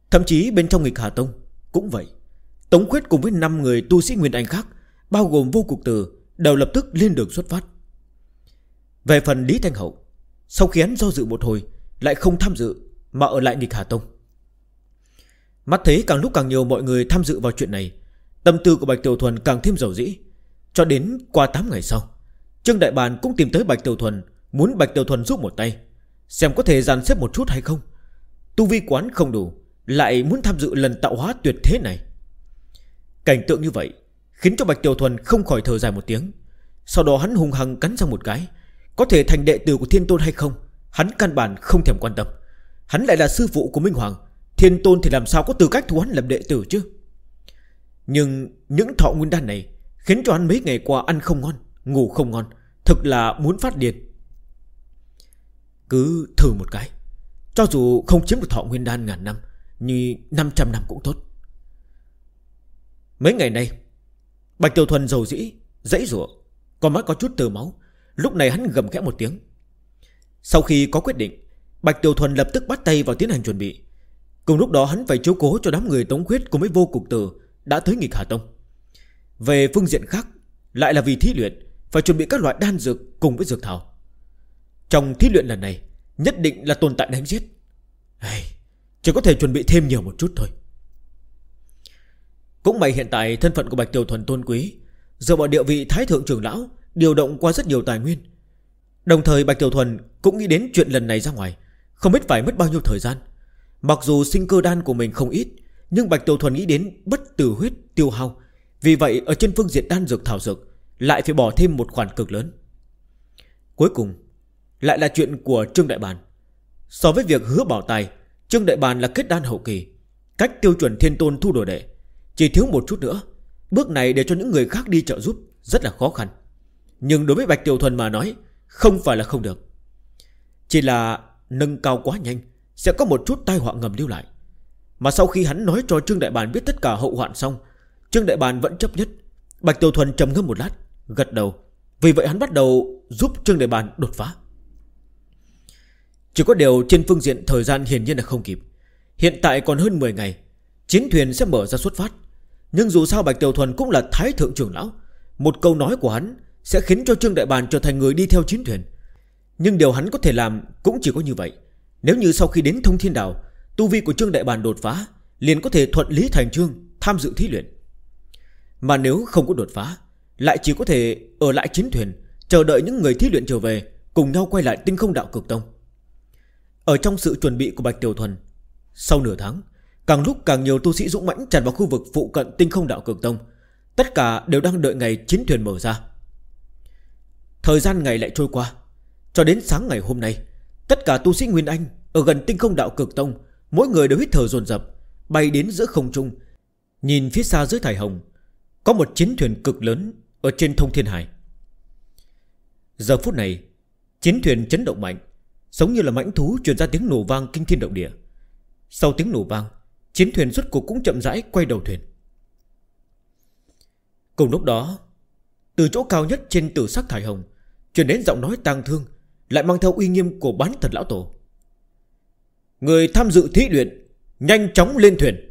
Speaker 1: Thậm chí bên trong Nghịch Hà Tông cũng vậy. Tống Khuyết cùng với 5 người tu sĩ Nguyên Anh khác, bao gồm Vô Cục Tử, đều lập tức lên đường xuất phát. Về phần Lý Thanh Hậu, sau khi hắn do dự một hồi, lại không tham dự mà ở lại Nghịch Hà Tông. Mắt thấy càng lúc càng nhiều mọi người tham dự vào chuyện này, tâm tư của Bạch Tiểu Thuần càng thêm dầu dĩ. Cho đến qua 8 ngày sau, Trương Đại Bàn cũng tìm tới Bạch Tiểu Thuần, muốn Bạch Tiểu Thuần giúp một tay, xem có thể dàn xếp một chút hay không. Tu vi quán không đủ, lại muốn tham dự lần tạo hóa tuyệt thế này. Cảnh tượng như vậy khiến cho Bạch Tiểu Thuần không khỏi thở dài một tiếng. Sau đó hắn hung hăng cắn răng một cái. Có thể thành đệ tử của Thiên Tôn hay không, hắn căn bản không thèm quan tâm. Hắn lại là sư phụ của Minh Hoàng, Thiên Tôn thì làm sao có tư cách thu hắn làm đệ tử chứ. Nhưng những thọ nguyên đan này khiến cho hắn mấy ngày qua ăn không ngon, ngủ không ngon, thực là muốn phát điên. Cứ thử một cái, cho dù không chiếm được thọ nguyên đan ngàn năm, như 500 năm cũng tốt. Mấy ngày nay Bạch Tiểu Thuần dầu dĩ, dãy rủa, con mắt có chút tơ máu. Lúc này hắn gầm khẽ một tiếng. Sau khi có quyết định, Bạch Tiểu Thuần lập tức bắt tay vào tiến hành chuẩn bị. Cùng lúc đó hắn phải chiếu cố cho đám người Tống Khuyết cùng với Vô Cục Tử đã tới Nghịch Hà Tông. Về phương diện khác, lại là vì thí luyện, phải chuẩn bị các loại đan dược cùng với dược thảo. Trong thí luyện lần này nhất định là tồn tại đánh giết, chỉ có thể chuẩn bị thêm nhiều một chút thôi. Cũng may hiện tại thân phận của Bạch Tiểu Thuần tôn quý, dựa vào địa vị Thái Thượng Trưởng Lão, điều động qua rất nhiều tài nguyên. Đồng thời Bạch Tiểu Thuần cũng nghĩ đến chuyện lần này ra ngoài, không biết phải mất bao nhiêu thời gian. Mặc dù sinh cơ đan của mình không ít, nhưng Bạch Tiểu Thuần nghĩ đến bất tử huyết tiêu hao. Vì vậy ở trên phương diện đan dược thảo dược lại phải bỏ thêm một khoản cực lớn. Cuối cùng lại là chuyện của Trương Đại Bàn. So với việc hứa bảo tài, Trương Đại Bàn là kết đan hậu kỳ, cách tiêu chuẩn Thiên Tôn thu đồ đệ, chỉ thiếu một chút nữa. Bước này để cho những người khác đi trợ giúp rất là khó khăn. Nhưng đối với Bạch Tiểu Thuần mà nói, không phải là không được. Chỉ là nâng cao quá nhanh sẽ có một chút tai họa ngầm lưu lại. Mà sau khi hắn nói cho Trương Đại Bàn biết tất cả hậu hoạn xong, Trương Đại Bàn vẫn chấp nhất. Bạch Tiểu Thuần trầm ngâm một lát, gật đầu. Vì vậy hắn bắt đầu giúp Trương Đại Bàn đột phá. Chỉ có điều trên phương diện thời gian hiển nhiên là không kịp. Hiện tại còn hơn 10 ngày, chiến thuyền sẽ mở ra xuất phát. Nhưng dù sao Bạch Tiểu Thuần cũng là Thái Thượng Trưởng Lão, một câu nói của hắn sẽ khiến cho Trương Đại Bàn trở thành người đi theo chiến thuyền. Nhưng điều hắn có thể làm cũng chỉ có như vậy. Nếu như sau khi đến Thông Thiên Đảo, tu vi của Trương Đại Bàn đột phá, liền có thể thuận lý thành chương tham dự thí luyện. Mà nếu không có đột phá, lại chỉ có thể ở lại chiến thuyền, chờ đợi những người thí luyện trở về, cùng nhau quay lại Tinh Không Đạo Cực Tông. Ở trong sự chuẩn bị của Bạch Tiểu Thuần, sau nửa tháng, càng lúc càng nhiều tu sĩ dũng mãnh tràn vào khu vực phụ cận Tinh Không Đạo Cực Tông. Tất cả đều đang đợi ngày chiến thuyền mở ra. Thời gian ngày lại trôi qua. Cho đến sáng ngày hôm nay, tất cả tu sĩ Nguyên Anh ở gần Tinh Không Đạo Cực Tông, mỗi người đều hít thở dồn dập, bay đến giữa không trung. Nhìn phía xa dưới thải hồng, có một chiến thuyền cực lớn ở trên Thông Thiên Hải. Giờ phút này, chiến thuyền chấn động mạnh, giống như là mãnh thú truyền ra tiếng nổ vang kinh thiên động địa. Sau tiếng nổ vang, chiến thuyền rốt cuộc cũng chậm rãi quay đầu thuyền. Cùng lúc đó, từ chỗ cao nhất trên tử sắc thải hồng truyền đến giọng nói tang thương, lại mang theo uy nghiêm của Bán Thần Lão Tổ. Người tham dự thí luyện, nhanh chóng lên thuyền.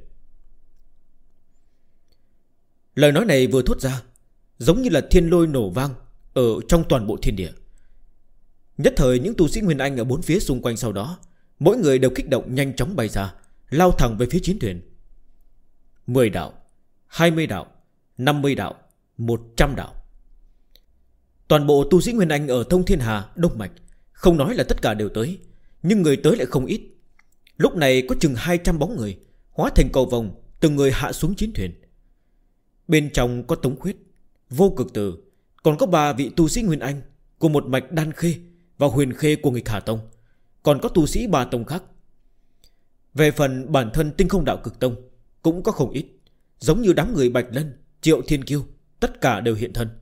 Speaker 1: Lời nói này vừa thốt ra, giống như là thiên lôi nổ vang ở trong toàn bộ thiên địa. Nhất thời những tu sĩ Nguyên Anh ở bốn phía xung quanh sau đó, mỗi người đều kích động nhanh chóng bay ra, lao thẳng về phía chiến thuyền. 10 đạo, 20 đạo, 50 đạo, 100 đạo. Toàn bộ tu sĩ Nguyên Anh ở Thông Thiên Hà, Đông Mạch, không nói là tất cả đều tới, nhưng người tới lại không ít. Lúc này có chừng 200 bóng người hóa thành cầu vồng, từng người hạ xuống chiến thuyền. Bên trong có Tống Khuyết, Vô Cực Tử, còn có 3 vị tu sĩ Nguyên Anh của một mạch Đan Khê và Huyền Khê của Nghịch Hà Tông, còn có tu sĩ 3 tông khác. Về phần bản thân Tinh Không Đạo Cực Tông cũng có không ít, giống như đám người Bạch Lân, Triệu Thiên Kiêu, tất cả đều hiện thân.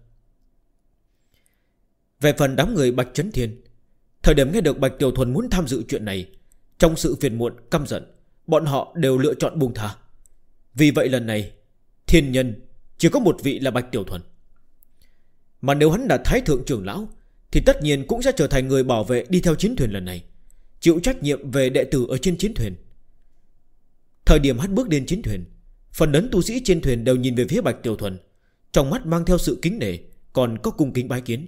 Speaker 1: Về phần đám người Bạch Chấn Thiên, thời điểm nghe được Bạch Tiểu Thuần muốn tham dự chuyện này, trong sự phiền muộn căm giận, bọn họ đều lựa chọn buông tha. Vì vậy lần này thiên nhân chỉ có một vị là Bạch Tiểu Thuần. Mà nếu hắn là Thái Thượng Trưởng Lão, thì tất nhiên cũng sẽ trở thành người bảo vệ đi theo chiến thuyền lần này, chịu trách nhiệm về đệ tử ở trên chiến thuyền. Thời điểm hắn bước lên chiến thuyền, phần lớn tu sĩ trên thuyền đều nhìn về phía Bạch Tiểu Thuần, trong mắt mang theo sự kính nể, còn có cung kính bái kiến.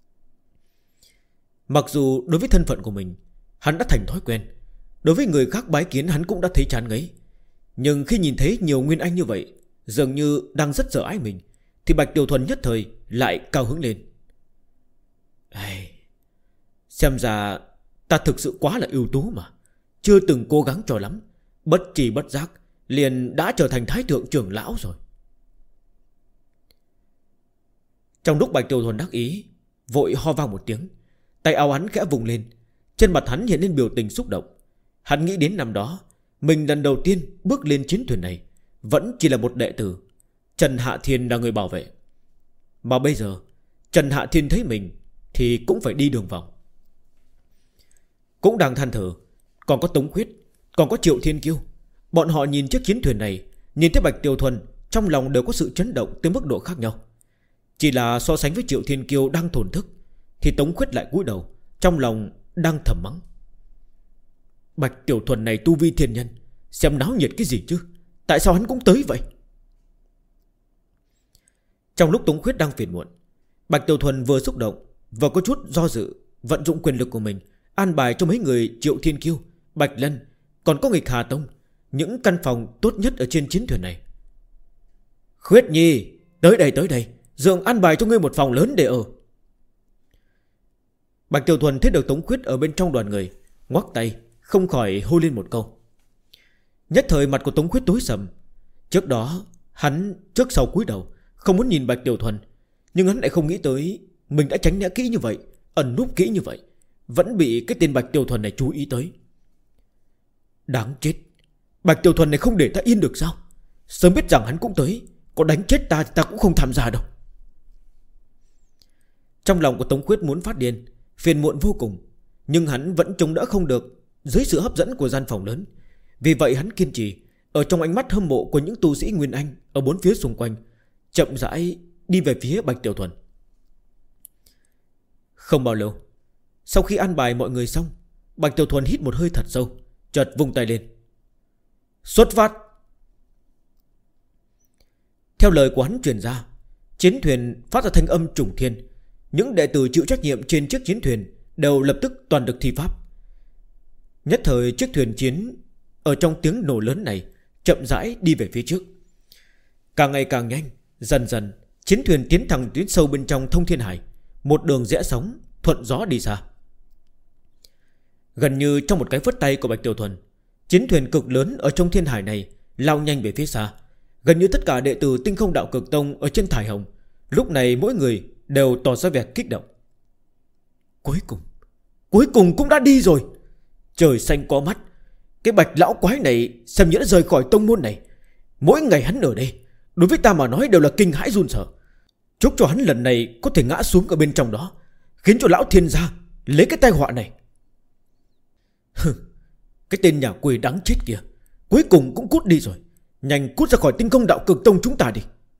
Speaker 1: Mặc dù đối với thân phận của mình hắn đã thành thói quen, đối với người khác bái kiến hắn cũng đã thấy chán ngấy, nhưng khi nhìn thấy nhiều nguyên anh như vậy, dường như đang rất sợ ái mình, thì Bạch Tiểu Thuần nhất thời lại cao hứng lên. Xem ra ta thực sự quá là ưu tú mà, chưa từng cố gắng cho lắm, bất tri bất giác liền đã trở thành thái thượng trưởng lão rồi. Trong lúc Bạch Tiểu Thuần đắc ý, vội ho vang một tiếng, tay áo hắn khẽ vùng lên, trên mặt hắn hiện lên biểu tình xúc động. Hắn nghĩ đến năm đó mình lần đầu tiên bước lên chiến thuyền này vẫn chỉ là một đệ tử, Trần Hạ Thiên là người bảo vệ, mà bây giờ Trần Hạ Thiên thấy mình thì cũng phải đi đường vòng. Cũng đang than thở, còn có Tống Khuyết, còn có Triệu Thiên Kiêu. Bọn họ nhìn chiếc chiến thuyền này, nhìn thấy Bạch Tiểu Thuần, trong lòng đều có sự chấn động tới mức độ khác nhau. Chỉ là so sánh với Triệu Thiên Kiêu đang thổn thức, thì Tống Khuyết lại cúi đầu, trong lòng đang thầm mắng. Bạch Tiểu Thuần này tu vi thiên nhân, xem náo nhiệt cái gì chứ, tại sao hắn cũng tới vậy? Trong lúc Tống Khuyết đang phiền muộn, Bạch Tiểu Thuần vừa xúc động, vừa có chút do dự, vận dụng quyền lực của mình an bài cho mấy người Triệu Thiên Kiêu, Bạch Lân, còn có Nghịch Hà Tông những căn phòng tốt nhất ở trên chiến thuyền này. Khuyết Nhi, tới đây, dường an bài cho ngươi một phòng lớn để ở. Bạch Tiểu Thuần thấy được Tống Khuyết ở bên trong đoàn người, ngoắc tay, không khỏi hô lên một câu. Nhất thời mặt của Tống Khuyết tối sầm. Trước đó hắn trước sau cúi đầu, không muốn nhìn Bạch Tiểu Thuần, nhưng hắn lại không nghĩ tới mình đã tránh né kỹ như vậy, ẩn núp kỹ như vậy, vẫn bị cái tên Bạch Tiểu Thuần này chú ý tới. Đáng chết, Bạch Tiểu Thuần này không để ta yên được sao? Sớm biết rằng hắn cũng tới, có đánh chết ta thì ta cũng không tham gia đâu. Trong lòng của Tống Khuyết muốn phát điên, phiền muộn vô cùng, nhưng hắn vẫn chống đỡ không được dưới sự hấp dẫn của gian phòng lớn. Vì vậy hắn kiên trì, ở trong ánh mắt hâm mộ của những tu sĩ Nguyên Anh ở bốn phía xung quanh, chậm rãi đi về phía Bạch Tiểu Thuần. Không bao lâu, sau khi an bài mọi người xong, Bạch Tiểu Thuần hít một hơi thật sâu, chợt vung tay lên. Xuất phát! Theo lời của hắn truyền ra, chiến thuyền phát ra thanh âm trùng thiên. Những đệ tử chịu trách nhiệm trên chiếc chiến thuyền đều lập tức toàn lực thi pháp. Nhất thời chiếc thuyền chiến ở trong tiếng nổ lớn này chậm rãi đi về phía trước. Càng ngày càng nhanh, dần dần chiến thuyền tiến thẳng đến sâu bên trong Thông Thiên Hải, một đường rẽ sóng thuận gió đi xa. Gần như trong một cái phất tay của Bạch Tiểu Thuần, chiến thuyền cực lớn ở trong thiên hải này lao nhanh về phía xa. Gần như tất cả đệ tử Tinh Không Đạo Cực Tông ở trên thải hồng lúc này mỗi người đều tỏ ra vẻ kích động. Cuối cùng cũng đã đi rồi. Trời xanh có mắt, cái Bạch lão quái này xem như đã rời khỏi tông môn này. Mỗi ngày hắn ở đây, đối với ta mà nói đều là kinh hãi run sợ. Chúc cho hắn lần này có thể ngã xuống ở bên trong đó, khiến cho lão thiên gia lấy cái tai họa này. Cái tên nhà quê đáng chết kìa, cuối cùng cũng cút đi rồi. Nhanh cút ra khỏi Tinh Không Đạo Cực Tông chúng ta đi.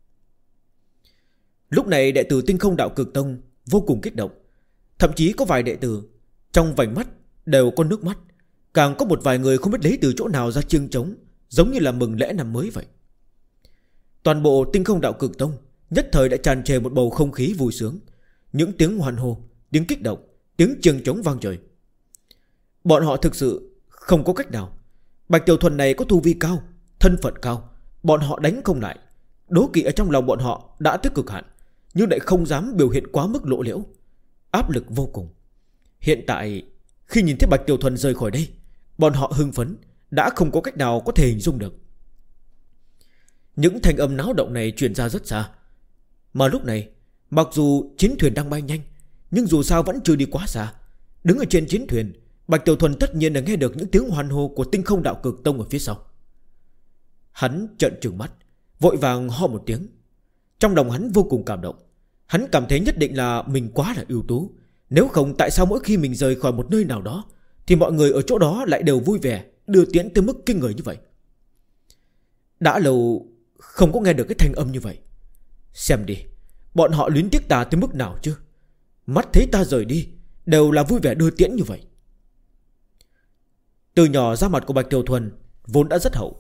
Speaker 1: Lúc này đệ tử Tinh Không Đạo Cực Tông vô cùng kích động. Thậm chí có vài đệ tử trong vành mắt đều có nước mắt. Càng có một vài người không biết lấy từ chỗ nào ra chiêng trống, giống như là mừng lễ năm mới vậy. Toàn bộ Tinh Không Đạo Cực Tông nhất thời đã tràn trề một bầu không khí vui sướng. Những tiếng hoan hô, tiếng kích động, tiếng chiêng trống vang trời. Bọn họ thực sự không có cách nào. Bạch Tiểu Thuần này có tu vi cao, thân phận cao, bọn họ đánh không lại. Đố kỵ ở trong lòng bọn họ đã tới cực hạn, nhưng lại không dám biểu hiện quá mức lộ liễu. Áp lực vô cùng. Hiện tại khi nhìn thấy Bạch Tiểu Thuần rời khỏi đây, bọn họ hưng phấn đã không có cách nào có thể hình dung được. Những thanh âm náo động này truyền ra rất xa. Mà lúc này, mặc dù chiến thuyền đang bay nhanh, nhưng dù sao vẫn chưa đi quá xa. Đứng ở trên chiến thuyền, Bạch Tiểu Thuần tất nhiên là nghe được những tiếng hoan hô của Tinh Không Đạo Cực Tông ở phía sau. Hắn trợn trừng mắt, vội vàng ho một tiếng. Trong lòng hắn vô cùng cảm động. Hắn cảm thấy nhất định là mình quá là ưu tú. Nếu không tại sao mỗi khi mình rời khỏi một nơi nào đó thì mọi người ở chỗ đó lại đều vui vẻ đưa tiễn tới mức kinh người như vậy. Đã lâu không có nghe được cái thanh âm như vậy. Xem đi, bọn họ luyến tiếc ta tới mức nào chứ. Mắt thấy ta rời đi đều là vui vẻ đưa tiễn như vậy. Từ nhỏ da mặt của Bạch Tiểu Thuần vốn đã rất hậu,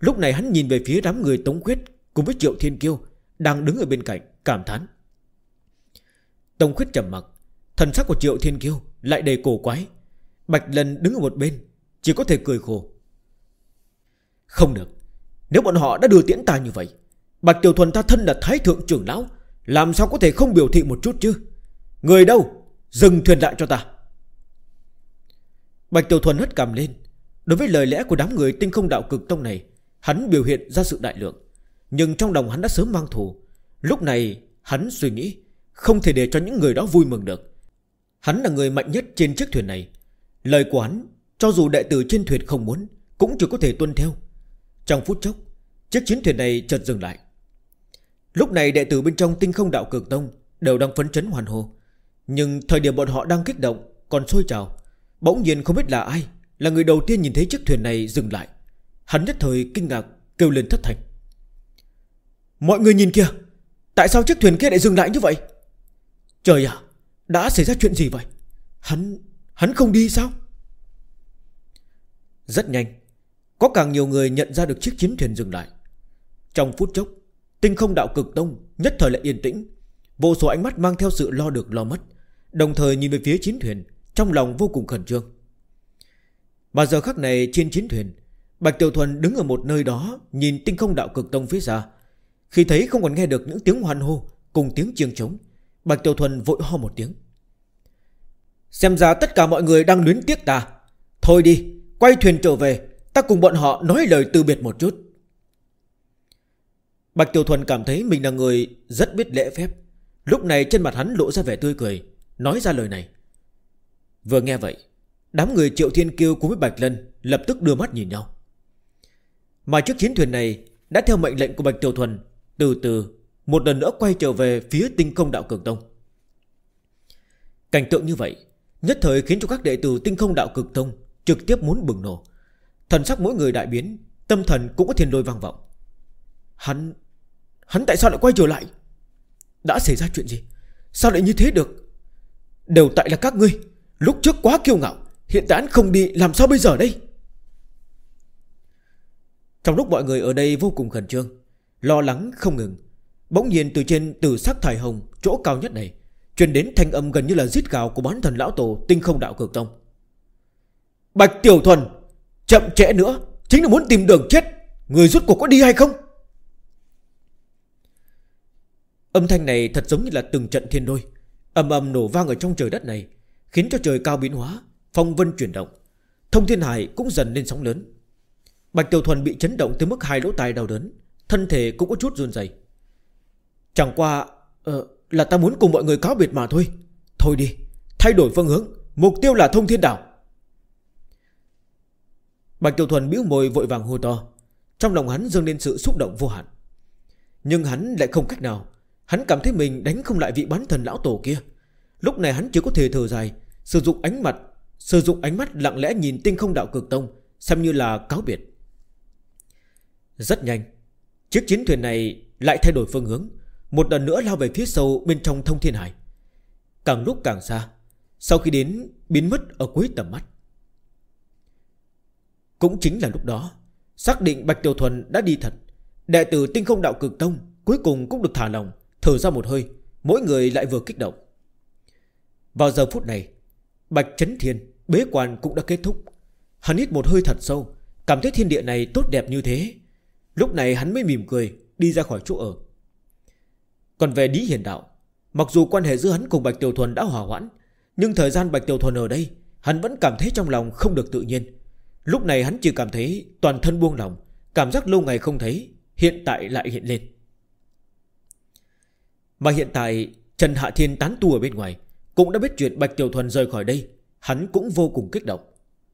Speaker 1: Lúc này hắn nhìn về phía đám người Tống Khuyết cùng với Triệu Thiên Kiêu đang đứng ở bên cạnh, cảm thán. Tống Khuyết trầm mặc, thần sắc của Triệu Thiên Kiêu lại đầy cổ quái. Bạch Lần đứng ở một bên chỉ có thể cười khổ. Không được, nếu bọn họ đã đưa tiễn ta như vậy, Bạch Tiểu Thuần ta thân là Thái Thượng trưởng lão, làm sao có thể không biểu thị một chút chứ? Người đâu, dừng thuyền lại cho ta. Bạch Tiểu Thuần hất cằm lên. Đối với lời lẽ của đám người Tinh Không Đạo Cực Tông này, hắn biểu hiện ra sự đại lượng, nhưng trong lòng hắn đã sớm mang thù. Lúc này hắn suy nghĩ, không thể để cho những người đó vui mừng được. Hắn là người mạnh nhất trên chiếc thuyền này. Lời của hắn, cho dù đệ tử trên thuyền không muốn, cũng chỉ có thể tuân theo. Trong phút chốc, chiếc chiến thuyền này chợt dừng lại. Lúc này đệ tử bên trong Tinh Không Đạo Cực Tông đều đang phấn chấn hoàn hô. Nhưng thời điểm bọn họ đang kích động, còn sôi trào, bỗng nhiên không biết là ai là người đầu tiên nhìn thấy chiếc thuyền này dừng lại. Hắn nhất thời kinh ngạc kêu lên thất thanh. Mọi người nhìn kìa, tại sao chiếc thuyền kia lại dừng lại như vậy? Trời ạ, đã xảy ra chuyện gì vậy? Hắn không đi sao? Rất nhanh, có càng nhiều người nhận ra được chiếc chiến thuyền dừng lại. Trong phút chốc, Tinh Không Đạo Cực Tông nhất thời lại yên tĩnh. Vô số ánh mắt mang theo sự lo được lo mất, đồng thời nhìn về phía chiến thuyền, trong lòng vô cùng khẩn trương. Mà giờ khắc này trên chiến thuyền, Bạch Tiểu Thuần đứng ở một nơi đó, nhìn Tinh Không Đạo Cực Tông phía xa. Khi thấy không còn nghe được những tiếng hoan hô cùng tiếng chiêng trống, Bạch Tiểu Thuần vội ho một tiếng. Xem ra tất cả mọi người đang luyến tiếc ta. Thôi đi, quay thuyền trở về, ta cùng bọn họ nói lời từ biệt một chút. Bạch Tiểu Thuần cảm thấy mình là người rất biết lễ phép. Lúc này trên mặt hắn lộ ra vẻ tươi cười, nói ra lời này. Vừa nghe vậy, đám người Triệu Thiên Kiêu cùng với Bạch Lân lập tức đưa mắt nhìn nhau. Mà chiếc chiến thuyền này đã theo mệnh lệnh của Bạch Tiểu Thuần từ từ một lần nữa quay trở về phía Tinh Không Đạo Cực Tông. Cảnh tượng như vậy nhất thời khiến cho các đệ tử Tinh Không Đạo Cực Tông trực tiếp muốn bừng nổ. Thần sắc mỗi người đại biến, tâm thần cũng có thiên lôi vang vọng. Hắn tại sao lại quay trở lại? Đã xảy ra chuyện gì? Sao lại như thế được? Đều tại là các ngươi, lúc trước quá kiêu ngạo, hiện tại hắn không đi, làm sao bây giờ đây? Trong lúc mọi người ở đây vô cùng khẩn trương, lo lắng không ngừng, bỗng nhiên từ trên tử sắc thải hồng chỗ cao nhất này truyền đến thanh âm gần như là rít gào của bán thần lão tổ Tinh Không Đạo Cực Tông. Bạch Tiểu Thuần, chậm trễ nữa chính là muốn tìm đường chết. Người rốt cuộc có đi hay không? Âm thanh này thật giống như là từng trận thiên lôi, ầm ầm nổ vang ở trong trời đất này, khiến cho trời cao biến hóa, phong vân chuyển động, thông thiên hải cũng dần lên sóng lớn. Bạch Tiểu Thuần bị chấn động tới mức hai lỗ tai đau đớn, thân thể cũng có chút run rẩy. Chẳng qua là ta muốn cùng mọi người cáo biệt mà thôi. Thôi đi, thay đổi phương hướng, mục tiêu là Thông Thiên Đảo. Bạch Tiểu Thuần bĩu môi vội vàng hô to. Trong lòng hắn dâng lên sự xúc động vô hạn. Nhưng hắn lại không cách nào. Hắn cảm thấy mình đánh không lại vị bán thần lão tổ kia. Lúc này hắn chỉ có thể thở dài, sử dụng ánh mắt lặng lẽ nhìn Tinh Không Đạo Cực Tông, xem như là cáo biệt. Rất nhanh, chiếc chiến thuyền này lại thay đổi phương hướng, một lần nữa lao về phía sâu bên trong Thông Thiên Hải. Càng lúc càng xa, sau khi đến biến mất ở cuối tầm mắt. Cũng chính là lúc đó, xác định Bạch Tiểu Thuần đã đi thật, đệ tử Tinh Không Đạo Cực Tông cuối cùng cũng được thả lòng, thở ra một hơi, mỗi người lại vừa kích động. Vào giờ phút này, Bạch Chấn Thiên bế quan cũng đã kết thúc. Hắn hít một hơi thật sâu, cảm thấy thiên địa này tốt đẹp như thế. Lúc này hắn mới mỉm cười đi ra khỏi chỗ ở. Còn về Lý Hiền Đạo, mặc dù quan hệ giữa hắn cùng Bạch Tiểu Thuần đã hòa hoãn, nhưng thời gian Bạch Tiểu Thuần ở đây, hắn vẫn cảm thấy trong lòng không được tự nhiên. Lúc này hắn chỉ cảm thấy toàn thân buông lỏng, cảm giác lâu ngày không thấy hiện tại lại hiện lên. Mà hiện tại Trần Hạ Thiên tán tu ở bên ngoài cũng đã biết chuyện Bạch Tiểu Thuần rời khỏi đây. Hắn cũng vô cùng kích động.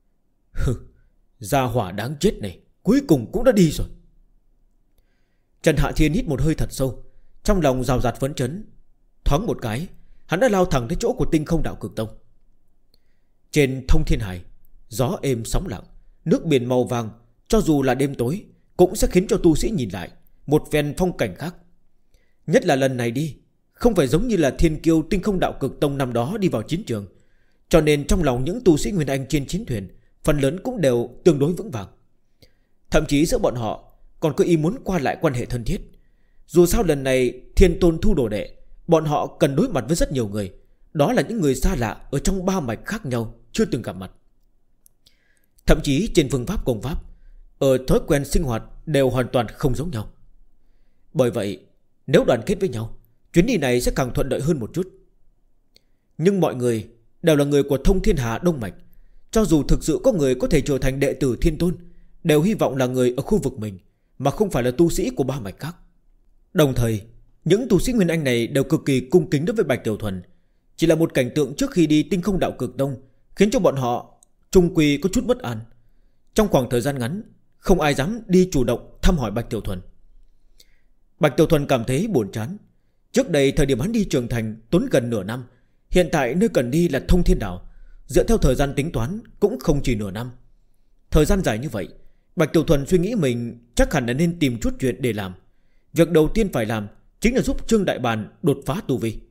Speaker 1: Gia hỏa đáng chết này cuối cùng cũng đã đi rồi. Trần Hạ Thiên hít một hơi thật sâu, trong lòng rào rạt phấn chấn. Thoáng một cái, hắn đã lao thẳng tới chỗ của Tinh Không Đạo Cực Tông. Trên Thông Thiên Hải, gió êm sóng lặng, nước biển màu vàng, cho dù là đêm tối cũng sẽ khiến cho tu sĩ nhìn lại một phen phong cảnh khác. Nhất là lần này đi, không phải giống như là thiên kiêu Tinh Không Đạo Cực Tông năm đó đi vào chiến trường, cho nên trong lòng những tu sĩ Nguyên Anh trên chiến thuyền phần lớn cũng đều tương đối vững vàng. Thậm chí giữa bọn họ còn có ý muốn qua lại quan hệ thân thiết. Dù sao lần này Thiên Tôn thu đồ đệ, bọn họ cần đối mặt với rất nhiều người. Đó là những người xa lạ ở trong 3 mạch khác nhau, chưa từng gặp mặt. Thậm chí trên phương pháp công pháp, ở thói quen sinh hoạt đều hoàn toàn không giống nhau. Bởi vậy nếu đoàn kết với nhau, chuyến đi này sẽ càng thuận lợi hơn một chút. Nhưng mọi người đều là người của Thông Thiên Hà Đông Mạch. Cho dù thực sự có người có thể trở thành đệ tử Thiên Tôn, đều hy vọng là người ở khu vực mình, mà không phải là tu sĩ của 3 mạch khác. Đồng thời những tu sĩ Nguyên Anh này đều cực kỳ cung kính đối với Bạch Tiểu Thuần. Chỉ là một cảnh tượng trước khi đi Tinh Không Đạo Cực Tông khiến cho bọn họ chung quy có chút bất an. Trong khoảng thời gian ngắn, không ai dám đi chủ động thăm hỏi Bạch Tiểu Thuần. Bạch Tiểu Thuần cảm thấy buồn chán. Trước đây thời điểm hắn đi trưởng thành tốn gần nửa năm, hiện tại nơi cần đi là Thông Thiên Đảo. Dựa theo thời gian tính toán cũng không chỉ nửa năm. Thời gian dài như vậy, Bạch Tiểu Thuần suy nghĩ mình chắc hẳn là nên tìm chút chuyện để làm. Việc đầu tiên phải làm chính là giúp Trương Đại Bàn đột phá tu vi.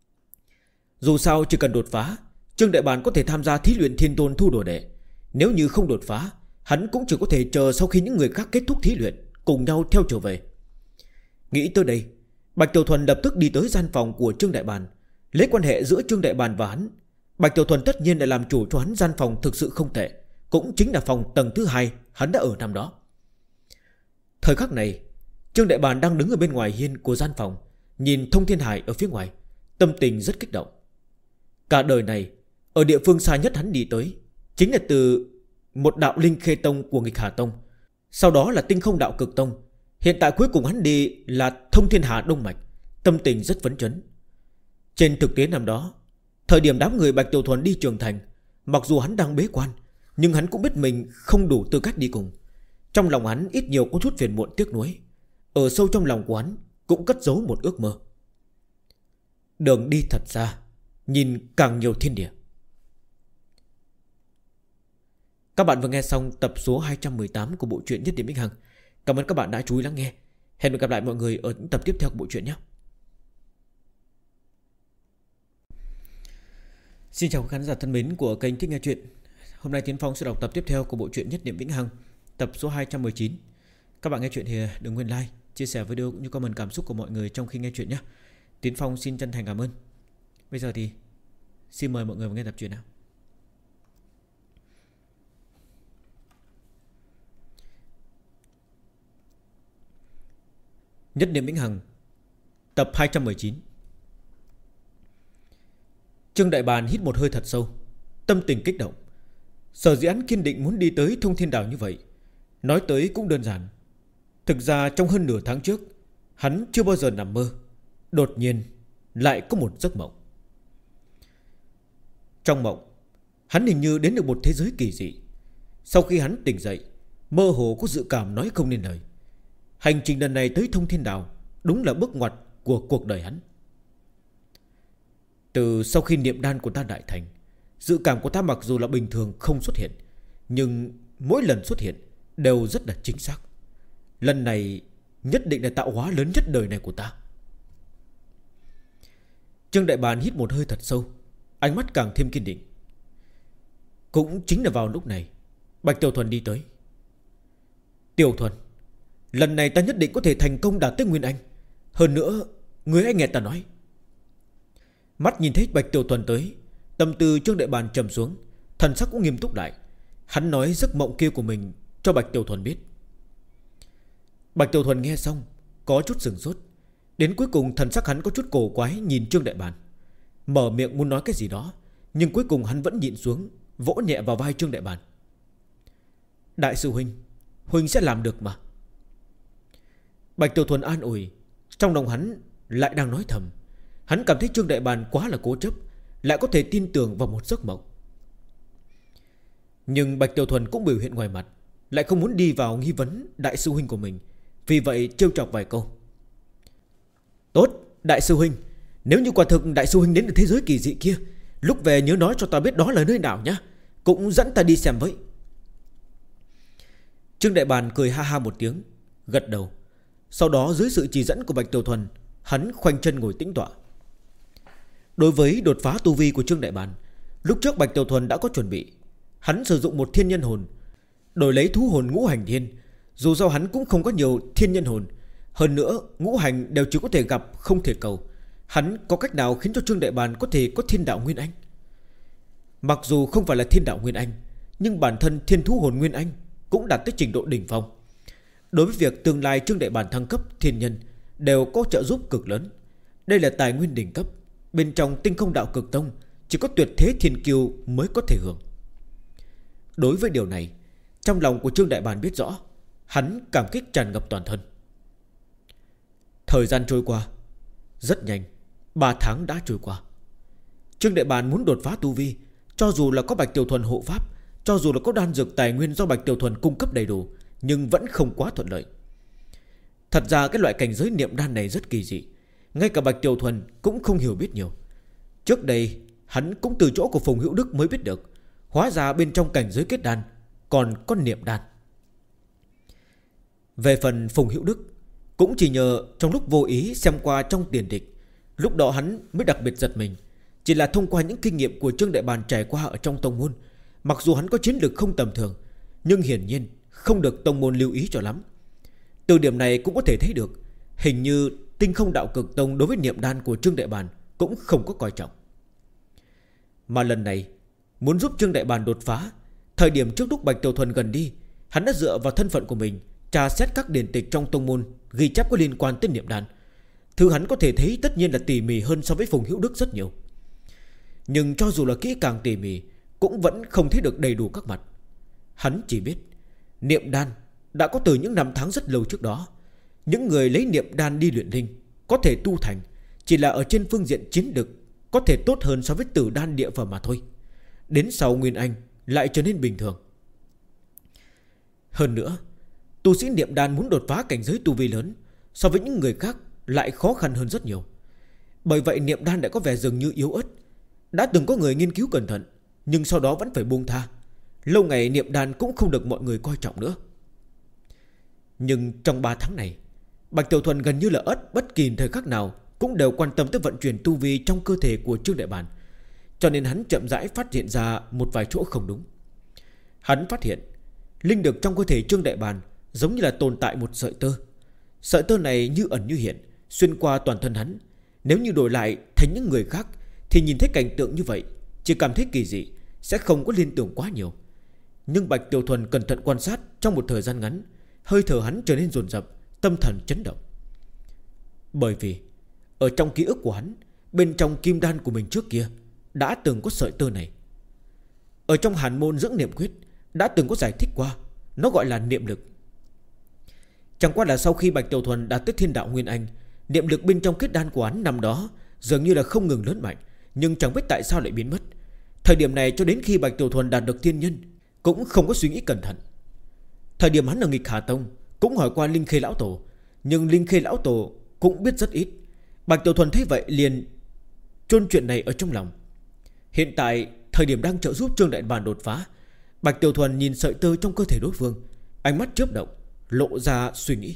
Speaker 1: Dù sao chỉ cần đột phá, Trương Đại Bàn có thể tham gia thí luyện Thiên Tôn thu đồ đệ. Nếu như không đột phá, hắn cũng chỉ có thể chờ sau khi những người khác kết thúc thí luyện, cùng nhau theo trở về. Nghĩ tới đây, Bạch Tiểu Thuần lập tức đi tới gian phòng của Trương Đại Bàn. Lấy quan hệ giữa Trương Đại Bàn và hắn, Bạch Tiểu Thuần tất nhiên là làm chủ cho hắn gian phòng thực sự không tệ, cũng chính là phòng tầng thứ 2 hắn đã ở năm đó. Thời khắc này, Trương Đại Bàn đang đứng ở bên ngoài hiên của gian phòng, nhìn Thông Thiên Hải ở phía ngoài, tâm tình rất kích động. Cả đời này, ở địa phương xa nhất hắn đi tới chính là từ một đạo Linh Khê Tông của Nghịch Hà Tông, sau đó là Tinh Không Đạo Cực Tông. Hiện tại cuối cùng hắn đi là Thông Thiên Hà Đông Mạch, tâm tình rất phấn chấn. Trên thực tế năm đó, thời điểm đám người Bạch Tiểu Thuần đi trưởng thành, mặc dù hắn đang bế quan, nhưng hắn cũng biết mình không đủ tư cách đi cùng. Trong lòng hắn ít nhiều có chút phiền muộn tiếc nuối. Ở sâu trong lòng của hắn cũng cất giấu một ước mơ. Đường đi thật xa, nhìn càng nhiều thiên địa. Các bạn vừa nghe xong tập số 218 của bộ truyện Nhất Điểm Vĩnh Hằng. Cảm ơn các bạn đã chú ý lắng nghe. Hẹn gặp lại mọi người ở những tập tiếp theo của bộ truyện nhé. Xin chào khán giả thân mến của kênh Thích Nghe Chuyện. Hôm nay Tiến Phong sẽ đọc tập tiếp theo của bộ truyện Nhất Điểm Vĩnh Hằng, tập số 219. Các bạn nghe chuyện thì đừng quên like, chia sẻ video cũng như comment cảm xúc của mọi người trong khi nghe chuyện nhé. Tiến Phong xin chân thành cảm ơn. Bây giờ thì xin mời mọi người vào nghe tập truyện nào. Nhất Điểm Vĩnh Hằng, tập 219. Trương Đại Bàn hít một hơi thật sâu, tâm tình kích động. Sở dĩ hắn kiên định muốn đi tới Thông Thiên Đảo như vậy, nói tới cũng đơn giản. Thực ra trong hơn nửa tháng trước, hắn chưa bao giờ nằm mơ, đột nhiên lại có một giấc mộng. Trong mộng, hắn hình như đến được một thế giới kỳ dị. Sau khi hắn tỉnh dậy, mơ hồ có dự cảm nói không nên lời. Hành trình lần này tới Thông Thiên Đảo đúng là bước ngoặt của cuộc đời hắn. Từ sau khi niệm đan của ta đại thành, dự cảm của ta mặc dù là bình thường không xuất hiện, nhưng mỗi lần xuất hiện đều rất là chính xác. Lần này nhất định là tạo hóa lớn nhất đời này của ta. Trương Đại Bàn hít một hơi thật sâu, ánh mắt càng thêm kiên định. Cũng chính là vào lúc này, Bạch Tiểu Thuần đi tới. Tiểu Thuần, lần này ta nhất định có thể thành công đạt tới Nguyên Anh. Hơn nữa, người hãy nghe ta nói. Mắt nhìn thấy Bạch Tiểu Thuần tới, tâm tư Trương Đại Bàn trầm xuống, thần sắc cũng nghiêm túc lại. Hắn nói giấc mộng kia của mình cho Bạch Tiểu Thuần biết. Bạch Tiểu Thuần nghe xong có chút sửng sốt. Đến cuối cùng thần sắc hắn có chút cổ quái nhìn Trương Đại Bàn, mở miệng muốn nói cái gì đó, nhưng cuối cùng hắn vẫn nhịn xuống, vỗ nhẹ vào vai Trương Đại Bàn. Đại sư huynh, huynh sẽ làm được mà. Bạch Tiểu Thuần an ủi. Trong lòng hắn lại đang nói thầm. Hắn cảm thấy Trương Đại Bàn quá là cố chấp, lại có thể tin tưởng vào một giấc mộng. Nhưng Bạch Tiểu Thuần cũng biểu hiện ngoài mặt, lại không muốn đi vào nghi vấn đại sư huynh của mình. Vì vậy trêu chọc vài câu. Tốt, đại sư huynh, nếu như quả thực đại sư huynh đến được thế giới kỳ dị kia, lúc về nhớ nói cho ta biết đó là nơi nào nhá, cũng dẫn ta đi xem với. Trương Đại Bàn cười ha ha một tiếng, gật đầu. Sau đó dưới sự chỉ dẫn của Bạch Tiểu Thuần, hắn khoanh chân ngồi tĩnh tọa. Đối với đột phá tu vi của Trương Đại Bàn, lúc trước Bạch Tiểu Thuần đã có chuẩn bị. Hắn sử dụng một thiên nhân hồn, đổi lấy thú hồn ngũ hành thiên, Dù sao hắn cũng không có nhiều thiên nhân hồn, hơn nữa ngũ hành đều chỉ có thể gặp không thể cầu. Hắn có cách nào khiến cho Trương Đại Bàn có thể có thiên đạo Nguyên Anh? Mặc dù không phải là thiên đạo Nguyên Anh, nhưng bản thân thiên thú hồn Nguyên Anh cũng đạt tới trình độ đỉnh phong. Đối với việc tương lai Trương Đại Bàn thăng cấp thiên nhân đều có trợ giúp cực lớn. Đây là tài nguyên đỉnh cấp. Bên trong Tinh Không Đạo Cực Tông chỉ có tuyệt thế thiên kiêu mới có thể hưởng. Đối với điều này, trong lòng của Trương Đại Bàn biết rõ, hắn cảm kích tràn ngập toàn thân. Thời gian trôi qua rất nhanh, 3 tháng đã trôi qua. Trương Đại Bàn muốn đột phá tu vi, cho dù là có Bạch Tiểu Thuần hộ pháp, cho dù là có đan dược tài nguyên do Bạch Tiểu Thuần cung cấp đầy đủ, nhưng vẫn không quá thuận lợi. Thật ra cái loại cảnh giới niệm đan này rất kỳ dị, ngay cả Bạch Tiểu Thuần cũng không hiểu biết nhiều. Trước đây hắn cũng từ chỗ của Phùng Hữu Đức mới biết được, hóa ra bên trong cảnh giới kết đan còn có niệm đan. Về phần Phùng Hữu Đức, cũng chỉ nhờ trong lúc vô ý xem qua trong tiền địch, lúc đó hắn mới đặc biệt giật mình. Chỉ là thông qua những kinh nghiệm của Trương Đại Bàn trải qua ở trong tông môn, mặc dù hắn có chiến lược không tầm thường, nhưng hiển nhiên không được tông môn lưu ý cho lắm. Từ điểm này cũng có thể thấy được, hình như Tinh Không Đạo Cực Tông đối với niệm đan của Trương Đại Bàn cũng không có coi trọng. Mà lần này muốn giúp Trương Đại Bàn đột phá, thời điểm trước lúc Bạch Tiểu Thuần gần đi, hắn đã dựa vào thân phận của mình tra xét các điển tịch trong tông môn ghi chép có liên quan tới niệm đan. Thứ hắn có thể thấy tất nhiên là tỉ mỉ hơn so với Phùng Hữu Đức rất nhiều. Nhưng cho dù là kỹ càng tỉ mỉ, cũng vẫn không thấy được đầy đủ các mặt. Hắn chỉ biết niệm đan đã có từ những năm tháng rất lâu trước đó. Những người lấy niệm đan đi luyện linh có thể tu thành, chỉ là ở trên phương diện chiến lực có thể tốt hơn so với tử đan địa phẩm mà thôi. Đến sau Nguyên Anh lại trở nên bình thường. Hơn nữa, tu sĩ niệm đan muốn đột phá cảnh giới tu vi lớn, so với những người khác lại khó khăn hơn rất nhiều. Bởi vậy niệm đan đã có vẻ dường như yếu ớt. Đã từng có người nghiên cứu cẩn thận, nhưng sau đó vẫn phải buông tha. Lâu ngày niệm đan cũng không được mọi người coi trọng nữa. Nhưng trong 3 tháng này, Bạch Tiểu Thuần gần như là bất kỳ thời khắc nào cũng đều quan tâm tới vận chuyển tu vi trong cơ thể của Trương Đại Bàn. Cho nên hắn chậm rãi phát hiện ra một vài chỗ không đúng. Hắn phát hiện linh lực trong cơ thể Trương Đại Bàn giống như là tồn tại một sợi tơ. Sợi tơ này như ẩn như hiện, xuyên qua toàn thân hắn. Nếu như đổi lại thành những người khác thì nhìn thấy cảnh tượng như vậy chỉ cảm thấy kỳ dị, sẽ không có liên tưởng quá nhiều. Nhưng Bạch Tiểu Thuần cẩn thận quan sát, trong một thời gian ngắn, hơi thở hắn trở nên dồn dập, tâm thần chấn động. Bởi vì ở trong ký ức của hắn, bên trong kim đan của mình trước kia đã từng có sợi tơ này. Ở trong Hàn môn dưỡng niệm quyết đã từng có giải thích qua, nó gọi là niệm lực. Chẳng qua là sau khi Bạch Tiểu Thuần đạt tới thiên đạo Nguyên Anh, niệm lực bên trong kết đan của hắn năm đó dường như là không ngừng lớn mạnh, nhưng chẳng biết tại sao lại biến mất. Thời điểm này cho đến khi Bạch Tiểu Thuần đạt được thiên nhân cũng không có suy nghĩ cẩn thận. Thời điểm hắn ở Nghịch Hà Tông cũng hỏi qua Linh Khê Lão Tổ, nhưng Linh Khê Lão Tổ cũng biết rất ít. Bạch Tiểu Thuần thấy vậy liền chôn chuyện này ở trong lòng. Hiện tại thời điểm đang trợ giúp Trương Đại Bàn đột phá, Bạch Tiểu Thuần nhìn sợi tơ trong cơ thể đối phương, ánh mắt chớp động, lộ ra suy nghĩ.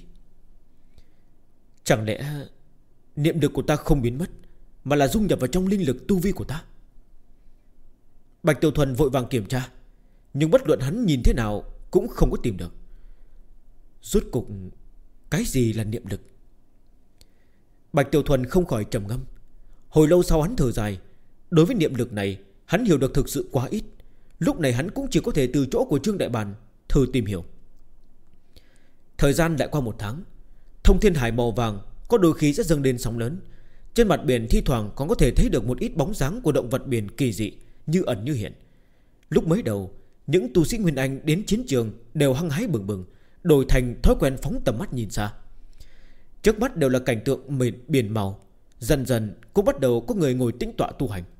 Speaker 1: Chẳng lẽ niệm lực của ta không biến mất, mà là dung nhập vào trong linh lực tu vi của ta? Bạch Tiểu Thuần vội vàng kiểm tra, nhưng bất luận hắn nhìn thế nào cũng không có tìm được. Rốt cục cái gì là niệm lực? Bạch Tiểu Thuần không khỏi trầm ngâm. Hồi lâu sau hắn thở dài. Đối với niệm lực này hắn hiểu được thực sự quá ít. Lúc này hắn cũng chỉ có thể từ chỗ của Trương Đại Bàn thử tìm hiểu. Thời gian lại qua 1 tháng. Thông thiên hải màu vàng có đôi khi sẽ dâng lên sóng lớn. Trên mặt biển thi thoảng còn có thể thấy được một ít bóng dáng của động vật biển kỳ dị, như ẩn như hiện. Lúc mới đầu, những tu sĩ Nguyên Anh đến chiến trường đều hăng hái bừng bừng, đổi thành thói quen phóng tầm mắt nhìn xa. Trước mắt đều là cảnh tượng biển màu. Dần dần cũng bắt đầu có người ngồi tĩnh tọa tu hành.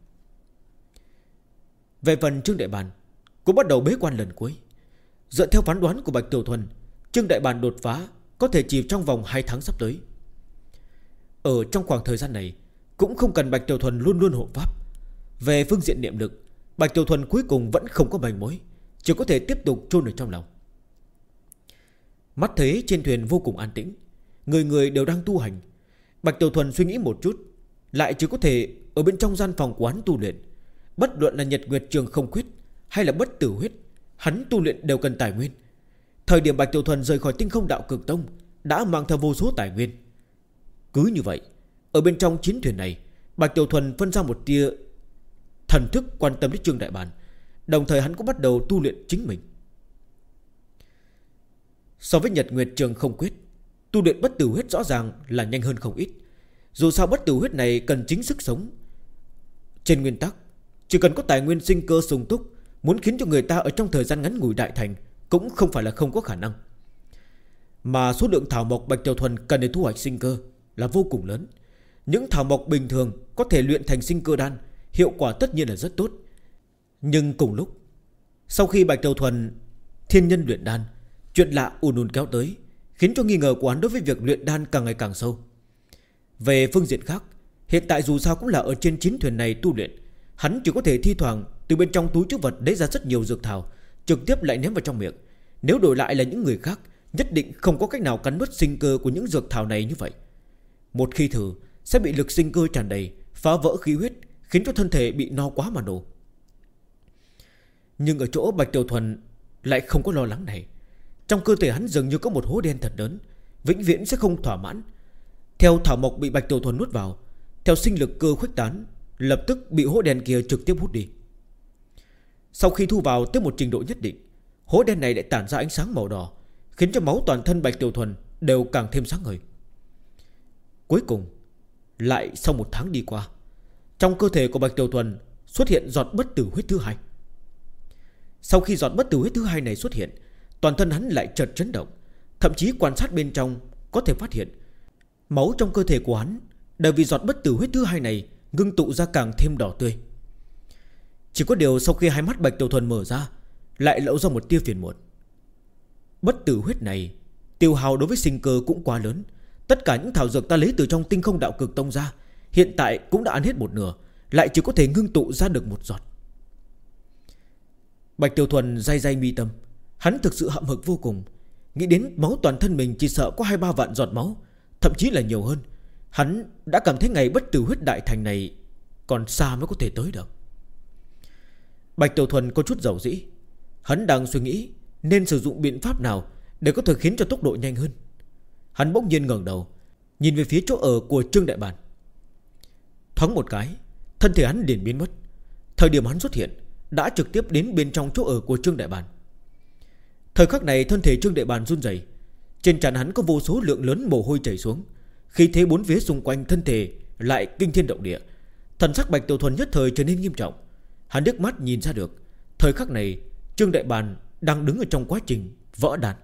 Speaker 1: Về phần Trương Đại Bàn cũng bắt đầu bế quan lần cuối. Dựa theo phán đoán của Bạch Tiểu Thuần, Trương Đại Bàn đột phá có thể chỉ trong vòng 2 tháng sắp tới. Ở trong khoảng thời gian này cũng không cần Bạch Tiểu Thuần luôn luôn hộ pháp. Về phương diện niệm lực, Bạch Tiểu Thuần cuối cùng vẫn không có manh mối, chỉ có thể tiếp tục chôn ở trong lòng. Mắt thấy trên thuyền vô cùng an tĩnh, người người đều đang tu hành. Bạch Tiểu Thuần suy nghĩ một chút, lại chỉ có thể ở bên trong gian phòng của hắn tu luyện. Bất luận là Nhật Nguyệt Trường Không Quyết hay là Bất Tử Huyết, hắn tu luyện đều cần tài nguyên. Thời điểm Bạch Tiểu Thuần rời khỏi Tinh Không Đạo Cực Tông đã mang theo vô số tài nguyên. Cứ như vậy, ở bên trong chiến thuyền này, Bạch Tiểu Thuần phân ra một tia thần thức quan tâm đến Trương Đại Bàn. Đồng thời hắn cũng bắt đầu tu luyện chính mình. So với Nhật Nguyệt Trường Không Quyết, tu luyện bất tử huyết rõ ràng là nhanh hơn không ít. Dù sao bất tử huyết này cần chính sức sống. Trên nguyên tắc, chỉ cần có tài nguyên sinh cơ sung túc, muốn khiến cho người ta ở trong thời gian ngắn ngủi đại thành cũng không phải là không có khả năng. Mà số lượng thảo mộc Bạch Tiểu Thuần cần để thu hoạch sinh cơ là vô cùng lớn. Những thảo mộc bình thường có thể luyện thành sinh cơ đan, hiệu quả tất nhiên là rất tốt. Nhưng cùng lúc, sau khi Bạch Tiểu Thuần thiên nhân luyện đan, chuyện lạ ùn ùn kéo tới, khiến cho nghi ngờ của hắn đối với việc luyện đan càng ngày càng sâu. Về phương diện khác, hiện tại dù sao cũng là ở trên chiến thuyền này tu luyện, hắn chỉ có thể thi thoảng từ bên trong túi trữ vật lấy ra rất nhiều dược thảo, trực tiếp lại ném vào trong miệng. Nếu đổi lại là những người khác, nhất định không có cách nào cắn nuốt sinh cơ của những dược thảo này như vậy. Một khi thử, sẽ bị lực sinh cơ tràn đầy, phá vỡ khí huyết, khiến cho thân thể bị no quá mà nổ. Nhưng ở chỗ Bạch Tiểu Thuần lại không có lo lắng này. Trong cơ thể hắn dường như có một hố đen thật lớn, vĩnh viễn sẽ không thỏa mãn. Theo thảo mộc bị Bạch Tiểu Thuần nuốt vào, theo sinh lực cơ khuếch tán, lập tức bị hố đen kia trực tiếp hút đi. Sau khi thu vào tới một trình độ nhất định, hố đen này lại tản ra ánh sáng màu đỏ, khiến cho máu toàn thân Bạch Tiểu Thuần đều càng thêm sáng ngời. Cuối cùng, lại sau một tháng đi qua, trong cơ thể của Bạch Tiểu Thuần xuất hiện giọt bất tử huyết thứ hai. Sau khi giọt bất tử huyết thứ hai này xuất hiện, toàn thân hắn lại chợt chấn động. Thậm chí quan sát bên trong có thể phát hiện máu trong cơ thể của hắn đều vì giọt bất tử huyết thứ hai này ngưng tụ ra càng thêm đỏ tươi. Chỉ có điều sau khi hai mắt Bạch Tiểu Thuần mở ra, lại lộ ra một tia phiền muộn. Bất tử huyết này tiêu hao đối với sinh cơ cũng quá lớn. Tất cả những thảo dược ta lấy từ trong Tinh Không Đạo Cực Tông ra, hiện tại cũng đã ăn hết một nửa, lại chỉ có thể ngưng tụ ra được một giọt. Bạch Tiểu Thuần day day mi tâm. Hắn thực sự hậm hực vô cùng. Nghĩ đến máu toàn thân mình chỉ sợ có 2-3 vạn giọt máu, thậm chí là nhiều hơn. Hắn đã cảm thấy ngày bất tử huyết đại thành này còn xa mới có thể tới được. Bạch Tiểu Thuần có chút dầu dĩ. Hắn đang suy nghĩ nên sử dụng biện pháp nào để có thể khiến cho tốc độ nhanh hơn. Hắn bỗng nhiên ngẩng đầu, nhìn về phía chỗ ở của Trương Đại Bàn. Thoáng một cái, thân thể hắn liền biến mất. Thời điểm hắn xuất hiện đã trực tiếp đến bên trong chỗ ở của Trương Đại Bàn. Thời khắc này thân thể Trương Đại Bàn run rẩy, trên trán hắn có vô số lượng lớn mồ hôi chảy xuống, khí thế bốn phía xung quanh thân thể lại kinh thiên động địa. Thần sắc Bạch Tiểu Thuần nhất thời trở nên nghiêm trọng. Hắn liếc mắt nhìn ra được, thời khắc này Trương Đại Bàn đang đứng ở trong quá trình vỡ đan.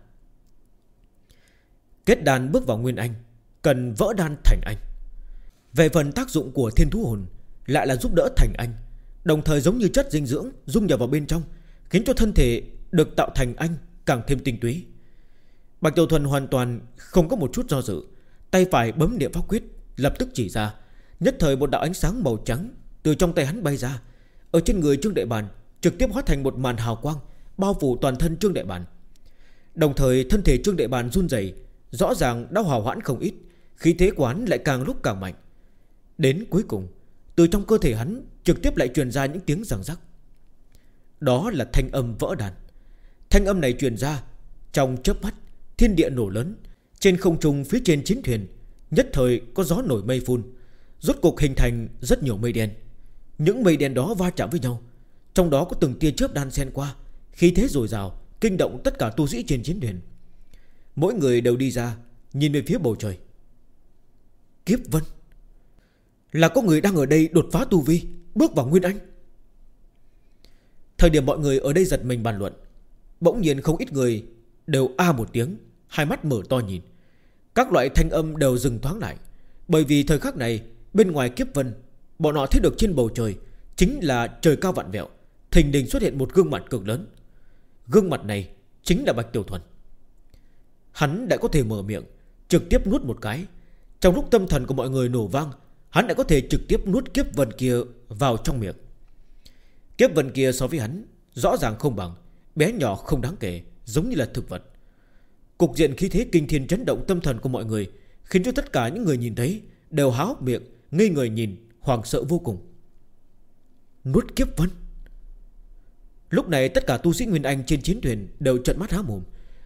Speaker 1: Kết đan bước vào nguyên anh, cần vỡ đan thành anh. Về phần tác dụng của thiên thú hồn, lại là giúp đỡ thành anh, đồng thời giống như chất dinh dưỡng dung nhập vào bên trong, khiến cho thân thể được tạo thành anh càng thêm tinh túy. Bạch Tiểu Thuần hoàn toàn không có một chút do dự, tay phải bấm niệm pháp quyết, lập tức chỉ ra. Nhất thời một đạo ánh sáng màu trắng từ trong tay hắn bay ra, ở trên người Trương Đại Bàn trực tiếp hóa thành một màn hào quang, bao phủ toàn thân Trương Đại Bàn. Đồng thời thân thể Trương Đại Bàn run rẩy, rõ ràng đã hòa hoãn không ít, khí thế của hắn lại càng lúc càng mạnh. Đến cuối cùng, từ trong cơ thể hắn trực tiếp lại truyền ra những tiếng răng rắc. Đó là thanh âm vỡ đan. Thanh âm này truyền ra, trong chớp mắt thiên địa nổ lớn. Trên không trung phía trên chiến thuyền nhất thời có gió nổi mây phun, rốt cuộc hình thành rất nhiều mây đen. Những mây đen đó va chạm với nhau, trong đó có từng tia chớp đan xen qua, khí thế dồi dào, kinh động tất cả tu sĩ trên chiến thuyền. Mỗi người đều đi ra, nhìn về phía bầu trời. Kiếp Vân, là có người đang ở đây đột phá tu vi, bước vào nguyên anh. Thời điểm mọi người ở đây giật mình bàn luận, bỗng nhiên không ít người đều a một tiếng, hai mắt mở to nhìn. Các loại thanh âm đều dừng thoáng lại, bởi vì thời khắc này bên ngoài Kiếp Vân, bọn họ thấy được trên bầu trời chính là trời cao vạn vẹo, thình lình xuất hiện một gương mặt cực lớn. Gương mặt này chính là Bạch Tiểu Thuần. Hắn đã có thể mở miệng trực tiếp nuốt một cái. Trong lúc tâm thần của mọi người nổ vang, hắn đã có thể trực tiếp nuốt Kiếp Vân kia vào trong miệng. Kiếp Vân kia so với hắn rõ ràng không bằng, bé nhỏ không đáng kể, giống như là thực vật. Cục diện khí thế kinh thiên chấn động tâm thần của mọi người, khiến cho tất cả những người nhìn thấy đều há hốc miệng, ngây người nhìn, hoảng sợ vô cùng. Nuốt Kiếp Vân. Lúc này tất cả tu sĩ Nguyên Anh trên chiến thuyền đều trợn mắt há mồm.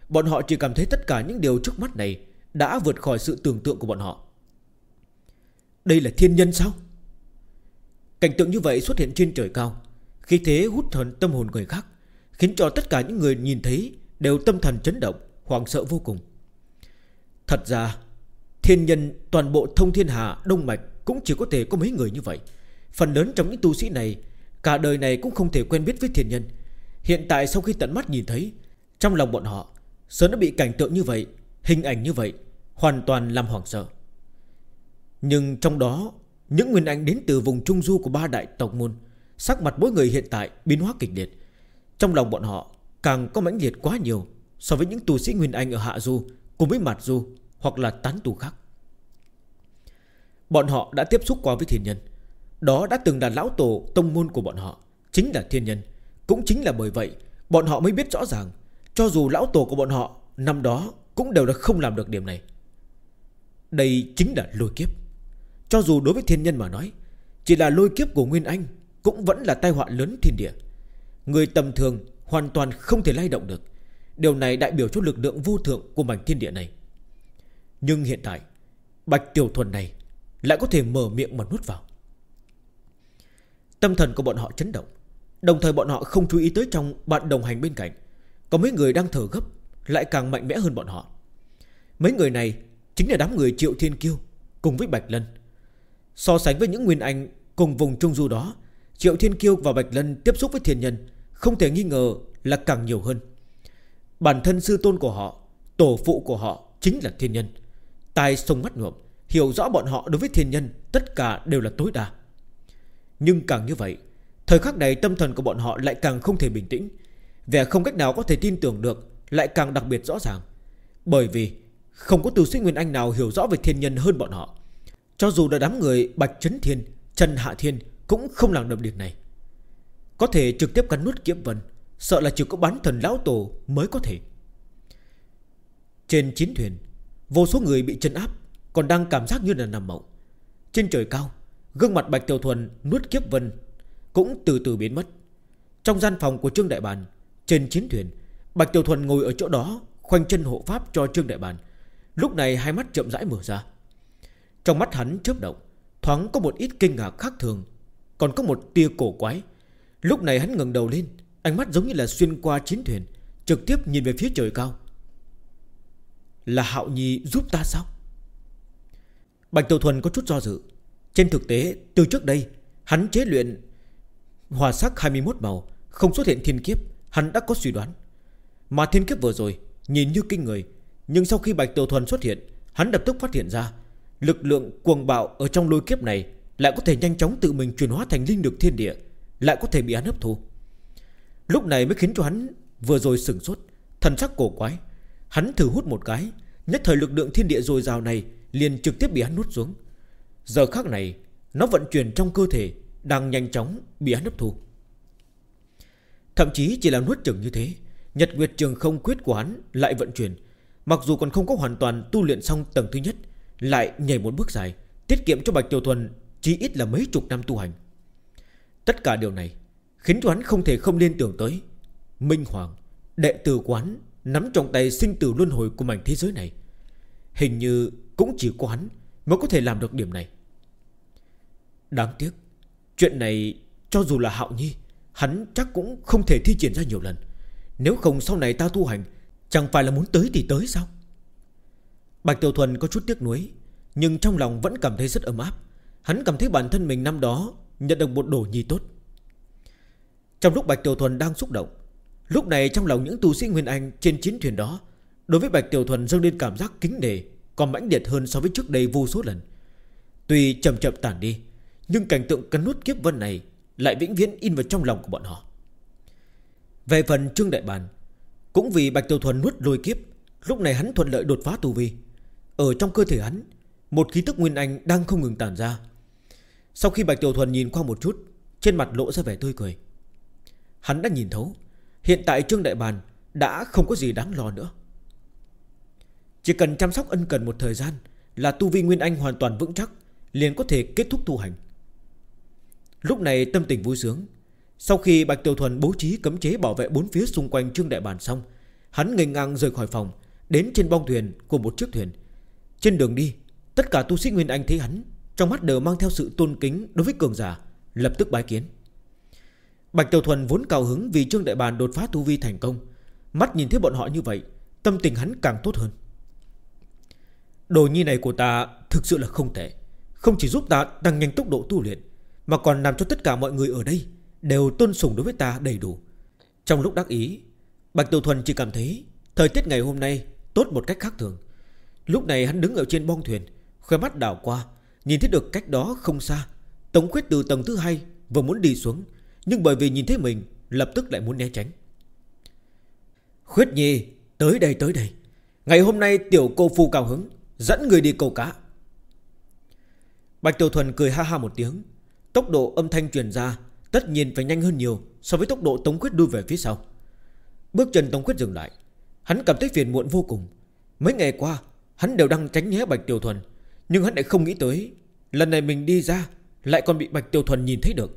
Speaker 1: bọn họ chỉ cảm thấy tất cả những điều trước mắt này đã vượt khỏi sự tưởng tượng của bọn họ. Đây là thiên nhân sao? Cảnh tượng như vậy xuất hiện trên trời cao, khí thế hút thần tâm hồn người khác, khiến cho tất cả những người nhìn thấy đều tâm thần chấn động, hoảng sợ vô cùng. Thật ra thiên nhân toàn bộ Thông Thiên Hà Đông Mạch cũng chỉ có thể có mấy người như vậy. Phần lớn trong những tu sĩ này cả đời này cũng không thể quen biết với thiên nhân. Hiện tại sau khi tận mắt nhìn thấy, trong lòng bọn họ sớm đã bị cảnh tượng như vậy, hình ảnh như vậy hoàn toàn làm hoảng sợ. Nhưng trong đó, những nguyên anh đến từ vùng trung du của ba đại tộc môn, sắc mặt mỗi người hiện tại biến hóa kịch liệt. Trong lòng bọn họ càng có mãnh liệt quá nhiều so với những tu sĩ nguyên anh ở hạ du cùng với mạt du hoặc là tán tu khác. Bọn họ đã tiếp xúc qua với thiên nhân, đó đã từng là lão tổ tông môn của bọn họ, chính là thiên nhân. Cũng chính là bởi vậy bọn họ mới biết rõ ràng, cho dù lão tổ của bọn họ năm đó cũng đều đã không làm được điểm này. Đây chính là lôi kiếp. Cho dù đối với thiên nhân mà nói, chỉ là lôi kiếp của Nguyên Anh cũng vẫn là tai họa lớn thiên địa. Người tầm thường hoàn toàn không thể lay động được. Điều này đại biểu cho lực lượng vô thượng của mảnh thiên địa này. Nhưng hiện tại Bạch Tiểu Thuần này lại có thể mở miệng mà nuốt vào. Tâm thần của bọn họ chấn động. Đồng thời bọn họ không chú ý tới trong bạn đồng hành bên cạnh có mấy người đang thở gấp, lại càng mạnh mẽ hơn bọn họ. Mấy người này chính là đám người Triệu Thiên Kiêu cùng với Bạch Lân. So sánh với những nguyên anh cùng vùng trung du đó, Triệu Thiên Kiêu và Bạch Lân tiếp xúc với thiên nhân không thể nghi ngờ là càng nhiều hơn. Bản thân sư tôn của họ, tổ phụ của họ chính là thiên nhân. Tai sông mắt nhuộm, hiểu rõ bọn họ đối với thiên nhân tất cả đều là tối đa. Nhưng càng như vậy, thời khắc này tâm thần của bọn họ lại càng không thể bình tĩnh. Vẻ không cách nào có thể tin tưởng được lại càng đặc biệt rõ ràng. Bởi vì không có tu sĩ nguyên anh nào hiểu rõ về thiên nhân hơn bọn họ. Cho dù là đám người Bạch Chấn Thiên, Trần Hạ Thiên cũng không làm được điều này. Có thể trực tiếp cắn nuốt kiếp vân, sợ là chỉ có bán thần lão tổ mới có thể. Trên chiến thuyền, vô số người bị trấn áp, còn đang cảm giác như là nằm mộng. Trên trời cao, gương mặt Bạch Tiểu Thuần nuốt kiếp vân cũng từ từ biến mất. Trong gian phòng của Trương Đại Bàn, trên chiến thuyền, Bạch Tiểu Thuần ngồi ở chỗ đó, khoanh chân hộ pháp cho Trương Đại Bàn. Lúc này hai mắt chậm rãi mở ra. Trong mắt hắn chớp động, thoáng có một ít kinh ngạc khác thường, còn có một tia cổ quái. Lúc này hắn ngẩng đầu lên, ánh mắt giống như là xuyên qua chiến thuyền, trực tiếp nhìn về phía trời cao. Là Hạo Nhi giúp ta sao? Bạch Tiểu Thuần có chút do dự. Trên thực tế, từ trước đây hắn chế luyện hòa sắc 21 màu, không xuất hiện thiên kiếp, hắn đã có suy đoán. Mà thiên kiếp vừa rồi nhìn như kinh người, nhưng sau khi Bạch Tiểu Thuần xuất hiện, hắn lập tức phát hiện ra lực lượng cuồng bạo ở trong lôi kiếp này lại có thể nhanh chóng tự mình chuyển hóa thành linh lực thiên địa, lại có thể bị hắn hấp thu. Lúc này mới khiến cho hắn vừa rồi sửng sốt, thần sắc cổ quái. Hắn thử hút một cái, nhất thời lực lượng thiên địa dồi dào này liền trực tiếp bị hắn nuốt xuống. Giờ khắc này nó vận chuyển trong cơ thể, đang nhanh chóng bị hắn hấp thu. Thậm chí chỉ là nuốt chửng như thế, Nhật Nguyệt Trường Không Quyết của hắn lại vận chuyển. Mặc dù còn không có hoàn toàn tu luyện xong tầng thứ nhất, lại nhảy một bước dài, tiết kiệm cho Bạch Tiểu Thuần chí ít là mấy chục năm tu hành. Tất cả điều này khiến cho hắn không thể không liên tưởng tới Minh Hoàng, đệ tử quán, nắm trong tay sinh tử luân hồi của mảnh thế giới này. Hình như cũng chỉ có hắn mới có thể làm được điểm này. Đáng tiếc, chuyện này cho dù là Hạo Nhi, hắn chắc cũng không thể thi triển ra nhiều lần. Nếu không sau này ta tu hành, chẳng phải là muốn tới thì tới sao? Bạch Tiểu Thuần có chút tiếc nuối, nhưng trong lòng vẫn cảm thấy rất ấm áp. Hắn cảm thấy bản thân mình năm đó nhận được một đồ nhi tốt. Trong lúc Bạch Tiểu Thuần đang xúc động, lúc này trong lòng những tu sĩ Nguyên Anh trên chiến thuyền đó đối với Bạch Tiểu Thuần dâng lên cảm giác kính nể còn mãnh liệt hơn so với trước đây vô số lần. Tuy chậm chậm tản đi, nhưng cảnh tượng cắn nuốt kiếp vân này lại vĩnh viễn in vào trong lòng của bọn họ. Về phần Trương Đại Bàn, cũng vì Bạch Tiểu Thuần nuốt lôi kiếp, lúc này hắn thuận lợi đột phá tu vi. Ở trong cơ thể hắn, một khí tức Nguyên Anh đang không ngừng tản ra. Sau khi Bạch Tiểu Thuần nhìn qua một chút, trên mặt lộ ra vẻ tươi cười. Hắn đã nhìn thấu, hiện tại Trương Đại Bàn đã không có gì đáng lo nữa. Chỉ cần chăm sóc ân cần một thời gian là tu vi Nguyên Anh hoàn toàn vững chắc, liền có thể kết thúc tu hành. Lúc này tâm tình vui sướng. Sau khi Bạch Tiểu Thuần bố trí cấm chế bảo vệ bốn phía xung quanh Trương Đại Bàn xong, Hắn nghênh ngang rời khỏi phòng, đến trên bong thuyền của một chiếc thuyền. Trên đường đi, tất cả tu sĩ Nguyên Anh thấy hắn, trong mắt đều mang theo sự tôn kính đối với cường giả, lập tức bái kiến. Bạch Tiểu Thuần vốn cao hứng vì Trương Đại Bàn đột phá tu vi thành công, mắt nhìn thấy bọn họ như vậy, tâm tình hắn càng tốt hơn. Đồ nhi này của ta thực sự là không tệ, không chỉ giúp ta tăng nhanh tốc độ tu luyện, mà còn làm cho tất cả mọi người ở đây đều tôn sùng đối với ta đầy đủ. Trong lúc đắc ý, Bạch Tiểu Thuần chỉ cảm thấy thời tiết ngày hôm nay tốt một cách khác thường. Lúc này hắn đứng ở trên bong thuyền, khóe mắt đảo qua, nhìn thấy được cách đó không xa Tống Khuyết từ tầng thứ 2 vừa muốn đi xuống, nhưng bởi vì nhìn thấy mình, lập tức lại muốn né tránh. Khuyết Nhi, tới đây tới đây, ngày hôm nay tiểu cô phu cao hứng, dẫn người đi câu cá. Bạch Tiểu Thuần cười ha ha một tiếng. Tốc độ âm thanh truyền ra tất nhiên phải nhanh hơn nhiều so với tốc độ Tống Khuyết đuổi về phía sau. Bước chân Tống Khuyết dừng lại, hắn cảm thấy phiền muộn vô cùng. Mấy ngày qua hắn đều đang tránh né Bạch Tiểu Thuần, nhưng hắn lại không nghĩ tới lần này mình đi ra lại còn bị Bạch Tiểu Thuần nhìn thấy được.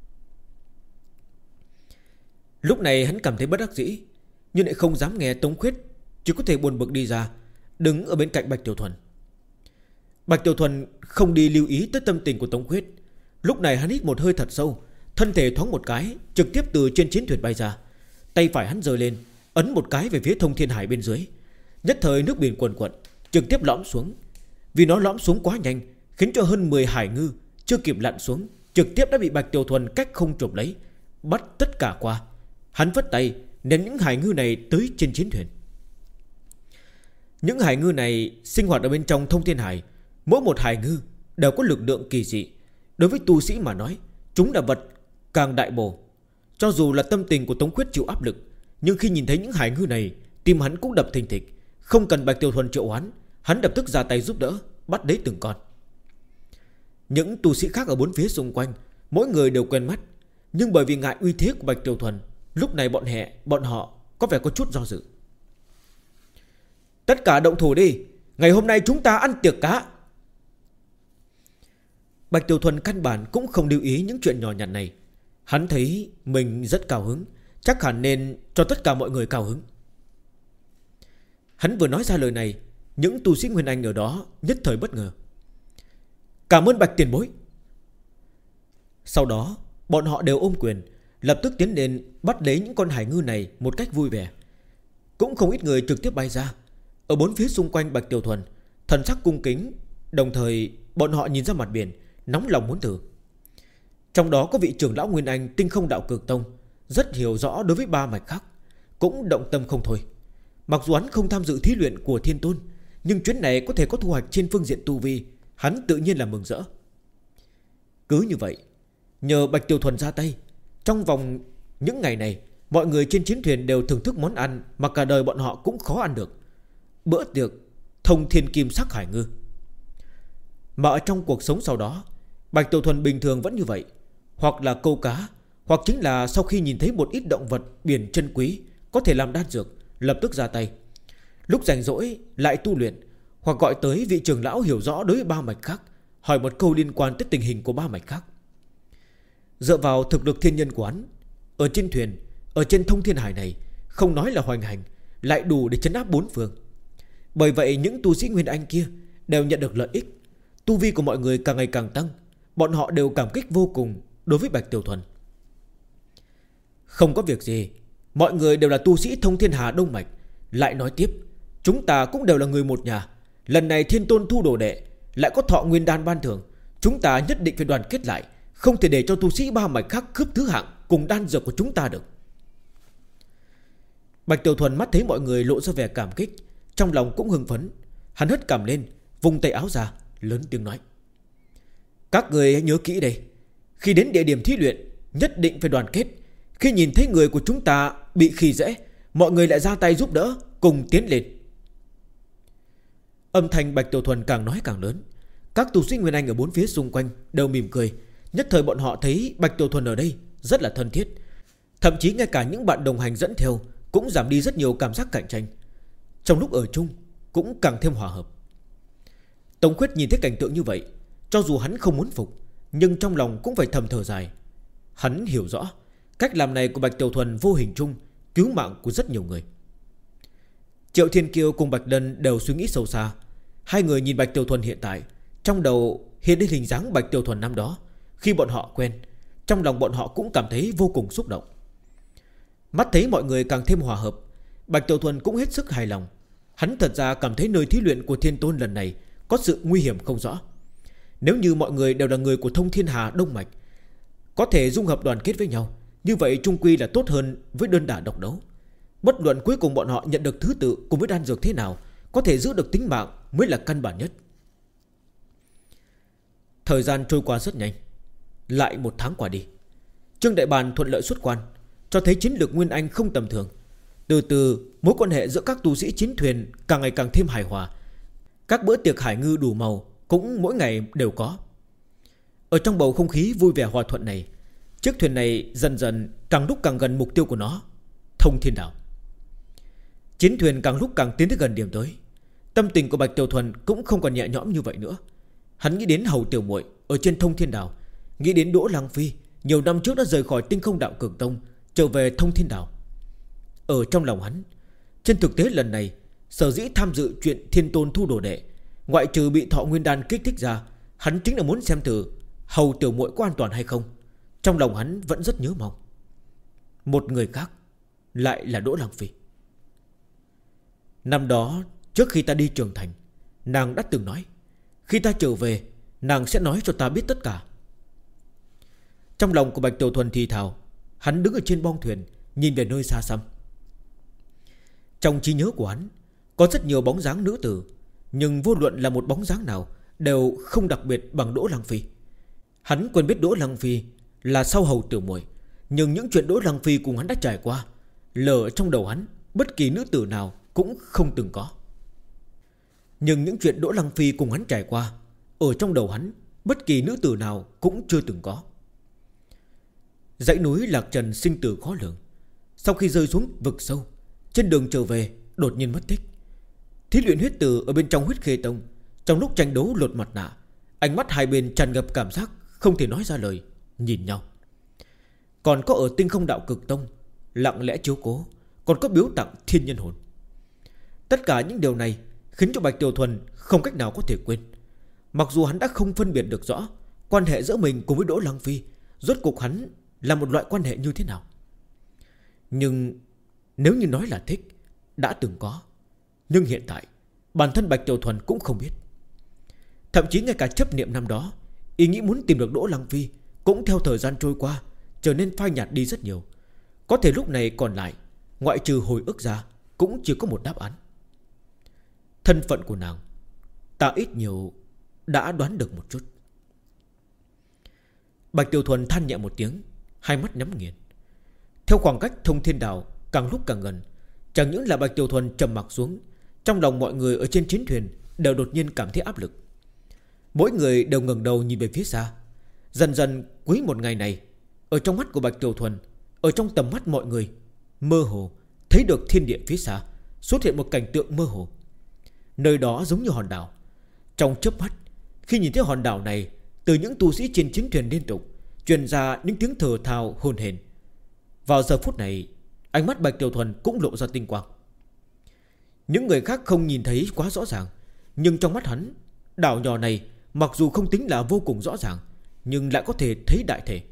Speaker 1: Lúc này hắn cảm thấy bất đắc dĩ, nhưng lại không dám nghe Tống Khuyết, chỉ có thể buồn bực đi ra, đứng ở bên cạnh Bạch Tiểu Thuần. Bạch Tiểu Thuần không đi lưu ý tới tâm tình của Tống Khuyết. Lúc này hắn hít một hơi thật sâu, thân thể thoáng một cái, trực tiếp từ trên chiến thuyền bay ra. Tay phải hắn giơ lên, ấn một cái về phía Thông Thiên Hải bên dưới. Nhất thời nước biển cuồn cuộn, trực tiếp lõm xuống. Vì nó lõm xuống quá nhanh, khiến cho hơn 10 hải ngư chưa kịp lặn xuống, trực tiếp đã bị Bạch Tiểu Thuần cách không chụp lấy, bắt tất cả qua. Hắn vất tay ném những hải ngư này tới trên chiến thuyền. Những hải ngư này sinh hoạt ở bên trong Thông Thiên Hải, mỗi một hải ngư đều có lực lượng kỳ dị. Đối với tu sĩ mà nói, chúng là vật càng đại bổ. Cho dù là tâm tình của Tống Khuyết chịu áp lực, nhưng khi nhìn thấy những hải ngư này, tim hắn cũng đập thình thịch. Không cần Bạch Tiểu Thuần triệu hoán, hắn lập tức ra tay giúp đỡ, bắt lấy từng con. Những tu sĩ khác ở bốn phía xung quanh, mỗi người đều quen mắt, nhưng bởi vì ngại uy thế của Bạch Tiểu Thuần, lúc này bọn họ có vẻ có chút do dự. Tất cả động thủ đi, ngày hôm nay chúng ta ăn tiệc cá. Bạch Tiểu Thuần căn bản cũng không lưu ý những chuyện nhỏ nhặt này. Hắn thấy mình rất cao hứng, chắc hẳn nên cho tất cả mọi người cao hứng. Hắn vừa nói ra lời này, những tu sĩ Nguyên Anh ở đó nhất thời bất ngờ. Cảm ơn Bạch tiền bối. Sau đó bọn họ đều ôm quyền, lập tức tiến lên bắt lấy những con hải ngư này một cách vui vẻ. Cũng không ít người trực tiếp bay ra. Ở bốn phía xung quanh Bạch Tiểu Thuần, thần sắc cung kính, đồng thời bọn họ nhìn ra mặt biển, nóng lòng muốn thử. Trong đó có vị trưởng lão Nguyên Anh Tinh Không Đạo Cực Tông, rất hiểu rõ đối với ba mạch khác, cũng động tâm không thôi. Mặc dù hắn không tham dự thí luyện của Thiên Tôn, nhưng chuyến này có thể có thu hoạch trên phương diện tu vi, hắn tự nhiên là mừng rỡ. Cứ như vậy, nhờ Bạch Tiểu Thuần ra tay, trong vòng những ngày này, mọi người trên chiến thuyền đều thưởng thức món ăn mà cả đời bọn họ cũng khó ăn được. Bữa tiệc Thông Thiên Kim Sắc Hải Ngư. Mà ở trong cuộc sống sau đó, Bạch Tiểu Thuần bình thường vẫn như vậy, hoặc là câu cá, hoặc chính là sau khi nhìn thấy một ít động vật biển chân quý có thể làm đan dược, lập tức ra tay. Lúc rảnh rỗi lại tu luyện, hoặc gọi tới vị trưởng lão hiểu rõ đối với ba mạch khác, hỏi một câu liên quan tới tình hình của ba mạch khác. Dựa vào thực lực thiên nhân của hắn, ở trên thuyền, ở trên Thông Thiên Hải này, không nói là hoành hành, lại đủ để trấn áp bốn phương. Bởi vậy những tu sĩ Nguyên Anh kia đều nhận được lợi ích. Tu vi của mọi người càng ngày càng tăng, bọn họ đều cảm kích vô cùng đối với Bạch Tiểu Thuần. Không có việc gì, mọi người đều là tu sĩ Thông Thiên Hà Đông Mạch. Lại nói tiếp, chúng ta cũng đều là người một nhà. Lần này Thiên Tôn thu đồ đệ, lại có thọ nguyên đan ban thưởng, chúng ta nhất định phải đoàn kết lại, không thể để cho tu sĩ ba mạch khác cướp thứ hạng cùng đan dược của chúng ta được. Bạch Tiểu Thuần mắt thấy mọi người lộ ra vẻ cảm kích, trong lòng cũng hưng phấn. Hắn hất cằm lên, vùng tay áo ra, lớn tiếng nói: các người hãy nhớ kỹ đây, khi đến địa điểm thí luyện nhất định phải đoàn kết. Khi nhìn thấy người của chúng ta bị khi dễ, mọi người lại ra tay giúp đỡ, cùng tiến lên. Âm thanh Bạch Tiểu Thuần càng nói càng lớn. Các tu sĩ Nguyên Anh ở bốn phía xung quanh đều mỉm cười. Nhất thời bọn họ thấy Bạch Tiểu Thuần ở đây rất là thân thiết. Thậm chí ngay cả những bạn đồng hành dẫn theo cũng giảm đi rất nhiều cảm giác cạnh tranh. Trong lúc ở chung cũng càng thêm hòa hợp. Tống Khuyết nhìn thấy cảnh tượng như vậy, cho dù hắn không muốn phục, nhưng trong lòng cũng phải thầm thở dài. Hắn hiểu rõ cách làm này của Bạch Tiểu Thuần vô hình chung cứu mạng của rất nhiều người. Triệu Thiên Kiêu cùng Bạch Lân đều suy nghĩ sâu xa. Hai người nhìn Bạch Tiểu Thuần hiện tại, trong đầu hiện lên hình dáng Bạch Tiểu Thuần năm đó. Khi bọn họ quen, trong lòng bọn họ cũng cảm thấy vô cùng xúc động. Mắt thấy mọi người càng thêm hòa hợp, Bạch Tiểu Thuần cũng hết sức hài lòng. Hắn thật ra cảm thấy nơi thí luyện của Thiên Tôn lần này có sự nguy hiểm không rõ. Nếu như mọi người đều là người của Thông Thiên Hà Đông Mạch, có thể dung hợp đoàn kết với nhau, như vậy chung quy là tốt hơn với đơn đả độc đấu. Bất luận cuối cùng bọn họ nhận được thứ tự cùng với đan dược thế nào, có thể giữ được tính mạng mới là căn bản nhất. Thời gian trôi qua rất nhanh. Lại một tháng qua đi. Trương Đại Bàn thuận lợi xuất quan, cho thấy chiến lược Nguyên Anh không tầm thường. Từ từ mối quan hệ giữa các tu sĩ chiến thuyền càng ngày càng thêm hài hòa. Các bữa tiệc hải ngư đủ màu cũng mỗi ngày đều có. Ở trong bầu không khí vui vẻ hòa thuận này, chiếc thuyền này dần dần càng lúc càng gần mục tiêu của nó, Thông Thiên Đảo. Chiến thuyền càng lúc càng tiến tới gần điểm tới. Tâm tình của Bạch Tiểu Thuần cũng không còn nhẹ nhõm như vậy nữa. Hắn nghĩ đến Hầu Tiểu Muội ở trên Thông Thiên Đảo, nghĩ đến Đỗ Lăng Phi nhiều năm trước đã rời khỏi Tinh Không Đạo Cường Tông, trở về Thông Thiên Đảo. Ở trong lòng hắn, trên thực tế lần này sở dĩ tham dự chuyện Thiên Tôn thu đồ đệ, ngoại trừ bị Thọ Nguyên Đan kích thích ra, hắn chính là muốn xem thử Hầu Tiểu Muội có an toàn hay không. Trong lòng hắn vẫn rất nhớ mong. Một người khác lại là Đỗ Lăng Phi. Năm đó trước khi ta đi trưởng thành, nàng đã từng nói khi ta trở về, nàng sẽ nói cho ta biết tất cả. Trong lòng của Bạch Tiểu Thuần thì thào. Hắn đứng ở trên bong thuyền, nhìn về nơi xa xăm. Trong trí nhớ của hắn có rất nhiều bóng dáng nữ tử, nhưng vô luận là một bóng dáng nào đều không đặc biệt bằng Đỗ Lăng Phi. Hắn quen biết Đỗ Lăng Phi là sau Hầu Tiểu Muội, nhưng những chuyện Đỗ Lăng Phi cùng hắn đã trải qua, lờ trong đầu hắn bất kỳ nữ tử nào cũng không từng có. Nhưng những chuyện Đỗ Lăng Phi cùng hắn trải qua, ở trong đầu hắn bất kỳ nữ tử nào cũng chưa từng có. Dãy núi Lạc Trần sinh tử khó lường. Sau khi rơi xuống vực sâu, trên đường trở về đột nhiên mất tích. Thí luyện huyết tử ở bên trong Huyết Khê Tông, trong lúc tranh đấu lột mặt nạ, ánh mắt hai bên tràn ngập cảm giác không thể nói ra lời, nhìn nhau. Còn có ở Tinh Không Đạo Cực Tông, lặng lẽ chiếu cố, còn có biếu tặng thiên nhân hồn. Tất cả những điều này khiến cho Bạch Tiểu Thuần không cách nào có thể quên. Mặc dù hắn đã không phân biệt được rõ quan hệ giữa mình cùng với Đỗ Lăng Phi rốt cuộc hắn là một loại quan hệ như thế nào. Nhưng nếu như nói là thích, đã từng có, nhưng hiện tại bản thân Bạch Tiểu Thuần cũng không biết. Thậm chí ngay cả chấp niệm năm đó, ý nghĩ muốn tìm được Đỗ Lăng Phi cũng theo thời gian trôi qua trở nên phai nhạt đi rất nhiều. Có thể lúc này còn lại, ngoại trừ hồi ức ra, cũng chỉ có một đáp án. Thân phận của nàng ta ít nhiều đã đoán được một chút. Bạch Tiểu Thuần than nhẹ một tiếng, hai mắt nhắm nghiền. Theo khoảng cách Thông Thiên Đảo càng lúc càng gần, chẳng những là Bạch Tiểu Thuần trầm mặc xuống, trong lòng mọi người ở trên chiến thuyền đều đột nhiên cảm thấy áp lực. Mỗi người đều ngẩng đầu nhìn về phía xa. Dần dần cuối một ngày này, ở trong mắt của Bạch Tiểu Thuần, ở trong tầm mắt mọi người, mơ hồ thấy được thiên địa phía xa xuất hiện một cảnh tượng mơ hồ. Nơi đó giống như hòn đảo. Trong chớp mắt, khi nhìn thấy hòn đảo này, từ những tu sĩ trên chiến thuyền liên tục truyền ra những tiếng thở thào hồn hển. Vào giờ phút này, ánh mắt Bạch Tiểu Thuần cũng lộ ra tinh quang. Những người khác không nhìn thấy quá rõ ràng, nhưng trong mắt hắn, đảo nhỏ này mặc dù không tính là vô cùng rõ ràng, nhưng lại có thể thấy đại thể.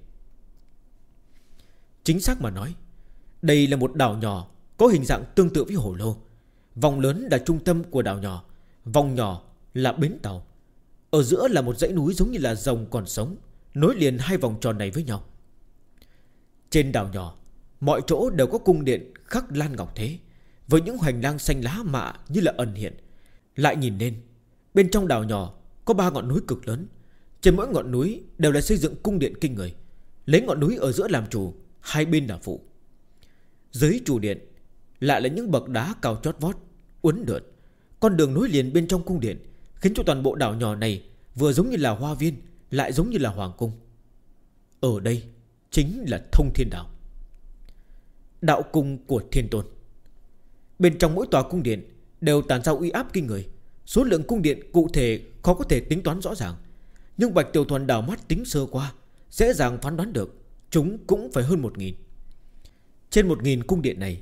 Speaker 1: Chính xác mà nói, đây là một đảo nhỏ có hình dạng tương tự với hồ lô. Vòng lớn là trung tâm của đảo nhỏ, vòng nhỏ là bến tàu. Ở giữa là một dãy núi giống như là rồng còn sống, nối liền hai vòng tròn này với nhau. Trên đảo nhỏ, mọi chỗ đều có cung điện khắc lan ngọc thế, với những hành lang xanh lá mạ như là ẩn hiện. Lại nhìn lên, bên trong đảo nhỏ có 3 ngọn núi cực lớn. Trên mỗi ngọn núi đều là xây dựng cung điện kinh người, lấy ngọn núi ở giữa làm chủ, hai bên là phụ. Dưới chủ điện lại là những bậc đá cao chót vót, uốn lượn. Con đường nối liền bên trong cung điện khiến cho toàn bộ đảo nhỏ này vừa giống như là hoa viên, lại giống như là hoàng cung. Ở đây chính là Thông Thiên Đảo, đạo cung của Thiên Tôn. Bên trong mỗi tòa cung điện đều tản ra uy áp kinh người. Số lượng cung điện cụ thể khó có thể tính toán rõ ràng, nhưng Bạch Tiểu Thuần đảo mắt tính sơ qua, dễ dàng phán đoán được chúng cũng phải hơn 1000. Trên 1000 cung điện này,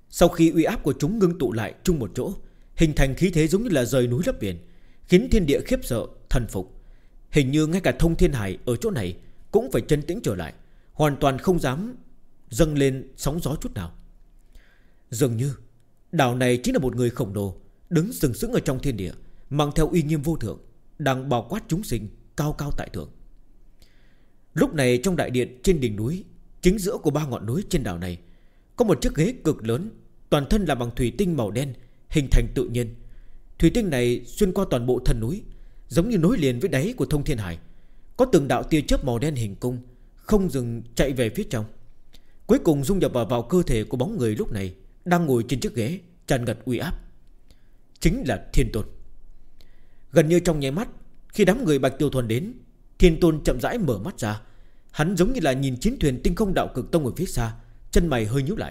Speaker 1: Sau khi uy áp của chúng ngưng tụ lại chung một chỗ, hình thành khí thế giống như là rời núi lấp biển, khiến thiên địa khiếp sợ, thần phục. Hình như ngay cả Thông Thiên Hải ở chỗ này cũng phải chân tĩnh trở lại, hoàn toàn không dám dâng lên sóng gió chút nào. Dường như đảo này chính là một người khổng lồ, đứng sừng sững ở trong thiên địa, mang theo uy nghiêm vô thượng, đang bao quát chúng sinh, cao cao tại thượng. Lúc này trong đại điện trên đỉnh núi, chính giữa của ba ngọn núi trên đảo này, có một chiếc ghế cực lớn, toàn thân là bằng thủy tinh màu đen, hình thành tự nhiên. Thủy tinh này xuyên qua toàn bộ thân núi, giống như nối liền với đáy của Thông Thiên Hải. Có từng đạo tia chớp màu đen hình cung không dừng chạy về phía trong, cuối cùng dung nhập vào cơ thể của bóng người lúc này đang ngồi trên chiếc ghế tràn ngập uy áp. Chính là Thiên Tôn. Gần như trong nháy mắt, khi đám người Bạch Tiểu Thuần đến, Thiên Tôn chậm rãi mở mắt ra. Hắn giống như là nhìn chiến thuyền Tinh Không Đạo Cực Tông ở phía xa, chân mày hơi nhíu lại.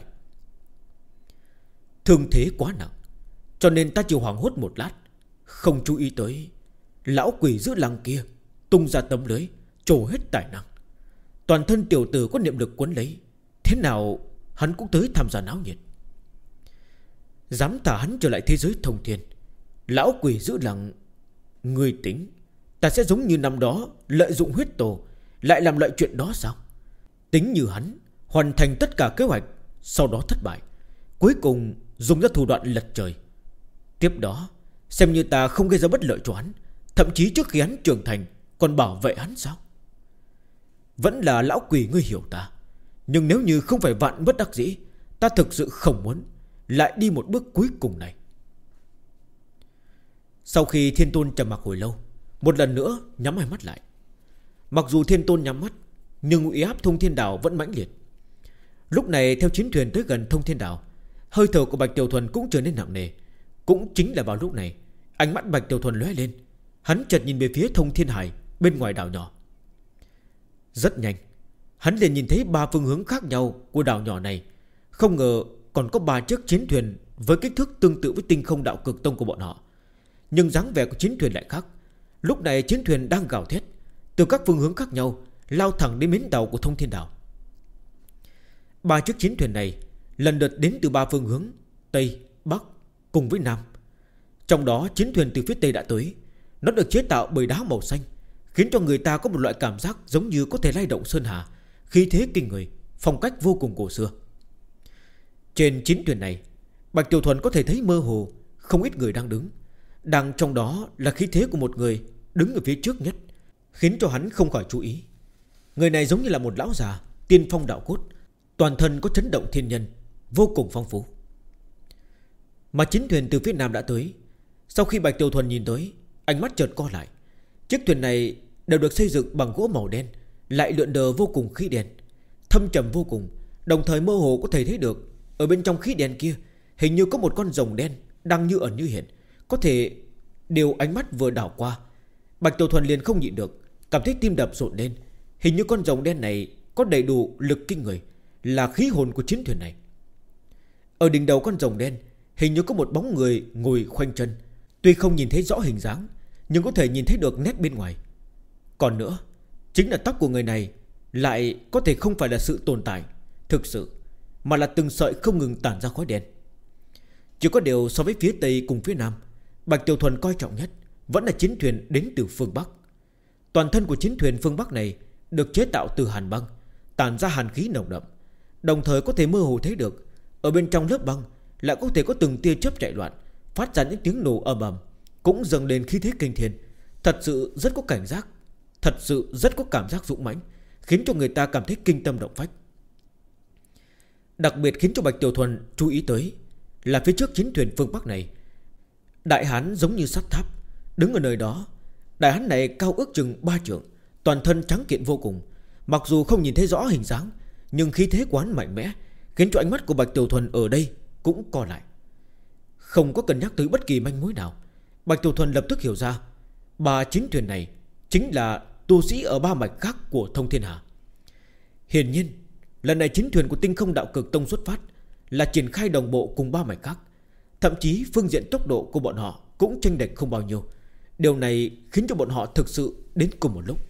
Speaker 1: Thương thế quá nặng, cho nên ta chỉ hoảng hốt một lát, không chú ý tới lão quỷ giữ lăng kia tung ra tấm lưới, trổ hết tài năng. Toàn thân tiểu tử có niệm lực quấn lấy, thế nào hắn cũng tới tham gia náo nhiệt. Dám thả hắn trở lại thế giới thông thiên, lão quỷ giữ lăng, người tính ta sẽ giống như năm đó lợi dụng huyết tổ, lại làm loại chuyện đó sao? Tính như hắn hoàn thành tất cả kế hoạch, sau đó thất bại, cuối cùng dùng ra thủ đoạn lật trời. Tiếp đó xem như ta không gây ra bất lợi cho hắn, thậm chí trước khi hắn trưởng thành còn bảo vệ hắn sao? Vẫn là lão quỷ ngươi hiểu ta, nhưng nếu như không phải vạn bất đắc dĩ, ta thực sự không muốn lại đi một bước cuối cùng này. Sau khi Thiên Tôn trầm mặc hồi lâu, một lần nữa nhắm hai mắt lại. Mặc dù Thiên Tôn nhắm mắt, nhưng uy áp Thông Thiên Đảo vẫn mãnh liệt. Lúc này theo chiến thuyền tới gần Thông Thiên Đảo, hơi thở của Bạch Tiểu Thuần cũng trở nên nặng nề. Cũng chính là vào lúc này, ánh mắt Bạch Tiểu Thuần lóe lên. Hắn chợt nhìn về phía Thông Thiên Hải bên ngoài đảo nhỏ. Rất nhanh, hắn liền nhìn thấy ba phương hướng khác nhau của đảo nhỏ này. Không ngờ còn có ba chiếc chiến thuyền với kích thước tương tự với Tinh Không Đạo Cực Tông của bọn họ. Nhưng dáng vẻ của chiến thuyền lại khác. Lúc này chiến thuyền đang gào thét, từ các phương hướng khác nhau lao thẳng đến bến tàu của Thông Thiên Đảo. Ba chiếc chiến thuyền này lần lượt đến từ ba phương hướng Tây, Bắc cùng với Nam. Trong đó chiến thuyền từ phía Tây đã tới. Nó được chế tạo bởi đá màu xanh, khiến cho người ta có một loại cảm giác giống như có thể lay động sơn hà, khí thế kinh người, phong cách vô cùng cổ xưa. Trên chiến thuyền này, Bạch Tiểu Thuần có thể thấy mơ hồ không ít người đang đứng. Đang trong đó là khí thế của một người đứng ở phía trước nhất, khiến cho hắn không khỏi chú ý. Người này giống như là một lão già tiên phong đạo cốt, toàn thân có chấn động thiên nhân, vô cùng phong phú. Mà chiến thuyền từ phía Nam đã tới. Sau khi Bạch Tiểu Thuần nhìn tới, ánh mắt chợt co lại. Chiếc thuyền này đều được xây dựng bằng gỗ màu đen, lại lượn đờ vô cùng khí đen, thâm trầm vô cùng. Đồng thời mơ hồ có thể thấy được ở bên trong khí đen kia hình như có một con rồng đen đang như ẩn như hiện. Có thể điều ánh mắt vừa đảo qua, Bạch Tiểu Thuần liền không nhịn được, cảm thấy tim đập rộn lên. Hình như con rồng đen này có đầy đủ lực kinh người, là khí hồn của chiến thuyền này. Ở đỉnh đầu con rồng đen hình như có một bóng người ngồi khoanh chân. Tuy không nhìn thấy rõ hình dáng, nhưng có thể nhìn thấy được nét bên ngoài. Còn nữa, chính là tóc của người này lại có thể không phải là sự tồn tại thực sự, mà là từng sợi không ngừng tản ra khói đen. Chỉ có điều so với phía Tây cùng phía Nam, Bạch Tiểu Thuần coi trọng nhất vẫn là chiến thuyền đến từ phương Bắc. Toàn thân của chiến thuyền phương Bắc này được chế tạo từ hàn băng, tản ra hàn khí nồng đậm. Đồng thời có thể mơ hồ thấy được ở bên trong lớp băng lại có thể có từng tia chớp chạy loạn, phát ra những tiếng nổ ầm ầm, cũng dâng lên khí thế kinh thiên. Thật sự rất có cảnh giác, thật sự rất có cảm giác dũng mãnh, khiến cho người ta cảm thấy kinh tâm động phách. Đặc biệt khiến cho Bạch Tiểu Thuần chú ý tới là phía trước chiến thuyền phương Bắc này, đại hán giống như sắt tháp đứng ở nơi đó. Đại hán này cao ước chừng 3 trượng, toàn thân trắng kiện vô cùng. Mặc dù không nhìn thấy rõ hình dáng, nhưng khí thế của hắn mạnh mẽ, khiến cho ánh mắt của Bạch Tiểu Thuần ở đây cũng co lại. Không có cân nhắc tới bất kỳ manh mối nào, Bạch Tiểu Thuần lập tức hiểu ra ba chiến thuyền này chính là tu sĩ ở ba mạch khác của Thông Thiên Hà. Hiển nhiên lần này chiến thuyền của Tinh Không Đạo Cực Tông xuất phát là triển khai đồng bộ cùng ba mạch khác. Thậm chí phương diện tốc độ của bọn họ cũng chênh lệch không bao nhiêu. Điều này khiến cho bọn họ thực sự đến cùng một lúc.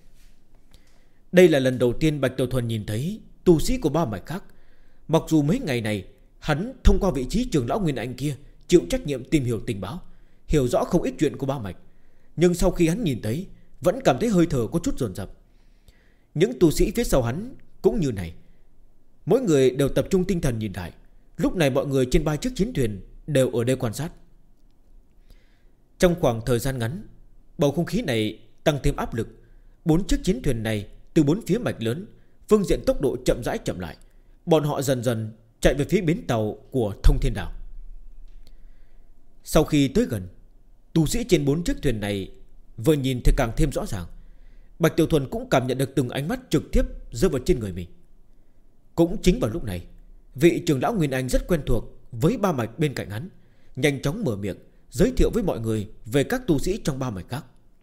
Speaker 1: Đây là lần đầu tiên Bạch Tiểu Thuần nhìn thấy tu sĩ của ba mạch khác. Mặc dù mấy ngày này Hắn thông qua vị trí trưởng lão Nguyên Anh kia chịu trách nhiệm tìm hiểu tình báo, hiểu rõ không ít chuyện của Ba Mạch. Nhưng sau khi hắn nhìn thấy, vẫn cảm thấy hơi thở có chút dồn dập. Những tu sĩ phía sau hắn cũng như này, mỗi người đều tập trung tinh thần nhìn lại. Lúc này mọi người trên 3 chiếc chiến thuyền đều ở đây quan sát. Trong khoảng thời gian ngắn, bầu không khí này tăng thêm áp lực. 4 chiếc chiến thuyền này từ 4 phía mạch lớn, phương diện tốc độ chậm rãi chậm lại. Bọn họ dần dần chạy về phía bến tàu của Thông Thiên Đảo. Sau khi tới gần, tu sĩ trên 4 chiếc thuyền này vừa nhìn thì càng thêm rõ ràng. Bạch Tiểu Thuần cũng cảm nhận được từng ánh mắt trực tiếp rơi vào trên người mình. Cũng chính vào lúc này, vị trưởng lão Nguyên Anh rất quen thuộc với Ba Mạch bên cạnh hắn nhanh chóng mở miệng giới thiệu với mọi người về các tu sĩ trong Ba Mạch khác.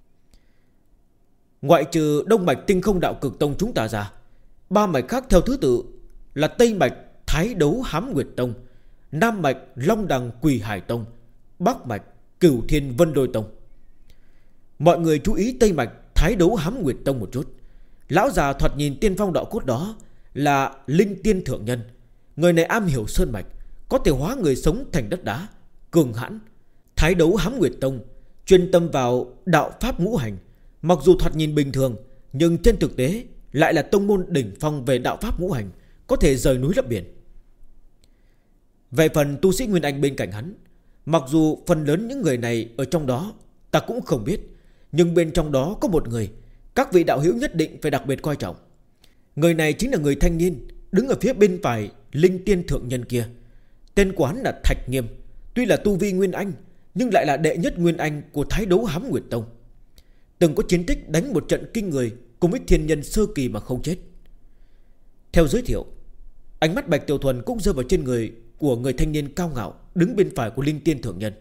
Speaker 1: Ngoại trừ Đông Mạch Tinh Không Đạo Cực Tông chúng ta ra, 3 mạch khác theo thứ tự là Tây Mạch Thái Đấu Hám Nguyệt Tông, Nam Mạch Long Đằng Quỳ Hải Tông, Bắc Mạch Cửu Thiên Vân Đôi Tông. Mọi người chú ý Tây Mạch Thái Đấu Hám Nguyệt Tông một chút. Lão già thoạt nhìn tiên phong đạo cốt đó là Linh Tiên Thượng Nhân. Người này am hiểu sơn mạch, có thể hóa người sống thành đất đá, cường hãn. Thái Đấu Hám Nguyệt Tông chuyên tâm vào đạo pháp ngũ hành. Mặc dù thoạt nhìn bình thường, nhưng trên thực tế lại là tông môn đỉnh phong về đạo pháp ngũ hành, có thể rời núi lấp biển. Về phần tu sĩ Nguyên Anh bên cạnh hắn, mặc dù phần lớn những người này ở trong đó ta cũng không biết, nhưng bên trong đó có một người các vị đạo hữu nhất định phải đặc biệt coi trọng. Người này chính là người thanh niên đứng ở phía bên phải Linh Tiên Thượng Nhân kia. Tên của hắn là Thạch Nghiêm. Tuy là tu vi Nguyên Anh, nhưng lại là đệ nhất Nguyên Anh của Thái Đấu Hám Nguyệt Tông, từng có chiến tích đánh một trận kinh người cùng với thiên nhân sơ kỳ mà không chết. Theo giới thiệu, ánh mắt Bạch Tiểu Thuần cũng rơi vào trên người của người thanh niên cao ngạo đứng bên phải của Linh Tiên Thượng Nhân.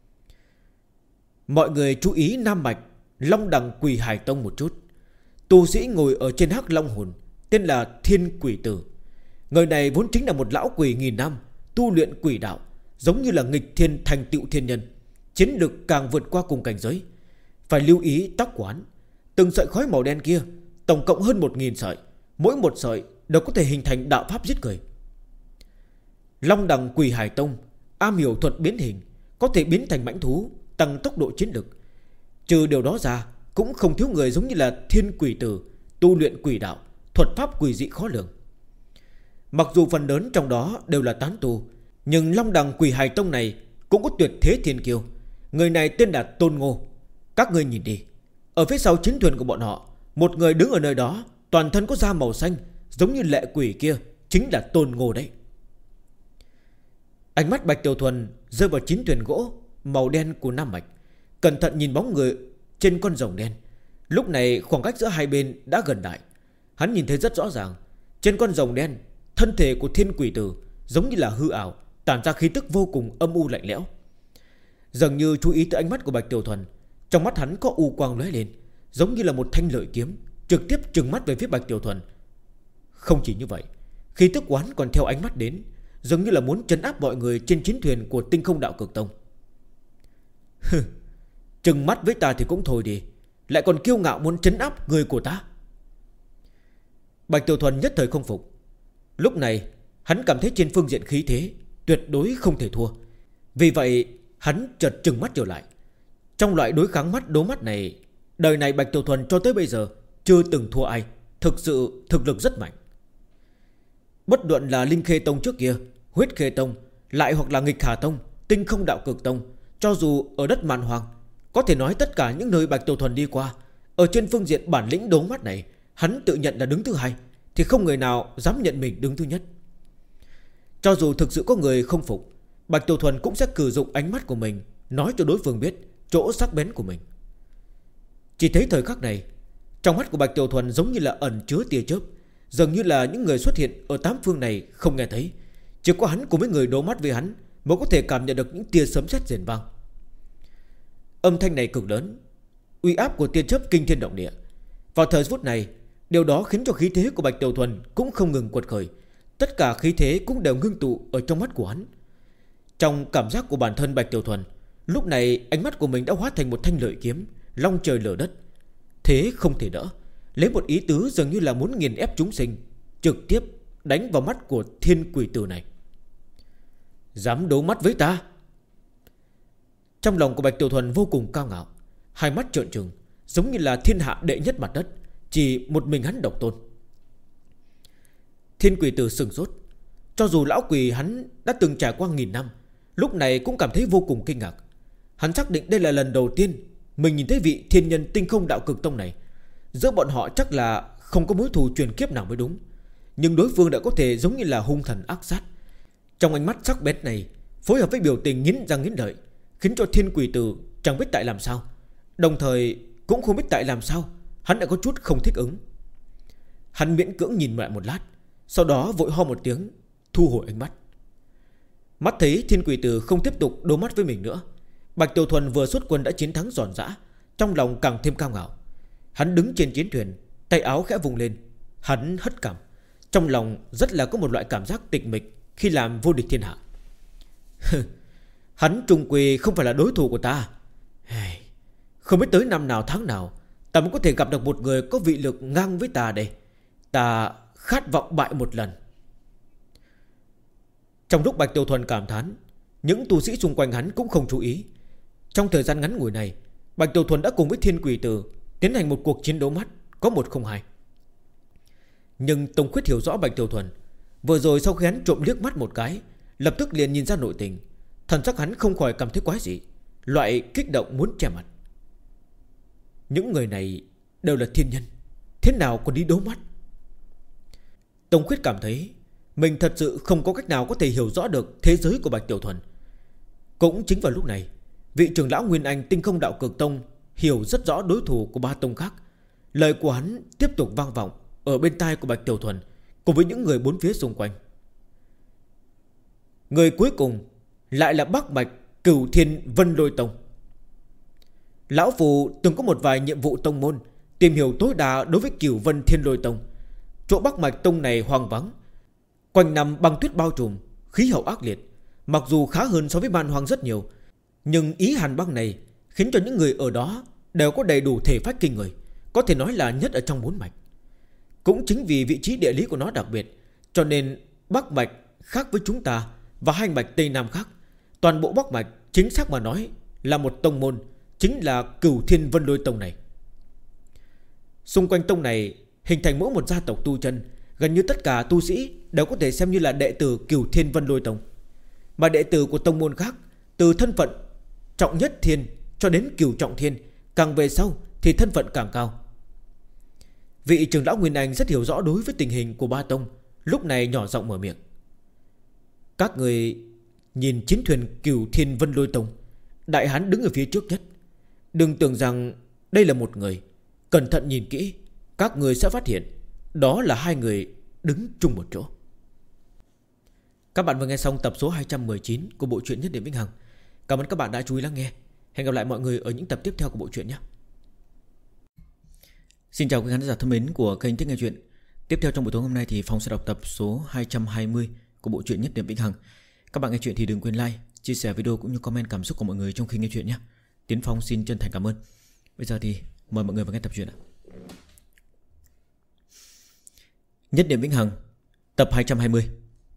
Speaker 1: Mọi người chú ý Nam Mạch Long Đằng Quỳ Hải Tông một chút. Tu sĩ ngồi ở trên hắc long hồn tên là Thiên Quỷ Tử. Người này vốn chính là một lão quỷ nghìn năm, tu luyện quỷ đạo, giống như là nghịch thiên thành tựu thiên nhân, chiến lực càng vượt qua cùng cảnh giới. Phải lưu ý tóc của hắn, từng sợi khói màu đen kia tổng cộng hơn 1000 sợi, mỗi một sợi đều có thể hình thành đạo pháp giết người. Long Đằng Quỳ Hải Tông am hiểu thuật biến hình, có thể biến thành mãnh thú, tăng tốc độ chiến lực. Trừ điều đó ra, cũng không thiếu người giống như là Thiên Quỷ Tử, tu luyện quỷ đạo, thuật pháp quỷ dị khó lường. Mặc dù phần lớn trong đó đều là tán tu, nhưng Long Đằng Quỳ Hải Tông này cũng có tuyệt thế thiên kiêu. Người này tên là Tôn Ngô. Các ngươi nhìn đi, ở phía sau chiến thuyền của bọn họ, một người đứng ở nơi đó, toàn thân có da màu xanh, giống như lệ quỷ kia, chính là Tôn Ngô đấy. Ánh mắt Bạch Tiểu Thuần rơi vào chiến thuyền gỗ màu đen của Nam Mạch, cẩn thận nhìn bóng người trên con rồng đen. Lúc này khoảng cách giữa hai bên đã gần đại. Hắn nhìn thấy rất rõ ràng, trên con rồng đen, thân thể của Thiên Quỷ Tử giống như là hư ảo, tản ra khí tức vô cùng âm u lạnh lẽo. Dường như chú ý tới ánh mắt của Bạch Tiểu Thuần, trong mắt hắn có u quang lóe lên, giống như là một thanh lợi kiếm, trực tiếp trừng mắt về phía Bạch Tiểu Thuần. Không chỉ như vậy, khí tức của hắn còn theo ánh mắt đến, giống như là muốn trấn áp mọi người trên chiến thuyền của Tinh Không Đạo Cực Tông. Trừng mắt với ta thì cũng thôi đi, lại còn kiêu ngạo muốn trấn áp người của ta. Bạch Tiểu Thuần nhất thời không phục. Lúc này hắn cảm thấy trên phương diện khí thế tuyệt đối không thể thua. Vì vậy hắn chợt trừng mắt trở lại. Trong loại đối kháng mắt đố mắt này, đời này Bạch Tiểu Thuần cho tới bây giờ chưa từng thua ai. Thực sự thực lực rất mạnh. Bất luận là Linh Khê Tông trước kia, Huyết Khê Tông, lại hoặc là Nghịch Hà Tông, Tinh Không Đạo Cực Tông, cho dù ở đất Man Hoang, có thể nói tất cả những nơi Bạch Tiểu Thuần đi qua, ở trên phương diện bản lĩnh đố mắt này, hắn tự nhận là đứng thứ hai, thì không người nào dám nhận mình đứng thứ nhất. Cho dù thực sự có người không phục, Bạch Tiểu Thuần cũng sẽ cử dụng ánh mắt của mình nói cho đối phương biết chỗ sắc bén của mình. Chỉ thấy thời khắc này, trong mắt của Bạch Tiểu Thuần giống như là ẩn chứa tia chớp, dường như là những người xuất hiện ở tám phương này không nghe thấy, chỉ có hắn cùng với người đố mắt với hắn mới có thể cảm nhận được những tia sấm sét rền vang. Âm thanh này cực lớn, uy áp của tia chớp kinh thiên động địa. Vào thời phút này, điều đó khiến cho khí thế của Bạch Tiểu Thuần cũng không ngừng quật khởi. Tất cả khí thế cũng đều ngưng tụ ở trong mắt của hắn. Trong cảm giác của bản thân Bạch Tiểu Thuần, lúc này ánh mắt của mình đã hóa thành một thanh lợi kiếm, long trời lở đất. Thế không thể đỡ, lấy một ý tứ dường như là muốn nghiền ép chúng sinh, trực tiếp đánh vào mắt của Thiên Quỷ Tử này. Dám đấu mắt với ta? Trong lòng của Bạch Tiểu Thuần vô cùng cao ngạo, hai mắt trợn trừng, giống như là thiên hạ đệ nhất mặt đất, chỉ một mình hắn độc tôn. Thiên Quỷ Tử sừng sốt. Cho dù lão quỷ hắn đã từng trải qua 1000 năm, lúc này cũng cảm thấy vô cùng kinh ngạc. Hắn xác định đây là lần đầu tiên mình nhìn thấy vị thiên nhân Tinh Không Đạo Cực Tông này. Giữa bọn họ chắc là không có mối thù truyền kiếp nào mới đúng, nhưng đối phương đã có thể giống như là hung thần ác sát. Trong ánh mắt sắc bén này phối hợp với biểu tình nghiến răng nghiến lợi, khiến cho Thiên Quỷ Tử chẳng biết tại làm sao, đồng thời cũng không biết tại làm sao hắn đã có chút không thích ứng. Hắn miễn cưỡng nhìn lại một lát, sau đó vội ho một tiếng, thu hồi ánh mắt. Mắt thấy Thiên Quỷ Tử không tiếp tục đối mắt với mình nữa, Bạch Tiểu Thuần vừa xuất quân đã chiến thắng giòn giã, trong lòng càng thêm cao ngạo. Hắn đứng trên chiến thuyền, tay áo khẽ vùng lên, hắn hất cằm, trong lòng rất là có một loại cảm giác tịch mịch khi làm vô địch thiên hạ. Hắn trung quy không phải là đối thủ của ta. Không biết tới năm nào tháng nào ta mới có thể gặp được một người có vị lực ngang với ta đây. Ta khát vọng bại một lần. Trong lúc Bạch Tiểu Thuần cảm thán, những tu sĩ xung quanh hắn cũng không chú ý. Trong thời gian ngắn ngủi này, Bạch Tiểu Thuần đã cùng với Thiên Quỷ Tử tiến hành một cuộc chiến đấu mắt, có 1-0-2. Nhưng Tông Khuyết hiểu rõ Bạch Tiểu Thuần. Vừa rồi sau khi hắn trộm liếc mắt một cái, lập tức liền nhìn ra nội tình. Thần sắc hắn không khỏi cảm thấy quái dị, loại kích động muốn che mặt. Những người này đều là thiên nhân, thế nào còn đi đấu mắt? Tông Khuyết cảm thấy mình thật sự không có cách nào có thể hiểu rõ được thế giới của Bạch Tiểu Thuần. Cũng chính vào lúc này, vị trưởng lão Nguyên Anh Tinh Không Đạo Cực Tông hiểu rất rõ đối thủ của ba tông khác. Lời của hắn tiếp tục vang vọng ở bên tai của Bạch Tiểu Thuần cùng với những người bốn phía xung quanh. Người cuối cùng lại là Bắc Bạch Cửu Thiên Vân Lôi Tông. Lão Phù từng có một vài nhiệm vụ tông môn, tìm hiểu tối đa đối với Cửu Vân Thiên Lôi Tông. Chỗ Bắc Bạch Tông này hoang vắng, quanh năm băng tuyết bao trùm, khí hậu ác liệt. Mặc dù khá hơn so với Man Hoang rất nhiều, nhưng ý hàn băng này khiến cho những người ở đó đều có đầy đủ thể phách kinh người, có thể nói là nhất ở trong 4 mạch. Cũng chính vì vị trí địa lý của nó đặc biệt, cho nên Bắc Mạch khác với chúng ta và hai mạch Tây Nam khác. Toàn bộ Bắc Mạch chính xác mà nói là một tông môn, chính là Cửu Thiên Vân Lôi Tông này. Xung quanh tông này hình thành mỗi một gia tộc tu chân, gần như tất cả tu sĩ đều có thể xem như là đệ tử Cửu Thiên Vân Lôi Tông. Mà đệ tử của tông môn khác, từ thân phận trọng nhất thiên cho đến cửu trọng thiên, càng về sau thì thân phận càng cao. Vị trưởng lão Nguyên Anh rất hiểu rõ đối với tình hình của ba tông, lúc này nhỏ giọng mở miệng. Các người nhìn chiến thuyền Cửu Thiên Vân Lôi Tông, đại hán đứng ở phía trước nhất. Đừng tưởng rằng đây là một người, cẩn thận nhìn kỹ, các người sẽ phát hiện đó là hai người đứng chung một chỗ. Các bạn vừa nghe xong tập số 219 của bộ truyện Nhất Điểm Vĩnh Hằng. Cảm ơn các bạn đã chú ý lắng nghe. Hẹn gặp lại mọi người ở những tập tiếp theo của bộ truyện nhé. Xin chào quý khán giả thân mến của kênh Thích Nghe Chuyện. Tiếp theo trong buổi tối hôm nay thì Phong sẽ đọc tập số 220 của bộ truyện Nhất Điểm Vĩnh Hằng. Các bạn nghe chuyện thì đừng quên like, chia sẻ video cũng như comment cảm xúc của mọi người trong khi nghe chuyện nhé. Tiến Phong xin chân thành cảm ơn. Bây giờ thì mời mọi người vào nghe tập truyện ạ. Nhất Điểm Vĩnh Hằng, tập 220.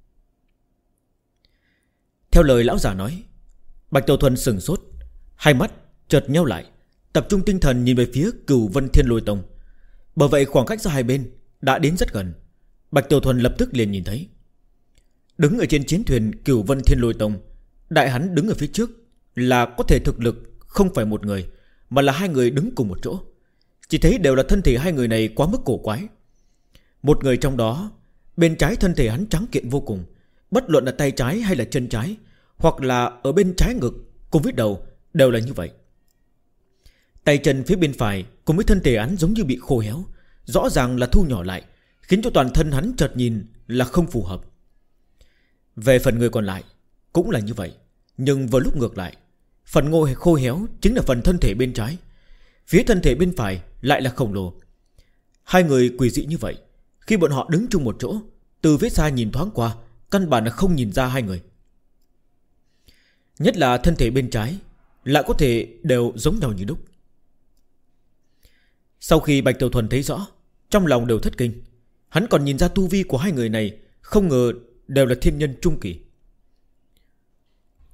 Speaker 1: Theo lời lão già nói, Bạch Tiểu Thuần sừng sốt, hai mắt chợt nheo lại, tập trung tinh thần nhìn về phía Cửu Vân Thiên Lôi Tông. Bởi vậy khoảng cách giữa hai bên đã đến rất gần. Bạch Tiểu Thuần lập tức liền nhìn thấy, đứng ở trên chiến thuyền Cửu Vân Thiên Lôi Tông, đại hắn đứng ở phía trước là có thể thực lực không phải một người, mà là hai người đứng cùng một chỗ. Chỉ thấy đều là thân thể hai người này quá mức cổ quái. Một người trong đó, bên trái thân thể hắn trắng kiện vô cùng, bất luận là tay trái hay là chân trái, hoặc là ở bên trái ngực cùng với đầu đều là như vậy. Tay chân phía bên phải cùng với thân thể hắn giống như bị khô héo, rõ ràng là thu nhỏ lại, khiến cho toàn thân hắn chợt nhìn là không phù hợp. Về phần người còn lại cũng là như vậy, nhưng vào lúc ngược lại, phần ngôi khô héo chính là phần thân thể bên trái, phía thân thể bên phải lại là khổng lồ. Hai người quỷ dị như vậy, khi bọn họ đứng chung một chỗ, từ phía xa nhìn thoáng qua, căn bản là không nhìn ra hai người. Nhất là thân thể bên trái lại có thể đều giống nhau như đúc. Sau khi Bạch Tiểu Thuần thấy rõ, trong lòng đều thất kinh. Hắn còn nhìn ra tu vi của hai người này, không ngờ đều là thiên nhân trung kỳ.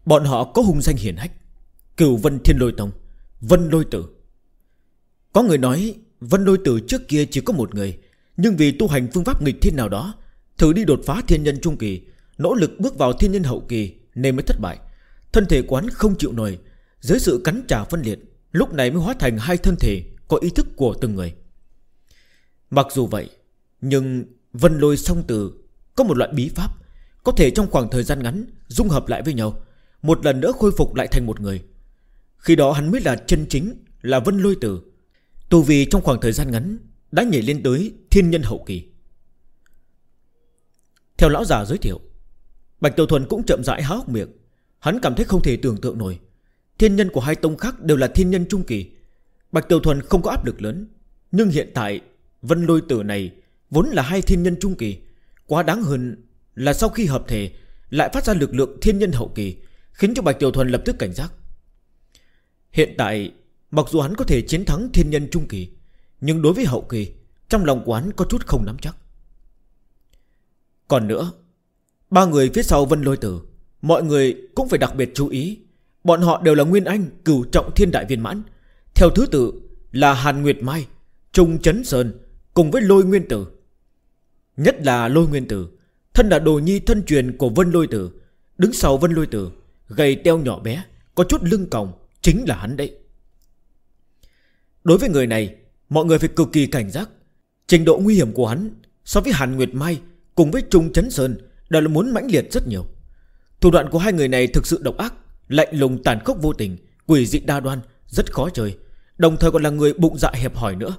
Speaker 1: Bọn họ có hung danh hiển hách: Cửu Vân Thiên Lôi Tông, Vân Lôi Tử. Có người nói Vân Lôi Tử trước kia chỉ có một người, nhưng vì tu hành phương pháp nghịch thiên nào đó, thử đi đột phá thiên nhân trung kỳ, nỗ lực bước vào thiên nhân hậu kỳ nên mới thất bại. Thân thể quán không chịu nổi, dưới sự cắn trả phân liệt, lúc này mới hóa thành hai thân thể có ý thức của từng người. Mặc dù vậy, nhưng Vân Lôi Song Tử có một loại bí pháp, có thể trong khoảng thời gian ngắn dung hợp lại với nhau, một lần nữa khôi phục lại thành một người. Khi đó hắn mới là chân chính là Vân Lôi Tử, tu vi trong khoảng thời gian ngắn đã nhảy lên tới thiên nhân hậu kỳ. Theo lão già giới thiệu, Bạch Tiểu Thuần cũng chậm rãi há hốc miệng. Hắn cảm thấy không thể tưởng tượng nổi, thiên nhân của hai tông khác đều là thiên nhân trung kỳ. Bạch Tiểu Thuần không có áp lực lớn, nhưng hiện tại Vân Lôi Tử này vốn là hai thiên nhân trung kỳ. Quá đáng hơn là sau khi hợp thể lại phát ra lực lượng thiên nhân hậu kỳ, khiến cho Bạch Tiểu Thuần lập tức cảnh giác. Hiện tại mặc dù hắn có thể chiến thắng thiên nhân trung kỳ, nhưng đối với hậu kỳ, trong lòng của hắn có chút không nắm chắc. Còn nữa, ba người phía sau Vân Lôi Tử, mọi người cũng phải đặc biệt chú ý. Bọn họ đều là Nguyên Anh Cửu Trọng Thiên Đại Viên Mãn, theo thứ tự là Hàn Nguyệt Mai, Trung Chấn Sơn cùng với Lôi Nguyên Tử. Nhất là Lôi Nguyên Tử, thân là đồ nhi thân truyền của Vân Lôi Tử, đứng sau Vân Lôi Tử, gầy teo nhỏ bé, có chút lưng còng, chính là hắn đấy. Đối với người này, mọi người phải cực kỳ cảnh giác. Trình độ nguy hiểm của hắn so với Hàn Nguyệt Mai cùng với Trung Chấn Sơn đều là muốn mãnh liệt rất nhiều. Thủ đoạn của hai người này thực sự độc ác, lạnh lùng tàn khốc vô tình, quỷ dị đa đoan, rất khó chơi, đồng thời còn là người bụng dạ hẹp hòi nữa.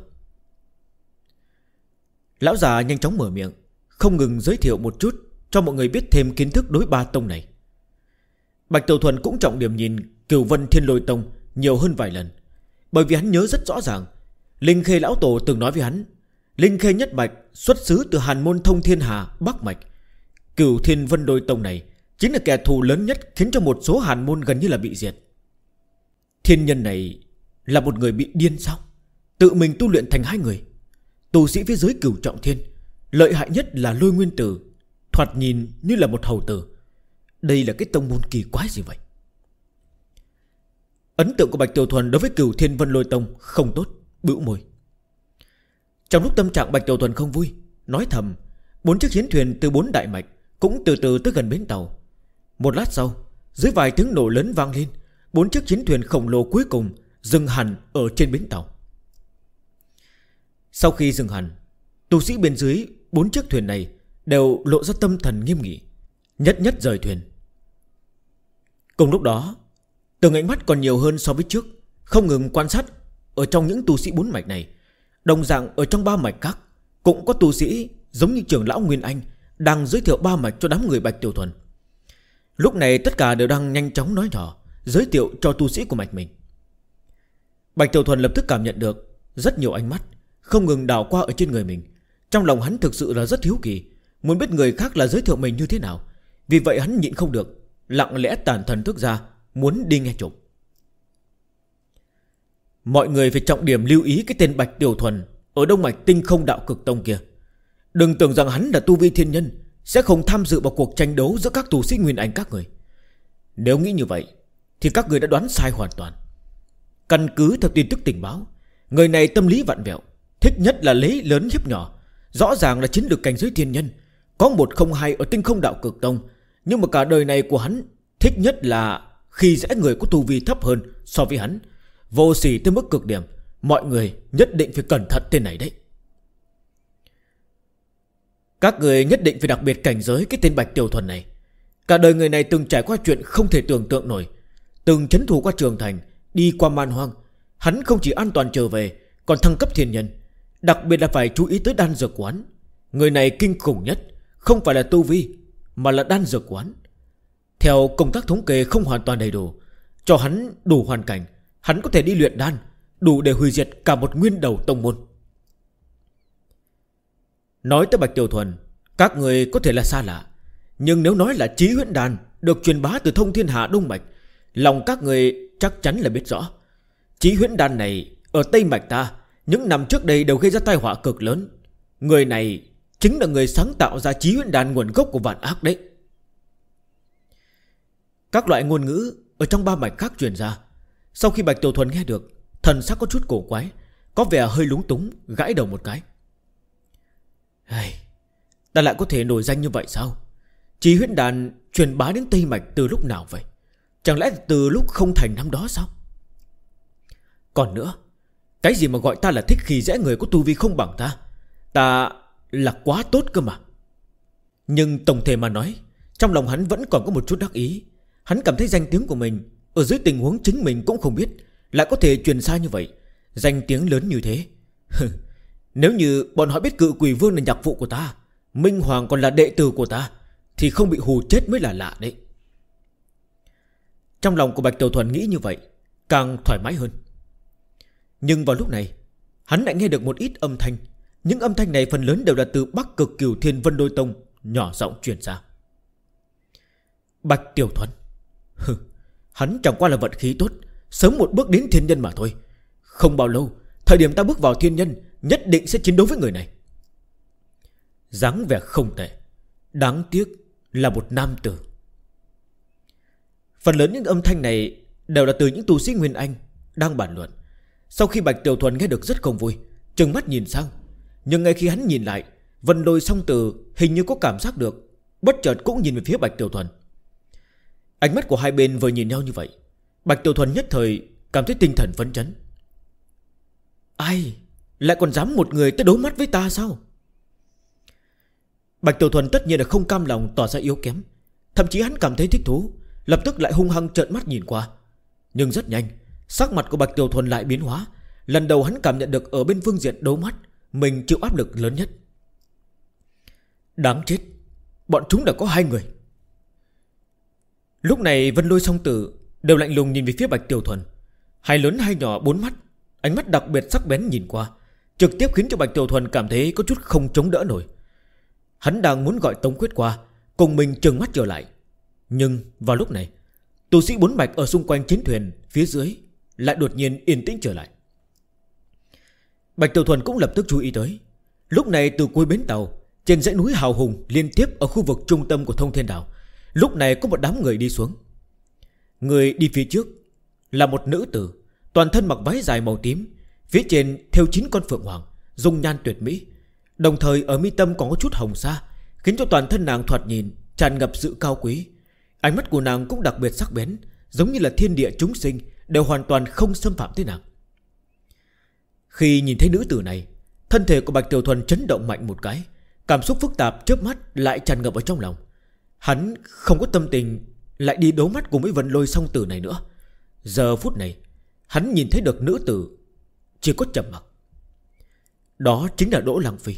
Speaker 1: Lão già nhanh chóng mở miệng, không ngừng giới thiệu một chút cho mọi người biết thêm kiến thức đối ba tông này. Bạch Tiểu Thuần cũng trọng điểm nhìn Cửu Vân Thiên Lôi Tông nhiều hơn vài lần, bởi vì hắn nhớ rất rõ ràng Linh Khê lão tổ từng nói với hắn, Linh Khê nhất mạch xuất xứ từ Hàn Môn Thông Thiên Hà Bắc mạch. Cửu Thiên Vân Lôi Tông này chính là kẻ thù lớn nhất, khiến cho một số Hàn Môn gần như là bị diệt. Thiên nhân này là một người bị điên sao? Tự mình tu luyện thành hai người. Tu sĩ phía dưới Cửu Trọng Thiên, lợi hại nhất là Lôi Nguyên Tử, thoạt nhìn như là một hầu tử. Đây là cái tông môn kỳ quái gì vậy? Ấn tượng của Bạch Tiểu Thuần đối với Cửu Thiên Vân Lôi Tông không tốt, bĩu môi. Trong lúc tâm trạng Bạch Tiểu Thuần không vui, nói thầm, 4 chiếc chiến thuyền từ 4 đại mạch cũng từ từ tới gần bến tàu. Một lát sau, dưới vài tiếng nổ lớn vang lên, 4 chiếc chiến thuyền khổng lồ cuối cùng dừng hẳn ở trên bến tàu. Sau khi dừng hẳn, tu sĩ bên dưới 4 chiếc thuyền này đều lộ ra tâm thần nghiêm nghị, nhất nhất rời thuyền. Cùng lúc đó, từng ánh mắt còn nhiều hơn so với trước, không ngừng quan sát ở trong những tu sĩ 4 mạch này. Đồng dạng ở trong 3 mạch khác cũng có tu sĩ giống như trưởng lão Nguyên Anh đang giới thiệu 3 mạch cho đám người Bạch Tiểu Thuần. Lúc này tất cả đều đang nhanh chóng nói nhỏ, giới thiệu cho tu sĩ của mạch mình. Bạch Tiểu Thuần lập tức cảm nhận được rất nhiều ánh mắt không ngừng đảo qua ở trên người mình. Trong lòng hắn thực sự là rất hiếu kỳ, muốn biết người khác là giới thiệu mình như thế nào. Vì vậy hắn nhịn không được, lặng lẽ tản thần thức ra, muốn đi nghe trộm. Mọi người phải trọng điểm lưu ý cái tên Bạch Tiểu Thuần ở Đông Mạch Tinh Không Đạo Cực Tông kia. Đừng tưởng rằng hắn là tu vi thiên nhân sẽ không tham dự vào cuộc tranh đấu giữa các tu sĩ Nguyên Anh các người. Nếu nghĩ như vậy thì các người đã đoán sai hoàn toàn. Căn cứ theo tin tức tình báo, người này tâm lý vặn vẹo, thích nhất là lấy lớn hiếp nhỏ. Rõ ràng là chiến lược cảnh giới thiên nhân, có 102 ở Tinh Không Đạo Cực Tông, nhưng mà cả đời này của hắn thích nhất là khi dễ người có tu vi thấp hơn so với hắn, vô sỉ tới mức cực điểm. Mọi người nhất định phải cẩn thận tên này đấy. Các người nhất định phải đặc biệt cảnh giới cái tên Bạch Tiểu Thuần này. Cả đời người này từng trải qua chuyện không thể tưởng tượng nổi, từng trấn thủ qua trường thành, đi qua man hoang. Hắn không chỉ an toàn trở về, còn thăng cấp thiên nhân. Đặc biệt là phải chú ý tới đan dược quán. Người này kinh khủng nhất không phải là tu vi, mà là đan dược quán. Theo công tác thống kê không hoàn toàn đầy đủ, cho hắn đủ hoàn cảnh, hắn có thể đi luyện đan, đủ để hủy diệt cả một nguyên đầu tông môn. Nói tới Bạch Tiểu Thuần, các người có thể là xa lạ, nhưng nếu nói là Chí Huyễn Đan được truyền bá từ Thông Thiên Hà Đông Mạch, lòng các người chắc chắn là biết rõ. Chí Huyễn Đan này ở Tây Mạch ta những năm trước đây đều gây ra tai họa cực lớn. Người này chính là người sáng tạo ra Chí Huyễn Đan nguồn gốc của vạn ác đấy. Các loại ngôn ngữ ở trong ba mạch khác truyền ra. Sau khi Bạch Tiểu Thuần nghe được, thần sắc có chút cổ quái, có vẻ hơi lúng túng, gãi đầu một cái. Ta lại có thể nổi danh như vậy sao? Chí huyết đàn truyền bá đến Tây Mạch từ lúc nào vậy? Chẳng lẽ từ lúc không thành năm đó sao? Còn nữa, cái gì mà gọi ta là thích khi dễ người có tu vi không bằng ta? Ta là quá tốt cơ mà. Nhưng tổng thể mà nói, trong lòng hắn vẫn còn có một chút đắc ý. Hắn cảm thấy danh tiếng của mình ở dưới tình huống chính mình cũng không biết lại có thể truyền xa như vậy. Danh tiếng lớn như thế. Nếu như bọn họ biết Cự Quỷ Vương là nhạc phụ của ta, Minh Hoàng còn là đệ tử của ta, thì không bị hù chết mới là lạ đấy. Trong lòng của Bạch Tiểu Thuần nghĩ như vậy, càng thoải mái hơn. Nhưng vào lúc này, hắn lại nghe được một ít âm thanh. Những âm thanh này phần lớn đều là từ Bắc Cực Cửu Thiên Vân Đôi Tông nhỏ giọng truyền ra. Bạch Tiểu Thuần, hắn chẳng qua là vận khí tốt, sớm một bước đến thiên nhân mà thôi. Không bao lâu, thời điểm ta bước vào thiên nhân, nhất định sẽ chiến đấu với người này. Dáng vẻ không tệ, đáng tiếc là một nam tử. Phần lớn những âm thanh này đều là từ những tu sĩ Nguyên Anh đang bàn luận. Sau khi Bạch Tiểu Thuần nghe được rất không vui, trừng mắt nhìn sang. Nhưng ngay khi hắn nhìn lại, Vân Lôi Song Tử hình như có cảm giác được, bất chợt cũng nhìn về phía Bạch Tiểu Thuần. Ánh mắt của hai bên vừa nhìn nhau như vậy, Bạch Tiểu Thuần nhất thời cảm thấy tinh thần phấn chấn. Ai lại còn dám một người tới đối mắt với ta sao? Bạch Tiểu Thuần tất nhiên là không cam lòng tỏ ra yếu kém. Thậm chí hắn cảm thấy thích thú, lập tức lại hung hăng trợn mắt nhìn qua. Nhưng rất nhanh, sắc mặt của Bạch Tiểu Thuần lại biến hóa. Lần đầu hắn cảm nhận được ở bên phương diện đấu mắt, mình chịu áp lực lớn nhất. Đáng chết, bọn chúng đã có hai người. Lúc này Vân Lôi Song Tử đều lạnh lùng nhìn về phía Bạch Tiểu Thuần. Hai lớn hai nhỏ bốn mắt, ánh mắt đặc biệt sắc bén nhìn qua, trực tiếp khiến cho Bạch Tiểu Thuần cảm thấy có chút không chống đỡ nổi. Hắn đang muốn gọi Tống Quyết qua cùng mình trừng mắt trở lại. Nhưng vào lúc này, tu sĩ bốn mạch ở xung quanh chiến thuyền phía dưới lại đột nhiên yên tĩnh trở lại. Bạch Tiểu Thuần cũng lập tức chú ý tới. Lúc này từ cuối bến tàu, trên dãy núi hào hùng liên tiếp ở khu vực trung tâm của Thông Thiên Đảo, lúc này có một đám người đi xuống. Người đi phía trước là một nữ tử, toàn thân mặc váy dài màu tím, phía trên thêu 9 con phượng hoàng, dung nhan tuyệt mỹ. Đồng thời ở mi tâm còn có chút hồng sa, khiến cho toàn thân nàng thoạt nhìn tràn ngập sự cao quý. Ánh mắt của nàng cũng đặc biệt sắc bén, giống như là thiên địa chúng sinh đều hoàn toàn không xâm phạm tới nàng. Khi nhìn thấy nữ tử này, thân thể của Bạch Tiểu Thuần chấn động mạnh một cái, cảm xúc phức tạp chớp mắt lại tràn ngập ở trong lòng. Hắn không có tâm tình lại đi đấu mắt cùng với Vân Lôi Song Tử này nữa. Giờ phút này, hắn nhìn thấy được nữ tử chỉ có trầm mặc. Đó chính là Đỗ Lăng Phi.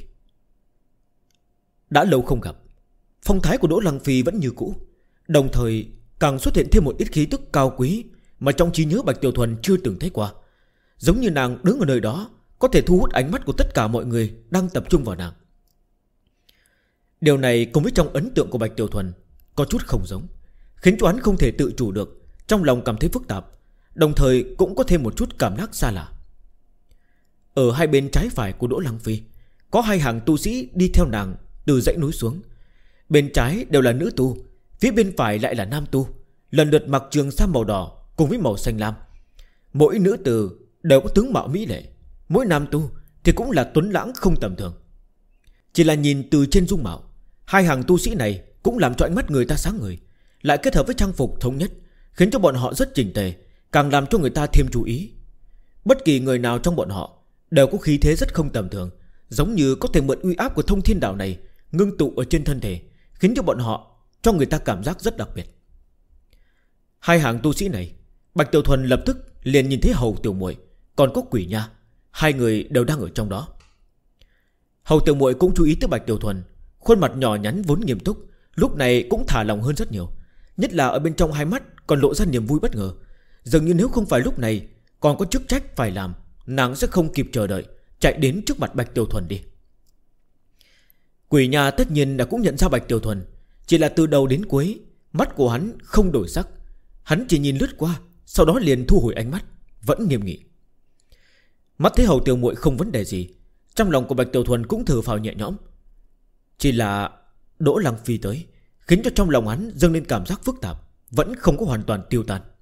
Speaker 1: Đã lâu không gặp, phong thái của Đỗ Lăng Phi vẫn như cũ, đồng thời càng xuất hiện thêm một ít khí tức cao quý mà trong trí nhớ Bạch Tiểu Thuần chưa từng thấy qua. Giống như nàng đứng ở nơi đó có thể thu hút ánh mắt của tất cả mọi người đang tập trung vào nàng. Điều này cùng với trong ấn tượng của Bạch Tiểu Thuần có chút không giống, khiến cho hắn không thể tự chủ được, trong lòng cảm thấy phức tạp, đồng thời cũng có thêm một chút cảm giác xa lạ. Ở hai bên trái phải của Đỗ Lăng Phi có hai hàng tu sĩ đi theo nàng từ dãy núi xuống. Bên trái đều là nữ tu, phía bên phải lại là nam tu, lần lượt mặc trường sam màu đỏ cùng với màu xanh lam. Mỗi nữ tử đều có tướng mạo mỹ lệ, mỗi nam tu thì cũng là tuấn lãng không tầm thường. Chỉ là nhìn từ trên dung mạo, hai hàng tu sĩ này cũng làm cho ánh mắt người ta sáng ngời, lại kết hợp với trang phục thống nhất, khiến cho bọn họ rất chỉnh tề, càng làm cho người ta thêm chú ý. Bất kỳ người nào trong bọn họ đều có khí thế rất không tầm thường, giống như có thể mượn uy áp của Thông Thiên Đảo này ngưng tụ ở trên thân thể, khiến cho bọn họ cho người ta cảm giác rất đặc biệt. Hai hàng tu sĩ này, Bạch Tiểu Thuần lập tức liền nhìn thấy Hầu Tiểu Muội còn có Quỷ Nha, hai người đều đang ở trong đó. Hầu Tiểu Muội cũng chú ý tới Bạch Tiểu Thuần, khuôn mặt nhỏ nhắn vốn nghiêm túc lúc này cũng thả lòng hơn rất nhiều, nhất là ở bên trong hai mắt còn lộ ra niềm vui bất ngờ. Dường như nếu không phải lúc này còn có chức trách phải làm, nàng sẽ không kịp chờ đợi chạy đến trước mặt Bạch Tiểu Thuần đi. Quỷ Nha tất nhiên là cũng nhận ra Bạch Tiểu Thuần, chỉ là từ đầu đến cuối mắt của hắn không đổi sắc. Hắn chỉ nhìn lướt qua, sau đó liền thu hồi ánh mắt, vẫn nghiêm nghị. Mắt thấy Hầu Tiểu Muội không vấn đề gì, trong lòng của Bạch Tiểu Thuần cũng thở phào nhẹ nhõm. Chỉ là Đỗ Lăng Phi tới, khiến cho trong lòng hắn dâng lên cảm giác phức tạp, vẫn không có hoàn toàn tiêu tan.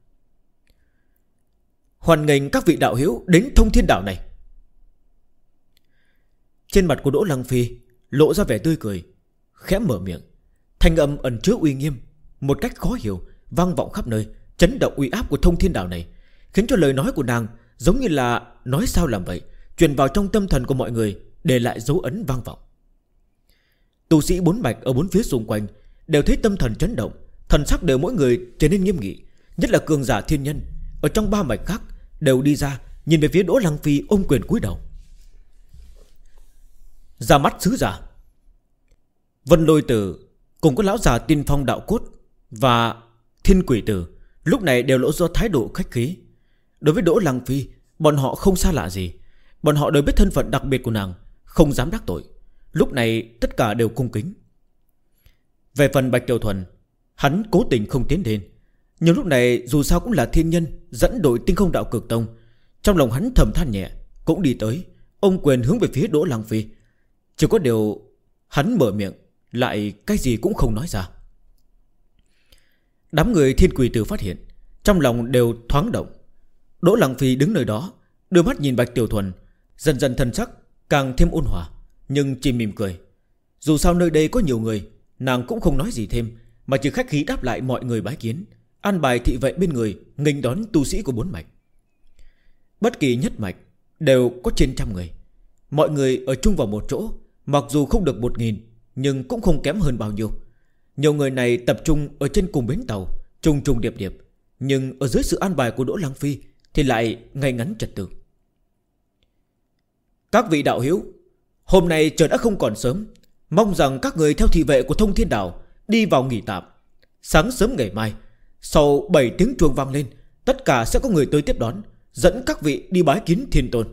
Speaker 1: Hoan nghênh các vị đạo hữu đến Thông Thiên Đảo này. Trên mặt của Đỗ Lăng Phi lộ ra vẻ tươi cười, khẽ mở miệng. Thanh âm ẩn chứa uy nghiêm một cách khó hiểu vang vọng khắp nơi, chấn động uy áp của Thông Thiên Đảo này, khiến cho lời nói của nàng giống như là nói sao làm vậy, truyền vào trong tâm thần của mọi người, để lại dấu ấn vang vọng. Tu sĩ bốn mạch ở bốn phía xung quanh đều thấy tâm thần chấn động, thần sắc đều mỗi người trở nên nghiêm nghị. Nhất là cường giả thiên nhân ở trong ba mạch khác đều đi ra, nhìn về phía Đỗ Lăng Phi ôm quyền cúi đầu. Ra mắt sứ giả. Vân Lôi Tử cùng có lão già Tiên Phong Đạo Cốt và Thiên Quỷ Tử lúc này đều lộ ra thái độ khách khí. Đối với Đỗ Lăng Phi, bọn họ không xa lạ gì. Bọn họ đều biết thân phận đặc biệt của nàng, không dám đắc tội. Lúc này tất cả đều cung kính. Về phần Bạch Tiểu Thuần, hắn cố tình không tiến đến. Nhưng lúc này dù sao cũng là thiên nhân dẫn đội Tinh Không Đạo Cực Tông, trong lòng hắn thầm than nhẹ, cũng đi tới ôm quyền hướng về phía Đỗ Lăng Phi. Chỉ có điều hắn mở miệng lại cái gì cũng không nói ra. Đám người Thiên Quỷ Tử phát hiện, trong lòng đều thoáng động. Đỗ Lăng Phi đứng nơi đó, đưa mắt nhìn Bạch Tiểu Thuần, dần dần thần sắc càng thêm ôn hòa, nhưng chỉ mỉm cười. Dù sao nơi đây có nhiều người, nàng cũng không nói gì thêm, mà chỉ khách khí đáp lại mọi người bái kiến, an bài thị vệ bên người nghênh đón tu sĩ của bốn mạch. Bất kỳ nhất mạch đều có trên 100 người. Mọi người ở chung vào một chỗ, mặc dù không được 1000, nhưng cũng không kém hơn bao nhiêu. Nhiều người này tập trung ở trên cùng bến tàu, trùng trùng điệp điệp, nhưng ở dưới sự an bài của Đỗ Lăng Phi thì lại ngay ngắn trật tự. Các vị đạo hữu, hôm nay trời đã không còn sớm, mong rằng các người theo thị vệ của Thông Thiên Đảo đi vào nghỉ tạm. Sáng sớm ngày mai, sau 7 tiếng chuông vang lên, tất cả sẽ có người tới tiếp đón, dẫn các vị đi bái kiến Thiên Tôn.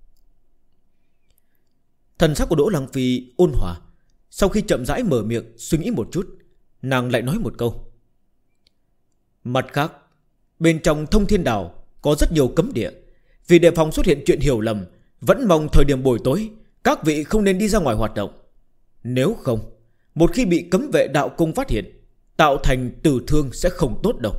Speaker 1: Thần sắc của Đỗ Lăng Phi ôn hòa. Sau khi chậm rãi mở miệng suy nghĩ một chút, nàng lại nói một câu. Mặt khác, bên trong Thông Thiên Đảo có rất nhiều cấm địa. Vì đề phòng xuất hiện chuyện hiểu lầm, vẫn mong thời điểm buổi tối các vị không nên đi ra ngoài hoạt động. Nếu không, một khi bị cấm vệ đạo cung phát hiện, tạo thành tử thương sẽ không tốt đâu.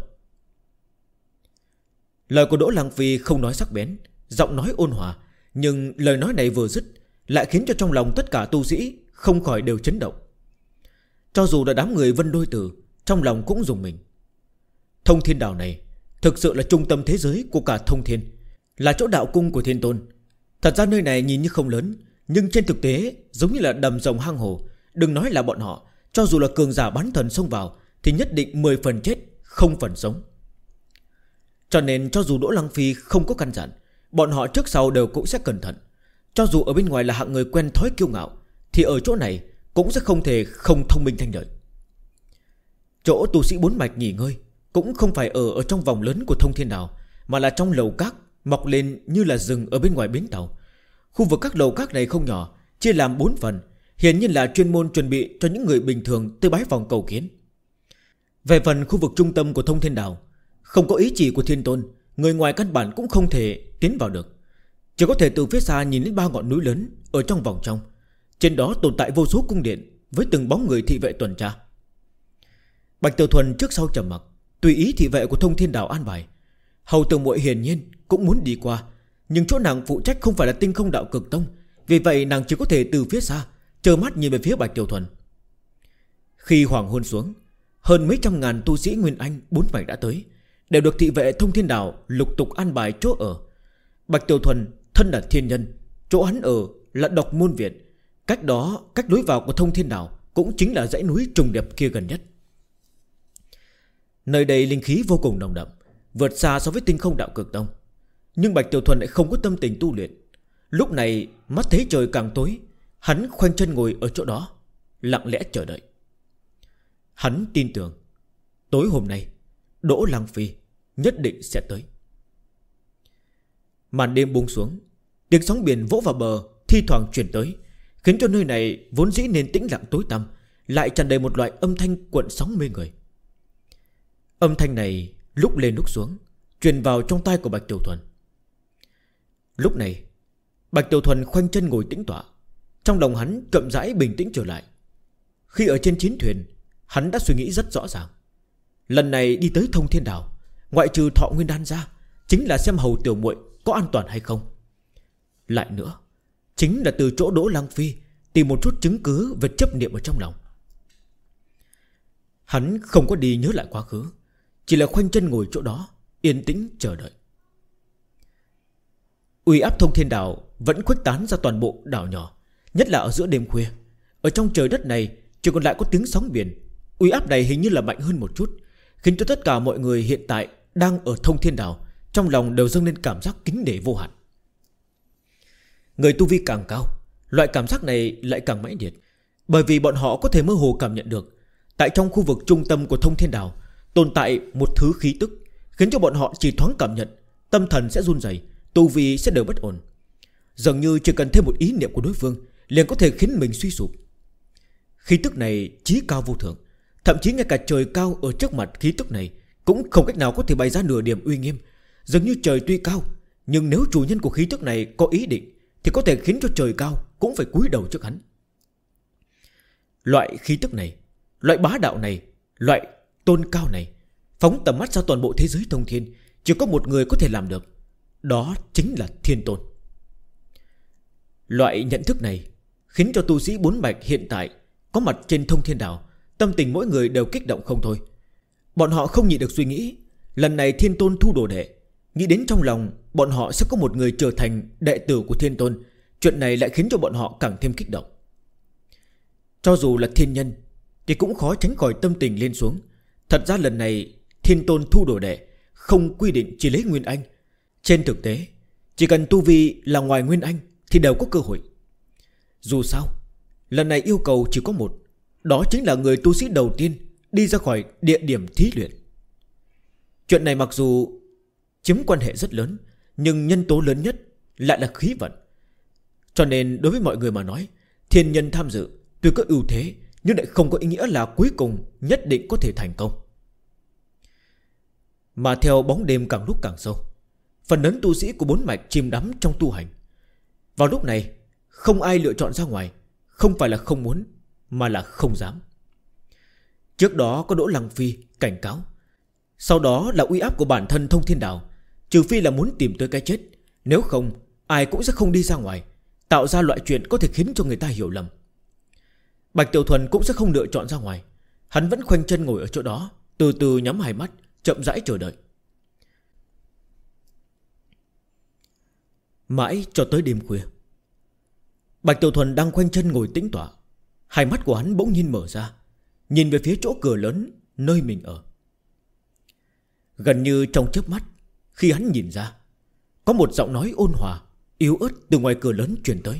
Speaker 1: Lời của Đỗ Lăng Phi không nói sắc bén, giọng nói ôn hòa, nhưng lời nói này vừa dứt lại khiến cho trong lòng tất cả tu sĩ không khỏi đều chấn động. Cho dù là đám người Vân Lôi Tử, trong lòng cũng rùng mình. Thông Thiên Đảo này thực sự là trung tâm thế giới của cả Thông Thiên, là chỗ đạo cung của Thiên Tôn. Thật ra nơi này nhìn như không lớn, nhưng trên thực tế giống như là đầm rồng hang hồ. Đừng nói là bọn họ, cho dù là cường giả bán thần xông vào thì nhất định 10 phần chết, không phần sống. Cho nên cho dù Đỗ Lăng Phi không có căn dặn, bọn họ trước sau đều cũng sẽ cẩn thận. Cho dù ở bên ngoài là hạng người quen thói kiêu ngạo, thì ở chỗ này cũng sẽ không thể không thông minh thanh lợi. Chỗ tu sĩ bốn mạch nghỉ ngơi cũng không phải ở trong vòng lớn của Thông Thiên Đảo, mà là trong lầu các mọc lên như là rừng ở bên ngoài bến tàu. Khu vực các lầu các này không nhỏ, chia làm 4 phần, hiển nhiên là chuyên môn chuẩn bị cho những người bình thường tới bái phòng cầu kiến. Về phần khu vực trung tâm của Thông Thiên Đảo, không có ý chỉ của Thiên Tôn, người ngoài căn bản cũng không thể tiến vào được, chỉ có thể từ phía xa nhìn đến 3 ngọn núi lớn ở trong vòng trong. Trên đó tồn tại vô số cung điện với từng bóng người thị vệ tuần tra. Bạch Tiểu Thuần trước sau trầm mặc, tùy ý thị vệ của Thông Thiên Đảo an bài. Hầu Tử Muội hiển nhiên cũng muốn đi qua, nhưng chỗ nàng phụ trách không phải là Tinh Không Đạo Cực Tông, vì vậy nàng chỉ có thể từ phía xa trơ mắt nhìn về phía Bạch Tiểu Thuần. Khi hoàng hôn xuống, hơn mấy trăm ngàn tu sĩ Nguyên Anh 4 mạch đã tới, đều được thị vệ Thông Thiên Đảo lục tục an bài chỗ ở. Bạch Tiểu Thuần thân là thiên nhân, chỗ hắn ở là Độc Môn Viện. Cách đó, cách lối vào của Thông Thiên Đảo cũng chính là dãy núi trùng điệp kia gần nhất. Nơi đây linh khí vô cùng nồng đậm, vượt xa so với Tinh Không Đạo Cực Tông. Nhưng Bạch Tiểu Thuần lại không có tâm tình tu luyện. Lúc này mắt thấy trời càng tối, hắn khoanh chân ngồi ở chỗ đó, lặng lẽ chờ đợi. Hắn tin tưởng tối hôm nay Đỗ Lăng Phi nhất định sẽ tới. Màn đêm buông xuống, tiếng sóng biển vỗ vào bờ thi thoảng truyền tới, khiến cho nơi này vốn dĩ nên tĩnh lặng tối tăm lại tràn đầy một loại âm thanh cuộn sóng mê người. Âm thanh này lúc lên lúc xuống, truyền vào trong tai của Bạch Tiểu Thuần. Lúc này Bạch Tiểu Thuần khoanh chân ngồi tĩnh tọa, trong lòng hắn chậm rãi bình tĩnh trở lại. Khi ở trên chiến thuyền, hắn đã suy nghĩ rất rõ ràng. lần này đi tới Thông Thiên Đảo, ngoại trừ Thọ Nguyên Đan ra, chính là xem Hầu tiểu muội có an toàn hay không. Lại nữa, chính là từ chỗ Đỗ Lăng Phi tìm một chút chứng cứ về chấp niệm ở trong lòng. Hắn không có đi nhớ lại quá khứ, chỉ là khoanh chân ngồi chỗ đó, yên tĩnh chờ đợi. Uy áp Thông Thiên Đảo vẫn khuếch tán ra toàn bộ đảo nhỏ, nhất là ở giữa đêm khuya. Ở trong trời đất này chỉ còn lại có tiếng sóng biển. Uy áp này hình như là mạnh hơn một chút, khiến cho tất cả mọi người hiện tại đang ở Thông Thiên Đảo trong lòng đều dâng lên cảm giác kính nể vô hạn. Người tu vi càng cao, loại cảm giác này lại càng mãnh liệt, bởi vì bọn họ có thể mơ hồ cảm nhận được tại trong khu vực trung tâm của Thông Thiên Đảo tồn tại một thứ khí tức, khiến cho bọn họ chỉ thoáng cảm nhận, tâm thần sẽ run rẩy, tu vi sẽ đều bất ổn. Dường như chỉ cần thêm một ý niệm của đối phương liền có thể khiến mình suy sụp. Khí tức này chí cao vô thượng, thậm chí ngay cả trời cao ở trước mặt khí tức này cũng không cách nào có thể bày ra nửa điểm uy nghiêm. Dường như trời tuy cao, nhưng nếu chủ nhân của khí tức này có ý định thì có thể khiến cho trời cao cũng phải cúi đầu trước hắn. Loại khí tức này, loại bá đạo này, loại tôn cao này, phóng tầm mắt ra toàn bộ thế giới thông thiên, chỉ có một người có thể làm được, đó chính là Thiên Tôn. Loại nhận thức này khiến cho tu sĩ bốn mạch hiện tại có mặt trên Thông Thiên Đảo, tâm tình mỗi người đều kích động không thôi. Bọn họ không nhịn được suy nghĩ, lần này Thiên Tôn thu đồ đệ, nghĩ đến trong lòng bọn họ sẽ có một người trở thành đệ tử của Thiên Tôn. Chuyện này lại khiến cho bọn họ càng thêm kích động. Cho dù là thiên nhân thì cũng khó tránh khỏi tâm tình lên xuống. Thật ra lần này Thiên Tôn thu đồ đệ không quy định chỉ lấy Nguyên Anh. Trên thực tế, chỉ cần tu vi là ngoài Nguyên Anh thì đều có cơ hội. Dù sao, lần này yêu cầu chỉ có một, đó chính là người tu sĩ đầu tiên đi ra khỏi địa điểm thí luyện. Chuyện này mặc dù chiếm quan hệ rất lớn, nhưng nhân tố lớn nhất lại là khí vận. Cho nên đối với mọi người mà nói, thiên nhân tham dự tuy có ưu thế, nhưng lại không có ý nghĩa là cuối cùng nhất định có thể thành công. Mà theo bóng đêm càng lúc càng sâu, phần lớn tu sĩ của bốn mạch chìm đắm trong tu hành. Vào lúc này, không ai lựa chọn ra ngoài, không phải là không muốn, mà là không dám. Trước đó có Đỗ Lăng Phi cảnh cáo, sau đó là uy áp của bản thân Thông Thiên Đảo. Trừ phi là muốn tìm tới cái chết, nếu không ai cũng sẽ không đi ra ngoài, tạo ra loại chuyện có thể khiến cho người ta hiểu lầm. Bạch Tiểu Thuần cũng sẽ không lựa chọn ra ngoài. Hắn vẫn khoanh chân ngồi ở chỗ đó, từ từ nhắm hai mắt, chậm rãi chờ đợi. Mãi cho tới đêm khuya, Bạch Tiểu Thuần đang khoanh chân ngồi tĩnh tọa. Hai mắt của hắn bỗng nhiên mở ra, nhìn về phía chỗ cửa lớn nơi mình ở. Gần như trong chớp mắt, khi hắn nhìn ra, có một giọng nói ôn hòa, yếu ớt từ ngoài cửa lớn truyền tới.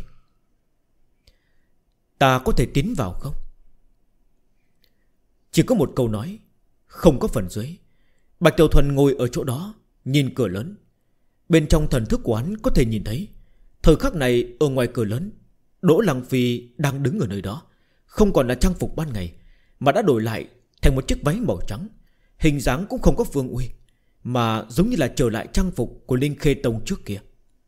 Speaker 1: Ta có thể tiến vào không? Chỉ có một câu nói, không có phần dưới. Bạch Tiểu Thuần ngồi ở chỗ đó, nhìn cửa lớn. Bên trong thần thức của hắn có thể nhìn thấy, thời khắc này ở ngoài cửa lớn, Đỗ Lăng Phi đang đứng ở nơi đó, không còn là trang phục ban ngày, mà đã đổi lại thành một chiếc váy màu trắng. Hình dáng cũng không có vương uy, mà giống như là trở lại trang phục của Linh Khê Tông trước kia.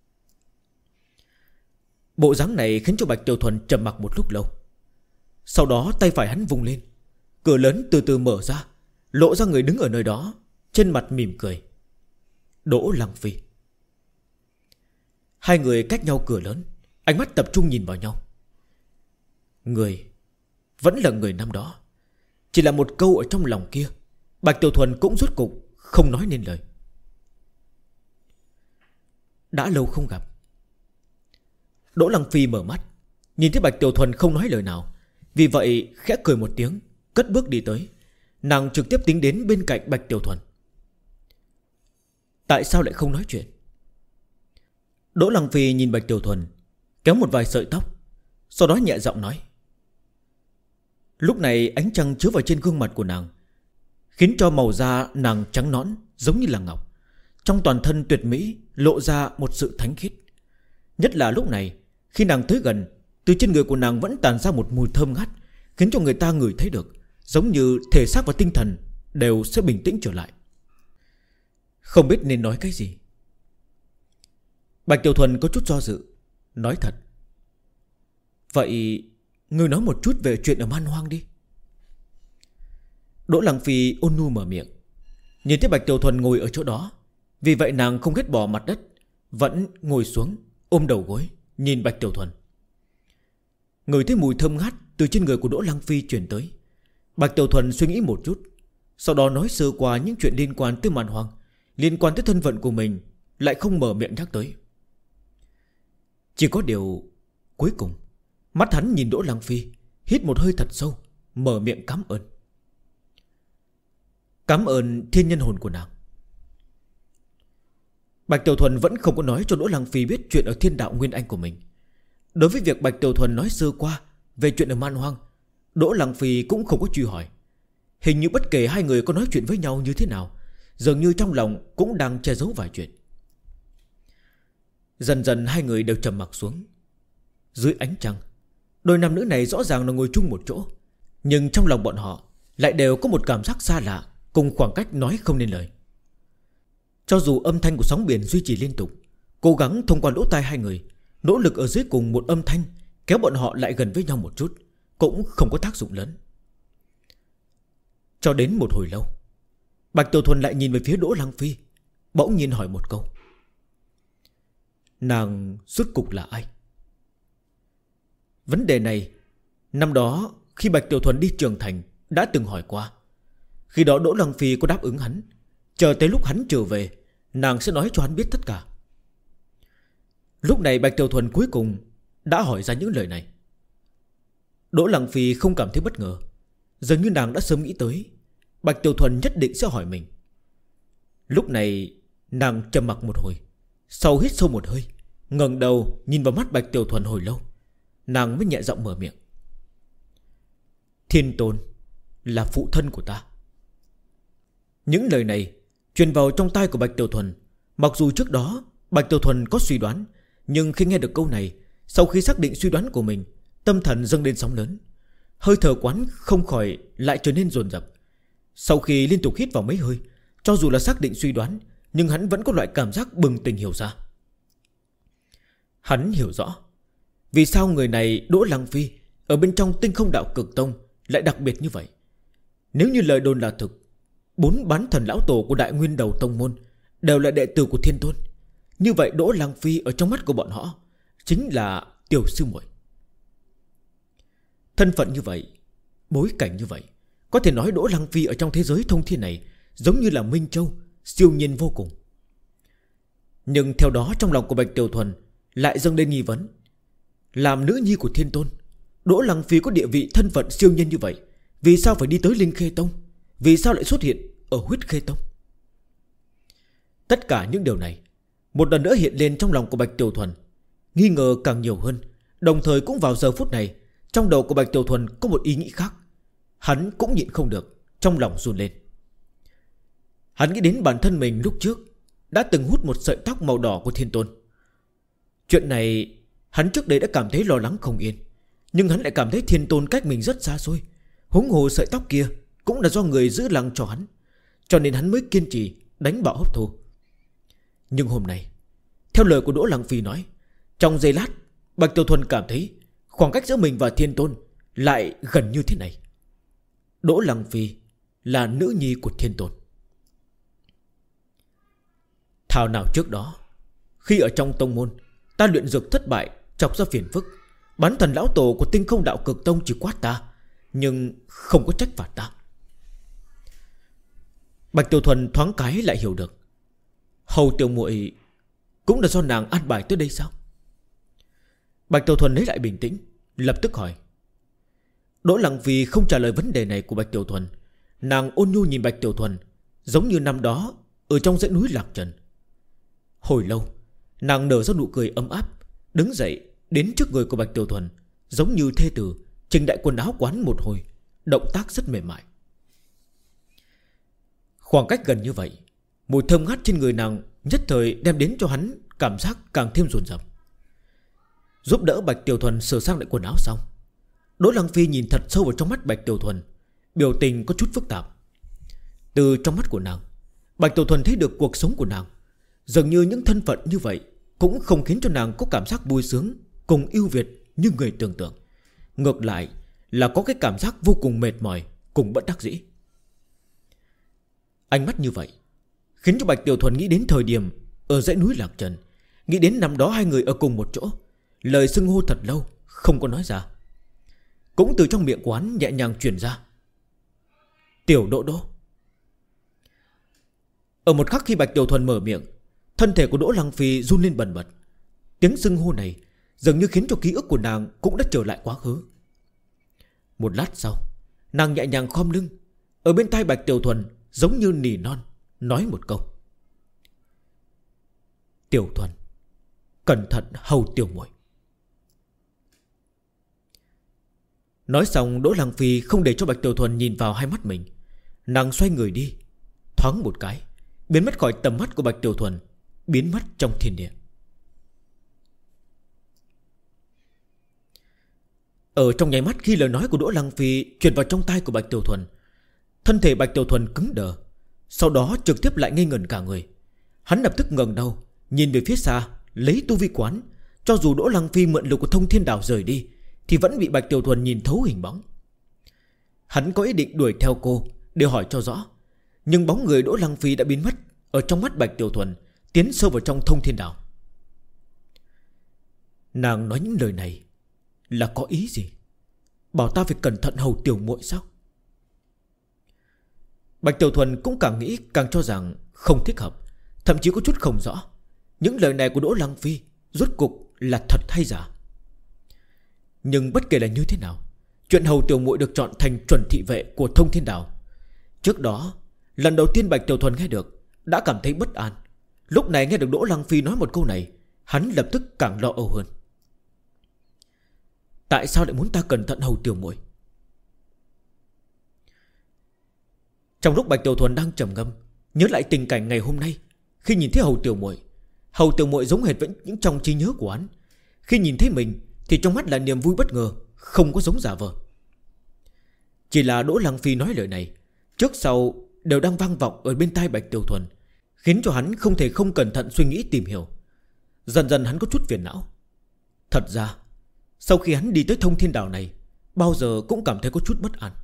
Speaker 1: Bộ dáng này khiến cho Bạch Tiểu Thuần trầm mặc một lúc lâu. Sau đó tay phải hắn vung lên, cửa lớn từ từ mở ra, lộ ra người đứng ở nơi đó, trên mặt mỉm cười. Đỗ Lăng Phi. Hai người cách nhau cửa lớn, ánh mắt tập trung nhìn vào nhau. Người vẫn là người năm đó, chỉ là một câu ở trong lòng kia, Bạch Tiểu Thuần cũng rốt cục không nói nên lời. Đã lâu không gặp. Đỗ Lăng Phi mở mắt, nhìn thấy Bạch Tiểu Thuần không nói lời nào, vì vậy khẽ cười một tiếng, cất bước đi tới. Nàng trực tiếp tiến đến bên cạnh Bạch Tiểu Thuần. Tại sao lại không nói chuyện? Đỗ Lăng Phi nhìn Bạch Tiểu Thuần, kéo một vài sợi tóc, sau đó nhẹ giọng nói. Lúc này ánh trăng chiếu vào trên gương mặt của nàng, khiến cho màu da nàng trắng nõn giống như là ngọc. Trong toàn thân tuyệt mỹ lộ ra một sự thánh khiết. Nhất là lúc này, khi nàng tới gần, từ trên người của nàng vẫn tàn ra một mùi thơm ngát, khiến cho người ta ngửi thấy được, giống như thể xác và tinh thần đều sẽ bình tĩnh trở lại. Không biết nên nói cái gì. Bạch Tiểu Thuần có chút do dự, nói thật. Vậy ngươi nói một chút về chuyện ở Man Hoang đi. Đỗ Lăng Phi ôn nhu mở miệng. Nhìn thấy Bạch Tiểu Thuần ngồi ở chỗ đó, vì vậy nàng không ghét bỏ mặt đất, vẫn ngồi xuống ôm đầu gối nhìn Bạch Tiểu Thuần. Ngửi thấy mùi thơm ngát từ trên người của Đỗ Lăng Phi truyền tới, Bạch Tiểu Thuần suy nghĩ một chút, sau đó nói sơ qua những chuyện liên quan tới Man Hoang, liên quan tới thân phận của mình, lại không mở miệng nhắc tới. Chỉ có điều cuối cùng mắt hắn nhìn Đỗ Lăng Phi, hít một hơi thật sâu, mở miệng cảm ơn. Cảm ơn thiên nhân hồn của nàng. Bạch Tiểu Thuần vẫn không có nói cho Đỗ Lăng Phi biết chuyện ở thiên đạo Nguyên Anh của mình. Đối với việc Bạch Tiểu Thuần nói sơ qua về chuyện ở Man Hoang, Đỗ Lăng Phi cũng không có truy hỏi. Hình như bất kể hai người có nói chuyện với nhau như thế nào, dường như trong lòng cũng đang che giấu vài chuyện. Dần dần hai người đều trầm mặc xuống. Dưới ánh trăng, đôi nam nữ này rõ ràng là ngồi chung một chỗ, nhưng trong lòng bọn họ lại đều có một cảm giác xa lạ, cùng khoảng cách nói không nên lời. Cho dù âm thanh của sóng biển duy trì liên tục, cố gắng thông qua lỗ tai hai người, nỗ lực ở dưới cùng một âm thanh kéo bọn họ lại gần với nhau một chút, cũng không có tác dụng lớn. Cho đến một hồi lâu, Bạch Tiểu Thuần lại nhìn về phía Đỗ Lăng Phi, bỗng nhiên hỏi một câu. Nàng rốt cục là ai? Vấn đề này năm đó khi Bạch Tiểu Thuần đi trưởng thành đã từng hỏi qua. Khi đó Đỗ Lăng Phi có đáp ứng hắn, chờ tới lúc hắn trở về, nàng sẽ nói cho hắn biết tất cả. Lúc này Bạch Tiểu Thuần cuối cùng đã hỏi ra những lời này. Đỗ Lăng Phi không cảm thấy bất ngờ, dường như nàng đã sớm nghĩ tới Bạch Tiểu Thuần nhất định sẽ hỏi mình. Lúc này nàng trầm mặc một hồi, sau hít sâu một hơi, ngẩng đầu nhìn vào mắt Bạch Tiểu Thuần hồi lâu, nàng mới nhẹ giọng mở miệng. Thiên Tôn là phụ thân của ta. Những lời này truyền vào trong tai của Bạch Tiểu Thuần. Mặc dù trước đó Bạch Tiểu Thuần có suy đoán, nhưng khi nghe được câu này, sau khi xác định suy đoán của mình, tâm thần dâng lên sóng lớn, hơi thở quán không khỏi lại trở nên dồn dập. Sau khi liên tục hít vào mấy hơi, cho dù là xác định suy đoán, nhưng hắn vẫn có loại cảm giác bừng tỉnh hiểu ra. Hắn hiểu rõ vì sao người này Đỗ Lăng Phi ở bên trong Tinh Không Đạo Cực Tông lại đặc biệt như vậy. Nếu như lời đồn là thực, 4 bán thần lão tổ của Đại Nguyên Đầu Tông Môn đều là đệ tử của Thiên Tôn, như vậy Đỗ Lăng Phi ở trong mắt của bọn họ chính là tiểu sư muội. Thân phận như vậy, bối cảnh như vậy, có thể nói Đỗ Lăng Phi ở trong thế giới thông thiên này giống như là Minh Châu, siêu nhiên vô cùng. Nhưng theo đó trong lòng của Bạch Tiểu Thuần lại dâng lên nghi vấn. Làm nữ nhi của Thiên Tôn, Đỗ Lăng Phi có địa vị thân phận siêu nhiên như vậy, vì sao phải đi tới Linh Khê Tông? Vì sao lại xuất hiện ở Huyết Khê Tông? Tất cả những điều này một lần nữa hiện lên trong lòng của Bạch Tiểu Thuần. Nghi ngờ càng nhiều hơn. Đồng thời cũng vào giờ phút này, trong đầu của Bạch Tiểu Thuần có một ý nghĩ khác. Hắn cũng nhịn không được, trong lòng run lên. Hắn nghĩ đến bản thân mình lúc trước đã từng hút một sợi tóc màu đỏ của Thiên Tôn. Chuyện này hắn trước đây đã cảm thấy lo lắng không yên, nhưng hắn lại cảm thấy Thiên Tôn cách mình rất xa xôi. Huống hồ sợi tóc kia cũng là do người giữ lăng cho hắn, cho nên hắn mới kiên trì đánh bạo hấp thu. Nhưng hôm nay, theo lời của Đỗ Lăng Phi nói, trong giây lát Bạch Tiểu Thuần cảm thấy khoảng cách giữa mình và Thiên Tôn lại gần như thế này. Đỗ Lăng Phi là nữ nhi của Thiên Tôn. Thảo nào trước đó, khi ở trong tông môn ta luyện dược thất bại, chọc ra phiền phức, bán thần lão tổ của Tinh Không Đạo Cực Tông chỉ quát ta, nhưng không có trách phạt ta. Bạch Tiểu Thuần thoáng cái lại hiểu được, Hầu tiểu muội cũng là do nàng an bài tới đây sao? Bạch Tiểu Thuần lấy lại bình tĩnh, lập tức hỏi. Đỗ Lăng Phi không trả lời vấn đề này của Bạch Tiểu Thuần. Nàng ôn nhu nhìn Bạch Tiểu Thuần, giống như năm đó ở trong dãy núi Lạc Trần. Hồi lâu, nàng nở ra nụ cười ấm áp, đứng dậy đến trước người của Bạch Tiểu Thuần, giống như thê tử chỉnh đại quần áo quán một hồi, động tác rất mềm mại. Khoảng cách gần như vậy, mùi thơm ngát trên người nàng nhất thời đem đến cho hắn cảm giác càng thêm dồn dập. Giúp đỡ Bạch Tiểu Thuần sửa sang lại quần áo xong, Đỗ Lăng Phi nhìn thật sâu vào trong mắt Bạch Tiểu Thuần, biểu tình có chút phức tạp. Từ trong mắt của nàng, Bạch Tiểu Thuần thấy được cuộc sống của nàng. Dường như những thân phận như vậy cũng không khiến cho nàng có cảm giác vui sướng cùng ưu việt như người tưởng tượng. Ngược lại là có cái cảm giác vô cùng mệt mỏi cùng bất đắc dĩ. Ánh mắt như vậy khiến cho Bạch Tiểu Thuần nghĩ đến thời điểm ở dãy núi Lạc Trần, nghĩ đến năm đó hai người ở cùng một chỗ, lời xưng hô thật lâu không có nói ra. Cũng từ trong miệng của hắn nhẹ nhàng truyền ra: Tiểu Đỗ Đỗ. Ở một khắc khi Bạch Tiểu Thuần mở miệng, thân thể của Đỗ Lăng Phi run lên bần bật. Tiếng xưng hô này dường như khiến cho ký ức của nàng cũng đã trở lại quá khứ. Một lát sau, nàng nhẹ nhàng khom lưng, ở bên tai Bạch Tiểu Thuần giống như nỉ non, nói một câu: Tiểu Thuần, cẩn thận hầu tiểu muội. Nói xong, Đỗ Lăng Phi không để cho Bạch Tiểu Thuần nhìn vào hai mắt mình. Nàng xoay người đi, thoáng một cái biến mất khỏi tầm mắt của Bạch Tiểu Thuần, biến mất trong thiên địa. Ở trong nháy mắt khi lời nói của Đỗ Lăng Phi truyền vào trong tai của Bạch Tiểu Thuần, thân thể Bạch Tiểu Thuần cứng đờ, sau đó trực tiếp lại ngây ngẩn cả người. Hắn lập tức ngẩng đầu nhìn về phía xa, lấy tu vi quán, cho dù Đỗ Lăng Phi mượn lực của Thông Thiên Đảo rời đi thì vẫn bị Bạch Tiểu Thuần nhìn thấu hình bóng. Hắn có ý định đuổi theo cô để hỏi cho rõ, nhưng bóng người Đỗ Lăng Phi đã biến mất ở trong mắt Bạch Tiểu Thuần, tiến sâu vào trong Thông Thiên Đảo. Nàng nói những lời này là có ý gì? Bảo ta phải cẩn thận hầu tiểu muội sao? Bạch Tiểu Thuần cũng càng nghĩ càng cho rằng không thích hợp, thậm chí có chút không rõ những lời này của Đỗ Lăng Phi rốt cục là thật hay giả. Nhưng bất kể là như thế nào, chuyện hầu tiểu muội được chọn thành chuẩn thị vệ của Thông Thiên Đảo, trước đó lần đầu tiên Bạch Tiểu Thuần nghe được đã cảm thấy bất an. Lúc này nghe được Đỗ Lăng Phi nói một câu này, hắn lập tức càng lo âu hơn. Tại sao lại muốn ta cẩn thận hầu tiểu muội? Trong lúc Bạch Tiểu Thuần đang trầm ngâm, nhớ lại tình cảnh ngày hôm nay, khi nhìn thấy hầu tiểu muội giống hệt với những trong trí nhớ của hắn. Khi nhìn thấy mình thì trong mắt là niềm vui bất ngờ, không có giống giả vờ. Chỉ là Đỗ Lăng Phi nói lời này trước sau đều đang vang vọng ở bên tai Bạch Tiểu Thuần, khiến cho hắn không thể không cẩn thận suy nghĩ tìm hiểu. Dần dần hắn có chút phiền não. Thật ra sau khi hắn đi tới Thông Thiên Đảo này, bao giờ cũng cảm thấy có chút bất an.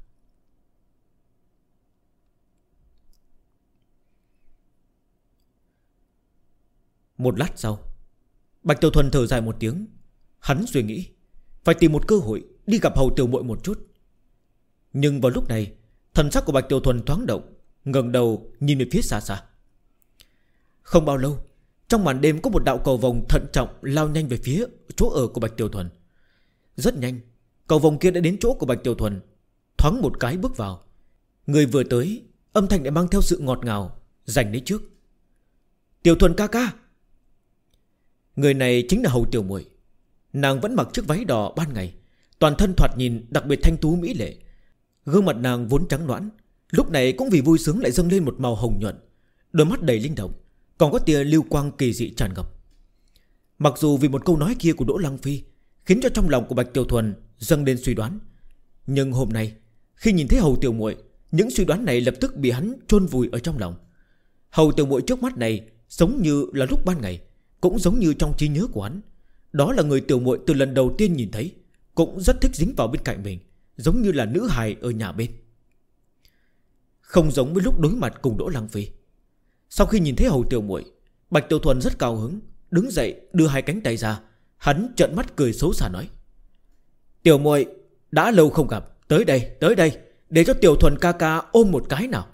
Speaker 1: Một lát sau, Bạch Tiểu Thuần thở dài một tiếng. Hắn suy nghĩ phải tìm một cơ hội đi gặp hầu tiểu muội một chút. Nhưng vào lúc này, thần sắc của Bạch Tiểu Thuần thoáng động, ngẩng đầu nhìn về phía xa xa. Không bao lâu, trong màn đêm có một đạo cầu vồng thận trọng lao nhanh về phía chỗ ở của Bạch Tiểu Thuần. Rất nhanh, cầu vồng kia đã đến chỗ của Bạch Tiểu Thuần. Thoáng một cái bước vào, người vừa tới, âm thanh lại mang theo sự ngọt ngào, giành lấy trước. Tiểu Thuần ca ca. Người này chính là hầu tiểu muội. Nàng vẫn mặc chiếc váy đỏ ban ngày, toàn thân thoạt nhìn đặc biệt thanh tú mỹ lệ. Gương mặt nàng vốn trắng nõn, lúc này cũng vì vui sướng lại dâng lên một màu hồng nhuận, đôi mắt đầy linh động, còn có tia lưu quang kỳ dị tràn ngập. Mặc dù vì một câu nói kia của Đỗ Lăng Phi khiến cho trong lòng của Bạch Tiểu Thuần dâng lên suy đoán, nhưng hôm nay khi nhìn thấy hầu tiểu muội, những suy đoán này lập tức bị hắn chôn vùi ở trong lòng. Hầu tiểu muội trước mắt này giống như là lúc ban ngày, cũng giống như trong trí nhớ của hắn. Đó là người tiểu muội từ lần đầu tiên nhìn thấy, cũng rất thích dính vào bên cạnh mình, giống như là nữ hài ở nhà bên. Không giống với lúc đối mặt cùng Đỗ Lăng Phi. Sau khi nhìn thấy hầu tiểu muội, Bạch Tiểu Thuần rất cao hứng, đứng dậy đưa hai cánh tay ra. Hắn trợn mắt cười xấu xa nói: Tiểu muội, đã lâu không gặp, tới đây, để cho Tiểu Thuần ca ca ôm một cái nào.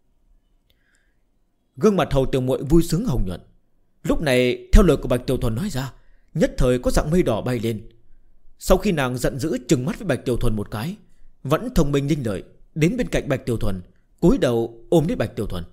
Speaker 1: Gương mặt hầu tiểu muội vui sướng hồng nhuận. Lúc này theo lời của Bạch Tiểu Thuần nói ra, nhất thời có dạng mây đỏ bay lên. Sau khi nàng giận dữ trừng mắt với Bạch Tiểu Thuần một cái, vẫn thông minh linh lợi đến bên cạnh Bạch Tiểu Thuần, cúi đầu ôm lấy Bạch Tiểu Thuần.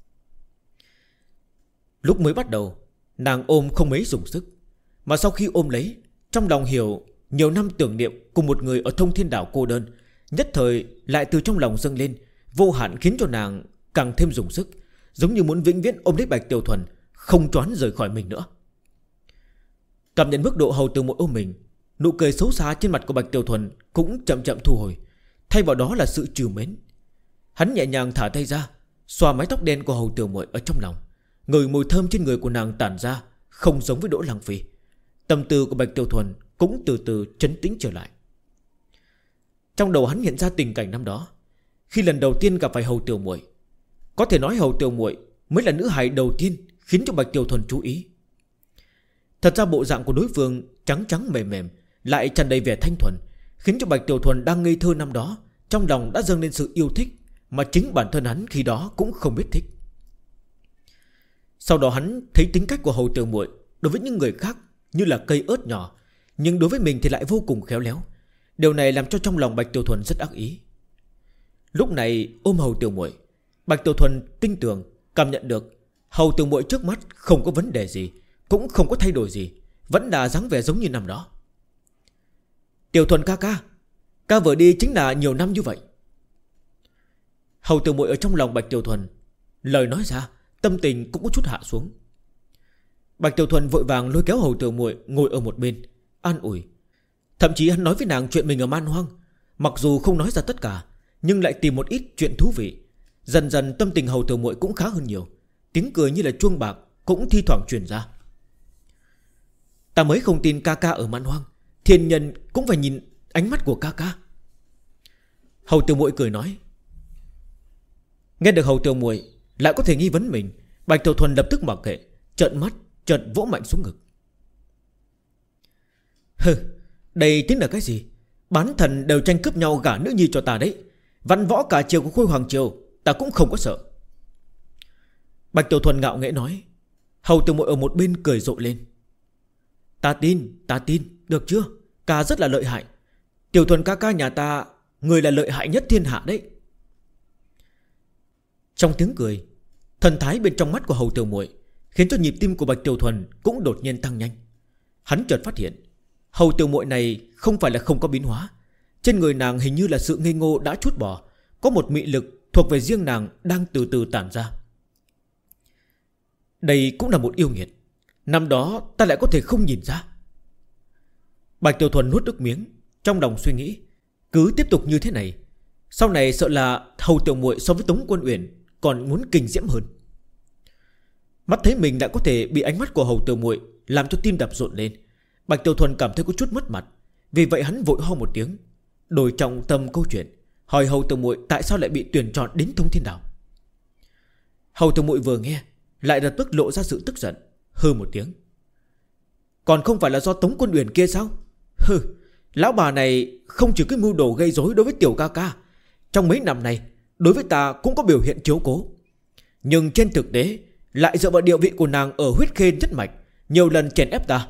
Speaker 1: Lúc mới bắt đầu, nàng ôm không mấy dùng sức, mà sau khi ôm lấy, trong lòng hiểu nhiều năm tưởng niệm cùng một người ở Thông Thiên Đảo cô đơn, nhất thời lại từ trong lòng dâng lên, vô hạn khiến cho nàng càng thêm dùng sức, giống như muốn vĩnh viễn ôm lấy Bạch Tiểu Thuần, không choán rời khỏi mình nữa. Cảm nhận mức độ hầu tiểu muội ôm mình, nụ cười xấu xa trên mặt của Bạch Tiểu Thuần cũng chậm chậm thu hồi, thay vào đó là sự trìu mến. Hắn nhẹ nhàng thả tay ra, xoa mái tóc đen của hầu tiểu muội ở trong lòng, ngửi mùi thơm trên người của nàng tản ra, không giống với Đỗ Lăng Phi. Tâm tư của Bạch Tiểu Thuần cũng từ từ trấn tĩnh trở lại. Trong đầu hắn hiện ra tình cảnh năm đó, khi lần đầu tiên gặp phải hầu tiểu muội. Có thể nói Hầu Tiểu Muội mới là nữ hài đầu tiên khiến cho Bạch Tiểu Thuần chú ý. Thật ra bộ dạng của đối phương trắng trắng mềm mềm, lại tràn đầy vẻ thanh thuần, khiến cho Bạch Tiểu Thuần đang ngây thơ năm đó trong lòng đã dâng lên sự yêu thích mà chính bản thân hắn khi đó cũng không biết thích. Sau đó hắn thấy tính cách của Hầu Tiểu Muội đối với những người khác như là cây ớt nhỏ, nhưng đối với mình thì lại vô cùng khéo léo. Điều này làm cho trong lòng Bạch Tiểu Thuần rất ác ý. Lúc này ôm Hầu Tiểu Muội, Bạch Tiểu Thuần tinh tường cảm nhận được Hầu Tiểu Muội trước mắt không có vấn đề gì, cũng không có thay đổi gì, vẫn là dáng vẻ giống như năm đó. Tiểu Thuần ca ca, ca vừa đi chính là nhiều năm như vậy. Hầu Tiểu Muội ở trong lòng Bạch Tiểu Thuần, lời nói ra tâm tình cũng có chút hạ xuống. Bạch Tiểu Thuần vội vàng lôi kéo Hầu Tiểu Muội ngồi ở một bên an ủi. Thậm chí hắn nói với nàng chuyện mình ở Man Hoang, mặc dù không nói ra tất cả, nhưng lại tìm một ít chuyện thú vị. Dần dần tâm tình Hầu Tiểu Muội cũng khá hơn nhiều, tiếng cười như là chuông bạc cũng thi thoảng truyền ra. Ta mới không tin ca ca ở Man Hoang, thiên nhân cũng phải nhìn ánh mắt của ca ca. Hầu Tiểu Muội cười nói. Nghe được Hầu Tiểu Muội lại có thể nghi vấn mình, Bạch Tiểu Thuần lập tức mặc kệ, trợn mắt chợt vỗ mạnh xuống ngực. Hừ, đây tính là cái gì? Bán thần đều tranh cướp nhau gả nữ nhi cho ta đấy. Văn võ cả triều của Khôi Hoàng triều ta cũng không có sợ. Bạch Tiểu Thuần ngạo nghễ nói. Hầu Tiểu Muội ở một bên cười rộ lên. Ta tin, được chưa? Ca rất là lợi hại. Tiểu Thuần ca ca nhà ta, người là lợi hại nhất thiên hạ đấy. Trong tiếng cười, thần thái bên trong mắt của Hầu Tiểu Muội khiến cho nhịp tim của Bạch Tiểu Thuần cũng đột nhiên tăng nhanh. Hắn chợt phát hiện Hầu Tiểu Muội này không phải là không có biến hóa. Trên người nàng hình như là sự ngây ngô đã trút bỏ, có một mị lực thuộc về riêng nàng đang từ từ tản ra. Đây cũng là một yêu nghiệt, năm đó ta lại có thể không nhìn ra. Bạch Tiểu Thuần nuốt nước miếng, trong lòng suy nghĩ, cứ tiếp tục như thế này, sau này sợ là Hầu Tiểu Muội so với Tống Quân Uyển còn muốn kinh diễm hơn. Mắt thấy mình đã có thể bị ánh mắt của Hầu Tiểu Muội làm cho tim đập rộn lên, Bạch Tiểu Thuần cảm thấy có chút mất mặt. Vì vậy hắn vội ho một tiếng, đổi trọng tâm câu chuyện, hỏi Hầu Tiểu Muội tại sao lại bị tuyển chọn đến Thông Thiên Đảo. Hầu Tiểu Muội vừa nghe lại lập tức lộ ra sự tức giận, hừ một tiếng. Còn không phải là do Tống Quân Uyển kia sao? Hừ, lão bà này không chỉ cái mưu đồ gây rối đối với tiểu ca ca, trong mấy năm này đối với ta cũng có biểu hiện chiếu cố, nhưng trên thực tế lại dựa vào địa vị của nàng ở huyết khê nhất mạch, nhiều lần chèn ép ta.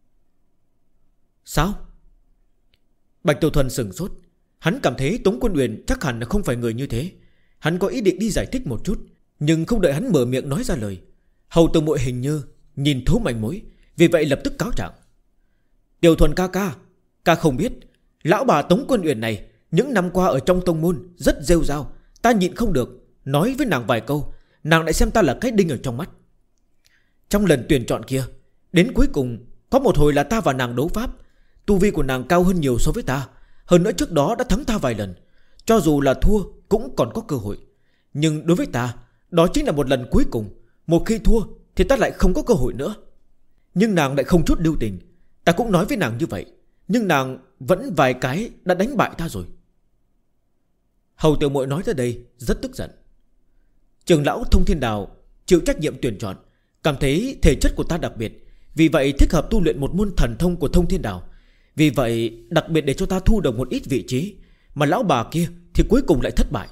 Speaker 1: Sao? Bạch Tiểu Thuần sửng sốt. Hắn cảm thấy Tống Quân Uyển chắc hẳn là không phải người như thế. Hắn có ý định đi giải thích một chút, nhưng không đợi hắn mở miệng nói ra lời, Hầu Tiểu Muội hình như nhìn thấu manh mối, vì vậy lập tức cáo trạng. Tiểu Thuần ca ca, ca không biết, lão bà Tống Quân Uyển này những năm qua ở trong tông môn rất rêu rao, ta nhịn không được nói với nàng vài câu, nàng lại xem ta là cái đinh ở trong mắt. Trong lần tuyển chọn kia, đến cuối cùng có một hồi là ta và nàng đấu pháp, tu vi của nàng cao hơn nhiều so với ta, hơn nữa trước đó đã thắng ta vài lần, cho dù là thua cũng còn có cơ hội. Nhưng đối với ta, đó chính là một lần cuối cùng, một khi thua thì ta lại không có cơ hội nữa. Nhưng nàng lại không chút lưu tình, ta cũng nói với nàng như vậy, nhưng nàng vẫn vài cái đã đánh bại ta rồi. Hầu Tiểu Muội nói tới đây rất tức giận. Trưởng lão Thông Thiên Đảo chịu trách nhiệm tuyển chọn, cảm thấy thể chất của ta đặc biệt, vì vậy thích hợp tu luyện một môn thần thông của Thông Thiên Đảo. Vì vậy đặc biệt để cho ta thu được một ít vị trí, mà lão bà kia thì cuối cùng lại thất bại.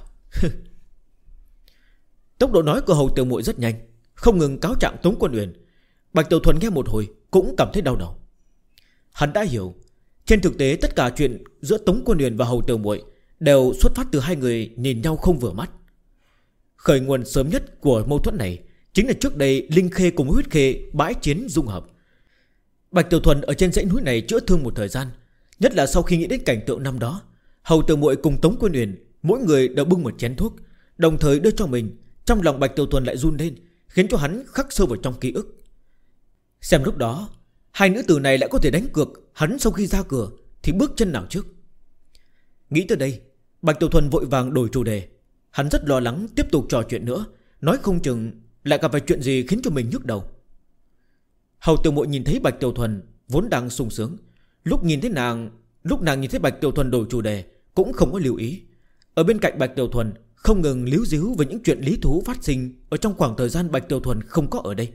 Speaker 1: Tốc độ nói của Hầu Tiểu Muội rất nhanh, không ngừng cáo trạng Tống Quân Uyển. Bạch Tiểu Thuần nghe một hồi cũng cảm thấy đau đầu. Hắn đã hiểu, trên thực tế tất cả chuyện giữa Tống Quân Uyển và Hầu Tiểu Muội đều xuất phát từ hai người nhìn nhau không vừa mắt. Khởi nguồn sớm nhất của mâu thuẫn này chính là trước đây Linh Khê cùng Huyết Khê bãi chiến dung hợp. Bạch Tiểu Thuần ở trên dãy núi này chữa thương một thời gian, nhất là sau khi nghĩ đến cảnh tượng năm đó, Hầu Tiểu Muội cùng Tống Quân Uyển mỗi người đều bưng một chén thuốc, đồng thời đưa cho mình. Trong lòng Bạch Tiểu Thuần lại run lên, khiến cho hắn khắc sâu vào trong ký ức. Xem lúc đó hai nữ tử này lại có thể đánh cược hắn sau khi ra cửa thì bước chân nào trước. Nghĩ tới đây, Bạch Tiểu Thuần vội vàng đổi chủ đề. Hắn rất lo lắng tiếp tục trò chuyện nữa, nói không chừng lại gặp phải chuyện gì khiến cho mình nhức đầu. Hầu Tiểu Muội nhìn thấy Bạch Tiểu Thuần vốn đang sung sướng, lúc nàng nhìn thấy Bạch Tiểu Thuần đổi chủ đề cũng không có lưu ý. Ở bên cạnh Bạch Tiểu Thuần không ngừng líu díu về những chuyện lý thú phát sinh ở trong khoảng thời gian Bạch Tiểu Thuần không có ở đây.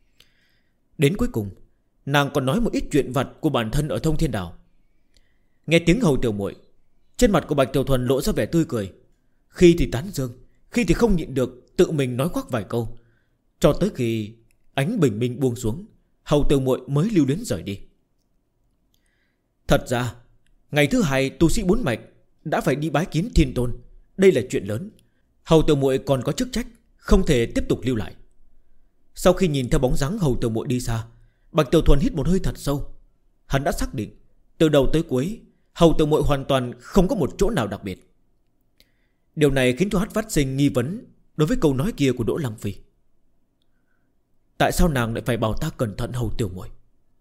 Speaker 1: Đến cuối cùng, nàng còn nói một ít chuyện vặt của bản thân ở Thông Thiên Đảo. Nghe tiếng Hầu tiểu muội, trên mặt của Bạch Tiểu Thuần lộ ra vẻ tươi cười, khi thì tán dương, khi thì không nhịn được tự mình nói khoác vài câu, cho tới khi ánh bình minh buông xuống, Hầu tiểu muội mới lưu luyến rời đi. Thật ra ngày thứ hai tu sĩ 4 mạch đã phải đi bái kiến Thiên Tôn. Đây là chuyện lớn. Hầu tiểu muội còn có chức trách, không thể tiếp tục lưu lại. Sau khi nhìn theo bóng dáng Hầu tiểu muội đi xa, Bạch Tiểu Thuần hít một hơi thật sâu. Hắn đã xác định từ đầu tới cuối Hầu tiểu muội hoàn toàn không có một chỗ nào đặc biệt. Điều này khiến cho hắn phát sinh nghi vấn đối với câu nói kia của Đỗ Lăng Phi. Tại sao nàng lại phải bảo ta cẩn thận Hầu tiểu muội?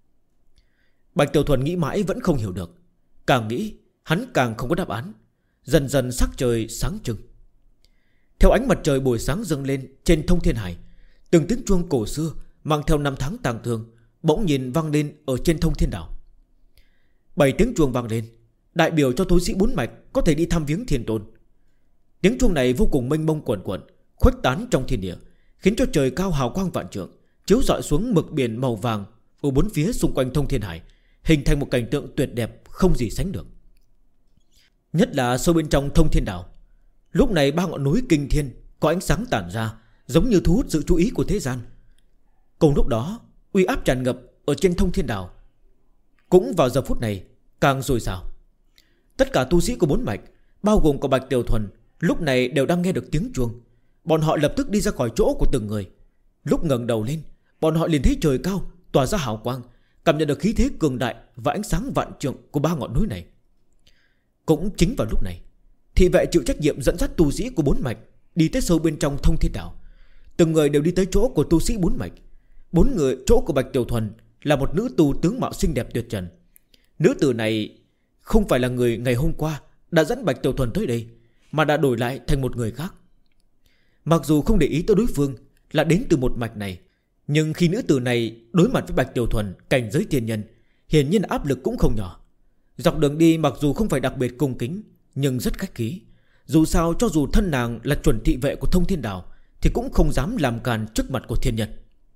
Speaker 1: Bạch Tiểu Thuần nghĩ mãi vẫn không hiểu được. Càng nghĩ hắn càng không có đáp án. Dần dần sắc trời sáng trưng. Theo ánh mặt trời buổi sáng dâng lên trên Thông Thiên Hải, từng tiếng chuông cổ xưa mang theo năm tháng tang thương bỗng nhìn vang lên ở trên Thông Thiên Đảo. 7 tiếng chuông vang lên, đại biểu cho tu sĩ 4 mạch có thể đi thăm viếng Thiên Tôn. Tiếng chuông này vô cùng mênh mông quần quần, khuếch tán trong thiên địa, khiến cho trời cao hào quang vạn trượng, chiếu rọi xuống mực biển màu vàng ở bốn phía xung quanh Thông Thiên Hải, hình thành một cảnh tượng tuyệt đẹp không gì sánh được. Nhất là sâu bên trong Thông Thiên Đảo, lúc này 3 ngọn núi kinh thiên có ánh sáng tản ra, giống như thu hút sự chú ý của thế gian. Cùng lúc đó, uy áp tràn ngập ở trên Thông Thiên Đảo cũng vào giờ phút này càng dồi dào. Tất cả tu sĩ của 4 mạch, bao gồm cả Bạch Tiểu Thuần, lúc này đều đang nghe được tiếng chuông. Bọn họ lập tức đi ra khỏi chỗ của từng người. Lúc ngẩng đầu lên, bọn họ liền thấy trời cao tỏa ra hào quang, cảm nhận được khí thế cường đại và ánh sáng vạn trượng của 3 ngọn núi này. Cũng chính vào lúc này, thị vệ chịu trách nhiệm dẫn dắt tu sĩ của 4 mạch đi tới sâu bên trong Thông Thiên Đảo. Từng người đều đi tới chỗ của tu sĩ 4 mạch. 4 người chỗ của Bạch Tiểu Thuần là một nữ tu tướng mạo xinh đẹp tuyệt trần. Nữ tử này không phải là người ngày hôm qua đã dẫn Bạch Tiểu Thuần tới đây, mà đã đổi lại thành một người khác. Mặc dù không để ý tới đối phương là đến từ một mạch này, nhưng khi nữ tử này đối mặt với Bạch Tiểu Thuần cảnh giới tiên nhân, hiển nhiên áp lực cũng không nhỏ. Dọc đường đi mặc dù không phải đặc biệt cung kính, nhưng rất khách khí. Dù sao cho dù thân nàng là chuẩn thị vệ của Thông Thiên Đảo thì cũng không dám làm càn trước mặt của thiên nhân.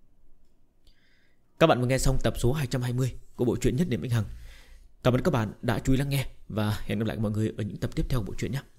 Speaker 1: Các bạn vừa nghe xong tập số 220 của bộ truyện Nhất Niệm Vĩnh Hằng. Cảm ơn các bạn đã chú ý lắng nghe, và hẹn gặp lại mọi người ở những tập tiếp theo của bộ truyện nhé.